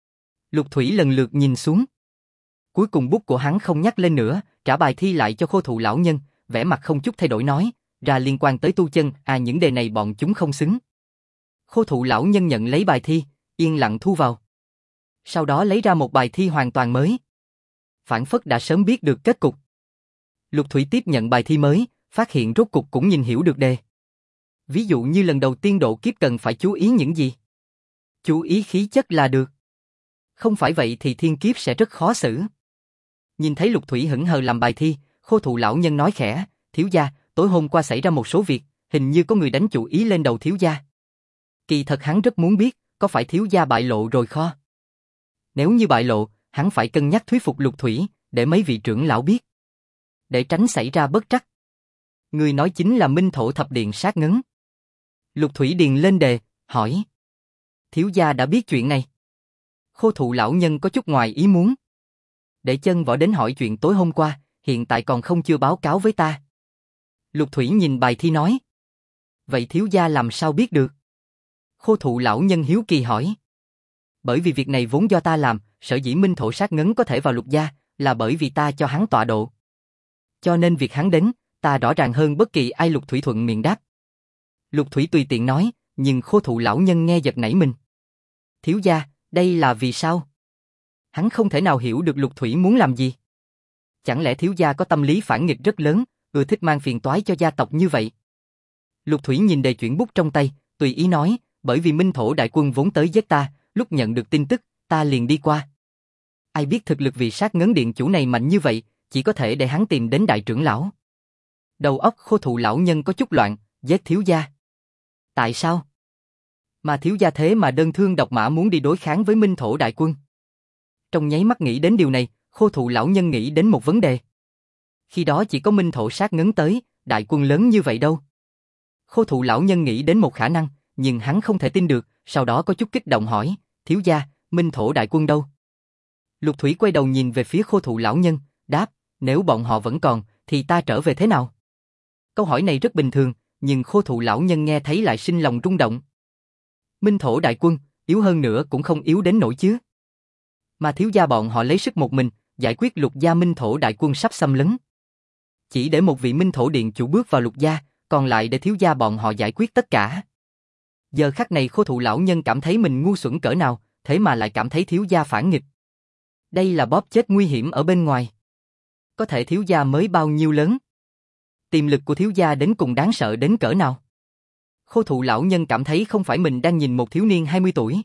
Lục Thủy lần lượt nhìn xuống. Cuối cùng bút của hắn không nhắc lên nữa, trả bài thi lại cho khô thụ lão nhân, vẻ mặt không chút thay đổi nói, ra liên quan tới tu chân, những đề này bọn chúng không xứng. Khô thụ lão nhân nhận lấy bài thi, yên lặng thu vào. Sau đó lấy ra một bài thi hoàn toàn mới. Phản phất đã sớm biết được kết cục. Lục Thủy tiếp nhận bài thi mới, phát hiện rốt cục cũng nhìn hiểu được đề. Ví dụ như lần đầu tiên độ kiếp cần phải chú ý những gì? Chú ý khí chất là được. Không phải vậy thì thiên kiếp sẽ rất khó xử. Nhìn thấy Lục Thủy hững hờ làm bài thi, khô thụ lão nhân nói khẽ, thiếu gia, tối hôm qua xảy ra một số việc, hình như có người đánh chủ ý lên đầu thiếu gia. Kỳ thật hắn rất muốn biết, có phải thiếu gia bại lộ rồi kho? Nếu như bại lộ, hắn phải cân nhắc thuyết phục Lục Thủy, để mấy vị trưởng lão biết. Để tránh xảy ra bất trắc. Người nói chính là Minh Thổ Thập Điện Sát Ngấn. Lục Thủy điền lên đề, hỏi. Thiếu gia đã biết chuyện này. Khô thụ lão nhân có chút ngoài ý muốn. Để chân võ đến hỏi chuyện tối hôm qua, hiện tại còn không chưa báo cáo với ta. Lục Thủy nhìn bài thi nói. Vậy thiếu gia làm sao biết được? Khô thụ lão nhân hiếu kỳ hỏi. Bởi vì việc này vốn do ta làm, sở dĩ Minh Thổ Sát Ngấn có thể vào Lục gia, là bởi vì ta cho hắn tọa độ. Cho nên việc hắn đến, ta rõ ràng hơn bất kỳ ai. Lục Thủy thuận miệng đáp. Lục Thủy tùy tiện nói, nhưng khô thụ lão nhân nghe giật nảy mình. Thiếu gia, đây là vì sao? Hắn không thể nào hiểu được Lục Thủy muốn làm gì. Chẳng lẽ thiếu gia có tâm lý phản nghịch rất lớn, ưa thích mang phiền toái cho gia tộc như vậy? Lục Thủy nhìn đề chuyển bút trong tay, tùy ý nói, bởi vì Minh Thổ đại quân vốn tới giết ta, lúc nhận được tin tức, ta liền đi qua. Ai biết thực lực vị Sát Ngấn điện chủ này mạnh như vậy, chỉ có thể để hắn tìm đến đại trưởng lão. Đầu óc khô thụ lão nhân có chút loạn, giết thiếu gia. Tại sao? Mà thiếu gia thế mà đơn thương độc mã muốn đi đối kháng với Minh Thổ đại quân. Trong nháy mắt nghĩ đến điều này, khô thụ lão nhân nghĩ đến một vấn đề. Khi đó chỉ có Minh Thổ Sát Ngấn tới, đại quân lớn như vậy đâu. Khô thụ lão nhân nghĩ đến một khả năng, nhưng hắn không thể tin được, sau đó có chút kích động hỏi, thiếu gia, Minh Thổ đại quân đâu? Lục Thủy quay đầu nhìn về phía khô thụ lão nhân, đáp, nếu bọn họ vẫn còn, thì ta trở về thế nào? Câu hỏi này rất bình thường, nhưng khô thụ lão nhân nghe thấy lại sinh lòng rung động. Minh Thổ đại quân, yếu hơn nữa cũng không yếu đến nỗi chứ. Mà thiếu gia bọn họ lấy sức một mình, giải quyết Lục gia Minh Thổ đại quân sắp xâm lấn. Chỉ để một vị Minh Thổ điện chủ bước vào Lục gia, còn lại để thiếu gia bọn họ giải quyết tất cả. Giờ khắc này khô thụ lão nhân cảm thấy mình ngu xuẩn cỡ nào, thế mà lại cảm thấy thiếu gia phản nghịch. Đây là bóp chết nguy hiểm ở bên ngoài. Có thể thiếu gia mới bao nhiêu lớn? Tiềm lực của thiếu gia đến cùng đáng sợ đến cỡ nào? Khô thụ lão nhân cảm thấy không phải mình đang nhìn một thiếu niên 20 tuổi,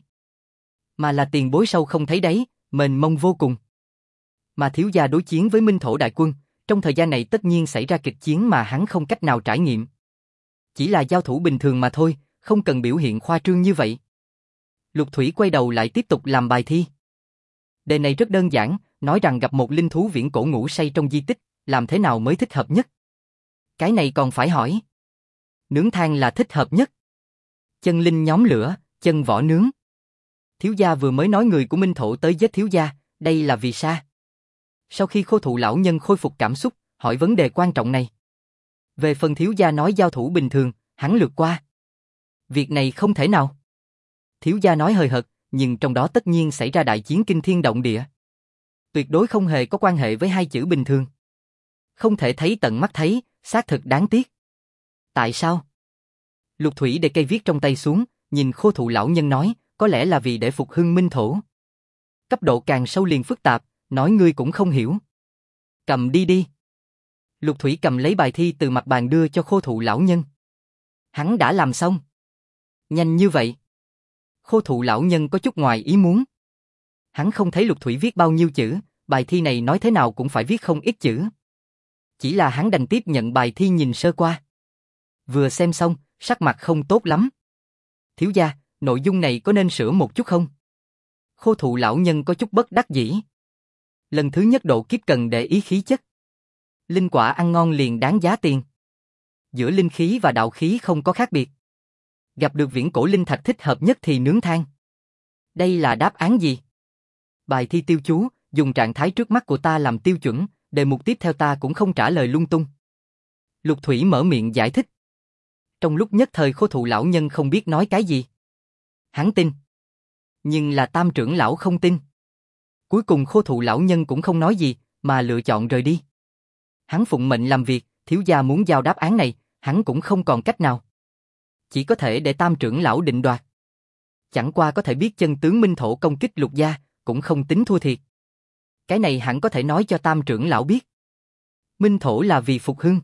mà là tiền bối sâu không thấy đáy, mênh mông vô cùng. Mà thiếu gia đối chiến với Minh Thổ đại quân, trong thời gian này tất nhiên xảy ra kịch chiến mà hắn không cách nào trải nghiệm. Chỉ là giao thủ bình thường mà thôi, không cần biểu hiện khoa trương như vậy. Lục Thủy quay đầu lại tiếp tục làm bài thi. Đề này rất đơn giản, nói rằng gặp một linh thú viễn cổ ngủ say trong di tích, làm thế nào mới thích hợp nhất? Cái này còn phải hỏi. Nướng than là thích hợp nhất. Chân linh nhóm lửa, chân võ nướng. Thiếu gia vừa mới nói người của Minh Thổ tới giết thiếu gia, đây là vì sao? Sau khi Khô Thụ lão nhân khôi phục cảm xúc, hỏi vấn đề quan trọng này. Về phần thiếu gia nói giao thủ bình thường, hắn lược qua. Việc này không thể nào. Thiếu gia nói hời hợt, nhưng trong đó tất nhiên xảy ra đại chiến kinh thiên động địa. Tuyệt đối không hề có quan hệ với hai chữ bình thường. Không thể thấy tận mắt thấy, xác thực đáng tiếc. Tại sao? Lục Thủy để cây viết trong tay xuống, nhìn Khô Thụ lão nhân nói, có lẽ là vì để phục hưng Minh Thổ. Cấp độ càng sâu liền phức tạp, nói ngươi cũng không hiểu. Cầm đi đi. Lục Thủy cầm lấy bài thi từ mặt bàn đưa cho Khô Thụ lão nhân. Hắn đã làm xong. Nhanh như vậy. Khô Thụ lão nhân có chút ngoài ý muốn. Hắn không thấy Lục Thủy viết bao nhiêu chữ, bài thi này nói thế nào cũng phải viết không ít chữ. Chỉ là hắn đành tiếp nhận bài thi nhìn sơ qua. Vừa xem xong, sắc mặt không tốt lắm. Thiếu gia, nội dung này có nên sửa một chút không? Khô Thụ lão nhân có chút bất đắc dĩ. Lần thứ nhất độ kiếp cần để ý khí chất. Linh quả ăn ngon liền đáng giá tiền. Giữa linh khí và đạo khí không có khác biệt. Gặp được viễn cổ linh thạch thích hợp nhất thì nướng than. Đây là đáp án gì? Bài thi tiêu chú, dùng trạng thái trước mắt của ta làm tiêu chuẩn, đề mục tiếp theo ta cũng không trả lời lung tung. Lục Thủy mở miệng giải thích. Trong lúc nhất thời Khô Thụ lão nhân không biết nói cái gì. Hắn tin. Nhưng là Tam trưởng lão không tin. Cuối cùng Khô Thụ lão nhân cũng không nói gì, mà lựa chọn rời đi. Hắn phụng mệnh làm việc, thiếu gia muốn giao đáp án này, hắn cũng không còn cách nào. Chỉ có thể để Tam trưởng lão định đoạt. Chẳng qua có thể biết chân tướng Minh Thổ công kích Lục gia, cũng không tính thua thiệt. Cái này hẳn có thể nói cho Tam trưởng lão biết. Minh Thổ là vì phục hưng.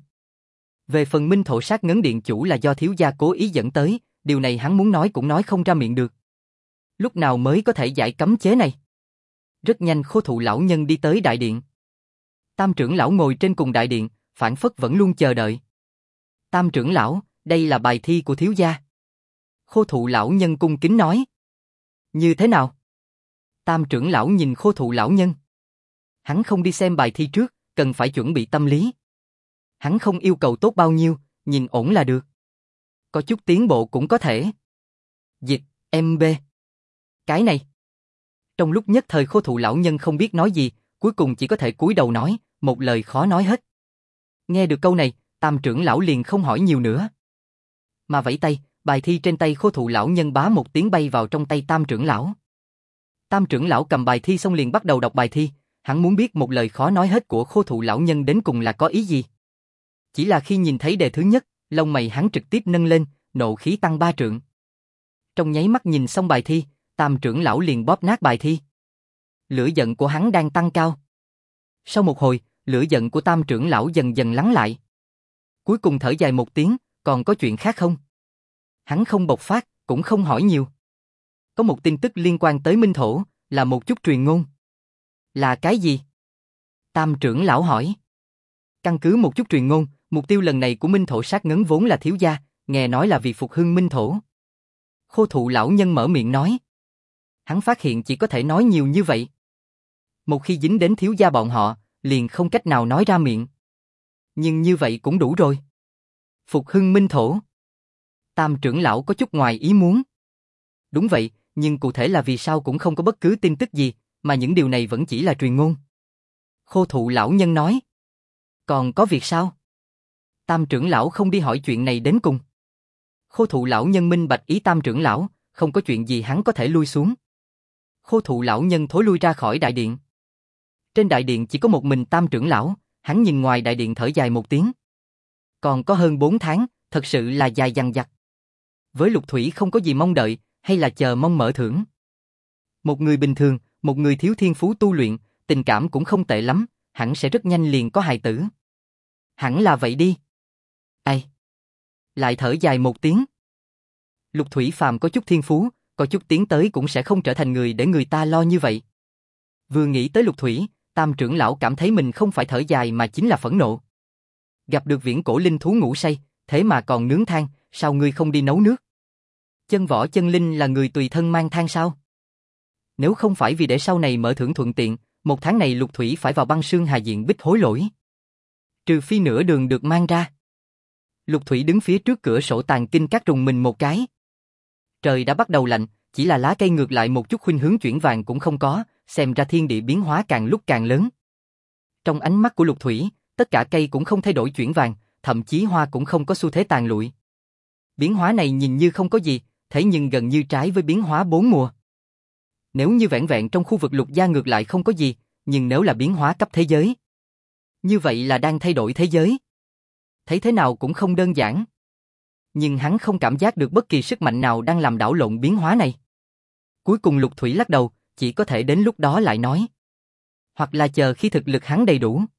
Về phần Minh Thổ sát ngấn điện chủ là do thiếu gia cố ý dẫn tới, điều này hắn muốn nói cũng nói không ra miệng được. Lúc nào mới có thể giải cấm chế này? Rất nhanh Khô Thụ lão nhân đi tới đại điện. Tam trưởng lão ngồi trên cùng đại điện, phảng phất vẫn luôn chờ đợi. Tam trưởng lão, đây là bài thi của thiếu gia. Khô Thụ lão nhân cung kính nói. Như thế nào? Tam trưởng lão nhìn Khô Thụ lão nhân. Hắn không đi xem bài thi trước, cần phải chuẩn bị tâm lý. Hắn không yêu cầu tốt bao nhiêu, nhìn ổn là được. Có chút tiến bộ cũng có thể. Dịch, MB. Cái này. Trong lúc nhất thời Khô Thụ lão nhân không biết nói gì, cuối cùng chỉ có thể cúi đầu nói, một lời khó nói hết. Nghe được câu này, Tam trưởng lão liền không hỏi nhiều nữa. Mà vẫy tay, bài thi trên tay Khô Thụ lão nhân bá một tiếng bay vào trong tay Tam trưởng lão. Tam trưởng lão cầm bài thi xong liền bắt đầu đọc bài thi, hắn muốn biết một lời khó nói hết của Khô Thụ lão nhân đến cùng là có ý gì. Chỉ là khi nhìn thấy đề thứ nhất, lông mày hắn trực tiếp nâng lên, nộ khí tăng 3 trượng. Trong nháy mắt nhìn xong bài thi, Tam trưởng lão liền bóp nát bài thi. Lửa giận của hắn đang tăng cao. Sau một hồi, lửa giận của Tam trưởng lão dần dần lắng lại. Cuối cùng thở dài một tiếng, còn có chuyện khác không? Hắn không bộc phát, cũng không hỏi nhiều. Có một tin tức liên quan tới Minh Thổ, là một chút truyền ngôn. Là cái gì? Tam trưởng lão hỏi. Căn cứ một chút truyền ngôn, mục tiêu lần này của Minh Thổ sát ngấn vốn là thiếu gia, nghe nói là vì phục hưng Minh Thổ. Khô Thụ lão nhân mở miệng nói. Hắn phát hiện chỉ có thể nói nhiều như vậy. Một khi dính đến thiếu gia bọn họ, liền không cách nào nói ra miệng. Nhưng như vậy cũng đủ rồi. Phục hưng Minh Thổ. Tam trưởng lão có chút ngoài ý muốn. Đúng vậy, nhưng cụ thể là vì sao cũng không có bất cứ tin tức gì, mà những điều này vẫn chỉ là truyền ngôn. Khô Thụ lão nhân nói. Còn có việc sao? Tam trưởng lão không đi hỏi chuyện này đến cùng. Khô Thụ lão nhân minh bạch ý Tam trưởng lão, không có chuyện gì hắn có thể lui xuống. Khô Thụ lão nhân thối lui ra khỏi đại điện. Trên đại điện chỉ có một mình Tam trưởng lão, hắn nhìn ngoài đại điện thở dài một tiếng. Còn có hơn 4 tháng, thật sự là dài dằng dặc. Với Lục Thủy không có gì mong đợi, hay là chờ mong mở thưởng. Một người bình thường, một người thiếu thiên phú tu luyện, tình cảm cũng không tệ lắm, hẳn sẽ rất nhanh liền có hài tử. Hẳn là vậy đi. Ai? Lại thở dài một tiếng. Lục Thủy phàm có chút thiên phú, có chút tiến tới cũng sẽ không trở thành người để người ta lo như vậy. Vừa nghĩ tới Lục Thủy, Tam trưởng lão cảm thấy mình không phải thở dài mà chính là phẫn nộ. Gặp được viễn cổ linh thú ngủ say, thế mà còn nướng than, sao ngươi không đi nấu nước? Chân võ chân linh là người tùy thân mang than sao? Nếu không phải vì để sau này mở thưởng thuận tiện, một tháng này Lục Thủy phải vào băng sương hà diện bích hối lỗi. Trừ phi nửa đường được mang ra. Lục Thủy đứng phía trước cửa sổ tàng kinh các rùng mình một cái. Trời đã bắt đầu lạnh, chỉ là lá cây ngược lại một chút khuynh hướng chuyển vàng cũng không có, xem ra thiên địa biến hóa càng lúc càng lớn. Trong ánh mắt của Lục Thủy, tất cả cây cũng không thay đổi chuyển vàng, thậm chí hoa cũng không có xu thế tàn lụi. Biến hóa này nhìn như không có gì, thế nhưng gần như trái với biến hóa bốn mùa. Nếu như vẹn vẹn trong khu vực Lục gia ngược lại không có gì, nhưng nếu là biến hóa cấp thế giới, như vậy là đang thay đổi thế giới. Thấy thế nào cũng không đơn giản. Nhưng hắn không cảm giác được bất kỳ sức mạnh nào đang làm đảo lộn biến hóa này. Cuối cùng Lục Thủy lắc đầu, chỉ có thể đến lúc đó lại nói. Hoặc là chờ khi thực lực hắn đầy đủ.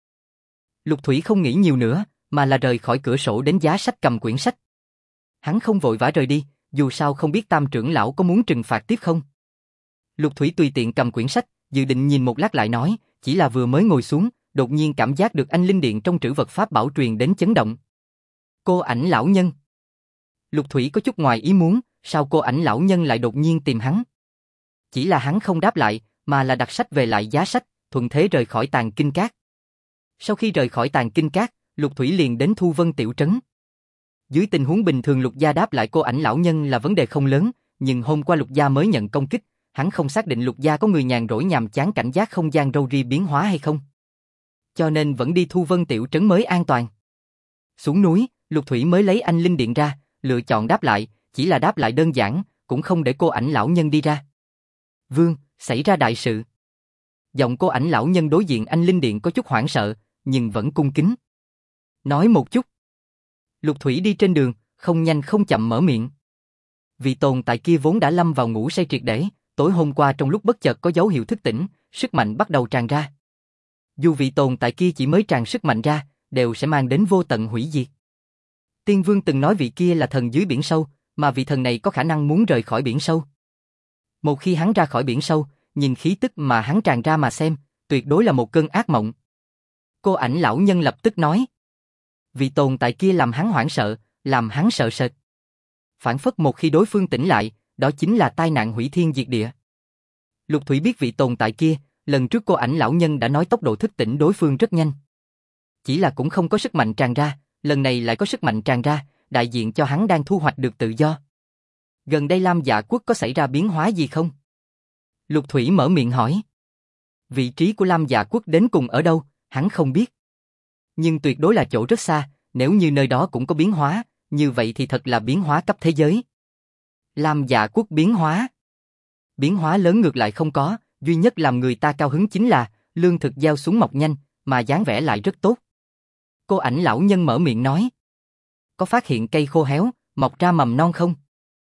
Lục Thủy không nghĩ nhiều nữa, mà là rời khỏi cửa sổ đến giá sách cầm quyển sách. Hắn không vội vã rời đi, dù sao không biết Tam trưởng lão có muốn trừng phạt tiếp không. Lục Thủy tùy tiện cầm quyển sách, dự định nhìn một lát lại nói, chỉ là vừa mới ngồi xuống, đột nhiên cảm giác được anh linh điện trong trữ vật pháp bảo truyền đến chấn động. Cô ảnh lão nhân. Lục Thủy có chút ngoài ý muốn, sao cô ảnh lão nhân lại đột nhiên tìm hắn? Chỉ là hắn không đáp lại, mà là đặt sách về lại giá sách, thuận thế rời khỏi tàng kinh các. Sau khi rời khỏi tàng kinh các, Lục Thủy liền đến Thu Vân tiểu trấn. Dưới tình huống bình thường Lục gia đáp lại cô ảnh lão nhân là vấn đề không lớn, nhưng hôm qua Lục gia mới nhận công kích, hắn không xác định Lục gia có người nhàn rỗi nhàm chán cảnh giác không gian râu ria biến hóa hay không. Cho nên vẫn đi Thu Vân tiểu trấn mới an toàn. Xuống núi, Lục Thủy mới lấy anh linh điện ra, lựa chọn đáp lại, chỉ là đáp lại đơn giản, cũng không để cô ảnh lão nhân đi ra. Vương, xảy ra đại sự. Giọng cô ảnh lão nhân đối diện anh linh điện có chút hoảng sợ, nhưng vẫn cung kính. Nói một chút. Lục Thủy đi trên đường, không nhanh không chậm mở miệng. Vị tồn tại kia vốn đã lâm vào ngủ say triệt để, tối hôm qua trong lúc bất chợt có dấu hiệu thức tỉnh, sức mạnh bắt đầu tràn ra. Dù vị tồn tại kia chỉ mới tràn sức mạnh ra, đều sẽ mang đến vô tận hủy diệt. Tiên Vương từng nói vị kia là thần dưới biển sâu, mà vị thần này có khả năng muốn rời khỏi biển sâu. Một khi hắn ra khỏi biển sâu, nhìn khí tức mà hắn tràn ra mà xem, tuyệt đối là một cơn ác mộng. Cô ảnh lão nhân lập tức nói. Vị tồn tại kia làm hắn hoảng sợ, làm hắn sợ sệt. Phản phất một khi đối phương tỉnh lại, đó chính là tai nạn hủy thiên diệt địa. Lục Thủy biết vị tồn tại kia, lần trước cô ảnh lão nhân đã nói tốc độ thức tỉnh đối phương rất nhanh. Chỉ là cũng không có sức mạnh tràn ra, lần này lại có sức mạnh tràn ra, đại diện cho hắn đang thu hoạch được tự do. Gần đây Lam Dạ Quốc có xảy ra biến hóa gì không? Lục Thủy mở miệng hỏi. Vị trí của Lam Dạ Quốc đến cùng ở đâu, hắn không biết. Nhưng tuyệt đối là chỗ rất xa, nếu như nơi đó cũng có biến hóa, như vậy thì thật là biến hóa cấp thế giới. Lam Dạ Quốc biến hóa. Biến hóa lớn ngược lại không có, duy nhất làm người ta cao hứng chính là lương thực gieo xuống mọc nhanh, mà dáng vẻ lại rất tốt. Cô ảnh lão nhân mở miệng nói. Có phát hiện cây khô héo, mọc ra mầm non không?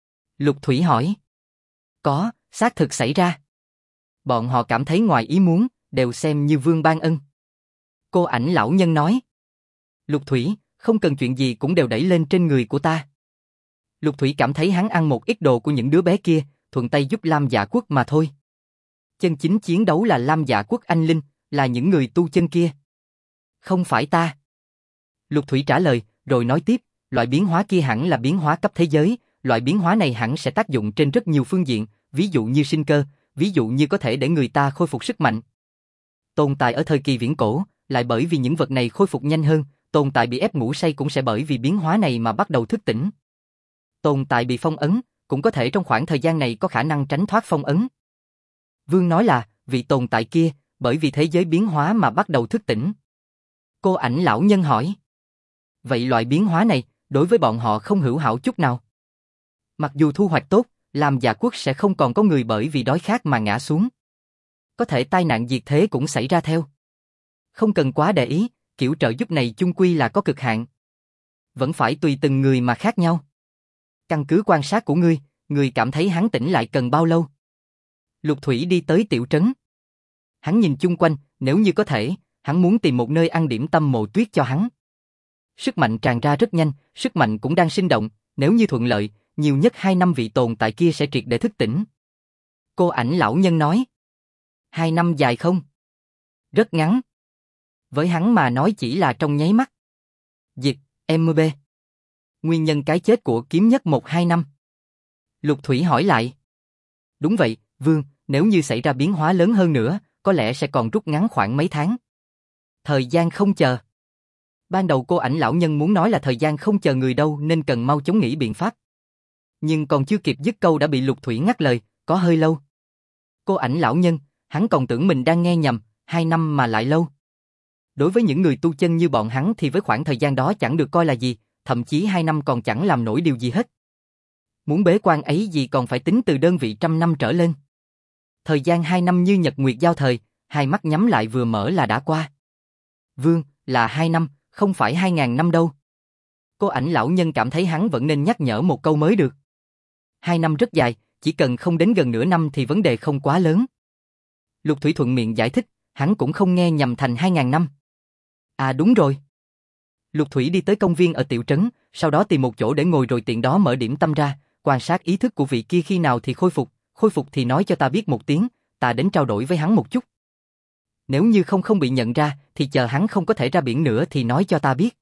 Lục Thủy hỏi. Có, xác thực xảy ra. Bọn họ cảm thấy ngoài ý muốn, đều xem như vương ban ân. Cô ảnh lão nhân nói. Lục Thủy, không cần chuyện gì cũng đều đẩy lên trên người của ta. Lục Thủy cảm thấy hắn ăn một ít đồ của những đứa bé kia, thuận tay giúp Lam Dạ Quốc mà thôi. Chân chính chiến đấu là Lam Dạ Quốc anh linh, là những người tu chân kia. Không phải ta. Lục Thủy trả lời, rồi nói tiếp, loại biến hóa kia hẳn là biến hóa cấp thế giới, loại biến hóa này hẳn sẽ tác dụng trên rất nhiều phương diện, ví dụ như sinh cơ, ví dụ như có thể để người ta khôi phục sức mạnh. Tồn tại ở thời kỳ viễn cổ, lại bởi vì những vật này khôi phục nhanh hơn, tồn tại bị ép ngủ say cũng sẽ bởi vì biến hóa này mà bắt đầu thức tỉnh. Tồn tại bị phong ấn, cũng có thể trong khoảng thời gian này có khả năng tránh thoát phong ấn. Vương nói là, vị tồn tại kia, bởi vì thế giới biến hóa mà bắt đầu thức tỉnh. Cô ảnh lão nhân hỏi. Vậy loại biến hóa này, đối với bọn họ không hữu hảo chút nào. Mặc dù thu hoạch tốt, Lam Dạ Quốc sẽ không còn có người bởi vì đói khát mà ngã xuống. Có thể tai nạn diệt thế cũng xảy ra theo. Không cần quá để ý, kiểu trợ giúp này chung quy là có cực hạn. Vẫn phải tùy từng người mà khác nhau. Căn cứ quan sát của ngươi, ngươi cảm thấy hắn tỉnh lại cần bao lâu? Lục Thủy đi tới tiểu trấn. Hắn nhìn chung quanh, nếu như có thể, hắn muốn tìm một nơi ăn điểm tâm Mộ Tuyết cho hắn. Sức mạnh tràn ra rất nhanh, sức mạnh cũng đang sinh động, nếu như thuận lợi, nhiều nhất 2 năm vị tồn tại kia sẽ triệt để thức tỉnh. Cô ảnh lão nhân nói. 2 năm dài không? Rất ngắn. Với hắn mà nói chỉ là trong nháy mắt. Dịch, MB. Nguyên nhân cái chết của kiếm nhất 1-2 năm. Lục Thủy hỏi lại. Đúng vậy, Vương, nếu như xảy ra biến hóa lớn hơn nữa, có lẽ sẽ còn rút ngắn khoảng mấy tháng. Thời gian không chờ. Ban đầu cô ảnh lão nhân muốn nói là thời gian không chờ người đâu nên cần mau chóng nghĩ biện pháp. Nhưng còn chưa kịp dứt câu đã bị Lục Thủy ngắt lời, có hơi lâu. Cô ảnh lão nhân, hắn còn tưởng mình đang nghe nhầm, 2 năm mà lại lâu. Đối với những người tu chân như bọn hắn thì với khoảng thời gian đó chẳng được coi là gì, thậm chí 2 năm còn chẳng làm nổi điều gì hết. Muốn bế quan ấy gì còn phải tính từ đơn vị trăm năm trở lên. Thời gian 2 năm như nhật nguyệt giao thời, hai mắt nhắm lại vừa mở là đã qua. Vương, là 2 năm, không phải 2.000 năm đâu. Cô ảnh lão nhân cảm thấy hắn vẫn nên nhắc nhở một câu mới được. 2 năm rất dài, chỉ cần không đến gần nửa năm thì vấn đề không quá lớn. Lục Thủy thuận miệng giải thích, hắn cũng không nghe nhầm thành 2.000 năm. À đúng rồi. Lục Thủy đi tới công viên ở tiểu trấn, sau đó tìm một chỗ để ngồi rồi tiện đó mở điểm tâm ra, quan sát ý thức của vị kia khi nào thì khôi phục thì nói cho ta biết một tiếng, ta đến trao đổi với hắn một chút. Nếu như không bị nhận ra, thì chờ hắn không có thể ra biển nữa thì nói cho ta biết.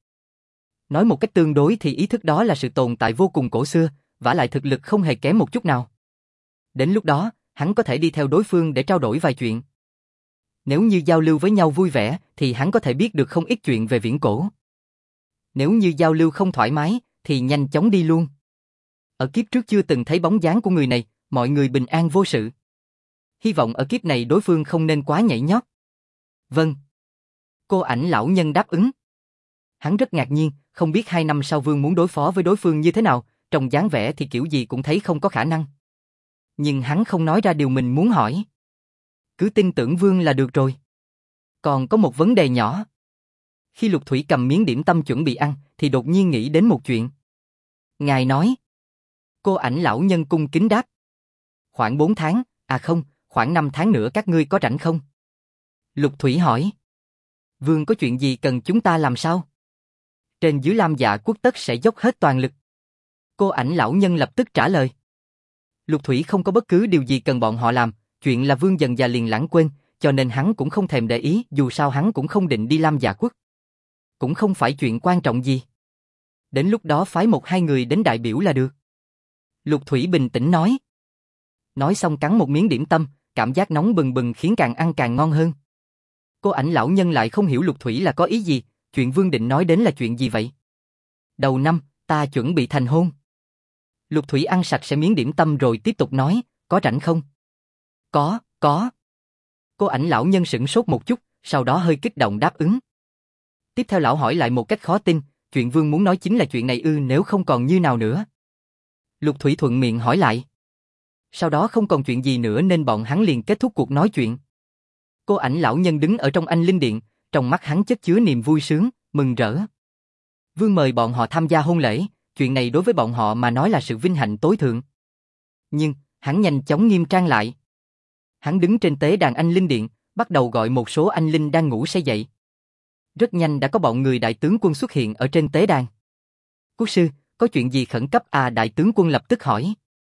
Nói một cách tương đối thì ý thức đó là sự tồn tại vô cùng cổ xưa, vả lại thực lực không hề kém một chút nào. Đến lúc đó, hắn có thể đi theo đối phương để trao đổi vài chuyện. Nếu như giao lưu với nhau vui vẻ, thì hắn có thể biết được không ít chuyện về viễn cổ. Nếu như giao lưu không thoải mái, thì nhanh chóng đi luôn. Ở kiếp trước chưa từng thấy bóng dáng của người này, mọi người bình an vô sự. Hy vọng ở kiếp này đối phương không nên quá nhảy nhót. Vâng. Cô ảnh lão nhân đáp ứng. Hắn rất ngạc nhiên, không biết 2 năm sau Vương muốn đối phó với đối phương như thế nào, trong dáng vẻ thì kiểu gì cũng thấy không có khả năng. Nhưng hắn không nói ra điều mình muốn hỏi. Cứ tin tưởng Vương là được rồi. Còn có một vấn đề nhỏ. Khi Lục Thủy cầm miếng điểm tâm chuẩn bị ăn, thì đột nhiên nghĩ đến một chuyện. Ngài nói. Cô ảnh lão nhân cung kính đáp. Khoảng 4 tháng, à không, khoảng 5 tháng nữa các ngươi có rảnh không? Lục Thủy hỏi. Vương có chuyện gì cần chúng ta làm sao? Trên dưới Lam Dạ Quốc tất sẽ dốc hết toàn lực. Cô ảnh lão nhân lập tức trả lời. Lục Thủy không có bất cứ điều gì cần bọn họ làm, chuyện là Vương dần già liền lãng quên, cho nên hắn cũng không thèm để ý, dù sao hắn cũng không định đi Lam Dạ Quốc. Cũng không phải chuyện quan trọng gì. Đến lúc đó phái 1-2 người đến đại biểu là được. Lục Thủy bình tĩnh nói. Nói xong cắn một miếng điểm tâm, cảm giác nóng bừng bừng khiến càng ăn càng ngon hơn. Cô ảnh lão nhân lại không hiểu Lục Thủy là có ý gì, chuyện Vương định nói đến là chuyện gì vậy? Đầu năm, ta chuẩn bị thành hôn. Lục Thủy ăn sạch sẽ miếng điểm tâm rồi tiếp tục nói, có rảnh không? Có. Cô ảnh lão nhân sửng sốt một chút, sau đó hơi kích động đáp ứng. Tiếp theo lão hỏi lại một cách khó tin, chuyện Vương muốn nói chính là chuyện này ư, nếu không còn như nào nữa? Lục Thủy thuận miệng hỏi lại. Sau đó không còn chuyện gì nữa nên bọn hắn liền kết thúc cuộc nói chuyện. Cô ảnh lão nhân đứng ở trong Anh Linh Điện, trong mắt hắn chất chứa niềm vui sướng, mừng rỡ. Vương mời bọn họ tham gia hôn lễ, chuyện này đối với bọn họ mà nói là sự vinh hạnh tối thượng. Nhưng, hắn nhanh chóng nghiêm trang lại. Hắn đứng trên tế đàn Anh Linh Điện, bắt đầu gọi một số anh linh đang ngủ say dậy. Rất nhanh đã có bọn người đại tướng quân xuất hiện ở trên tế đàn. Quốc sư, có chuyện gì khẩn cấp à? Đại tướng quân lập tức hỏi.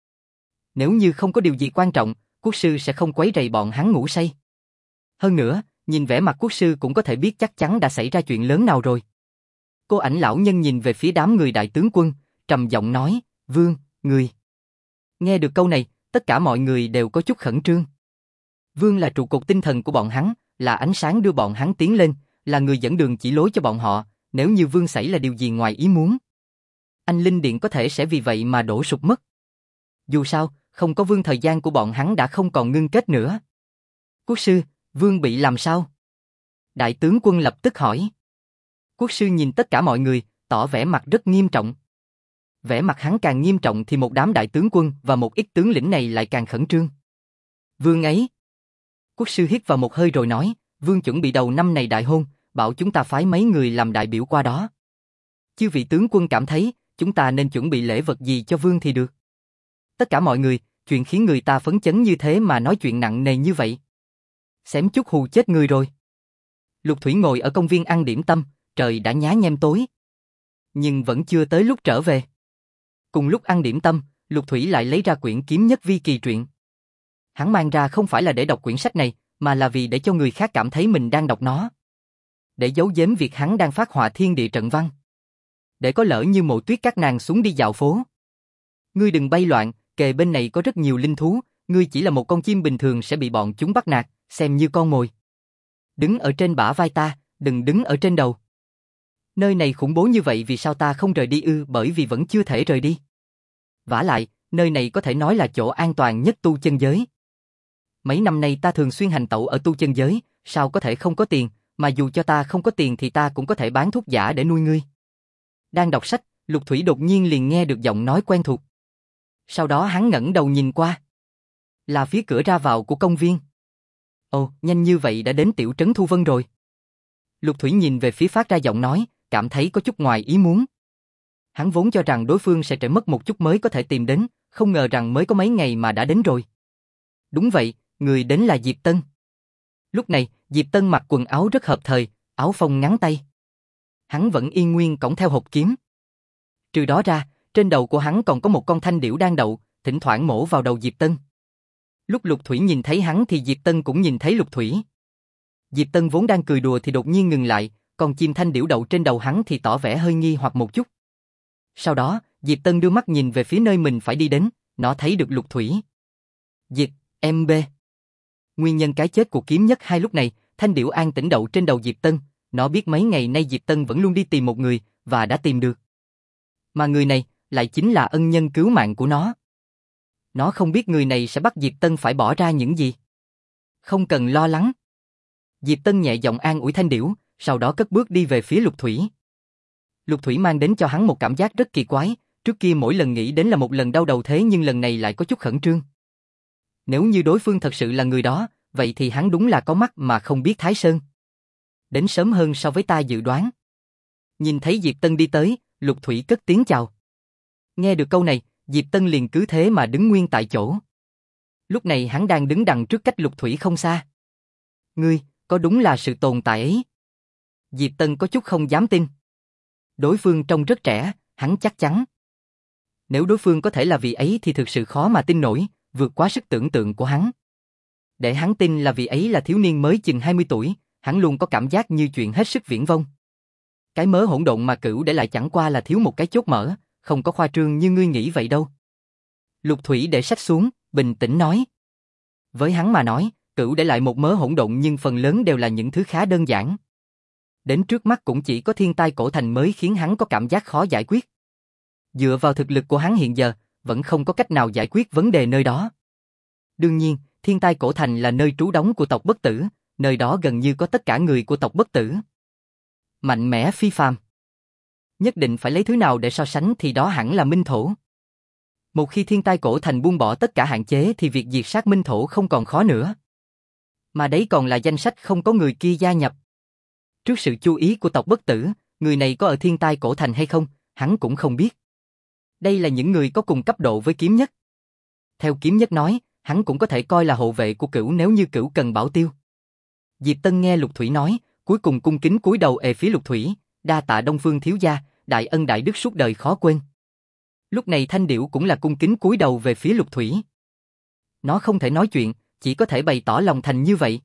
Nếu như không có điều gì quan trọng, quốc sư sẽ không quấy rầy bọn hắn ngủ say. Hơn nữa, nhìn vẻ mặt quốc sư cũng có thể biết chắc chắn đã xảy ra chuyện lớn nào rồi. Cô ảnh lão nhân nhìn về phía đám người đại tướng quân, trầm giọng nói, Vương, người. Nghe được câu này, tất cả mọi người đều có chút khẩn trương. Vương là trụ cột tinh thần của bọn hắn, là ánh sáng đưa bọn hắn tiến lên, là người dẫn đường chỉ lối cho bọn họ, nếu như Vương xảy là điều gì ngoài ý muốn. Anh Linh Điện có thể sẽ vì vậy mà đổ sụp mất. Dù sao, không có Vương thời gian của bọn hắn đã không còn ngưng kết nữa. Quốc sư, Vương bị làm sao? Đại tướng quân lập tức hỏi. Quốc sư nhìn tất cả mọi người, tỏ vẻ mặt rất nghiêm trọng. Vẻ mặt hắn càng nghiêm trọng thì một đám đại tướng quân và một ít tướng lĩnh này lại càng khẩn trương. Vương ấy. Quốc sư hít vào một hơi rồi nói, Vương chuẩn bị đầu năm này đại hôn, bảo chúng ta phái mấy người làm đại biểu qua đó. Chư vị tướng quân cảm thấy, chúng ta nên chuẩn bị lễ vật gì cho Vương thì được. Tất cả mọi người, chuyện khiến người ta phấn chấn như thế mà nói chuyện nặng nề như vậy. Xém chút hù chết người rồi. Lục Thủy ngồi ở công viên ăn điểm tâm, trời đã nhá nhem tối. Nhưng vẫn chưa tới lúc trở về. Cùng lúc ăn điểm tâm, Lục Thủy lại lấy ra quyển Kiếm Nhất Vi Kỳ truyện. Hắn mang ra không phải là để đọc quyển sách này, mà là vì để cho người khác cảm thấy mình đang đọc nó. Để giấu giếm việc hắn đang phát họa thiên địa trận văn. Để có lỡ như Mộ Tuyết các nàng xuống đi dạo phố. Ngươi đừng bay loạn, kề bên này có rất nhiều linh thú, ngươi chỉ là một con chim bình thường sẽ bị bọn chúng bắt nạt, xem như con mồi. Đứng ở trên bả vai ta, đừng đứng ở trên đầu. Nơi này khủng bố như vậy vì sao ta không rời đi ư? Bởi vì vẫn chưa thể rời đi. Vả lại, nơi này có thể nói là chỗ an toàn nhất tu chân giới. Mấy năm nay ta thường xuyên hành tẩu ở tu chân giới, sao có thể không có tiền, mà dù cho ta không có tiền thì ta cũng có thể bán thuốc giả để nuôi ngươi. Đang đọc sách, Lục Thủy đột nhiên liền nghe được giọng nói quen thuộc. Sau đó hắn ngẩng đầu nhìn qua. Là phía cửa ra vào của công viên. Ồ, nhanh như vậy đã đến tiểu trấn Thu Vân rồi. Lục Thủy nhìn về phía phát ra giọng nói, cảm thấy có chút ngoài ý muốn. Hắn vốn cho rằng đối phương sẽ trễ mất một chút mới có thể tìm đến, không ngờ rằng mới có mấy ngày mà đã đến rồi. Đúng vậy, người đến là Diệp Tân. Lúc này, Diệp Tân mặc quần áo rất hợp thời, áo phông ngắn tay. Hắn vẫn yên nguyên cõng theo hộp kiếm. Trừ đó ra, trên đầu của hắn còn có một con thanh điểu đang đậu, thỉnh thoảng mổ vào đầu Diệp Tân. Lúc Lục Thủy nhìn thấy hắn thì Diệp Tân cũng nhìn thấy Lục Thủy. Diệp Tân vốn đang cười đùa thì đột nhiên ngừng lại, còn chim thanh điểu đậu trên đầu hắn thì tỏ vẻ hơi nghi hoặc một chút. Sau đó, Diệp Tân đưa mắt nhìn về phía nơi mình phải đi đến, nó thấy được Lục Thủy. Diệp, MB. Nguyên nhân cái chết của kiếm nhất hai lúc này, thanh điểu an tĩnh đậu trên đầu Diệp Tân, nó biết mấy ngày nay Diệp Tân vẫn luôn đi tìm một người, và đã tìm được. Mà người này, lại chính là ân nhân cứu mạng của nó. Nó không biết người này sẽ bắt Diệp Tân phải bỏ ra những gì. Không cần lo lắng. Diệp Tân nhẹ giọng an ủi thanh điểu, sau đó cất bước đi về phía Lục Thủy. Lục Thủy mang đến cho hắn một cảm giác rất kỳ quái, trước kia mỗi lần nghĩ đến là một lần đau đầu thế nhưng lần này lại có chút khẩn trương. Nếu như đối phương thật sự là người đó, vậy thì hắn đúng là có mắt mà không biết Thái Sơn. Đến sớm hơn so với ta dự đoán. Nhìn thấy Diệp Tân đi tới, Lục Thủy cất tiếng chào. Nghe được câu này, Diệp Tân liền cứ thế mà đứng nguyên tại chỗ. Lúc này hắn đang đứng đằng trước cách Lục Thủy không xa. Ngươi, có đúng là sự tồn tại ấy? Diệp Tân có chút không dám tin. Đối phương trông rất trẻ, hắn chắc chắn. Nếu đối phương có thể là vị ấy thì thực sự khó mà tin nổi, vượt quá sức tưởng tượng của hắn. Để hắn tin là vị ấy là thiếu niên mới chừng 20 tuổi, hắn luôn có cảm giác như chuyện hết sức viển vông. Cái mớ hỗn độn mà Cửu để lại chẳng qua là thiếu một cái chốt mở, không có khoa trương như ngươi nghĩ vậy đâu. Lục Thủy để sách xuống, bình tĩnh nói. Với hắn mà nói, Cửu để lại một mớ hỗn độn nhưng phần lớn đều là những thứ khá đơn giản. Đến trước mắt cũng chỉ có thiên tai cổ thành mới khiến hắn có cảm giác khó giải quyết. Dựa vào thực lực của hắn hiện giờ, vẫn không có cách nào giải quyết vấn đề nơi đó. Đương nhiên, thiên tai cổ thành là nơi trú đóng của tộc Bất Tử, nơi đó gần như có tất cả người của tộc Bất Tử. Mạnh mẽ phi phàm. Nhất định phải lấy thứ nào để so sánh thì đó hẳn là Minh Thổ. Một khi thiên tai cổ thành buông bỏ tất cả hạn chế thì việc diệt sát Minh Thổ không còn khó nữa. Mà đấy còn là danh sách không có người kia gia nhập. Trước sự chú ý của tộc Bất Tử, người này có ở thiên tai cổ thành hay không, hắn cũng không biết. Đây là những người có cùng cấp độ với kiếm nhất. Theo kiếm nhất nói, hắn cũng có thể coi là hộ vệ của Cửu nếu như Cửu cần bảo tiêu. Diệp Tân nghe Lục Thủy nói, cuối cùng cung kính cúi đầu phía Lục Thủy, đa tạ Đông Phương thiếu gia, đại ân đại đức suốt đời khó quên. Lúc này Thanh Điểu cũng là cung kính cúi đầu về phía Lục Thủy. Nó không thể nói chuyện, chỉ có thể bày tỏ lòng thành như vậy.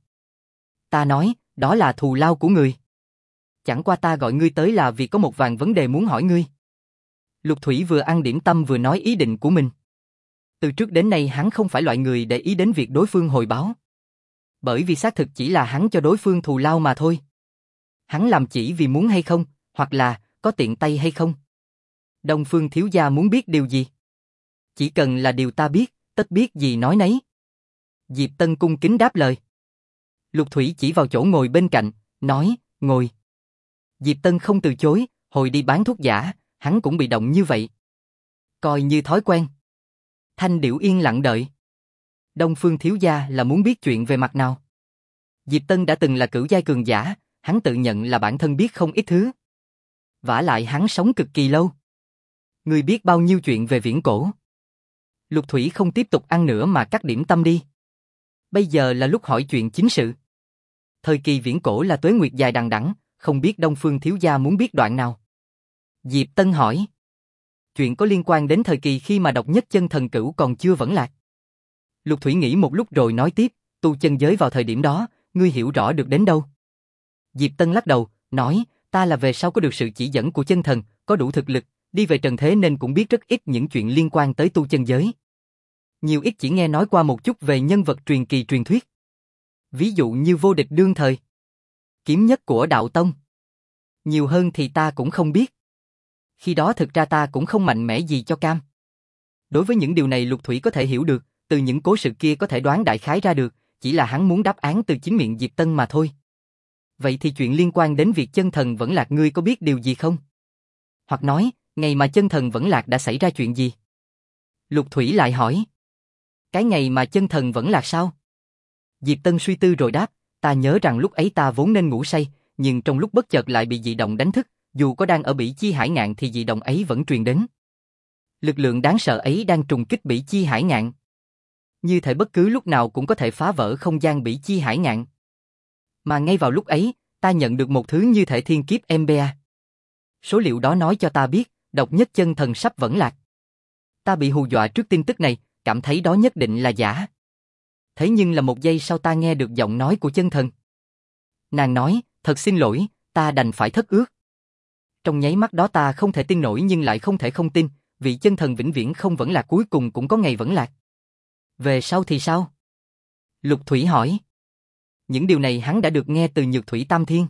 Ta nói, đó là thù lao của người. Chẳng qua ta gọi ngươi tới là vì có một vài vấn đề muốn hỏi ngươi. Lục Thủy vừa ăn điểm tâm vừa nói ý định của mình. Từ trước đến nay hắn không phải loại người để ý đến việc đối phương hồi báo. Bởi vì xác thực chỉ là hắn cho đối phương thù lao mà thôi. Hắn làm chỉ vì muốn hay không, hoặc là có tiện tay hay không. Đông Phương thiếu gia muốn biết điều gì? Chỉ cần là điều ta biết, tất biết gì nói nấy. Diệp Tân cung kính đáp lời. Lục Thủy chỉ vào chỗ ngồi bên cạnh, nói, ngồi. Diệp Tân không từ chối, hồi đi bán thuốc giả, hắn cũng bị động như vậy. Coi như thói quen. Thanh Điểu yên lặng đợi. Đông Phương thiếu gia là muốn biết chuyện về mặt nào? Diệp Tân đã từng là cửu giai cường giả, hắn tự nhận là bản thân biết không ít thứ. Vả lại hắn sống cực kỳ lâu. Người biết bao nhiêu chuyện về viễn cổ. Lục Thủy không tiếp tục ăn nữa mà cắt điểm tâm đi. Bây giờ là lúc hỏi chuyện chính sự. Thời kỳ viễn cổ là tuế nguyệt dài đằng đẵng, không biết Đông Phương thiếu gia muốn biết đoạn nào. Diệp Tân hỏi. Chuyện có liên quan đến thời kỳ khi mà độc nhất chân thần Cửu còn chưa vẫn lạc. Lục Thủy nghĩ một lúc rồi nói tiếp, tu chân giới vào thời điểm đó, ngươi hiểu rõ được đến đâu? Diệp Tân lắc đầu, nói, ta là về sau có được sự chỉ dẫn của chân thần, có đủ thực lực, đi về trần thế nên cũng biết rất ít những chuyện liên quan tới tu chân giới. Nhiều ít chỉ nghe nói qua một chút về nhân vật truyền kỳ truyền thuyết. Ví dụ như vô địch đương thời, kiếm nhất của đạo tông. Nhiều hơn thì ta cũng không biết. Khi đó thực ra ta cũng không mạnh mẽ gì cho cam. Đối với những điều này Lục Thủy có thể hiểu được, từ những cố sự kia có thể đoán đại khái ra được, chỉ là hắn muốn đáp án từ chính miệng Diệp Tân mà thôi. Vậy thì chuyện liên quan đến việc chân thần vẫn lạc ngươi có biết điều gì không? Hoặc nói, ngày mà chân thần vẫn lạc đã xảy ra chuyện gì? Lục Thủy lại hỏi. Cái ngày mà chân thần vẫn lạc sao? Diệp Tân suy tư rồi đáp, ta nhớ rằng lúc ấy ta vốn nên ngủ say, nhưng trong lúc bất chợt lại bị dị động đánh thức, dù có đang ở Bỉ Chi Hải Ngạn thì dị động ấy vẫn truyền đến. Lực lượng đáng sợ ấy đang trùng kích Bỉ Chi Hải Ngạn. Như thể bất cứ lúc nào cũng có thể phá vỡ không gian Bỉ Chi Hải Ngạn. Mà ngay vào lúc ấy, ta nhận được một thứ như thể thiên kiếp MBA. Số liệu đó nói cho ta biết, độc nhất chân thần sắp vẫn lạc. Ta bị hù dọa trước tin tức này, cảm thấy đó nhất định là giả. Thế nhưng là một giây sau ta nghe được giọng nói của chân thần. Nàng nói, thật xin lỗi, ta đành phải thất ước. Trong nháy mắt đó ta không thể tin nổi nhưng lại không thể không tin, vị chân thần vĩnh viễn không vẫn lạc cuối cùng cũng có ngày vẫn lạc. Về sau thì sao? Lục Thủy hỏi. Những điều này hắn đã được nghe từ Nhược Thủy Tam Thiên.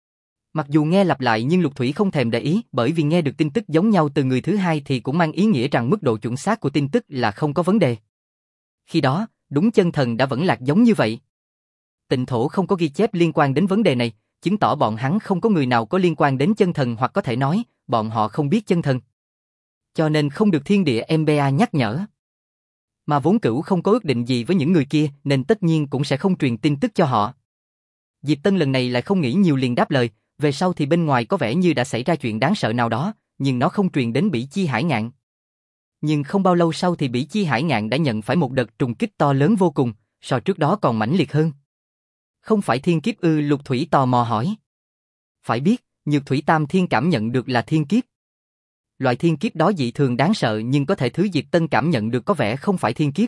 Mặc dù nghe lặp lại nhưng Lục Thủy không thèm để ý, bởi vì nghe được tin tức giống nhau từ người thứ hai thì cũng mang ý nghĩa rằng mức độ chuẩn xác của tin tức là không có vấn đề. Khi đó, đúng chân thần đã vẫn lạc giống như vậy. Tịnh thổ không có ghi chép liên quan đến vấn đề này, chứng tỏ bọn hắn không có người nào có liên quan đến chân thần hoặc có thể nói, bọn họ không biết chân thần. Cho nên không được thiên địa MBA nhắc nhở. Mà vốn cửu không có ước định gì với những người kia nên tất nhiên cũng sẽ không truyền tin tức cho họ. Diệp Tân lần này lại không nghĩ nhiều liền đáp lời, về sau thì bên ngoài có vẻ như đã xảy ra chuyện đáng sợ nào đó, nhưng nó không truyền đến Bỉ Chi Hải Ngạn. Nhưng không bao lâu sau thì Bỉ Chi Hải Ngạn đã nhận phải một đợt trùng kích to lớn vô cùng, so trước đó còn mãnh liệt hơn. Không phải thiên kiếp ư? Lục Thủy tò mò hỏi. Phải biết, Nhược Thủy Tam Thiên cảm nhận được là thiên kiếp. Loại thiên kiếp đó dị thường đáng sợ nhưng có thể thứ Diệp Tân cảm nhận được có vẻ không phải thiên kiếp.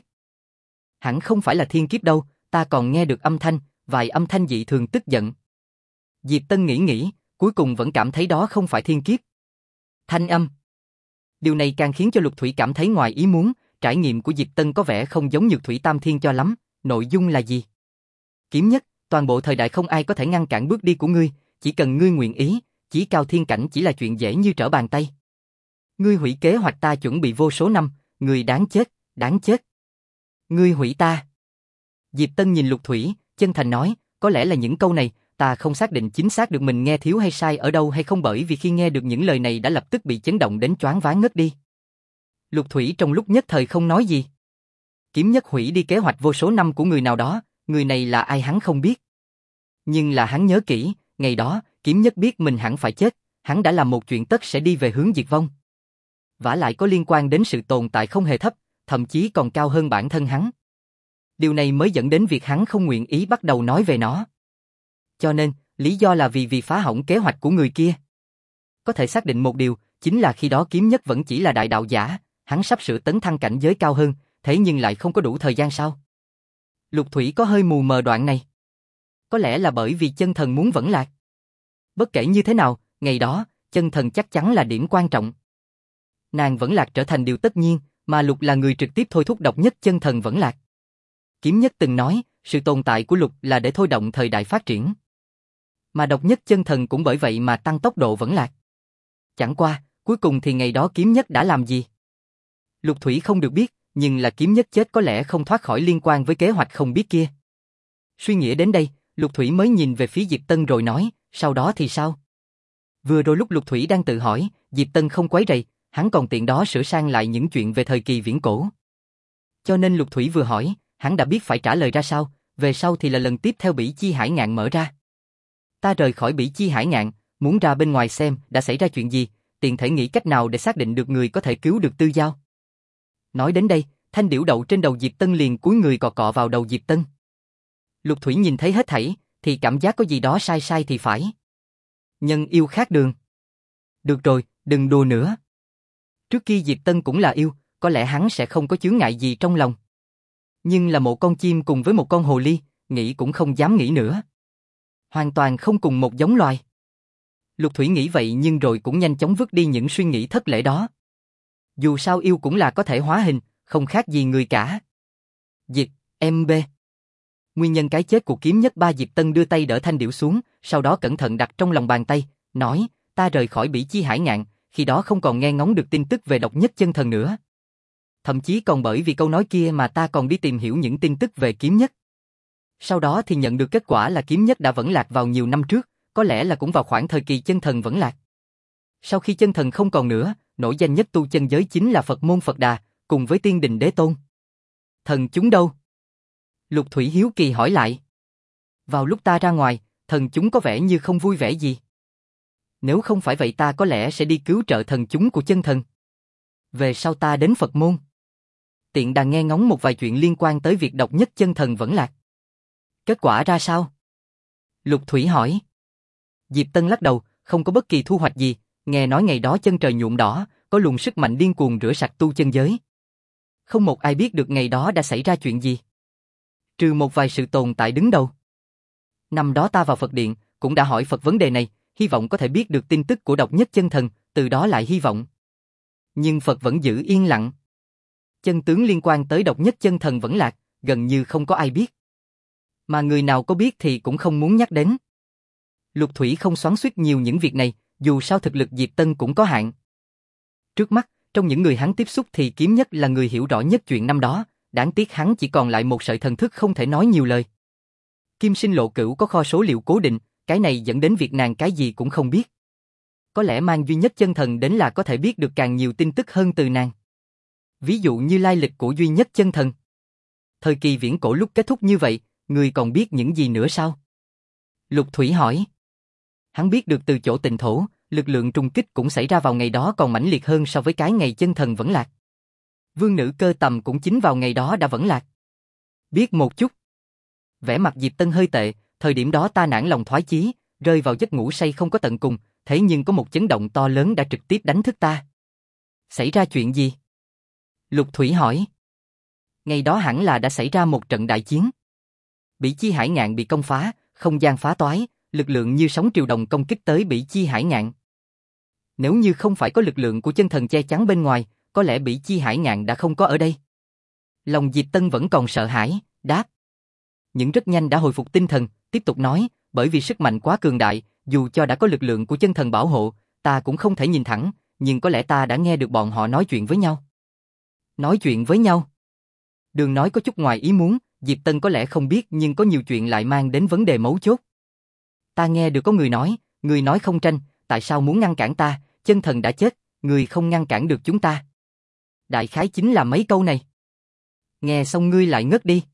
Hẳn không phải là thiên kiếp đâu, ta còn nghe được âm thanh, vài âm thanh dị thường tức giận. Diệp Tân nghĩ, cuối cùng vẫn cảm thấy đó không phải thiên kiếp. Thanh âm. Điều này càng khiến cho Lục Thủy cảm thấy ngoài ý muốn, trải nghiệm của Diệp Tân có vẻ không giống Nhược Thủy Tam Thiên cho lắm, nội dung là gì? Kiếm nhất, toàn bộ thời đại không ai có thể ngăn cản bước đi của ngươi, chỉ cần ngươi nguyện ý, chí cao thiên cảnh chỉ là chuyện dễ như trở bàn tay. Ngươi hủy kế hoạch ta chuẩn bị vô số năm, ngươi đáng chết, đáng chết. Ngươi hủy ta. Diệp Tân nhìn Lục Thủy, chân thành nói, có lẽ là những câu này, ta không xác định chính xác được mình nghe thiếu hay sai ở đâu hay không bởi vì khi nghe được những lời này đã lập tức bị chấn động đến choáng váng ngất đi. Lục Thủy trong lúc nhất thời không nói gì. Kiếm nhất hủy đi kế hoạch vô số năm của người nào đó, người này là ai hắn không biết. Nhưng là hắn nhớ kỹ, ngày đó, kiếm nhất biết mình hẳn phải chết, hắn đã làm một chuyện tất sẽ đi về hướng diệt vong. Vả lại có liên quan đến sự tồn tại không hề thấp, thậm chí còn cao hơn bản thân hắn. Điều này mới dẫn đến việc hắn không nguyện ý bắt đầu nói về nó. Cho nên, lý do là vì phá hỏng kế hoạch của người kia. Có thể xác định một điều, chính là khi đó kiếm nhất vẫn chỉ là đại đạo giả, hắn sắp sửa tấn thăng cảnh giới cao hơn, thế nhưng lại không có đủ thời gian sao? Lục Thủy có hơi mù mờ đoạn này. Có lẽ là bởi vì chân thần muốn vẫn lạc. Bất kể như thế nào, ngày đó, chân thần chắc chắn là điểm quan trọng. Nàng vẫn lạc trở thành điều tất nhiên, mà Lục là người trực tiếp thôi thúc độc nhất chân thần vẫn lạc. Kiếm nhất từng nói, sự tồn tại của Lục là để thôi động thời đại phát triển. Mà độc nhất chân thần cũng bởi vậy mà tăng tốc độ vẫn lạc. Chẳng qua, cuối cùng thì ngày đó kiếm nhất đã làm gì? Lục Thủy không được biết, nhưng là kiếm nhất chết có lẽ không thoát khỏi liên quan với kế hoạch không biết kia. Suy nghĩ đến đây, Lục Thủy mới nhìn về phía Diệp Tân rồi nói, sau đó thì sao? Vừa rồi lúc Lục Thủy đang tự hỏi, Diệp Tân không quấy rầy, hắn còn tiện đó sửa sang lại những chuyện về thời kỳ viễn cổ. Cho nên Lục Thủy vừa hỏi, hắn đã biết phải trả lời ra sao, về sau thì là lần tiếp theo Bỉ Chi Hải Ngạn mở ra. Ta rời khỏi Bỉ Chi Hải Ngạn, muốn ra bên ngoài xem đã xảy ra chuyện gì, tiện thể nghĩ cách nào để xác định được người có thể cứu được Tư Giao. Nói đến đây, thanh điểu đậu trên đầu Diệp Tân liền cúi người cọ cọ vào đầu Diệp Tân. Lục Thủy nhìn thấy hết thảy, thì cảm giác có gì đó sai sai thì phải. Nhân yêu khác đường. Được rồi, đừng đùa nữa. Trước kia Diệp Tân cũng là yêu, có lẽ hắn sẽ không có chướng ngại gì trong lòng. Nhưng là một con chim cùng với một con hồ ly, nghĩ cũng không dám nghĩ nữa. Hoàn toàn không cùng một giống loài. Lục Thủy nghĩ vậy nhưng rồi cũng nhanh chóng vứt đi những suy nghĩ thất lễ đó. Dù sao yêu cũng là có thể hóa hình, không khác gì người cả. Diệp, MB. Nguyên nhân cái chết của kiếm nhất ba. Diệp Tân đưa tay đỡ thanh điểu xuống, sau đó cẩn thận đặt trong lòng bàn tay, nói, ta rời khỏi Bỉ Chi Hải Ngạn, khi đó không còn nghe ngóng được tin tức về độc nhất chân thần nữa. Thậm chí còn bởi vì câu nói kia mà ta còn đi tìm hiểu những tin tức về kiếm nhất. Sau đó thì nhận được kết quả là kiếm nhất đã vẫn lạc vào nhiều năm trước, có lẽ là cũng vào khoảng thời kỳ chân thần vẫn lạc. Sau khi chân thần không còn nữa, nổi danh nhất tu chân giới chính là Phật môn Phật Đà, cùng với Tiên Đình Đế Tôn. Thần chúng đâu? Lục Thủy hiếu kỳ hỏi lại. Vào lúc ta ra ngoài, thần chúng có vẻ như không vui vẻ gì. Nếu không phải vậy ta có lẽ sẽ đi cứu trợ thần chúng của chân thần. Về sau ta đến Phật môn. Tiện đà nghe ngóng một vài chuyện liên quan tới việc độc nhất chân thần vẫn lạc. Kết quả ra sao? Lục Thủy hỏi. Diệp Tân lắc đầu, không có bất kỳ thu hoạch gì, nghe nói ngày đó chân trời nhuộm đỏ, có luồng sức mạnh điên cuồng rửa sạch tu chân giới. Không một ai biết được ngày đó đã xảy ra chuyện gì. Trừ một vài sự tồn tại đứng đầu. Năm đó ta vào Phật Điện, cũng đã hỏi Phật vấn đề này, hy vọng có thể biết được tin tức của độc nhất chân thần, từ đó lại hy vọng. Nhưng Phật vẫn giữ yên lặng. Chân tướng liên quan tới độc nhất chân thần vẫn lạc, gần như không có ai biết. Mà người nào có biết thì cũng không muốn nhắc đến. Lục Thủy không xoắn xuýt nhiều những việc này, dù sao thực lực Diệp Tân cũng có hạn. Trước mắt, trong những người hắn tiếp xúc thì kiếm nhất là người hiểu rõ nhất chuyện năm đó, đáng tiếc hắn chỉ còn lại một sợi thần thức không thể nói nhiều lời. Kim Sinh Lộ Cửu có kho số liệu cố định, cái này dẫn đến việc nàng cái gì cũng không biết. Có lẽ mang duy nhất chân thần đến là có thể biết được càng nhiều tin tức hơn từ nàng. Ví dụ như lai lịch của duy nhất chân thần. Thời kỳ viễn cổ lúc kết thúc như vậy, người còn biết những gì nữa sao? Lục Thủy hỏi. Hắn biết được từ chỗ Tịnh Thổ, lực lượng trùng kích cũng xảy ra vào ngày đó còn mãnh liệt hơn so với cái ngày chân thần vẫn lạc. Vương nữ Cơ Tầm cũng chính vào ngày đó đã vẫn lạc. Biết một chút. Vẻ mặt Diệp Tân hơi tệ, thời điểm đó ta nản lòng thoái chí, rơi vào giấc ngủ say không có tận cùng, thế nhưng có một chấn động to lớn đã trực tiếp đánh thức ta. Xảy ra chuyện gì? Lục Thủy hỏi. Ngày đó hẳn là đã xảy ra một trận đại chiến. Bỉ Chi Hải Ngạn bị công phá, không gian phá toái, lực lượng như sóng triều đồng công kích tới Bỉ Chi Hải Ngạn. Nếu như không phải có lực lượng của chân thần che chắn bên ngoài, có lẽ Bỉ Chi Hải Ngạn đã không có ở đây. Lòng Diệp Tân vẫn còn sợ hãi, đáp. Nhưng rất nhanh đã hồi phục tinh thần, tiếp tục nói, bởi vì sức mạnh quá cường đại, dù cho đã có lực lượng của chân thần bảo hộ, ta cũng không thể nhìn thẳng, nhưng có lẽ ta đã nghe được bọn họ nói chuyện với nhau. Nói chuyện với nhau? Đường nói có chút ngoài ý muốn, Diệp Tân có lẽ không biết nhưng có nhiều chuyện lại mang đến vấn đề mấu chốt. Ta nghe được có người nói không tranh, tại sao muốn ngăn cản ta, chân thần đã chết, người không ngăn cản được chúng ta. Đại khái chính là mấy câu này. Nghe xong ngươi lại ngất đi.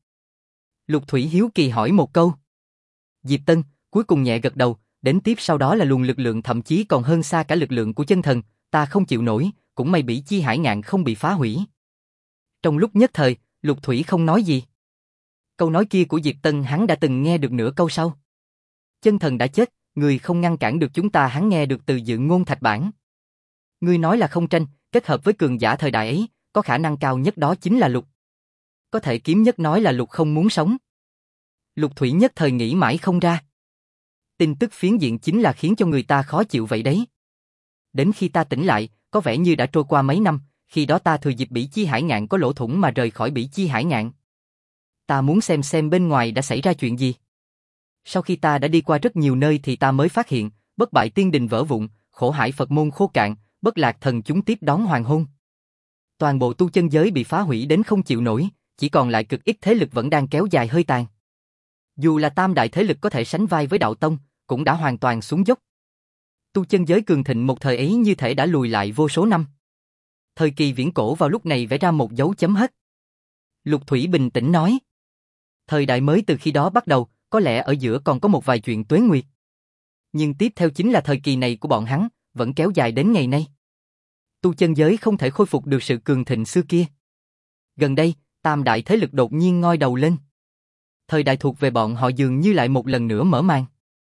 Lục Thủy hiếu kỳ hỏi một câu. Diệp Tân, cuối cùng nhẹ gật đầu, đến tiếp sau đó là luồng lực lượng thậm chí còn hơn xa cả lực lượng của chân thần, ta không chịu nổi, cũng may Bỉ Chi Hải Ngạn không bị phá hủy. Trong lúc nhất thời, Lục Thủy không nói gì. Câu nói kia của Diệp Tân hắn đã từng nghe được nửa câu sau. Chân thần đã chết, người không ngăn cản được chúng ta hắn nghe được từ Dự Ngôn Thạch Bản. Ngươi nói là không tranh, kết hợp với cường giả thời đại ấy, có khả năng cao nhất đó chính là Lục. Có thể kiếm nhất nói là Lục không muốn sống. Lục Thủy nhất thời nghĩ mãi không ra. Tin tức phiến diện chính là khiến cho người ta khó chịu vậy đấy. Đến khi ta tỉnh lại, có vẻ như đã trôi qua mấy năm, khi đó ta thừa dịp Bỉ Chi Hải Ngạn có lỗ thủng mà rời khỏi Bỉ Chi Hải Ngạn. Ta muốn xem bên ngoài đã xảy ra chuyện gì. Sau khi ta đã đi qua rất nhiều nơi thì ta mới phát hiện, Bất Bại Tiên Đình vỡ vụn, Khổ Hải Phật môn khô cạn, Bất Lạc thần chúng tiếp đón hoàng hôn. Toàn bộ tu chân giới bị phá hủy đến không chịu nổi, chỉ còn lại cực ít thế lực vẫn đang kéo dài hơi tàn. Dù là tam đại thế lực có thể sánh vai với đạo tông, cũng đã hoàn toàn xuống dốc. Tu chân giới cường thịnh một thời ấy như thể đã lùi lại vô số năm. Thời kỳ viễn cổ vào lúc này vẽ ra một dấu chấm hết. Lục Thủy bình tĩnh nói. Thời đại mới từ khi đó bắt đầu, có lẽ ở giữa còn có một vài chuyện tuế nguyệt. Nhưng tiếp theo chính là thời kỳ này của bọn hắn, vẫn kéo dài đến ngày nay. Tu chân giới không thể khôi phục được sự cường thịnh xưa kia. Gần đây, tam đại thế lực đột nhiên ngoi đầu lên. Thời đại thuộc về bọn họ dường như lại một lần nữa mở màn.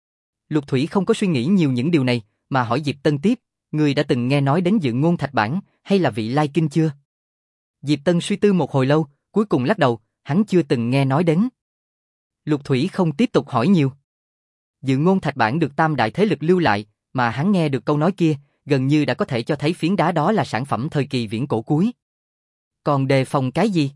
Lục Thủy không có suy nghĩ nhiều những điều này, mà hỏi Diệp Tân tiếp, người đã từng nghe nói đến Dự Ngôn Thạch Bản, hay là Vị Lai Kinh chưa? Diệp Tân suy tư một hồi lâu, cuối cùng lắc đầu, hắn chưa từng nghe nói đến. Lục Thủy không tiếp tục hỏi nhiều. Dự Ngôn Thạch Bản được tam đại thế lực lưu lại, mà hắn nghe được câu nói kia, gần như đã có thể cho thấy phiến đá đó là sản phẩm thời kỳ viễn cổ cuối. Còn đề phòng cái gì?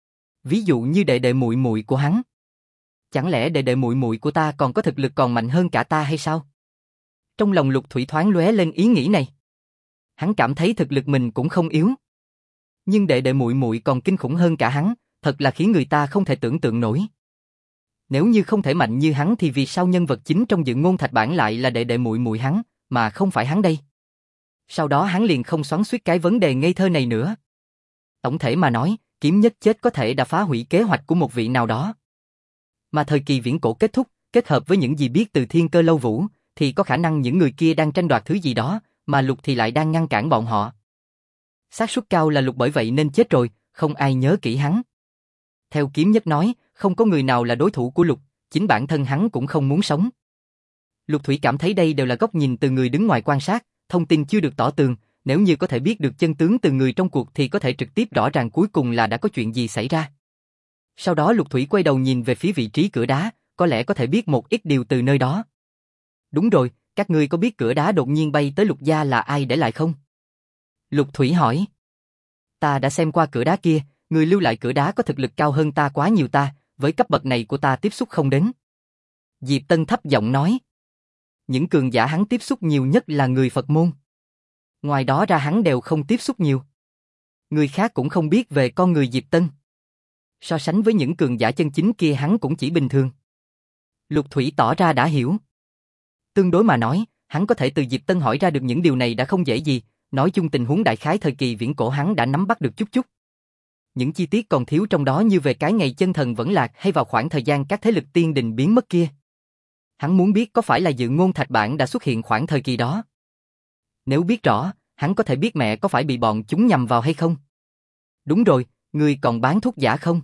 Ví dụ như đệ đệ muội muội của hắn. Chẳng lẽ đệ đệ muội muội của ta còn có thực lực còn mạnh hơn cả ta hay sao? Trong lòng Lục Thủy thoáng lóe lên ý nghĩ này. Hắn cảm thấy thực lực mình cũng không yếu. Nhưng đệ đệ muội muội còn kinh khủng hơn cả hắn, thật là khiến người ta không thể tưởng tượng nổi. Nếu như không thể mạnh như hắn thì vì sao nhân vật chính trong Dự Ngôn Thạch Bản lại là đệ đệ muội muội hắn, mà không phải hắn đây? Sau đó hắn liền không xoắn xuýt cái vấn đề ngây thơ này nữa. Tổng thể mà nói, kiếm nhất chết có thể đã phá hủy kế hoạch của một vị nào đó. Mà thời kỳ viễn cổ kết thúc, kết hợp với những gì biết từ Thiên Cơ Lâu Vũ, thì có khả năng những người kia đang tranh đoạt thứ gì đó, mà Lục thì lại đang ngăn cản bọn họ. Xác suất cao là Lục bởi vậy nên chết rồi, không ai nhớ kỹ hắn. Theo kiếm nhất nói, không có người nào là đối thủ của Lục, chính bản thân hắn cũng không muốn sống. Lục Thủy cảm thấy đây đều là góc nhìn từ người đứng ngoài quan sát, thông tin chưa được tỏ tường, nếu như có thể biết được chân tướng từ người trong cuộc thì có thể trực tiếp rõ ràng cuối cùng là đã có chuyện gì xảy ra. Sau đó Lục Thủy quay đầu nhìn về phía vị trí cửa đá, có lẽ có thể biết một ít điều từ nơi đó. Đúng rồi, các ngươi có biết cửa đá đột nhiên bay tới Lục gia là ai để lại không? Lục Thủy hỏi. Ta đã xem qua cửa đá kia, người lưu lại cửa đá có thực lực cao hơn ta quá nhiều ta, với cấp bậc này của ta tiếp xúc không đến. Diệp Tân thấp giọng nói. Những cường giả hắn tiếp xúc nhiều nhất là người Phật môn. Ngoài đó ra hắn đều không tiếp xúc nhiều. Người khác cũng không biết về con người Diệp Tân. So sánh với những cường giả chân chính kia hắn cũng chỉ bình thường. Lục Thủy tỏ ra đã hiểu. Tương đối mà nói, hắn có thể từ Diệp Tân hỏi ra được những điều này đã không dễ gì, nói chung tình huống đại khái thời kỳ viễn cổ hắn đã nắm bắt được chút chút. Những chi tiết còn thiếu trong đó như về cái ngày chân thần vẫn lạc hay vào khoảng thời gian các thế lực tiên đình biến mất kia. Hắn muốn biết có phải là Dự Ngôn Thạch Bản đã xuất hiện khoảng thời kỳ đó. Nếu biết rõ, hắn có thể biết mẹ có phải bị bọn chúng nhầm vào hay không. Đúng rồi, người còn bán thuốc giả không?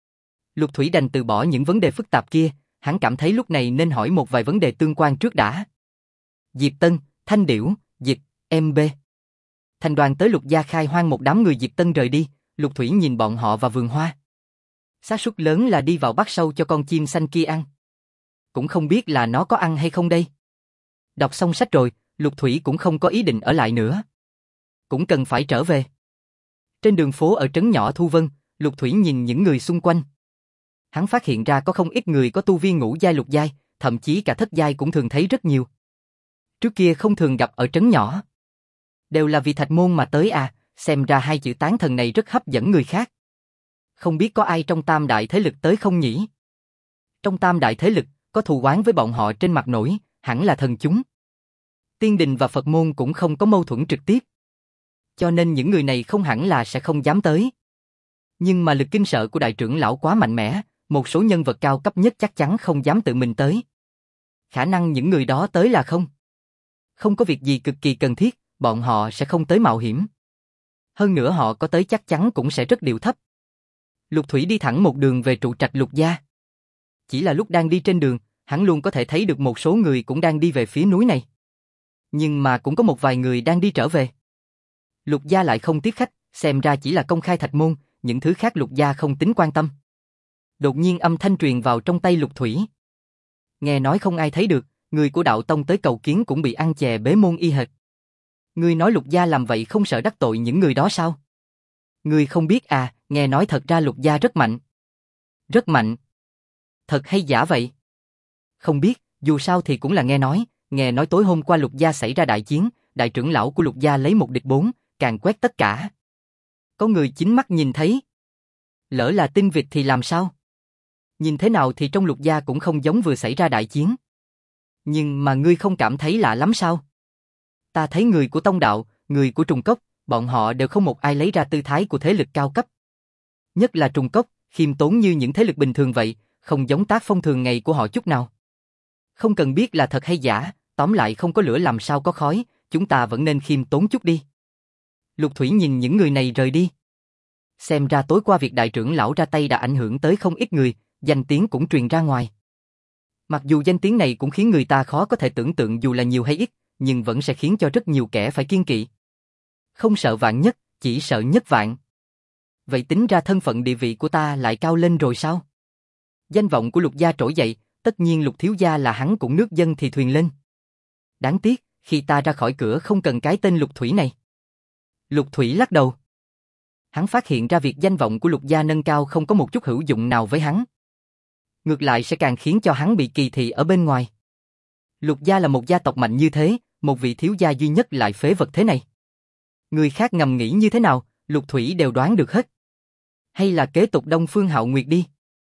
Lục Thủy đành từ bỏ những vấn đề phức tạp kia, hắn cảm thấy lúc này nên hỏi một vài vấn đề tương quan trước đã. Diệp Tân, Thanh Điểu, Dịch, MB. Thành đoàn tới Lục gia khai hoang một đám người Diệp Tân rời đi, Lục Thủy nhìn bọn họ vào vườn hoa. Xác suất lớn là đi vào bắt sâu cho con chim xanh kia ăn. Cũng không biết là nó có ăn hay không đây. Đọc xong sách rồi, Lục Thủy cũng không có ý định ở lại nữa. Cũng cần phải trở về. Trên đường phố ở trấn nhỏ Thu Vân, Lục Thủy nhìn những người xung quanh. Hắn phát hiện ra có không ít người có tu vi ngũ giai lục giai, thậm chí cả thất giai cũng thường thấy rất nhiều. Trước kia không thường gặp ở trấn nhỏ. Đều là vì Thạch Môn mà tới à, xem ra hai chữ tán thần này rất hấp dẫn người khác. Không biết có ai trong tam đại thế lực tới không nhỉ? Trong tam đại thế lực, có thù oán với bọn họ trên mặt nổi, hẳn là thần chúng. Tiên đình và Phật môn cũng không có mâu thuẫn trực tiếp. Cho nên những người này không hẳn là sẽ không dám tới. Nhưng mà lực kinh sợ của đại trưởng lão quá mạnh mẽ, một số nhân vật cao cấp nhất chắc chắn không dám tự mình tới. Khả năng những người đó tới là không. Không có việc gì cực kỳ cần thiết, bọn họ sẽ không tới mạo hiểm. Hơn nữa họ có tới chắc chắn cũng sẽ rất điệu thấp. Lục Thủy đi thẳng một đường về trụ trạch Lục gia. Chỉ là lúc đang đi trên đường, hắn luôn có thể thấy được một số người cũng đang đi về phía núi này. Nhưng mà cũng có một vài người đang đi trở về. Lục gia lại không tiếp khách, xem ra chỉ là công khai Thạch Môn, những thứ khác Lục gia không tính quan tâm. Đột nhiên âm thanh truyền vào trong tay Lục Thủy. Nghe nói không ai thấy được, người của đạo tông tới cầu kiến cũng bị ăn chè bế môn y hệt. Ngươi nói Lục gia làm vậy không sợ đắc tội những người đó sao? Ngươi không biết à, nghe nói thật ra Lục gia rất mạnh. Rất mạnh. Thật hay giả vậy? Không biết, dù sao thì cũng là nghe nói tối hôm qua Lục gia xảy ra đại chiến, đại trưởng lão của Lục gia lấy 1 địch 4, càn quét tất cả. Có người chính mắt nhìn thấy. Lỡ là tin vịt thì làm sao? Nhìn thế nào thì trong Lục gia cũng không giống vừa xảy ra đại chiến. Nhưng mà ngươi không cảm thấy lạ lắm sao? Ta thấy người của Tông đạo, người của Trùng Cốc, bọn họ đều không một ai lấy ra tư thái của thế lực cao cấp. Nhất là Trùng Cốc, khiêm tốn như những thế lực bình thường vậy, không giống tác phong thường ngày của họ chút nào. Không cần biết là thật hay giả, tóm lại không có lửa làm sao có khói, chúng ta vẫn nên khiêm tốn chút đi. Lục Thủy nhìn những người này rời đi. Xem ra tối qua việc đại trưởng lão ra tay đã ảnh hưởng tới không ít người, danh tiếng cũng truyền ra ngoài. Mặc dù danh tiếng này cũng khiến người ta khó có thể tưởng tượng dù là nhiều hay ít, nhưng vẫn sẽ khiến cho rất nhiều kẻ phải kiêng kỵ. Không sợ vạn nhất, chỉ sợ nhất vạn. Vậy tính ra thân phận địa vị của ta lại cao lên rồi sao? Danh vọng của Lục gia trỗi dậy, tất nhiên Lục thiếu gia là hắn cũng nước dân thì thuyền lên. Đáng tiếc, khi ta ra khỏi cửa không cần cái tên Lục Thủy này. Lục Thủy lắc đầu. Hắn phát hiện ra việc danh vọng của Lục gia nâng cao không có một chút hữu dụng nào với hắn. Ngược lại sẽ càng khiến cho hắn bị kỳ thị ở bên ngoài. Lục gia là một gia tộc mạnh như thế, một vị thiếu gia duy nhất lại phế vật thế này. Người khác ngầm nghĩ như thế nào, Lục Thủy đều đoán được hết. Hay là kế tục Đông Phương Hạo Nguyệt đi.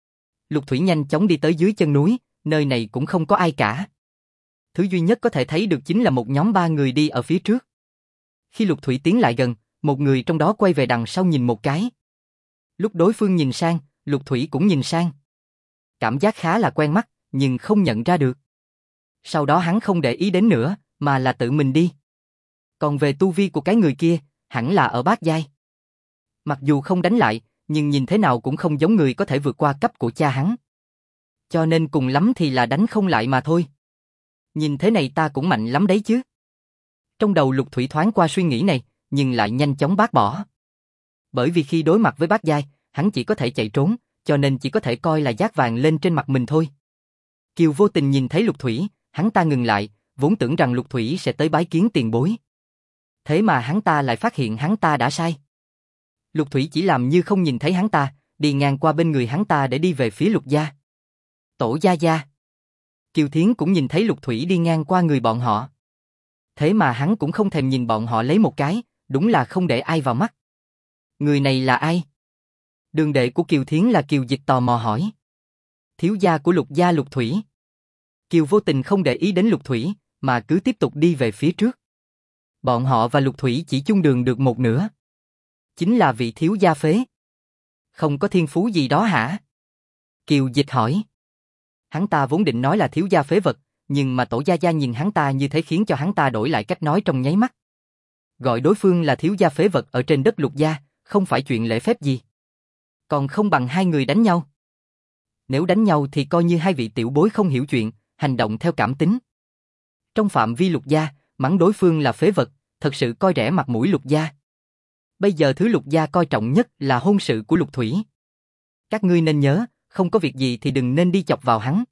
Lục Thủy nhanh chóng đi tới dưới chân núi, nơi này cũng không có ai cả. Thứ duy nhất có thể thấy được chính là một nhóm 3 người đi ở phía trước. Khi Lục Thủy tiến lại gần, một người trong đó quay về đằng sau nhìn một cái. Lúc đối phương nhìn sang, Lục Thủy cũng nhìn sang. Cảm giác khá là quen mắt, nhưng không nhận ra được. Sau đó hắn không để ý đến nữa, mà là tự mình đi. Còn về tu vi của cái người kia, hẳn là ở bát giai. Mặc dù không đánh lại, nhưng nhìn thế nào cũng không giống người có thể vượt qua cấp của cha hắn. Cho nên cùng lắm thì là đánh không lại mà thôi. Nhìn thế này ta cũng mạnh lắm đấy chứ. Trong đầu Lục Thủy thoáng qua suy nghĩ này, nhưng lại nhanh chóng bác bỏ. Bởi vì khi đối mặt với bát giai, hắn chỉ có thể chạy trốn, cho nên chỉ có thể coi là dát vàng lên trên mặt mình thôi. Kiều vô tình nhìn thấy Lục Thủy, hắn ta ngừng lại, vốn tưởng rằng Lục Thủy sẽ tới bái kiến tiền bối. Thế mà hắn ta lại phát hiện hắn ta đã sai. Lục Thủy chỉ làm như không nhìn thấy hắn ta, đi ngang qua bên người hắn ta để đi về phía Lục gia. Tổ gia gia. Kiều Thiến cũng nhìn thấy Lục Thủy đi ngang qua người bọn họ. Thế mà hắn cũng không thèm nhìn bọn họ lấy một cái, đúng là không để ai vào mắt. Người này là ai? Đường đệ của Kiều Thiến là Kiều Dịch tò mò hỏi. Thiếu gia của Lục gia Lục Thủy. Kiều vô tình không để ý đến Lục Thủy, mà cứ tiếp tục đi về phía trước. Bọn họ và Lục Thủy chỉ chung đường được một nửa. Chính là vị thiếu gia phế. Không có thiên phú gì đó hả? Kiều Dịch hỏi. Hắn ta vốn định nói là thiếu gia phế vật, nhưng mà tổ gia gia nhìn hắn ta như thế khiến cho hắn ta đổi lại cách nói trong nháy mắt. Gọi đối phương là thiếu gia phế vật ở trên đất Lục gia, không phải chuyện lễ phép gì. Còn không bằng hai người đánh nhau. Nếu đánh nhau thì coi như hai vị tiểu bối không hiểu chuyện, hành động theo cảm tính. Trong phạm vi Lục gia, mắng đối phương là phế vật, thật sự coi rẻ mặt mũi Lục gia. Bây giờ thứ Lục gia coi trọng nhất là hôn sự của Lục Thủy. Các ngươi nên nhớ, không có việc gì thì đừng nên đi chọc vào hắn.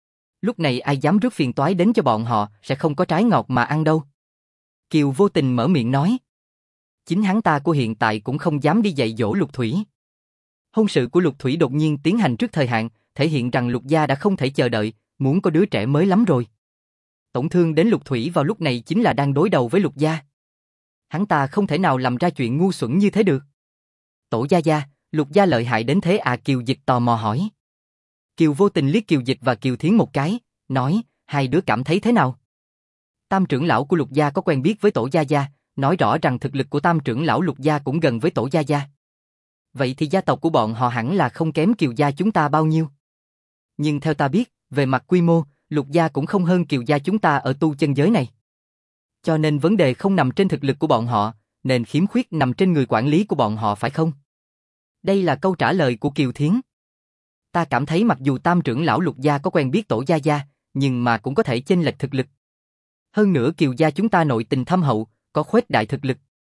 Lúc này ai dám rước phiền toái đến cho bọn họ sẽ không có trái ngọt mà ăn đâu. Kiều vô tình mở miệng nói. Chính hắn ta của hiện tại cũng không dám đi dạy dỗ Lục Thủy. Hôn sự của Lục Thủy đột nhiên tiến hành trước thời hạn, thể hiện rằng Lục gia đã không thể chờ đợi, muốn có đứa trẻ mới lắm rồi. Tổn thương đến Lục Thủy vào lúc này chính là đang đối đầu với Lục gia. Hắn ta không thể nào làm ra chuyện ngu xuẩn như thế được. Tổ gia gia, Lục gia lợi hại đến thế à? Kiều Dịch tò mò hỏi. Kiều vô tình liếc Kiều Dịch và Kiều Thiến một cái, nói, hai đứa cảm thấy thế nào? Tam trưởng lão của Lục gia có quen biết với tổ gia gia, nói rõ rằng thực lực của tam trưởng lão Lục gia cũng gần với tổ gia gia. Vậy thì gia tộc của bọn họ hẳn là không kém Kiều gia chúng ta bao nhiêu. Nhưng theo ta biết, về mặt quy mô, Lục gia cũng không hơn Kiều gia chúng ta ở tu chân giới này. Cho nên vấn đề không nằm trên thực lực của bọn họ, nên khiếm khuyết nằm trên người quản lý của bọn họ phải không? Đây là câu trả lời của Kiều Thiến. Ta cảm thấy mặc dù tam trưởng lão Lục gia có quen biết tổ gia gia, nhưng mà cũng có thể chênh lệch thực lực. Hơn nữa Kiều gia chúng ta nội tình thâm hậu, có khuếch đại thực lực.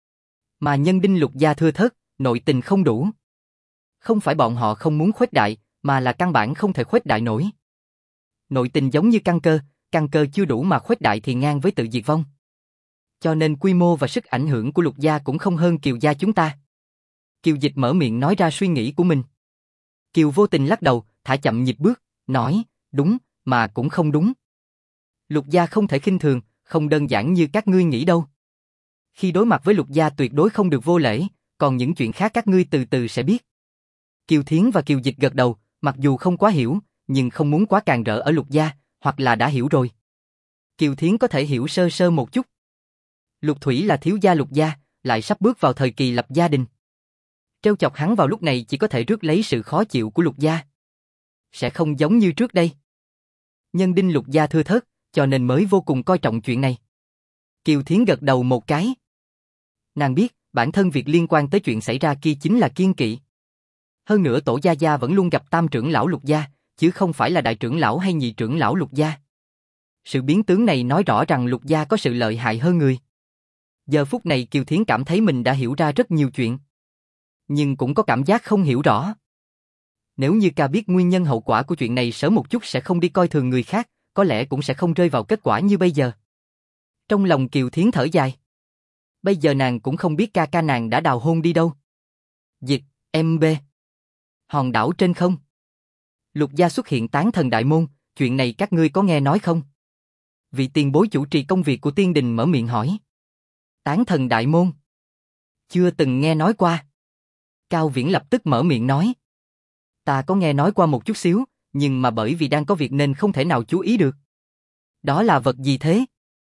Mà nhân đinh Lục gia thưa thớt, nội tình không đủ. Không phải bọn họ không muốn khuếch đại, mà là căn bản không thể khuếch đại nổi. Nội tình giống như căn cơ chưa đủ mà khuếch đại thì ngang với tự diệt vong. Cho nên quy mô và sức ảnh hưởng của Lục gia cũng không hơn Kiều gia chúng ta. Kiều Dịch mở miệng nói ra suy nghĩ của mình. Kiều vô tình lắc đầu, thả chậm nhịp bước, nói, đúng, mà cũng không đúng. Lục gia không thể khinh thường, không đơn giản như các ngươi nghĩ đâu. Khi đối mặt với Lục gia tuyệt đối không được vô lễ, còn những chuyện khác các ngươi từ từ sẽ biết. Kiều Thiến và Kiều Dịch gật đầu, mặc dù không quá hiểu, nhưng không muốn quá càn rỡ ở Lục gia, hoặc là đã hiểu rồi. Kiều Thiến có thể hiểu sơ sơ một chút. Lục Thủy là thiếu gia Lục gia, lại sắp bước vào thời kỳ lập gia đình. Trêu chọc hắn vào lúc này chỉ có thể rước lấy sự khó chịu của Lục gia. Sẽ không giống như trước đây. Nhân đinh Lục gia thưa thớt, cho nên mới vô cùng coi trọng chuyện này. Kiều Thiến gật đầu một cái. Nàng biết, bản thân việc liên quan tới chuyện xảy ra kia chính là kiêng kỵ. Hơn nữa tổ gia gia vẫn luôn gặp tam trưởng lão Lục gia, chứ không phải là đại trưởng lão hay nhị trưởng lão Lục gia. Sự biến tướng này nói rõ rằng Lục gia có sự lợi hại hơn người. Giờ phút này Kiều Thiến cảm thấy mình đã hiểu ra rất nhiều chuyện. Nhưng cũng có cảm giác không hiểu rõ. Nếu như ca biết nguyên nhân hậu quả của chuyện này sớm một chút sẽ không đi coi thường người khác, có lẽ cũng sẽ không rơi vào kết quả như bây giờ. Trong lòng Kiều Thiến thở dài. Bây giờ nàng cũng không biết ca nàng đã đào hôn đi đâu. Dịch, MB. Hòn đảo trên không. Lục gia xuất hiện tán thần đại môn, chuyện này các ngươi có nghe nói không? Vị tiền bối chủ trì công việc của tiên đình mở miệng hỏi. Tán thần đại môn. Chưa từng nghe nói qua. Cao Viễn lập tức mở miệng nói. Ta có nghe nói qua một chút xíu, nhưng mà bởi vì đang có việc nên không thể nào chú ý được. Đó là vật gì thế?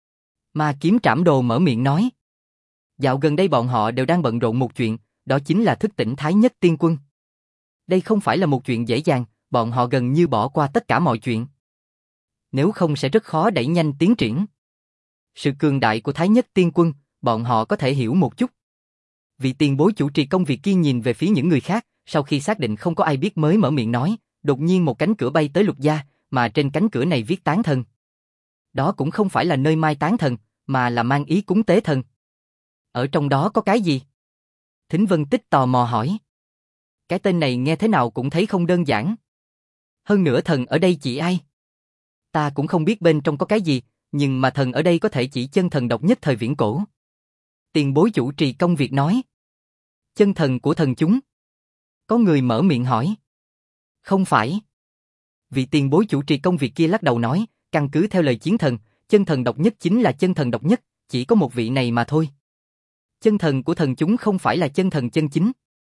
Ma kiếm trảm đồ mở miệng nói. Dạo gần đây bọn họ đều đang bận rộn một chuyện, đó chính là thức tỉnh Thái Nhất Tiên Quân. Đây không phải là một chuyện dễ dàng, bọn họ gần như bỏ qua tất cả mọi chuyện. Nếu không sẽ rất khó đẩy nhanh tiến triển. Sự cường đại của Thái Nhất Tiên Quân, bọn họ có thể hiểu một chút. Vị tiền bối chủ trì công việc kia nhìn về phía những người khác, sau khi xác định không có ai biết mới mở miệng nói, đột nhiên một cánh cửa bay tới Lục gia, mà trên cánh cửa này viết tán thần. Đó cũng không phải là nơi mai tán thần, mà là mang ý cúng tế thần. Ở trong đó có cái gì? Thính Vân Tích tò mò hỏi. Cái tên này nghe thế nào cũng thấy không đơn giản. Hơn nữa thần ở đây chỉ ai? Ta cũng không biết bên trong có cái gì, nhưng mà thần ở đây có thể chỉ chân thần độc nhất thời viễn cổ. Tiền bối chủ trì công việc nói. Chân thần của thần chúng. Có người mở miệng hỏi. Không phải. Vị tiền bối chủ trì công việc kia lắc đầu nói, căn cứ theo lời chiến thần, chân thần độc nhất chính là chân thần độc nhất, chỉ có một vị này mà thôi. Chân thần của thần chúng không phải là chân thần chân chính.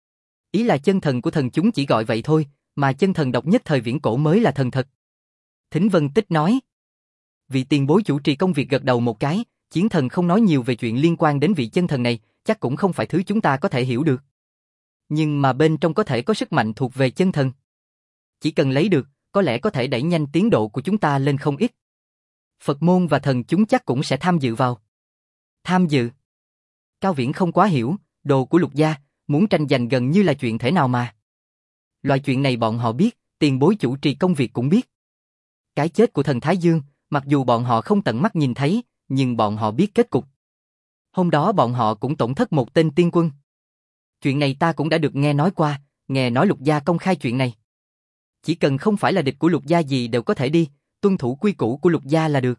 Ý là chân thần của thần chúng chỉ gọi vậy thôi, mà chân thần độc nhất thời viễn cổ mới là thần thật. Thính Vân Tích nói. Vị tiền bối chủ trì công việc gật đầu một cái, chiến thần không nói nhiều về chuyện liên quan đến vị chân thần này, chắc cũng không phải thứ chúng ta có thể hiểu được. Nhưng mà bên trong có thể có sức mạnh thuộc về chân thần. Chỉ cần lấy được, có lẽ có thể đẩy nhanh tiến độ của chúng ta lên không ít. Phật môn và thần chúng chắc cũng sẽ tham dự vào. Tham dự? Cao Viễn không quá hiểu, đồ của Lục gia, muốn tranh giành gần như là chuyện thể nào mà. Loại chuyện này bọn họ biết, tiền bối chủ trì công việc cũng biết. Cái chết của thần Thái Dương, mặc dù bọn họ không tận mắt nhìn thấy, nhưng bọn họ biết kết cục. Hôm đó bọn họ cũng tổn thất một tên tiên quân. Chuyện này ta cũng đã được nghe nói qua, nghe nói Lục gia công khai chuyện này. Chỉ cần không phải là địch của Lục gia gì đều có thể đi, tuân thủ quy củ của Lục gia là được.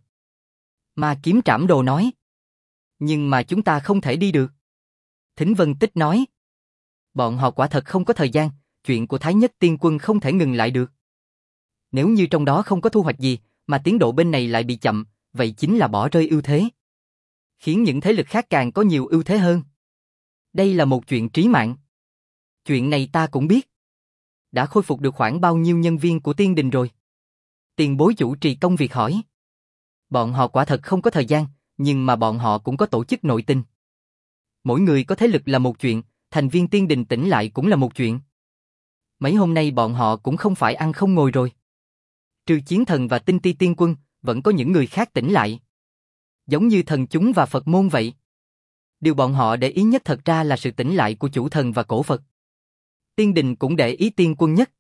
Ma kiếm trảm đồ nói. Nhưng mà chúng ta không thể đi được. Thính Vân Tích nói. Bọn họ quả thật không có thời gian, chuyện của Thái Nhất Tiên Quân không thể ngừng lại được. Nếu như trong đó không có thu hoạch gì, mà tiến độ bên này lại bị chậm, vậy chính là bỏ rơi ưu thế. Khiến những thế lực khác càng có nhiều ưu thế hơn. Đây là một chuyện trí mạng. Chuyện này ta cũng biết. Đã khôi phục được khoảng bao nhiêu nhân viên của tiên đình rồi? Tiền bối chủ trì công việc hỏi. Bọn họ quả thật không có thời gian, nhưng mà bọn họ cũng có tổ chức nội tình. Mỗi người có thế lực là một chuyện, thành viên tiên đình tỉnh lại cũng là một chuyện. Mấy hôm nay bọn họ cũng không phải ăn không ngồi rồi. Trừ chiến thần và tinh ti tiên quân, vẫn có những người khác tỉnh lại. Giống như thần chúng và Phật môn vậy. Điều bọn họ để ý nhất thật ra là sự tỉnh lại của chủ thần và cổ Phật. Tiên đình cũng để ý tiên quân nhất.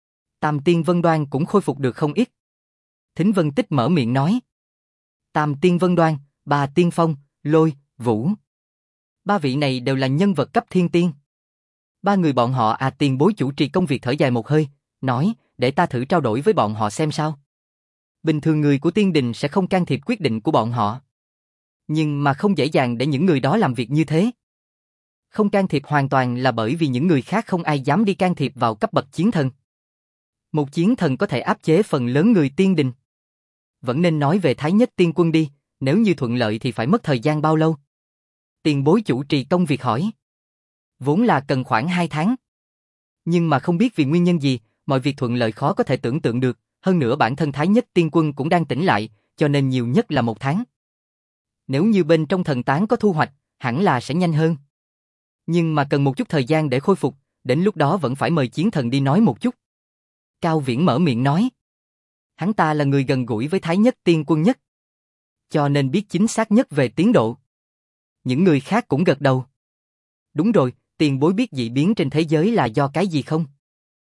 Tam Tiên Vân Đoan cũng khôi phục được không ít. Thính Vân Tích mở miệng nói. Tam Tiên Vân Đoan, Ba Tiên Phong, Lôi, Vũ. Ba vị này đều là nhân vật cấp thiên tiên. Ba người bọn họ tiền bối chủ trì công việc thở dài một hơi, nói, để ta thử trao đổi với bọn họ xem sao. Bình thường người của tiên đình sẽ không can thiệp quyết định của bọn họ. Nhưng mà không dễ dàng để những người đó làm việc như thế. Không can thiệp hoàn toàn là bởi vì những người khác không ai dám đi can thiệp vào cấp bậc chiến thần. Một chiến thần có thể áp chế phần lớn người tiên đình. Vẫn nên nói về Thái Nhất Tiên Quân đi, nếu như thuận lợi thì phải mất thời gian bao lâu? Tiền bối chủ trì công việc hỏi. Vốn là cần khoảng 2 tháng. Nhưng mà không biết vì nguyên nhân gì, mọi việc thuận lợi khó có thể tưởng tượng được, hơn nữa bản thân Thái Nhất Tiên Quân cũng đang tỉnh lại, cho nên nhiều nhất là 1 tháng. Nếu như bên trong thần tán có thu hoạch, hẳn là sẽ nhanh hơn. Nhưng mà cần một chút thời gian để khôi phục, đến lúc đó vẫn phải mời chiến thần đi nói một chút. Cao Viễn mở miệng nói. Hắn ta là người gần gũi với Thái Nhất Tiên Quân nhất, cho nên biết chính xác nhất về tiến độ. Những người khác cũng gật đầu. Đúng rồi, tiền bối biết dị biến trên thế giới là do cái gì không?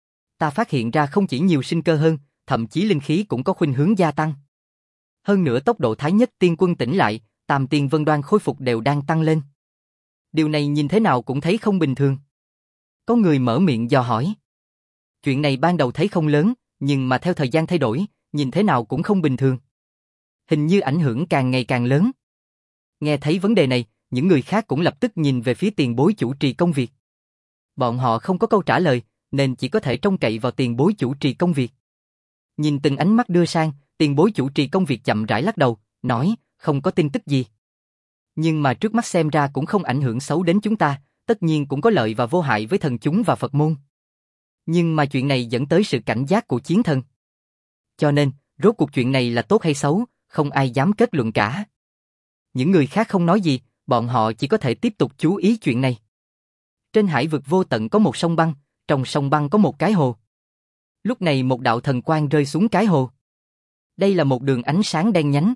Ta phát hiện ra không chỉ nhiều sinh cơ hơn, thậm chí linh khí cũng có khuynh hướng gia tăng. Hơn nữa tốc độ Thái Nhất Tiên Quân tỉnh lại, Tam Tiên Vân Đoan khôi phục đều đang tăng lên. Điều này nhìn thế nào cũng thấy không bình thường. Có người mở miệng dò hỏi. Chuyện này ban đầu thấy không lớn, nhưng mà theo thời gian thay đổi, nhìn thế nào cũng không bình thường. Hình như ảnh hưởng càng ngày càng lớn. Nghe thấy vấn đề này, những người khác cũng lập tức nhìn về phía tiền bối chủ trì công việc. Bọn họ không có câu trả lời, nên chỉ có thể trông cậy vào tiền bối chủ trì công việc. Nhìn từng ánh mắt đưa sang, tiền bối chủ trì công việc chậm rãi lắc đầu, nói, không có tin tức gì. Nhưng mà trước mắt xem ra cũng không ảnh hưởng xấu đến chúng ta, tất nhiên cũng có lợi và vô hại với thần chúng và Phật môn. Nhưng mà chuyện này dẫn tới sự cảnh giác của chiến thần. Cho nên, rốt cuộc chuyện này là tốt hay xấu, không ai dám kết luận cả. Những người khác không nói gì, bọn họ chỉ có thể tiếp tục chú ý chuyện này. Trên hải vực vô tận có một sông băng, trong sông băng có một cái hồ. Lúc này một đạo thần quang rơi xuống cái hồ. Đây là một đường ánh sáng đen nhánh.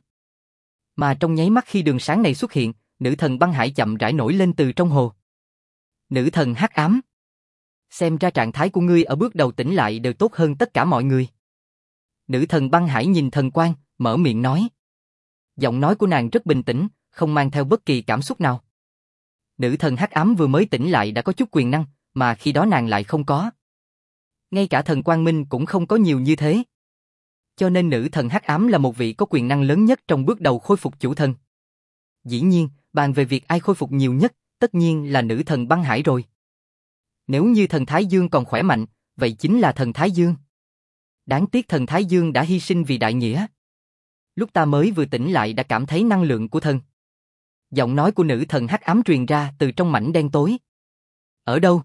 Mà trong nháy mắt khi đường sáng này xuất hiện, nữ thần băng hải chậm rãi nổi lên từ trong hồ. Nữ thần hắc ám. Xem ra trạng thái của ngươi ở bước đầu tỉnh lại đều tốt hơn tất cả mọi người. Nữ thần băng hải nhìn thần quang, mở miệng nói. Giọng nói của nàng rất bình tĩnh, không mang theo bất kỳ cảm xúc nào. Nữ thần hắc ám vừa mới tỉnh lại đã có chút quyền năng, mà khi đó nàng lại không có. Ngay cả thần quang minh cũng không có nhiều như thế. Cho nên nữ thần hắc ám là một vị có quyền năng lớn nhất trong bước đầu khôi phục chủ thần. Dĩ nhiên, bàn về việc ai khôi phục nhiều nhất, tất nhiên là nữ thần băng hải rồi. Nếu như thần Thái Dương còn khỏe mạnh, vậy chính là thần Thái Dương. Đáng tiếc thần Thái Dương đã hy sinh vì đại nghĩa. Lúc ta mới vừa tỉnh lại đã cảm thấy năng lượng của thần. Giọng nói của nữ thần hắc ám truyền ra từ trong mảnh đen tối. Ở đâu?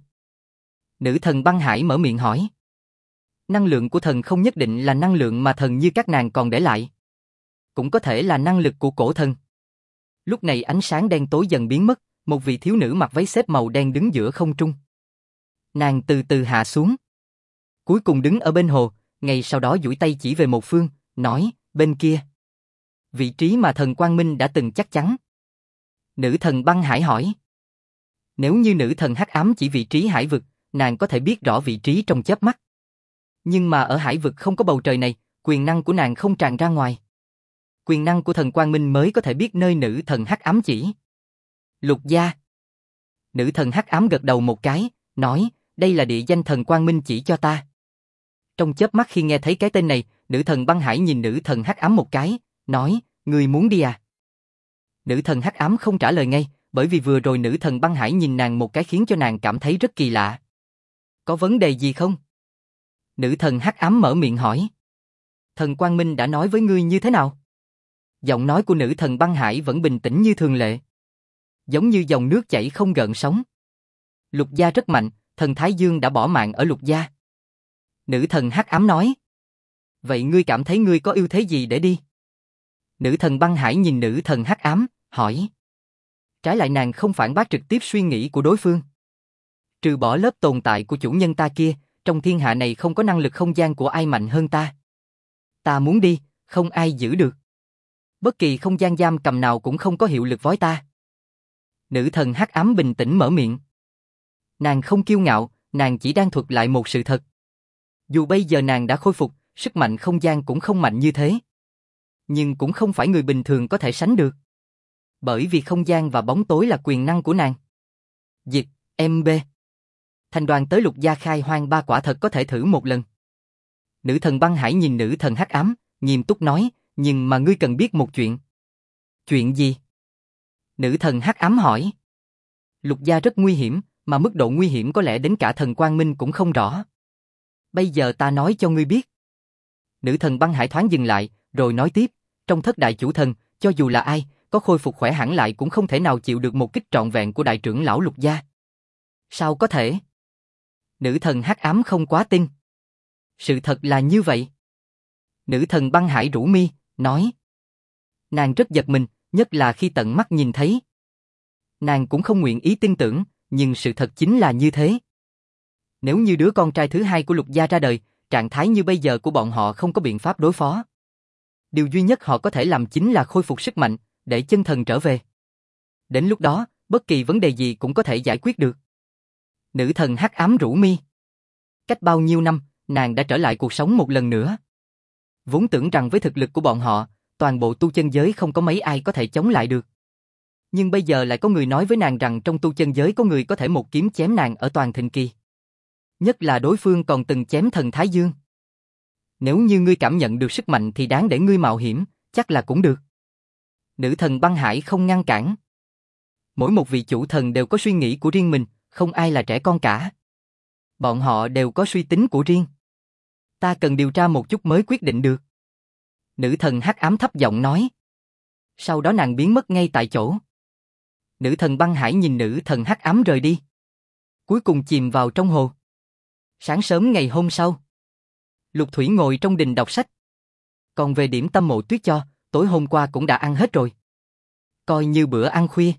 Nữ thần băng hải mở miệng hỏi. Năng lượng của thần không nhất định là năng lượng mà thần như các nàng còn để lại. Cũng có thể là năng lực của cổ thần. Lúc này ánh sáng đen tối dần biến mất, một vị thiếu nữ mặc váy xếp màu đen đứng giữa không trung. Nàng từ từ hạ xuống. Cuối cùng đứng ở bên hồ, ngay sau đó duỗi tay chỉ về một phương, nói, bên kia. Vị trí mà thần Quang Minh đã từng chắc chắn. Nữ thần băng hải hỏi. Nếu như nữ thần hắc ám chỉ vị trí hải vực, nàng có thể biết rõ vị trí trong chớp mắt. Nhưng mà ở hải vực không có bầu trời này, quyền năng của nàng không tràn ra ngoài. Quyền năng của thần Quang Minh mới có thể biết nơi nữ thần hắc ám chỉ. Lục gia. Nữ thần hắc ám gật đầu một cái, nói, đây là địa danh thần Quang Minh chỉ cho ta. Trong chớp mắt khi nghe thấy cái tên này, nữ thần băng hải nhìn nữ thần hắc ám một cái, nói, người muốn đi à? Nữ thần hắc ám không trả lời ngay, bởi vì vừa rồi nữ thần băng hải nhìn nàng một cái khiến cho nàng cảm thấy rất kỳ lạ. Có vấn đề gì không? Nữ thần hắc ám mở miệng hỏi. Thần Quang Minh đã nói với ngươi như thế nào? Giọng nói của nữ thần băng hải vẫn bình tĩnh như thường lệ. Giống như dòng nước chảy không gợn sóng. Lục gia rất mạnh, thần Thái Dương đã bỏ mạng ở lục gia. Nữ thần hắc ám nói. Vậy ngươi cảm thấy ngươi có ưu thế gì để đi? Nữ thần băng hải nhìn nữ thần hắc ám, hỏi. Trái lại nàng không phản bác trực tiếp suy nghĩ của đối phương. Trừ bỏ lớp tồn tại của chủ nhân ta kia, trong thiên hạ này không có năng lực không gian của ai mạnh hơn ta. Ta muốn đi, không ai giữ được. Bất kỳ không gian giam cầm nào cũng không có hiệu lực với ta. Nữ thần hắc ám bình tĩnh mở miệng. Nàng không kiêu ngạo, nàng chỉ đang thuật lại một sự thật. Dù bây giờ nàng đã khôi phục, sức mạnh không gian cũng không mạnh như thế. Nhưng cũng không phải người bình thường có thể sánh được. Bởi vì không gian và bóng tối là quyền năng của nàng. Dịch, MB. Thành đoàn tới lục gia khai hoang ba quả thật có thể thử một lần. Nữ thần băng hải nhìn nữ thần hắc ám, nghiêm túc nói, nhưng mà ngươi cần biết một chuyện. Chuyện gì? Nữ thần hắc ám hỏi. Lục gia rất nguy hiểm, mà mức độ nguy hiểm có lẽ đến cả thần Quang Minh cũng không rõ. Bây giờ ta nói cho ngươi biết. Nữ thần băng hải thoáng dừng lại, rồi nói tiếp, trong thất đại chủ thần, cho dù là ai, có khôi phục khỏe hẳn lại cũng không thể nào chịu được một kích trọn vẹn của đại trưởng lão lục gia. Sao có thể? Nữ thần hắc ám không quá tin. Sự thật là như vậy. Nữ thần băng hải rũ mi, nói. Nàng rất giật mình, nhất là khi tận mắt nhìn thấy. Nàng cũng không nguyện ý tin tưởng, nhưng sự thật chính là như thế. Nếu như đứa con trai thứ hai của lục gia ra đời, trạng thái như bây giờ của bọn họ không có biện pháp đối phó. Điều duy nhất họ có thể làm chính là khôi phục sức mạnh, để chân thần trở về. Đến lúc đó, bất kỳ vấn đề gì cũng có thể giải quyết được. Nữ thần hắc ám rũ mi. Cách bao nhiêu năm, nàng đã trở lại cuộc sống một lần nữa. Vốn tưởng rằng với thực lực của bọn họ, toàn bộ tu chân giới không có mấy ai có thể chống lại được. Nhưng bây giờ lại có người nói với nàng rằng trong tu chân giới có người có thể một kiếm chém nàng ở toàn thịnh kỳ. Nhất là đối phương còn từng chém thần Thái Dương. Nếu như ngươi cảm nhận được sức mạnh thì đáng để ngươi mạo hiểm, chắc là cũng được. Nữ thần băng hải không ngăn cản. Mỗi một vị chủ thần đều có suy nghĩ của riêng mình, không ai là trẻ con cả. Bọn họ đều có suy tính của riêng. Ta cần điều tra một chút mới quyết định được. Nữ thần hắc ám thấp giọng nói. Sau đó nàng biến mất ngay tại chỗ. Nữ thần băng hải nhìn nữ thần hắc ám rời đi. Cuối cùng chìm vào trong hồ. Sáng sớm ngày hôm sau, Lục Thủy ngồi trong đình đọc sách. Còn về điểm tâm Mộ Tuyết cho, tối hôm qua cũng đã ăn hết rồi. Coi như bữa ăn khuya.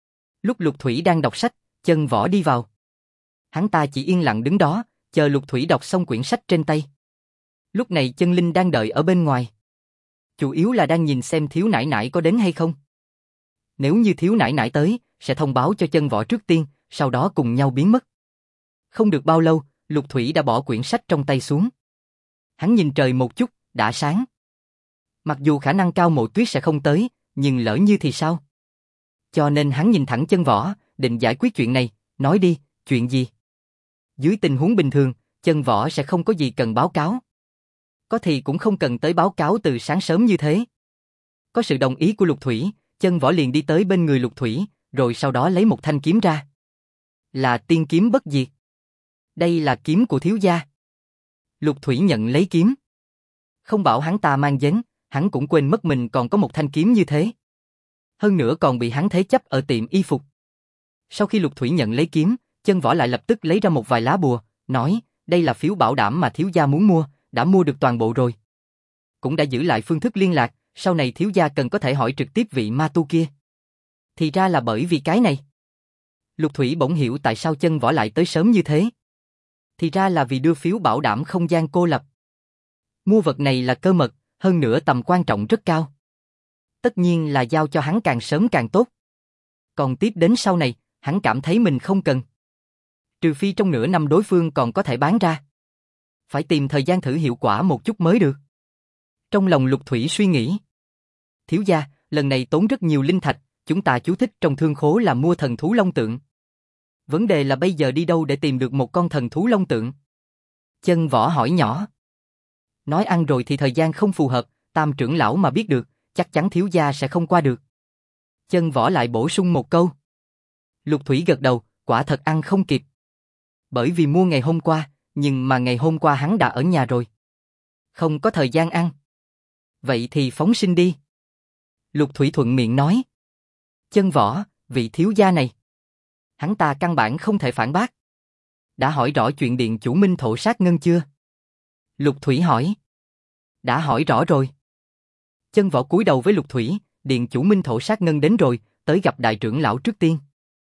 Lúc Lục Thủy đang đọc sách, Chân Võ đi vào. Hắn ta chỉ yên lặng đứng đó, chờ Lục Thủy đọc xong quyển sách trên tay. Lúc này Chân Linh đang đợi ở bên ngoài. Chủ yếu là đang nhìn xem thiếu nãi nãi có đến hay không. Nếu như thiếu nãi nãi tới, sẽ thông báo cho Chân Võ trước tiên, sau đó cùng nhau biến mất. Không được bao lâu, Lục Thủy đã bỏ quyển sách trong tay xuống. Hắn nhìn trời một chút, đã sáng. Mặc dù khả năng cao Mộ Tuyết sẽ không tới, nhưng lỡ như thì sao? Cho nên hắn nhìn thẳng Chân Võ, định giải quyết chuyện này, nói đi, chuyện gì? Dưới tình huống bình thường, Chân Võ sẽ không có gì cần báo cáo. Có thì cũng không cần tới báo cáo từ sáng sớm như thế. Có sự đồng ý của Lục Thủy, Chân Võ liền đi tới bên người Lục Thủy, rồi sau đó lấy một thanh kiếm ra. Là tiên kiếm bất diệt. Đây là kiếm của thiếu gia. Lục Thủy nhận lấy kiếm. Không bảo hắn ta mang đến, hắn cũng quên mất mình còn có một thanh kiếm như thế. Hơn nữa còn bị hắn thế chấp ở tiệm y phục. Sau khi Lục Thủy nhận lấy kiếm, Chân Võ lại lập tức lấy ra một vài lá bùa, nói, đây là phiếu bảo đảm mà thiếu gia muốn mua, đã mua được toàn bộ rồi. Cũng đã giữ lại phương thức liên lạc, sau này thiếu gia cần có thể hỏi trực tiếp vị ma tu kia. Thì ra là bởi vì cái này. Lục Thủy bỗng hiểu tại sao Chân Võ lại tới sớm như thế. Thì ra là vì đưa phiếu bảo đảm không gian cô lập. Mua vật này là cơ mật, hơn nữa tầm quan trọng rất cao. Tất nhiên là giao cho hắn càng sớm càng tốt. Còn tiếp đến sau này, hắn cảm thấy mình không cần. Trừ phi trong nửa năm đối phương còn có thể bán ra. Phải tìm thời gian thử hiệu quả một chút mới được. Trong lòng Lục Thủy suy nghĩ. Thiếu gia, lần này tốn rất nhiều linh thạch, chúng ta chú thích trong thương khố là mua thần thú long tượng. Vấn đề là bây giờ đi đâu để tìm được một con thần thú long tượng? Chân Võ hỏi nhỏ. Nói ăn rồi thì thời gian không phù hợp, Tam trưởng lão mà biết được, chắc chắn thiếu gia sẽ không qua được. Chân Võ lại bổ sung một câu. Lục Thủy gật đầu, quả thật ăn không kịp. Bởi vì mua ngày hôm qua, nhưng mà ngày hôm qua hắn đã ở nhà rồi. Không có thời gian ăn. Vậy thì phóng sinh đi. Lục Thủy thuận miệng nói. Chân Võ, vị thiếu gia này. Hắn ta căn bản không thể phản bác. Đã hỏi rõ chuyện điện chủ Minh Thổ sát ngân chưa? Lục Thủy hỏi. Đã hỏi rõ rồi. Chân Võ cúi đầu với Lục Thủy, điện chủ Minh Thổ sát ngân đến rồi, tới gặp đại trưởng lão trước tiên.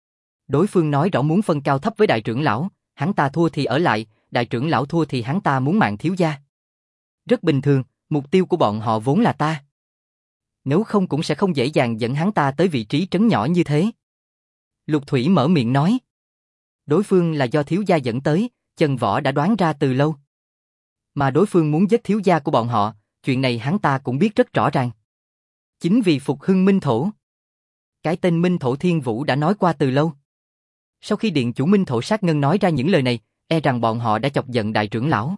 Đối phương nói rõ muốn phân cao thấp với đại trưởng lão, hắn ta thua thì ở lại, đại trưởng lão thua thì hắn ta muốn mạng thiếu gia. Rất bình thường, mục tiêu của bọn họ vốn là ta. Nếu không cũng sẽ không dễ dàng dẫn hắn ta tới vị trí trấn nhỏ như thế. Lục Thủy mở miệng nói. Đối phương là do thiếu gia dẫn tới, Chân Võ đã đoán ra từ lâu. Mà đối phương muốn giết thiếu gia của bọn họ, chuyện này hắn ta cũng biết rất rõ ràng. Chính vì phục hưng Minh Thổ. Cái tên Minh Thổ Thiên Vũ đã nói qua từ lâu. Sau khi điện chủ Minh Thổ sát ngân nói ra những lời này, e rằng bọn họ đã chọc giận đại trưởng lão.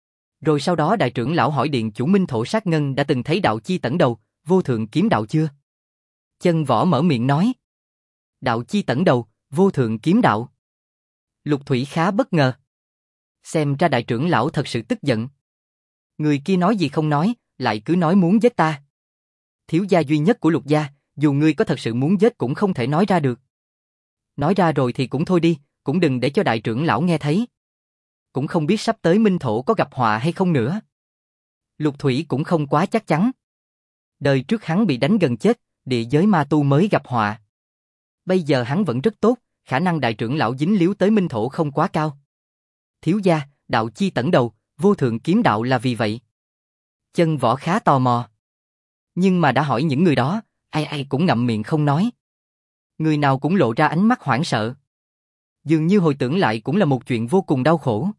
Rồi sau đó đại trưởng lão hỏi điện chủ Minh Thổ sát ngân đã từng thấy đạo chi tẩn đầu, vô thượng kiếm đạo chưa? Chân Võ mở miệng nói. Đạo chi tẩn đầu, vô thượng kiếm đạo. Lục Thủy khá bất ngờ. Xem ra đại trưởng lão thật sự tức giận. Người kia nói gì không nói, lại cứ nói muốn giết ta. Thiếu gia duy nhất của Lục gia, dù ngươi có thật sự muốn giết cũng không thể nói ra được. Nói ra rồi thì cũng thôi đi, cũng đừng để cho đại trưởng lão nghe thấy. Cũng không biết sắp tới Minh Thổ có gặp họa hay không nữa. Lục Thủy cũng không quá chắc chắn. Đời trước hắn bị đánh gần chết, địa giới ma tu mới gặp họa. Bây giờ hắn vẫn rất tốt, khả năng đại trưởng lão dính líu tới Minh Thổ không quá cao. Thiếu gia, đạo chi tẩn đầu, vô thượng kiếm đạo là vì vậy. Chân Võ khá tò mò. Nhưng mà đã hỏi những người đó, ai ai cũng ngậm miệng không nói. Người nào cũng lộ ra ánh mắt hoảng sợ. Dường như hồi tưởng lại cũng là một chuyện vô cùng đau khổ.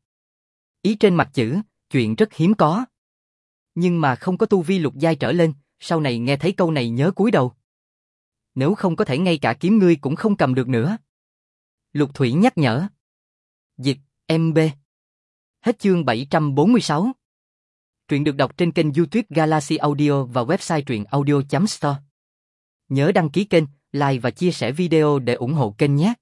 Ý trên mặt chữ, chuyện rất hiếm có. Nhưng mà không có tu vi lục giai trở lên, sau này nghe thấy câu này nhớ cúi đầu. Nếu không có thể ngay cả kiếm ngươi cũng không cầm được nữa. Lục Thủy nhắc nhở. Dịch, MB. Hết chương 746. Truyện được đọc trên kênh YouTube Galaxy Audio và website truyện audio.store. Nhớ đăng ký kênh, like và chia sẻ video để ủng hộ kênh nhé.